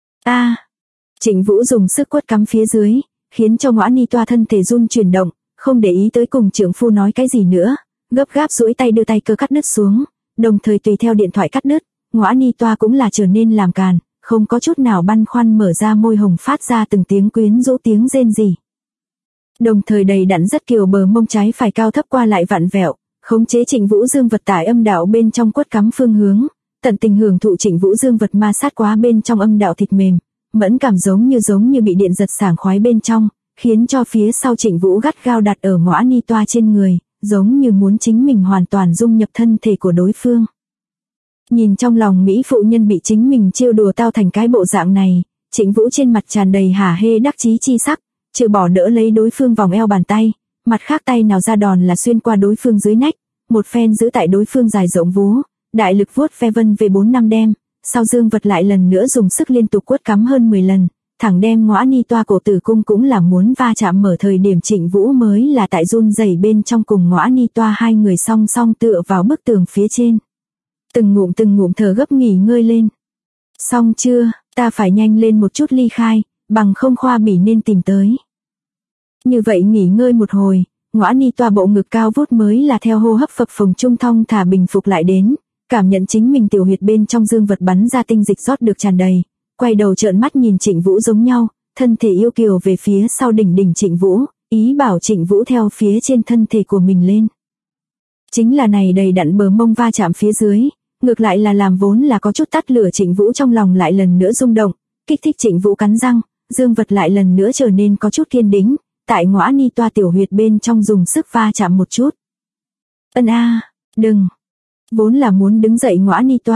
Trịnh Vũ dùng sức quất cắm phía dưới, khiến cho Ngõa Ni Toa thân thể run chuyển động, không để ý tới cùng trưởng phu nói cái gì nữa, gấp gáp duỗi tay đưa tay cơ cắt đứt xuống, đồng thời tùy theo điện thoại cắt đứt, Ngõa Ni Toa cũng là trở nên làm càn, không có chút nào băn khoăn mở ra môi hồng phát ra từng tiếng quyến rũ tiếng rên rỉ. Đồng thời đầy đặn rất kiều bờ mông trái phải cao thấp qua lại vặn vẹo, khống chế Trịnh Vũ dương vật tại âm đạo bên trong quất cắm phương hướng, tận tình hưởng thụ Trịnh Vũ dương vật ma sát quá bên trong âm đạo thịt mềm, mẫn cảm giống như bị điện giật sảng khoái bên trong, khiến cho phía sau Trịnh Vũ gắt gao đặt ở Ngõa Ni Toa trên người, giống như muốn chính mình hoàn toàn dung nhập thân thể của đối phương. Nhìn trong lòng mỹ phụ nhân bị chính mình trêu đùa tao thành cái bộ dạng này, Trịnh Vũ trên mặt tràn đầy hả hê đắc chí chi sắc, trừ bỏ đỡ lấy đối phương vòng eo bàn tay, mặt khác tay nào ra đòn là xuyên qua đối phương dưới nách, một phen giữ tại đối phương dài rộng vú, đại lực vuốt ve vân về 4 năm đem, sau dương vật lại lần nữa dùng sức liên tục quất cắm hơn 10 lần, thẳng đem Ngõa Ni Toa cổ tử cung cũng là muốn va chạm mở thời điểm Trịnh Vũ mới là tại run rẩy bên trong cùng Ngõa Ni Toa hai người song song tựa vào bức tường phía trên. Từng ngụm thở gấp nghỉ ngơi lên. Xong chưa, ta phải nhanh lên một chút ly khai, bằng không Khoa Bỉ nên tìm tới. Như vậy nghỉ ngơi một hồi, Ngõa Ni Toa bộ ngực cao vút mới là theo hô hấp phập phồng trung thong thả bình phục lại đến, cảm nhận chính mình tiểu huyệt bên trong dương vật bắn ra tinh dịch rót được tràn đầy, quay đầu trợn mắt nhìn Trịnh Vũ giống nhau, thân thể yêu kiều về phía sau đỉnh Trịnh Vũ, ý bảo Trịnh Vũ theo phía trên thân thể của mình lên. Chính là này đầy đặn bờ mông va chạm phía dưới, ngược lại là làm vốn là có chút tắt lửa Trịnh Vũ trong lòng lại lần nữa rung động, kích thích Trịnh Vũ cắn răng, dương vật lại lần nữa trở nên có chút kiên đĩnh, tại Ngõa Ni Toa tiểu huyệt bên trong dùng sức va chạm một chút. Đừng. Vốn là muốn đứng dậy Ngõa Ni Toa,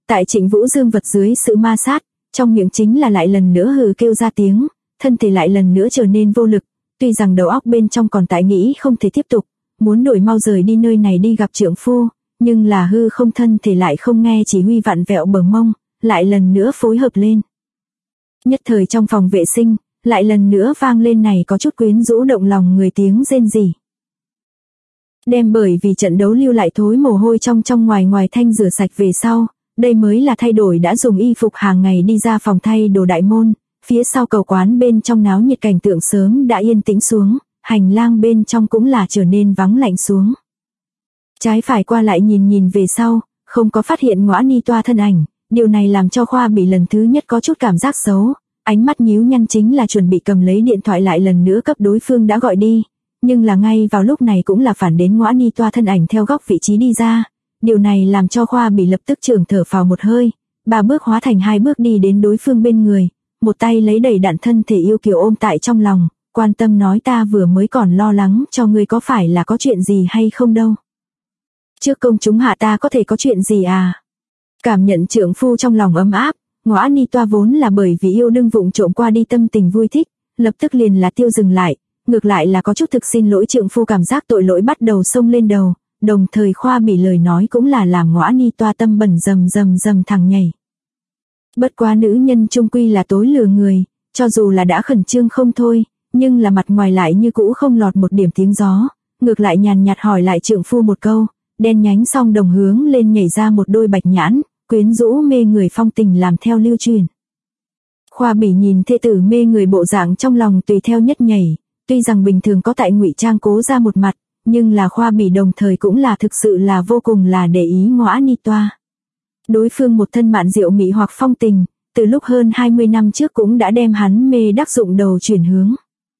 Tại Trịnh Vũ Dương vật dưới sự ma sát, trong miệng chính là lại lần nữa hừ kêu ra tiếng, thân thể lại lần nữa trở nên vô lực, tuy rằng đầu óc bên trong còn tại nghĩ không thể tiếp tục, muốn đổi mau rời đi nơi này đi gặp trượng phu, nhưng là hư không thân thể lại không nghe chỉ huy vặn vẹo bờ mông, lại lần nữa phối hợp lên. Nhất thời trong phòng vệ sinh, lại lần nữa vang lên này có chút quyến rũ động lòng người tiếng rên rỉ. Đem bởi vì trận đấu lưu lại thối mồ hôi trong ngoài ngoài thanh rửa sạch về sau, đây mới là thay đổi đã dùng y phục hàng ngày đi ra phòng thay đồ đại môn, phía sau cầu quán bên trong náo nhiệt cảnh tượng sớm đã yên tĩnh xuống, hành lang bên trong cũng là trở nên vắng lạnh xuống. Trái phải qua lại nhìn về sau, không có phát hiện Ngõa Ni Toa thân ảnh, điều này làm cho Khoa Bỉ lần thứ nhất có chút cảm giác xấu, ánh mắt nhíu nhăn chính là chuẩn bị cầm lấy điện thoại lại lần nữa cấp đối phương đã gọi đi, nhưng là ngay vào lúc này cũng là phản đến Ngõa Ni Toa thân ảnh theo góc vị trí đi ra, điều này làm cho Khoa Bỉ lập tức trường thở phào một hơi, 3 bước hóa thành 2 bước đi đến đối phương bên người, một tay lấy đầy đặn thân thể yêu kiều ôm tại trong lòng, quan tâm nói ta vừa mới còn lo lắng cho ngươi có phải là có chuyện gì hay không đâu. Trước công chúng hạ ta có thể có chuyện gì à? Cảm nhận trượng phu trong lòng ấm áp, Ngõa Ni Toa vốn là bởi vì yêu đương vụng trộm qua đi tâm tình vui thích, lập tức liền là tiêu dừng lại, ngược lại là có chút thực xin lỗi trượng phu cảm giác tội lỗi bắt đầu xông lên đầu, đồng thời Khoa Bỉ lời nói cũng là làm Ngõa Ni Toa tâm bẩn rầm thẳng nhảy. Bất quá nữ nhân chung quy là tối lừa người, cho dù là đã khẩn trương không thôi, nhưng là mặt ngoài lại như cũ không lọt một điểm tiếng gió, ngược lại nhàn nhạt hỏi lại trượng phu một câu, đen nhánh song đồng hướng lên nhảy ra một đôi bạch nhãn, quyến rũ mê người phong tình làm theo lưu truyền. Khoa Bỉ nhìn thê tử mê người bộ dạng trong lòng tùy theo nhất nhảy, tuy rằng bình thường có tại ngụy trang cố ra một mặt, nhưng là Khoa Bỉ đồng thời cũng là thực sự là vô cùng là để ý Ngõa Ni Toa. Đối phương một thân mạn diệu mị hoặc phong tình, từ lúc hơn 20 năm trước cũng đã đem hắn mê đắc dụng đầu chuyển hướng.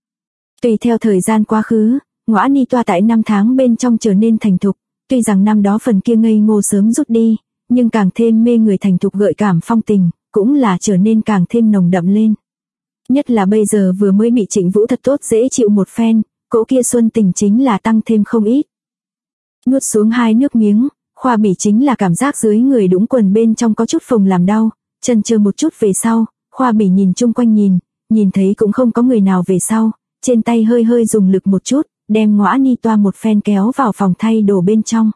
Tùy theo thời gian quá khứ, Ngõa Ni Toa tại 5 tháng bên trong trở nên thành thục, tuy rằng năm đó phần kia ngây ngô sớm rút đi, nhưng càng thêm mê người thành thục gợi cảm phong tình, cũng là trở nên càng thêm nồng đậm lên. Nhất là bây giờ vừa mới bị Trịnh Vũ thật tốt dễ chịu một phen, cỗ kia xuân tình chính là tăng thêm không ít. Nuốt xuống 2 nước miếng, Khoa Bỉ chính là cảm giác dưới người đũng quần bên trong có chút phồng làm đau, chần chờ một chút về sau, Khoa Bỉ nhìn chung quanh nhìn thấy cũng không có người nào về sau, trên tay hơi dùng lực một chút, đem Ngõa Ni Toa một phen kéo vào phòng thay đồ bên trong.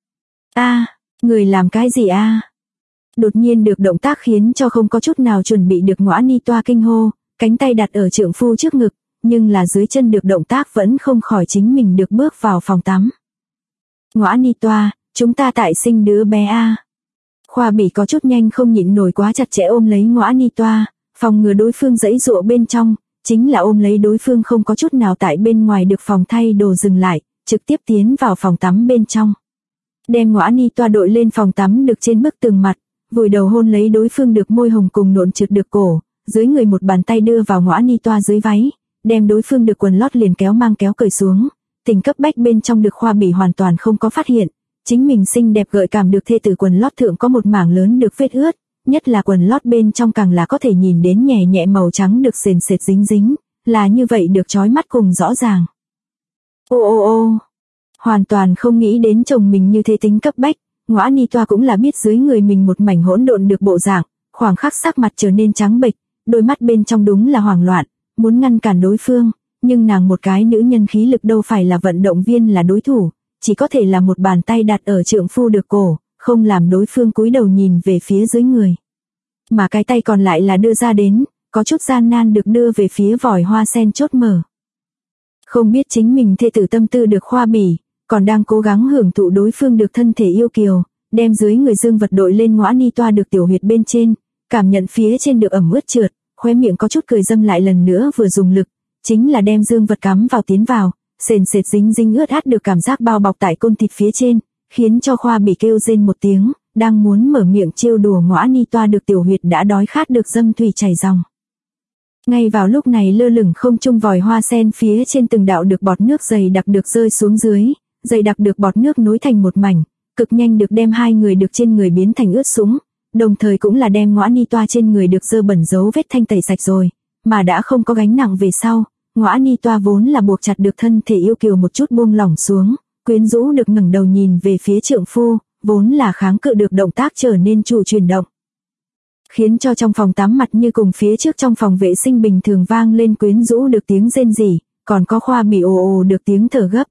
Người làm cái gì a? Đột nhiên được động tác khiến cho không có chút nào chuẩn bị được Ngõa Ni Toa kinh hô, cánh tay đặt ở trượng phu trước ngực, nhưng là dưới chân được động tác vẫn không khỏi chính mình được bước vào phòng tắm. Ngõa Ni Toa, chúng ta tại sinh đứa bé a. Khoa Bỉ có chút nhanh không nhịn nổi quá chặt chẽ ôm lấy Ngõa Ni Toa, phòng ngừa đối phương giãy giụa bên trong, chính là ôm lấy đối phương không có chút nào tại bên ngoài được phòng thay đồ dừng lại, trực tiếp tiến vào phòng tắm bên trong. Đem Ngõa Ni Toa đội lên phòng tắm được trên bức tường mặt, vùi đầu hôn lấy đối phương được môi hồng cùng nộn trượt được cổ, dưới người một bàn tay đưa vào Ngõa Ni Toa dưới váy, đem đối phương được quần lót liền kéo cởi xuống, tình cấp bách bên trong được Khoa Bỉ hoàn toàn không có phát hiện, chính mình xinh đẹp gợi cảm được thê tử quần lót thượng có một mảng lớn được vết ướt, nhất là quần lót bên trong càng là có thể nhìn đến nhẹ nhẹ màu trắng được sền sệt dính, là như vậy được chói mắt cùng rõ ràng. Ô, hoàn toàn không nghĩ đến chồng mình như thế tính cấp bách, Ngõa Ni Toa cũng là biết dưới người mình một mảnh hỗn độn được bộ dạng, khoảng khắc sắc mặt trở nên trắng bệch, đôi mắt bên trong đúng là hoảng loạn, muốn ngăn cản đối phương, nhưng nàng một cái nữ nhân khí lực đâu phải là vận động viên là đối thủ, chỉ có thể là một bàn tay đặt ở trượng phu được cổ, không làm đối phương cúi đầu nhìn về phía dưới người. Mà cái tay còn lại là đưa ra đến, có chút gian nan được đưa về phía vòi hoa sen chốt mở. Không biết chính mình thê tử tâm tư được Khoa Bỉ, còn đang cố gắng hưởng thụ đối phương được thân thể yêu kiều, đem dưới người dương vật đội lên Ngõa Ni Toa được tiểu huyệt bên trên, cảm nhận phía trên được ẩm ướt trượt, khóe miệng có chút cười dâm lại lần nữa vừa dùng lực, chính là đem dương vật cắm vào tiến vào, sền sệt dính ướt át được cảm giác bao bọc tại côn thịt phía trên, khiến cho Khoa Bỉ kêu rên một tiếng, đang muốn mở miệng trêu đùa Ngõa Ni Toa được tiểu huyệt đã đói khát được dâm thủy chảy ròng. Ngay vào lúc này lơ lửng không trung vòi hoa sen phía trên từng đạo được bọt nước dày đặc được rơi xuống dưới, dày đặc được bọt nước nối thành một mảnh, cực nhanh được đem 2 người được trên người biến thành ướt sũng, đồng thời cũng là đem Ngõa Ni Toa trên người được dơ bẩn dấu vết thanh tẩy sạch rồi, mà đã không có gánh nặng về sau, Ngõa Ni Toa vốn là buộc chặt được thân thể yêu kiều một chút buông lỏng xuống, quyến rũ được ngẩng đầu nhìn về phía trượng phu, vốn là kháng cự được động tác trở nên chủ chuyển động. Khiến cho trong phòng tắm mặt như cùng phía trước trong phòng vệ sinh bình thường vang lên quyến rũ được tiếng rên rỉ, còn có Khoa Bỉ ồ ồ được tiếng thở gấp.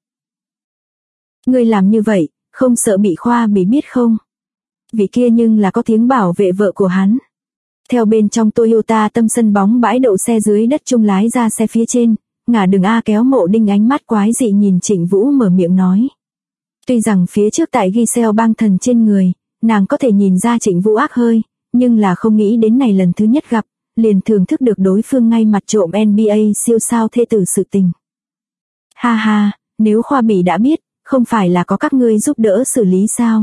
Ngươi làm như vậy, không sợ bị Khoa Bỉ biết không? Vị kia nhưng là có tiếng bảo vệ vợ của hắn. Theo bên trong Toyota tâm sân bóng bãi đậu xe dưới đất trung lái ra xe phía trên, ngả đường A kéo Mộ Đinh ánh mắt quái dị nhìn Trịnh Vũ mở miệng nói. Tuy rằng phía trước tại Giselle băng thần trên người, nàng có thể nhìn ra Trịnh Vũ ác hơi, nhưng là không nghĩ đến này lần thứ nhất gặp, liền thưởng thức được đối phương ngay mặt trộm NBA siêu sao thê tử sự tình. Ha ha, nếu Khoa Bỉ đã biết, không phải là có các ngươi giúp đỡ xử lý sao?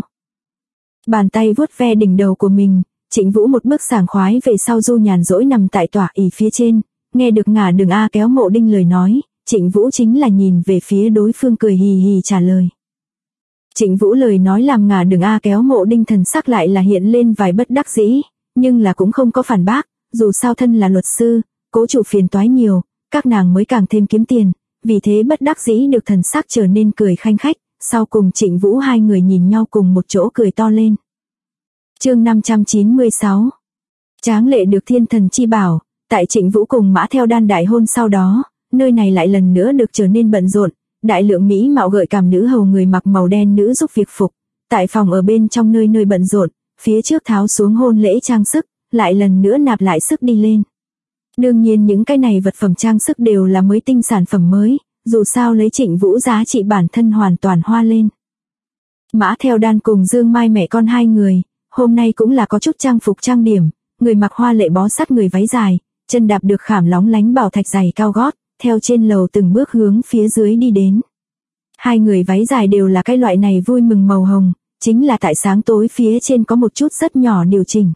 Bàn tay vuốt ve đỉnh đầu của mình, Trịnh Vũ một bước sảng khoái về sau du nhàn rỗi nằm tại tỏa ỷ phía trên, nghe được ngả đường A kéo Mộ Đinh lời nói, Trịnh Vũ chính là nhìn về phía đối phương cười hì hì trả lời. Trịnh Vũ lời nói làm ngả đường A kéo Mộ Đinh thần sắc lại là hiện lên vài bất đắc dĩ, nhưng là cũng không có phản bác, dù sao thân là luật sư, cố chủ phiền toái nhiều, các nàng mới càng thêm kiếm tiền, vì thế bất đắc dĩ được thần sắc trở nên cười khanh khách, sau cùng Trịnh Vũ hai người nhìn nhau cùng một chỗ cười to lên. Chương 596. Tráng lệ được thiên thần chi bảo, tại Trịnh Vũ cùng Mã Theo Đan đại hôn sau đó, nơi này lại lần nữa được trở nên bận rộn, đại lượng mỹ mạo gợi cảm nữ hầu người mặc màu đen nữ giúp việc phục, tại phòng ở bên trong nơi nơi bận rộn, phía trước tháo xuống hôn lễ trang sức, lại lần nữa nạp lại sức đi lên. Đương nhiên những cái này vật phẩm trang sức đều là mới tinh sản phẩm mới, dù sao lấy Trịnh Vũ giá trị bản thân hoàn toàn hoa lên. Mã Theo Đan cùng Dương Mai mẹ con hai người, hôm nay cũng là có chút trang phục trang điểm, người mặc hoa lệ bó sát người váy dài, chân đạp được khảm lóng lánh bảo thạch giày cao gót, theo trên lầu từng bước hướng phía dưới đi đến. Hai người váy dài đều là cái loại này vui mừng màu hồng, chính là tại sáng tối phía trên có một chút rất nhỏ điều chỉnh.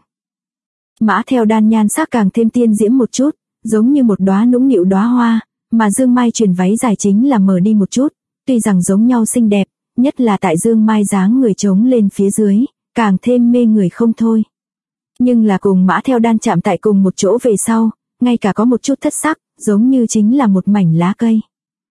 Mã Theo Đan nhan sắc càng thêm tiên diễm một chút, giống như một đóa nũng nịu đóa hoa, mà Dương Mai truyền váy dài chính là mờ đi một chút, tuy rằng giống nhau xinh đẹp, nhất là tại Dương Mai dáng người trống lên phía dưới, càng thêm mê người không thôi. Nhưng là cùng Mã Theo Đan chạm tại cùng một chỗ về sau, ngay cả có một chút thất sắc, giống như chính là một mảnh lá cây.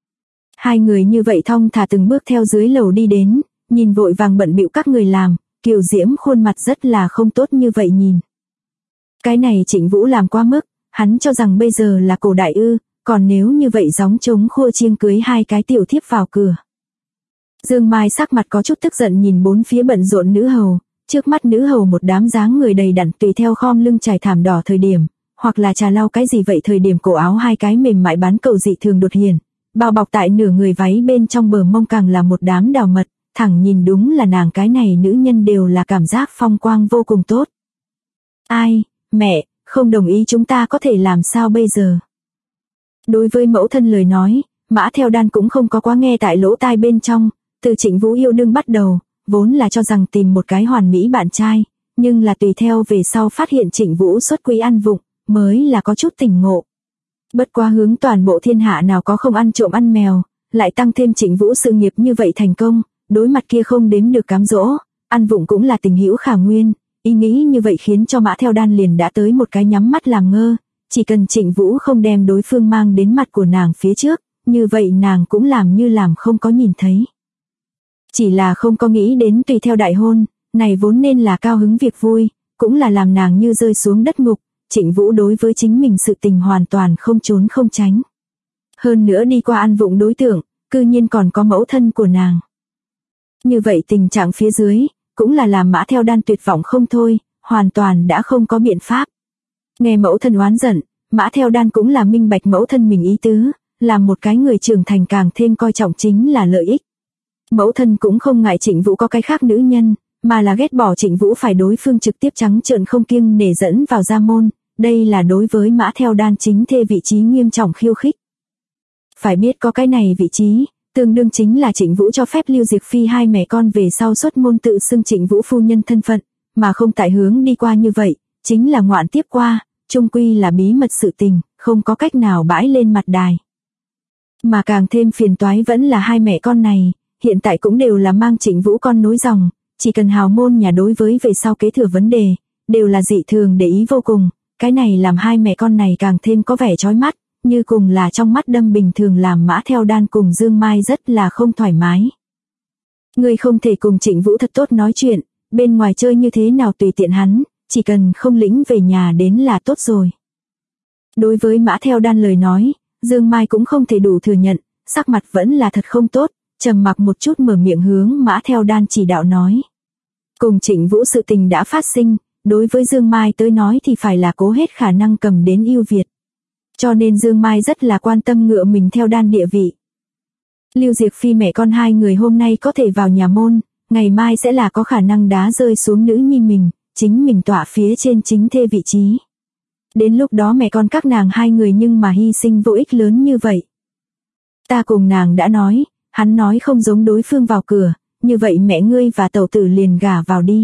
Hai người như vậy thong thả từng bước theo dưới lầu đi đến, nhìn vội vàng bận bịu các người làm, kiều diễm khuôn mặt rất là không tốt như vậy nhìn. Cái này Trịnh Vũ làm quá mức, hắn cho rằng bây giờ là cổ đại ư, còn nếu như vậy gióng trống khua chiêng cưới hai cái tiểu thiếp vào cửa. Dương Mai sắc mặt có chút tức giận nhìn bốn phía bận rộn nữ hầu, trước mắt nữ hầu một đám dáng người đầy đặn tùy theo khom lưng trải thảm đỏ thời điểm, hoặc là trà lau cái gì vậy thời điểm cổ áo hai cái mềm mại bán cầu dị thường đột hiển, bao bọc tại nửa người váy bên trong bờ mông càng là một đám đào mật, thẳng nhìn đúng là nàng cái này nữ nhân đều là cảm giác phong quang vô cùng tốt. Ai, mẹ, không đồng ý chúng ta có thể làm sao bây giờ? Đối với mẫu thân lời nói, Mã Theo Đan cũng không có quá nghe tại lỗ tai bên trong, từ Trịnh Vũ yêu đương bắt đầu, vốn là cho rằng tìm một cái hoàn mỹ bạn trai, nhưng là tùy theo về sau phát hiện Trịnh Vũ xuất quý ăn vụng, mới là có chút tỉnh ngộ. Bất quá hướng toàn bộ thiên hạ nào có không ăn trộm ăn mèo, lại tăng thêm Trịnh Vũ sự nghiệp như vậy thành công, đối mặt kia không đếm được cám dỗ, ăn vụng cũng là tình hữu khả nguyên, ý nghĩ như vậy khiến cho Mã Theo Đan liền đã tới một cái nhắm mắt làm ngơ, chỉ cần Trịnh Vũ không đem đối phương mang đến mặt của nàng phía trước, như vậy nàng cũng làm như làm không có nhìn thấy. Chỉ là không có nghĩ đến tùy theo đại hôn, này vốn nên là cao hứng việc vui, cũng là làm nàng như rơi xuống đất ngục, Trịnh Vũ đối với chính mình sự tình hoàn toàn không trốn không tránh. Hơn nữa đi qua ăn vụng đối tượng, cư nhiên còn có mẫu thân của nàng. Như vậy tình trạng phía dưới, cũng là làm Mã Theo Đan tuyệt vọng không thôi, hoàn toàn đã không có biện pháp. Nghe mẫu thân oán giận, Mã Theo Đan cũng là minh bạch mẫu thân mình ý tứ, làm một cái người trưởng thành càng thêm coi trọng chính là lợi ích. Mẫu thân cũng không ngại Trịnh Vũ có cái khác nữ nhân, mà là ghét bỏ Trịnh Vũ phải đối phương trực tiếp trắng trợn không kiêng nể dẫn vào gia môn, đây là đối với Mã Theo Đan chính thê vị trí nghiêm trọng khiêu khích. Phải biết có cái này vị trí, tương đương chính là Trịnh Vũ cho phép Lưu Diệc Phi hai mẹ con về sau xuất môn tự xưng Trịnh Vũ phu nhân thân phận, mà không tại hướng đi qua như vậy, chính là ngoạn tiếp qua, chung quy là bí mật sự tình, không có cách nào bãi lên mặt đài. Mà càng thêm phiền toái vẫn là hai mẹ con này, hiện tại cũng đều là mang Trịnh Vũ con nối dòng, chỉ cần hào môn nhà đối với về sau kế thừa vấn đề, đều là dị thường để ý vô cùng, cái này làm hai mẹ con này càng thêm có vẻ chói mắt, như cùng là trong mắt đâm bình thường làm Mã Theo Đan cùng Dương Mai rất là không thoải mái. Ngươi không thể cùng Trịnh Vũ thật tốt nói chuyện, bên ngoài chơi như thế nào tùy tiện hắn, chỉ cần không lĩnh về nhà đến là tốt rồi. Đối với Mã Theo Đan lời nói, Dương Mai cũng không thể đủ thừa nhận, sắc mặt vẫn là thật không tốt, trầm mặc một chút mở miệng hướng Mã Theo Đan chỉ đạo nói. Cùng Trịnh Vũ sự tình đã phát sinh, đối với Dương Mai tới nói thì phải là cố hết khả năng cầm đến ưu việt. Cho nên Dương Mai rất là quan tâm ngựa mình Theo Đan địa vị. Lưu Diệc Phi mẹ con hai người hôm nay có thể vào nhà môn, ngày mai sẽ là có khả năng đá rơi xuống nữ nhi mình, chính mình tọa phía trên chính thê vị trí. Đến lúc đó mẹ con các nàng hai người nhưng mà hy sinh vô ích lớn như vậy. Ta cùng nàng đã nói, hắn nói không giống đối phương vào cửa, như vậy mẹ ngươi và tẩu tử liền gả vào đi.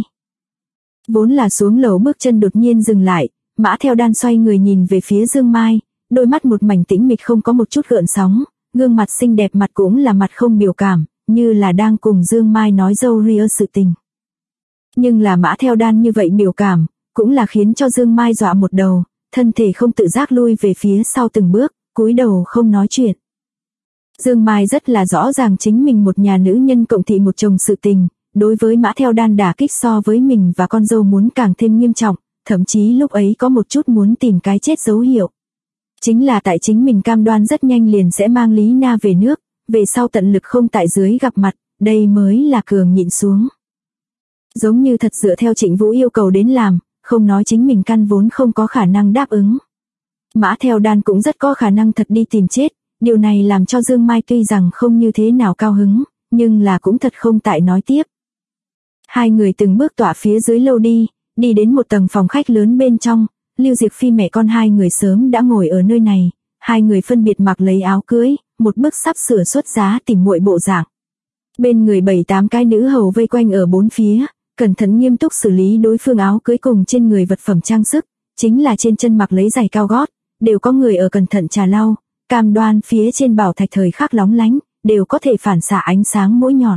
Vốn là xuống lầu bước chân đột nhiên dừng lại, Mã Theo Đan xoay người nhìn về phía Dương Mai, đôi mắt một mảnh tĩnh mịch không có một chút gợn sóng, gương mặt xinh đẹp mặt cũng là mặt không biểu cảm, như là đang cùng Dương Mai nói dâu ria sự tình. Nhưng là Mã Theo Đan như vậy biểu cảm, cũng là khiến cho Dương Mai dọa một đầu, thân thể không tự giác lui về phía sau từng bước, cúi đầu không nói chuyện. Dương Mai rất là rõ ràng chính mình một nhà nữ nhân cộng thị một chồng sự tình, đối với Mã Theo Đan đả kích so với mình và con dâu muốn càng thêm nghiêm trọng, thậm chí lúc ấy có một chút muốn tìm cái chết dấu hiệu. Chính là tại chính mình cam đoan rất nhanh liền sẽ mang Lý Na về nước, về sau tận lực không tại dưới gặp mặt, đây mới là cường nhịn xuống. Giống như thật dựa theo Trịnh Vũ yêu cầu đến làm, không nói chính mình căn vốn không có khả năng đáp ứng. Mã Theo Đan cũng rất có khả năng thật đi tìm chết, điều này làm cho Dương Mai tuy rằng không như thế nào cao hứng, nhưng là cũng thật không tại nói tiếp. Hai người từng bước tỏa phía dưới lâu đi đến một tầng phòng khách lớn bên trong, Lưu Diệc Phi mẹ con hai người sớm đã ngồi ở nơi này, hai người phân biệt mặc lấy áo cưới, một bước sắp sửa xuất giá tìm muội bộ dạng. Bên người 7-8 cái nữ hầu vây quanh ở bốn phía, cẩn thận nghiêm túc xử lý đối phương áo cưới cùng trên người vật phẩm trang sức, chính là trên chân mặc lấy giày cao gót, đều có người ở cẩn thận trà lau, cam đoan phía trên bảo thạch thời khắc lóng lánh, đều có thể phản xạ ánh sáng mũi nhọn.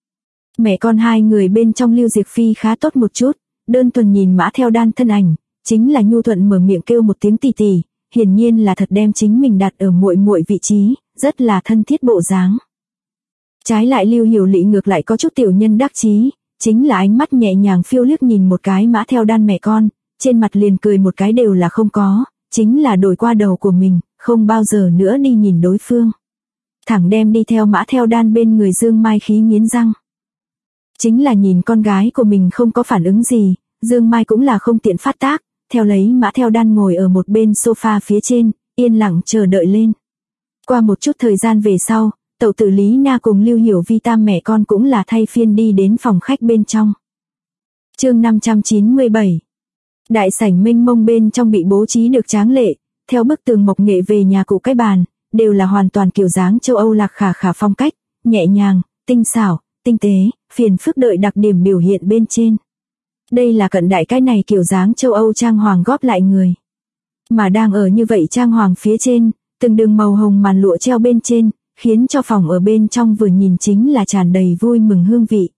Mẹ con hai người bên trong Lưu Diệc Phi khá tốt một chút, đơn thuần nhìn Mã Theo Đan thân ảnh, chính là nhu thuận mở miệng kêu một tiếng tì tì, hiển nhiên là thật đem chính mình đặt ở muội muội vị trí, rất là thân thiết bộ dáng. Trái lại Lưu Hiểu Lị ngược lại có chút tiểu nhân đắc chí, chính là ánh mắt nhẹ nhàng phiêu liếc nhìn một cái Mã Theo Đan mẹ con, trên mặt liền cười một cái đều là không có, chính là đổi qua đầu của mình, không bao giờ nữa đi nhìn đối phương. Thẳng đem đi theo Mã Theo Đan bên người Dương Mai khí nghiến răng. Chính là nhìn con gái của mình không có phản ứng gì, Dương Mai cũng là không tiện phát tác, theo lấy Mã Theo Đan ngồi ở một bên sofa phía trên, yên lặng chờ đợi lên. Qua một chút thời gian về sau, tẩu tử Lý Na cùng Lưu Hiểu Vi tam mẹ con cũng là thay phiên đi đến phòng khách bên trong. Chương 597. Đại sảnh mênh mông bên trong bị bố trí được tráng lệ, theo bức tường mộc nghệ về nhà cụ cái bàn, đều là hoàn toàn kiểu dáng châu Âu lạc khả khả phong cách, nhẹ nhàng, tinh xảo, tinh tế, phiền phức đợi đặc điểm biểu hiện bên trên. Đây là cận đại cái này kiểu dáng châu Âu trang hoàng góp lại người. Mà đang ở như vậy trang hoàng phía trên, từng đường màu hồng màn lụa treo bên trên, khiến cho phòng ở bên trong vừa nhìn chính là tràn đầy vui mừng hương vị.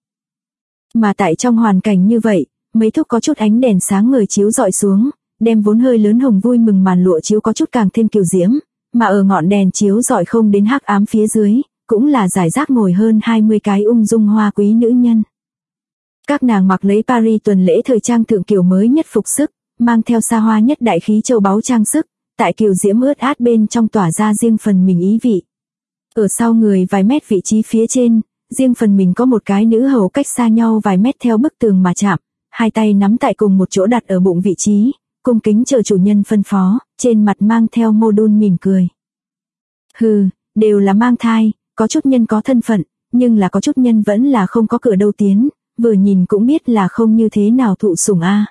Mà tại trong hoàn cảnh như vậy, mấy thúc có chút ánh đèn sáng ngời chiếu dọi xuống, đem vốn hơi lớn hồng vui mừng màn lụa chiếu có chút càng thêm kiều diễm, mà ở ngọn đèn chiếu dọi không đến hắc ám phía dưới, cũng là giải rác ngồi hơn 20 cái ung dung hoa quý nữ nhân. Các nàng mặc lấy Paris tuần lễ thời trang thượng kiểu mới nhất phục sức, mang theo xa hoa nhất đại khí châu báu trang sức, tại kiều diễm ướt át bên trong tỏa ra riêng phần mình ý vị. Ở sau người vài mét vị trí phía trên, riêng phần mình có một cái nữ hầu cách xa nhau vài mét theo bức tường mà chạm, hai tay nắm tại cùng một chỗ đặt ở bụng vị trí, cung kính chờ chủ nhân phân phó, trên mặt mang theo mô đun mỉm cười. Hừ, đều là mang thai, có chút nhân có thân phận, nhưng là có chút nhân vẫn là không có cửa đâu tiến, vừa nhìn cũng biết là không như thế nào thụ sủng a.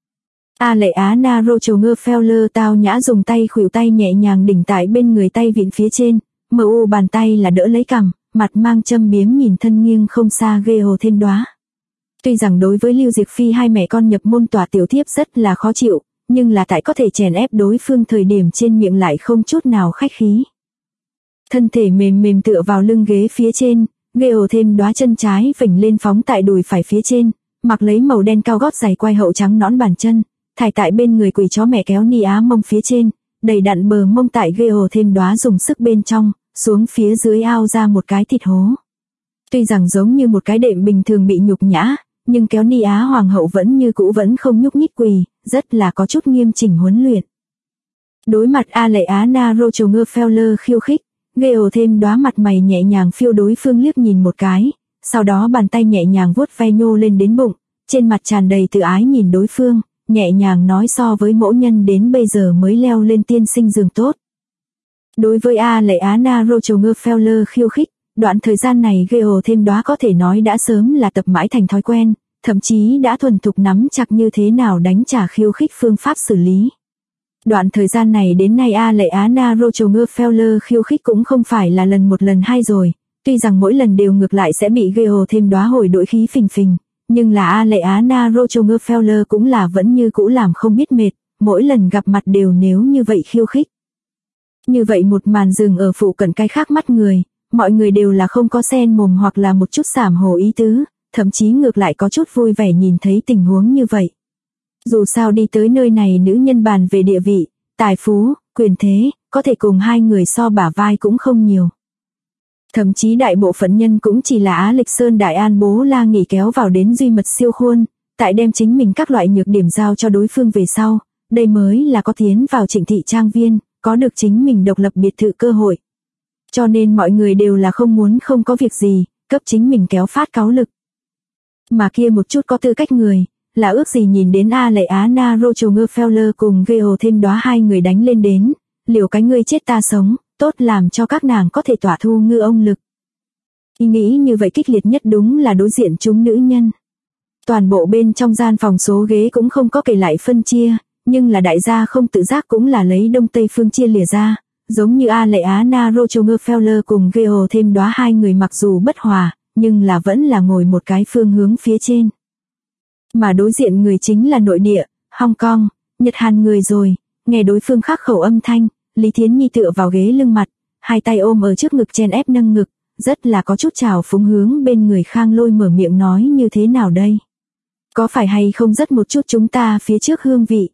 A lệ á na rô trầu ngơ pheo lơ tao nhã dùng tay khuỷu tay nhẹ nhàng đỉnh tại bên người tay vịn phía trên, mờ u bàn tay là đỡ lấy cằm, mặt mang châm biếm nhìn thân nghiêng không xa ghê hồ thêm đóa. Tuy rằng đối với Lưu Diệc Phi hai mẹ con nhập môn tòa tiểu thiếp rất là khó chịu, nhưng là tại có thể chèn ép đối phương thời điểm trên miệng lại không chút nào khách khí. Thân thể mềm mềm tựa vào lưng ghế phía trên, ghê hồ thêm đóa chân trái vểnh lên phóng tại đùi phải phía trên, mặc lấy màu đen cao gót giày quai hậu trắng nõn bàn chân, thải tại bên người quỳ chó mẹ kéo ni á mông phía trên, đầy đặn bờ mông tại ghê hồ thêm đóa dùng sức bên trong, xuống phía dưới ao ra một cái thịt hố. Tuy rằng giống như một cái đệm bình thường bị nhục nhã, nhưng kéo ni Á Hoàng hậu vẫn như cũ vẫn không nhúc nhích quỳ, rất là có chút nghiêm chỉnh huấn luyện. Đối mặt A Lệ Á Na Rochongerfeller khiêu khích, Gale thêm đóa mặt mày nhẹ nhàng phiêu đối phương liếc nhìn một cái, sau đó bàn tay nhẹ nhàng vuốt ve nhô lên đến bụng, trên mặt tràn đầy tự ái nhìn đối phương, nhẹ nhàng nói so với mẫu nhân đến bây giờ mới leo lên tiên sinh giường tốt. Đối với A Lệ Á Na Rochongerfeller khiêu khích, đoạn thời gian này Gale thêm đóa có thể nói đã sớm là tập mãi thành thói quen, thậm chí đã thuần thục nắm chặt như thế nào đánh trả khiêu khích phương pháp xử lý. Đoạn thời gian này đến nay A Lệ Á Na Rochongerfeller khiêu khích cũng không phải là lần một lần hai rồi, tuy rằng mỗi lần đều ngược lại sẽ bị Gale thêm đóa hồi đội khí phình phình, nhưng là A Lệ Á Na Rochongerfeller cũng là vẫn như cũ làm không biết mệt, mỗi lần gặp mặt đều nếu như vậy khiêu khích. Như vậy một màn dừng ở phụ cận cái khác mắt người, mọi người đều là không có sen mồm hoặc là một chút xảm hồ ý tứ, thậm chí ngược lại có chút vui vẻ nhìn thấy tình huống như vậy. Dù sao đi tới nơi này nữ nhân bàn về địa vị, tài phú, quyền thế, có thể cùng hai người so bả vai cũng không nhiều. Thậm chí đại bộ phận nhân cũng chỉ là Á Lịch Sơn Đại An Bố La Nghỉ kéo vào đến duy mật siêu khuôn, tại đem chính mình các loại nhược điểm giao cho đối phương về sau, đây mới là có tiến vào Trịnh thị trang viên, có được chính mình độc lập biệt thự cơ hội. Cho nên mọi người đều là không muốn không có việc gì, cấp chính mình kéo phát cáo lực. Mà kia một chút có tư cách người, là ước gì nhìn đến A Lệ Á Na Rochongerfeller cùng Gale thêm đóa hai người đánh lên đến, liều cái ngươi chết ta sống, tốt làm cho các nàng có thể tỏa thu ngư ông lực. Ý nghĩ như vậy kích liệt nhất đúng là đối diện chúng nữ nhân. Toàn bộ bên trong gian phòng số ghế cũng không có kể lại phân chia, nhưng là đại gia không tự giác cũng là lấy đông tây phương chia lìa ra, giống như A Lệ Á Na Rochongerfeller cùng Gale thêm đóa hai người mặc dù bất hòa, nhưng là vẫn là ngồi một cái phương hướng phía trên. Mà đối diện người chính là nội địa, Hong Kong, Nhật Hàn người rồi, nghe đối phương khắc khẩu âm thanh, Lý Thiến Nhi tựa vào ghế lưng mặt, hai tay ôm ở trước ngực chen ép nâng ngực, rất là có chút trào phúng hướng bên người Khang Lôi mở miệng nói như thế nào đây? Có phải hay không rất một chút chúng ta phía trước hương vị?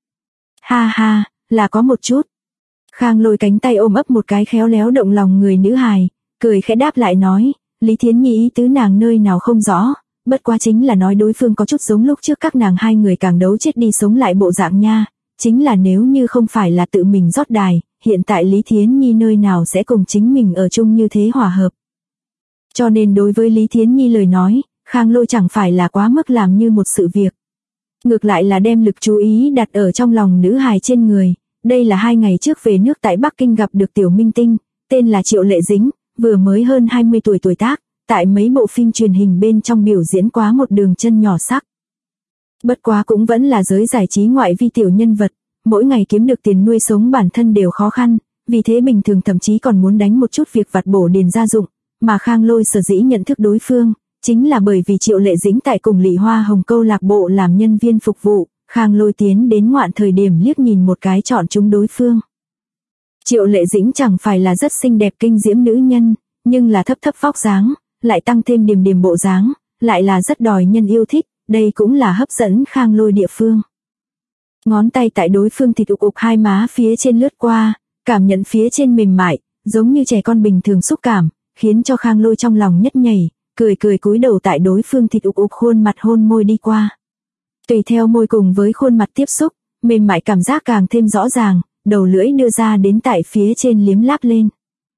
Ha ha, là có một chút. Khang Lôi cánh tay ôm ấp một cái khéo léo động lòng người nữ hài, cười khẽ đáp lại nói, Lý Thiến Nhi ý tứ nàng nơi nào không rõ, bất quá chính là nói đối phương có chút giống lúc trước các nàng hai người càng đấu chết đi sống lại bộ dạng nha, chính là nếu như không phải là tự mình rót đài, hiện tại Lý Thiến Nhi nơi nào sẽ cùng chính mình ở chung như thế hòa hợp. Cho nên đối với Lý Thiến Nhi lời nói, Khang Lôi chẳng phải là quá mức làm như một sự việc. Ngược lại là đem lực chú ý đặt ở trong lòng nữ hài trên người, đây là 2 ngày trước về nước tại Bắc Kinh gặp được tiểu minh tinh, tên là Triệu Lệ Dĩnh, vừa mới hơn 20 tuổi tuổi tác, tại mấy bộ phim truyền hình bên trong biểu diễn quá một đường chân nhỏ sắc. Bất quá cũng vẫn là giới giải trí ngoại vi tiểu nhân vật, mỗi ngày kiếm được tiền nuôi sống bản thân đều khó khăn, vì thế bình thường thậm chí còn muốn đánh một chút việc vặt bổ điền gia dụng, mà Khang Lôi sở dĩ nhận thức đối phương, chính là bởi vì Triệu Lệ Dĩnh tại cùng Lị Hoa Hồng câu lạc bộ làm nhân viên phục vụ, Khang Lôi tiến đến ngoạn thời điểm liếc nhìn một cái chọn chúng đối phương. Triệu Lệ Dĩnh chẳng phải là rất xinh đẹp kinh diễm nữ nhân, nhưng là thấp thấp vóc dáng, lại tăng thêm điềm điềm bộ dáng, lại là rất đòi nhân yêu thích, đây cũng là hấp dẫn Khang Lôi địa phương. Ngón tay tại đối phương thịt ục ục hai má phía trên lướt qua, cảm nhận phía trên mềm mại, giống như trẻ con bình thường xúc cảm, khiến cho Khang Lôi trong lòng nhất nhảy, cười cười cúi đầu tại đối phương thịt ục ục khuôn mặt hôn môi đi qua. Tùy theo môi cùng với khuôn mặt tiếp xúc, mềm mại cảm giác càng thêm rõ ràng, đầu lưỡi đưa ra đến tại phía trên liếm láp lên.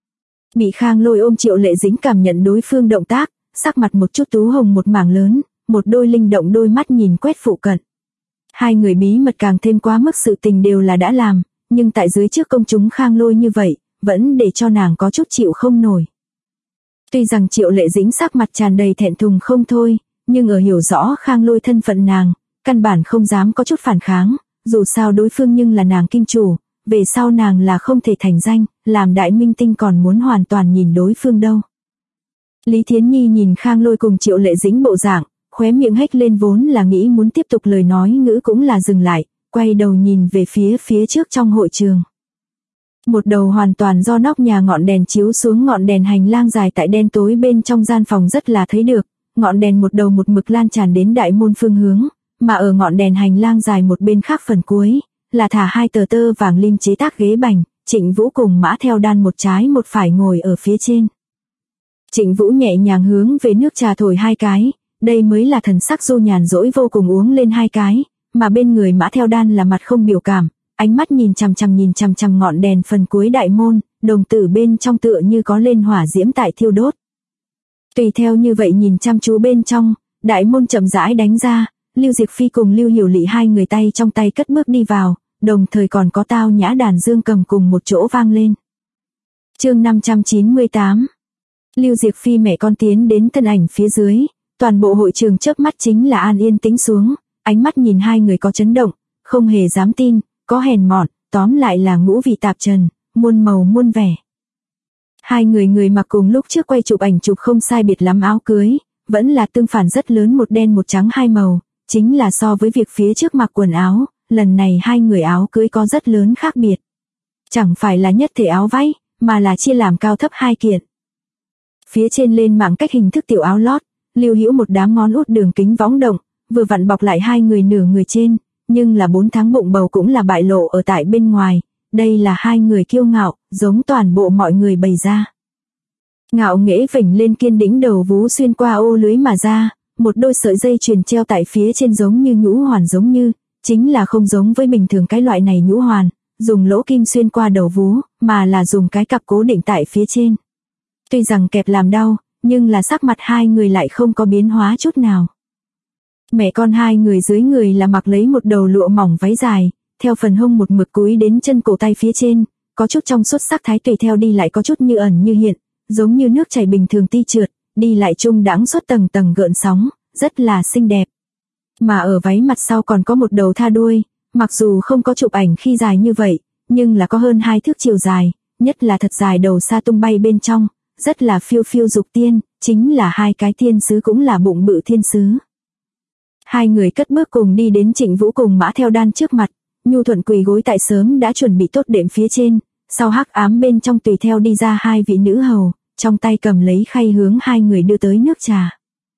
Bị Khang Lôi ôm Triệu Lệ Dĩnh cảm nhận đối phương động tác, sắc mặt một chút tú hồng một mảng lớn, một đôi linh động đôi mắt nhìn quét phụ cận. Hai người bí mật càng thêm quá mức sự tình đều là đã làm, nhưng tại dưới trước công chúng Khang Lôi như vậy, vẫn để cho nàng có chút chịu không nổi. Tuy rằng Triệu Lệ Dĩnh sắc mặt tràn đầy thẹn thùng không thôi, nhưng ở hiểu rõ Khang Lôi thân phận nàng, căn bản không dám có chút phản kháng, dù sao đối phương nhưng là nàng kim chủ, về sau nàng là không thể thành danh, làm đại minh tinh còn muốn hoàn toàn nhìn đối phương đâu. Lý Thiến Nhi nhìn Khang Lôi cùng Triệu Lệ Dĩnh bộ dạng, khóe miệng hếch lên vốn là nghĩ muốn tiếp tục lời nói ngữ cũng là dừng lại, quay đầu nhìn về phía trước trong hội trường. Một đầu hoàn toàn do nóc nhà ngọn đèn chiếu xuống ngọn đèn hành lang dài tại đen tối bên trong gian phòng rất là thấy được, ngọn đèn một đầu một mực lan tràn đến đại môn phương hướng, mà ở ngọn đèn hành lang dài một bên khác phần cuối, là thả 2 tờ tơ vàng lim chế tác ghế bành, Trịnh Vũ cùng Mã Theo Đan một trái một phải ngồi ở phía trên. Trịnh Vũ nhẹ nhàng hướng về nước trà thổi 2 cái, đây mới là thần sắc Du nhàn rỗi vô cùng uống lên hai cái, mà bên người Mã Theo Đan là mặt không biểu cảm, ánh mắt nhìn chằm chằm ngọn đèn phần cuối đại môn, đồng tử bên trong tựa như có lên hỏa diễm tại thiêu đốt. Tùy theo như vậy nhìn chăm chú bên trong, đại môn chậm rãi đánh ra, Lưu Diệc Phi cùng Lưu Hiểu Lị hai người tay trong tay cất bước đi vào, đồng thời còn có tao nhã đàn dương cầm cùng một chỗ vang lên. Chương 598. Lưu Diệc Phi mẹ con tiến đến thân ảnh phía dưới, toàn bộ hội trường chớp mắt chính là an yên tĩnh xuống, ánh mắt nhìn hai người có chấn động, không hề dám tin, có hèn mọn, tóm lại là ngũ vị tạp trần, muôn màu muôn vẻ. Hai người mặc cùng lúc trước quay chụp ảnh chụp không sai biệt lắm áo cưới, vẫn là tương phản rất lớn, một đen một trắng hai màu, chính là so với việc phía trước mặc quần áo, lần này hai người áo cưới có rất lớn khác biệt. Chẳng phải là nhất thể áo váy, mà là chia làm cao thấp hai kiện. Phía trên lên mạng cách hình thức tiểu áo lót, Lưu Hữu một đám ngón út đường kính võng động, vừa vặn bọc lại hai người nửa người trên, nhưng là 4 tháng bụng bầu cũng là bại lộ ở tại bên ngoài, đây là hai người kiêu ngạo, giống toàn bộ mọi người bày ra. Ngạo nghễ vểnh lên kiên đĩnh đầu vú xuyên qua ô lưới mà ra, một đôi sợi dây chuyền treo tại phía trên giống như nhũ hoàn giống như, chính là không giống với bình thường cái loại này nhũ hoàn, dùng lỗ kim xuyên qua đầu vú, mà là dùng cái cặp cố định tại phía trên. Tuy rằng kẹp làm đau, nhưng là sắc mặt hai người lại không có biến hóa chút nào. Mẹ con hai người dưới người là mặc lấy một đầu lụa mỏng váy dài, theo phần hông một mực cúi đến chân cổ tay phía trên, có chút trong suốt sắc thái tùy theo đi lại có chút như ẩn như hiện, giống như nước chảy bình thường ti trượt, đi lại trung đãng suốt tầng tầng gợn sóng, rất là xinh đẹp. Mà ở váy mặt sau còn có một đầu tha đuôi, mặc dù không có chụp ảnh khi dài như vậy, nhưng là có hơn 2 thước chiều dài, nhất là thật dài đầu xa tung bay bên trong, rất là phiêu phiêu dục tiên, chính là hai cái thiên sứ cũng là bụng bự thiên sứ. Hai người cất bước cùng đi đến Trịnh Vũ cùng Mã Theo Đan trước mặt, nhu thuận quỳ gối tại sớm đã chuẩn bị tốt đệm phía trên, sau hắc ám bên trong tùy theo đi ra hai vị nữ hầu, trong tay cầm lấy khay hướng hai người đưa tới nước trà.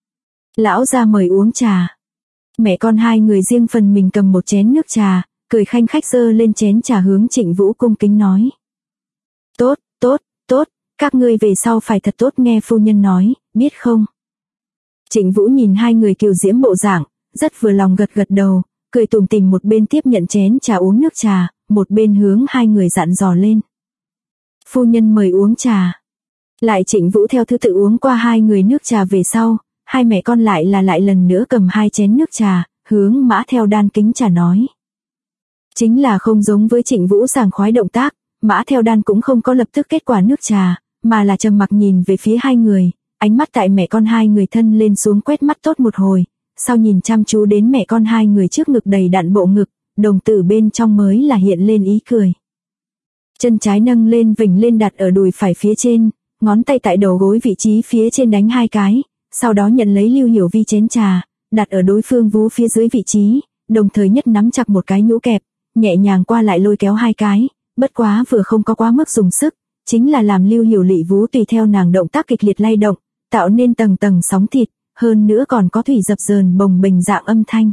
Lão ra mời uống trà. Mẹ con hai người riêng phần mình cầm một chén nước trà, cười khanh khách giơ lên chén trà hướng Trịnh Vũ cung kính nói. Tốt, tốt, tốt, các ngươi về sau phải thật tốt nghe phu nhân nói, biết không? Trịnh Vũ nhìn hai người kiều diễm bộ dạng, rất vừa lòng gật gật đầu, cười tủm tỉm một bên tiếp nhận chén trà uống nước trà, một bên hướng hai người dặn dò lên. Phu nhân mời uống trà. Lại Trịnh Vũ theo thứ tự uống qua hai người nước trà về sau, hai mẹ con lại lần nữa cầm hai chén nước trà, hướng Mã Theo Đan kính trà nói. Chính là không giống với Trịnh Vũ sảng khoái động tác, Mã Theo Đan cũng không có lập tức kết quả nước trà, mà là trầm mặc nhìn về phía hai người, ánh mắt tại mẹ con hai người thân lên xuống quét mắt tốt một hồi, sau nhìn chăm chú đến mẹ con hai người trước ngực đầy đặn bộ ngực, đồng tử bên trong mới là hiện lên ý cười. Chân trái nâng lên vểnh lên đặt ở đùi phải phía trên, ngón tay tại đầu gối vị trí phía trên đánh hai cái, sau đó nhận lấy Lưu Hiểu Vi chén trà, đặt ở đối phương vú phía dưới vị trí, đồng thời nhất nắm chặt một cái nhũ kẹp, nhẹ nhàng qua lại lôi kéo hai cái, bất quá vừa không có quá mức dùng sức, chính là làm Lưu Hiểu Lị vú tùy theo nàng động tác kịch liệt lay động, tạo nên tầng tầng sóng thịt, hơn nữa còn có thủy dập dờn bồng bềnh dạng âm thanh.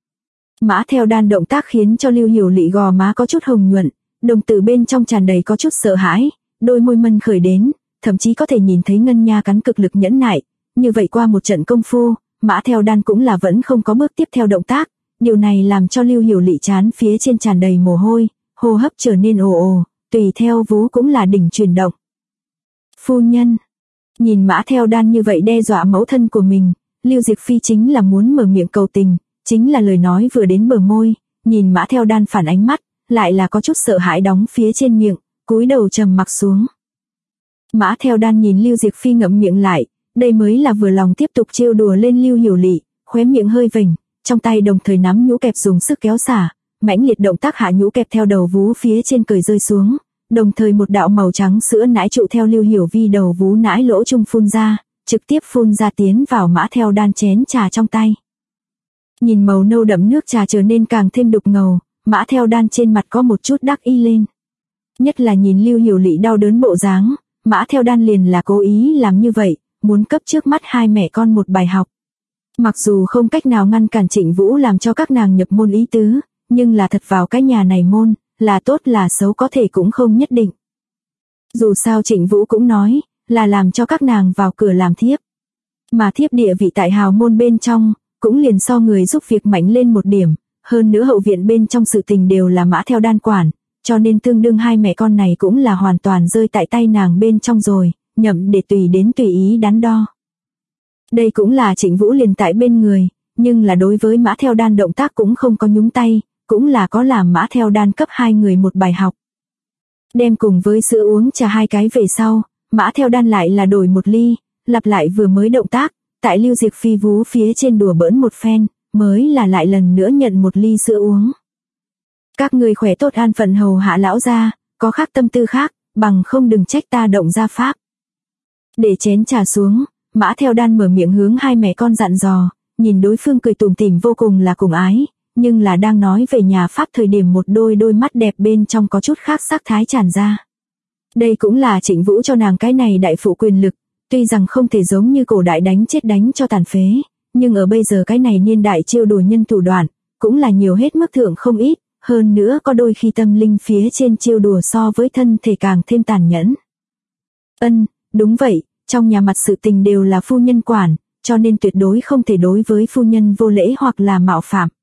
Mã Theo Đan động tác khiến cho Lưu Hiểu Lị gò má có chút hồng nhuận, đồng tử bên trong tràn đầy có chút sợ hãi, đôi môi mân khởi đến, thậm chí có thể nhìn thấy ngân nha cắn cực lực nhẫn nại. Như vậy qua một trận công phu, Mã Theo Đan cũng là vẫn không có bước tiếp theo động tác, điều này làm cho Lưu Hiểu Lị trán phía trên tràn đầy mồ hôi, hô hấp trở nên ồ ồ, tùy theo vú cũng là đỉnh chuyển động. Phu nhân, nhìn Mã Theo Đan như vậy đe dọa mẫu thân của mình, Lưu Diệc Phi chính là muốn mở miệng cầu tình, chính là lời nói vừa đến bờ môi, nhìn Mã Theo Đan phản ánh mắt, lại là có chút sợ hãi đóng phía trên miệng, cúi đầu trầm mặc xuống. Mã Theo Đan nhìn Lưu Diệc Phi ngậm miệng lại, đây mới là vừa lòng tiếp tục trêu đùa lên Lưu Hiểu Lị, khóe miệng hơi vểnh, trong tay đồng thời nắm nhũ kẹp dùng sức kéo xả, mãnh liệt động tác hạ nhũ kẹp theo đầu vú phía trên cởi rơi xuống, đồng thời một đạo màu trắng sữa nãi trụ theo Lưu Hiểu Vi đầu vú nãi lỗ trung phun ra, trực tiếp phun ra tiến vào Mã Theo Đan chén trà trong tay. Nhìn màu nâu đậm nước trà trở nên càng thêm đục ngầu, Mã Theo Đan trên mặt có một chút đắc ý lên. Nhất là nhìn Lưu Hiểu Lị đau đớn bộ dáng, Mã Theo Đan liền là cố ý làm như vậy, muốn cấp trước mắt hai mẹ con một bài học. Mặc dù không cách nào ngăn cản Trịnh Vũ làm cho các nàng nhập môn ý tứ, nhưng là thật vào cái nhà này môn, là tốt là xấu có thể cũng không nhất định. Dù sao Trịnh Vũ cũng nói, là làm cho các nàng vào cửa làm thiếp. mà thiếp địa vị tại hào môn bên trong, cũng liền so người giúp việc mạnh lên một điểm, hơn nữa hậu viện bên trong sự tình đều là Mã Theo Đan quản, cho nên tương đương hai mẹ con này cũng là hoàn toàn rơi tại tay nàng bên trong rồi, nhậm để tùy ý đắn đo. Đây cũng là Trịnh Vũ liền tại bên người, nhưng là đối với Mã Theo Đan động tác cũng không có nhúng tay, cũng là có làm Mã Theo Đan cấp hai người một bài học. Đem cùng với sữa uống trà hai cái về sau, Mã Theo Đan lại là đổi một ly, lặp lại vừa mới động tác, tại Lưu Diệc Phi vú phía trên đùa bỡn một phen, mới là lại lần nữa nhận một ly sữa uống. Các người khỏe tốt an phận hầu hạ lão gia, có khác tâm tư khác, bằng không đừng trách ta động gia pháp. Để chén trà xuống, Mã Theo Đan mở miệng hướng hai mẹ con dặn dò, nhìn đối phương cười tủm tỉm vô cùng là cùng ái, nhưng là đang nói về nhà pháp thời điểm một đôi mắt đẹp bên trong có chút khác sắc thái tràn ra. Đây cũng là Trịnh Vũ cho nàng cái này đại phụ quyền lực, tuy rằng không thể giống như cổ đại đánh chết đánh cho tàn phế, nhưng ở bây giờ cái này niên đại chiêu đùa nhân thủ đoạn, cũng là nhiều hết mức thượng không ít, hơn nữa có đôi khi tâm linh phía trên chiêu đùa so với thân thể càng thêm tàn nhẫn. Đúng vậy, trong nhà mặt sự tình đều là phu nhân quản, cho nên tuyệt đối không thể đối với phu nhân vô lễ hoặc là mạo phạm.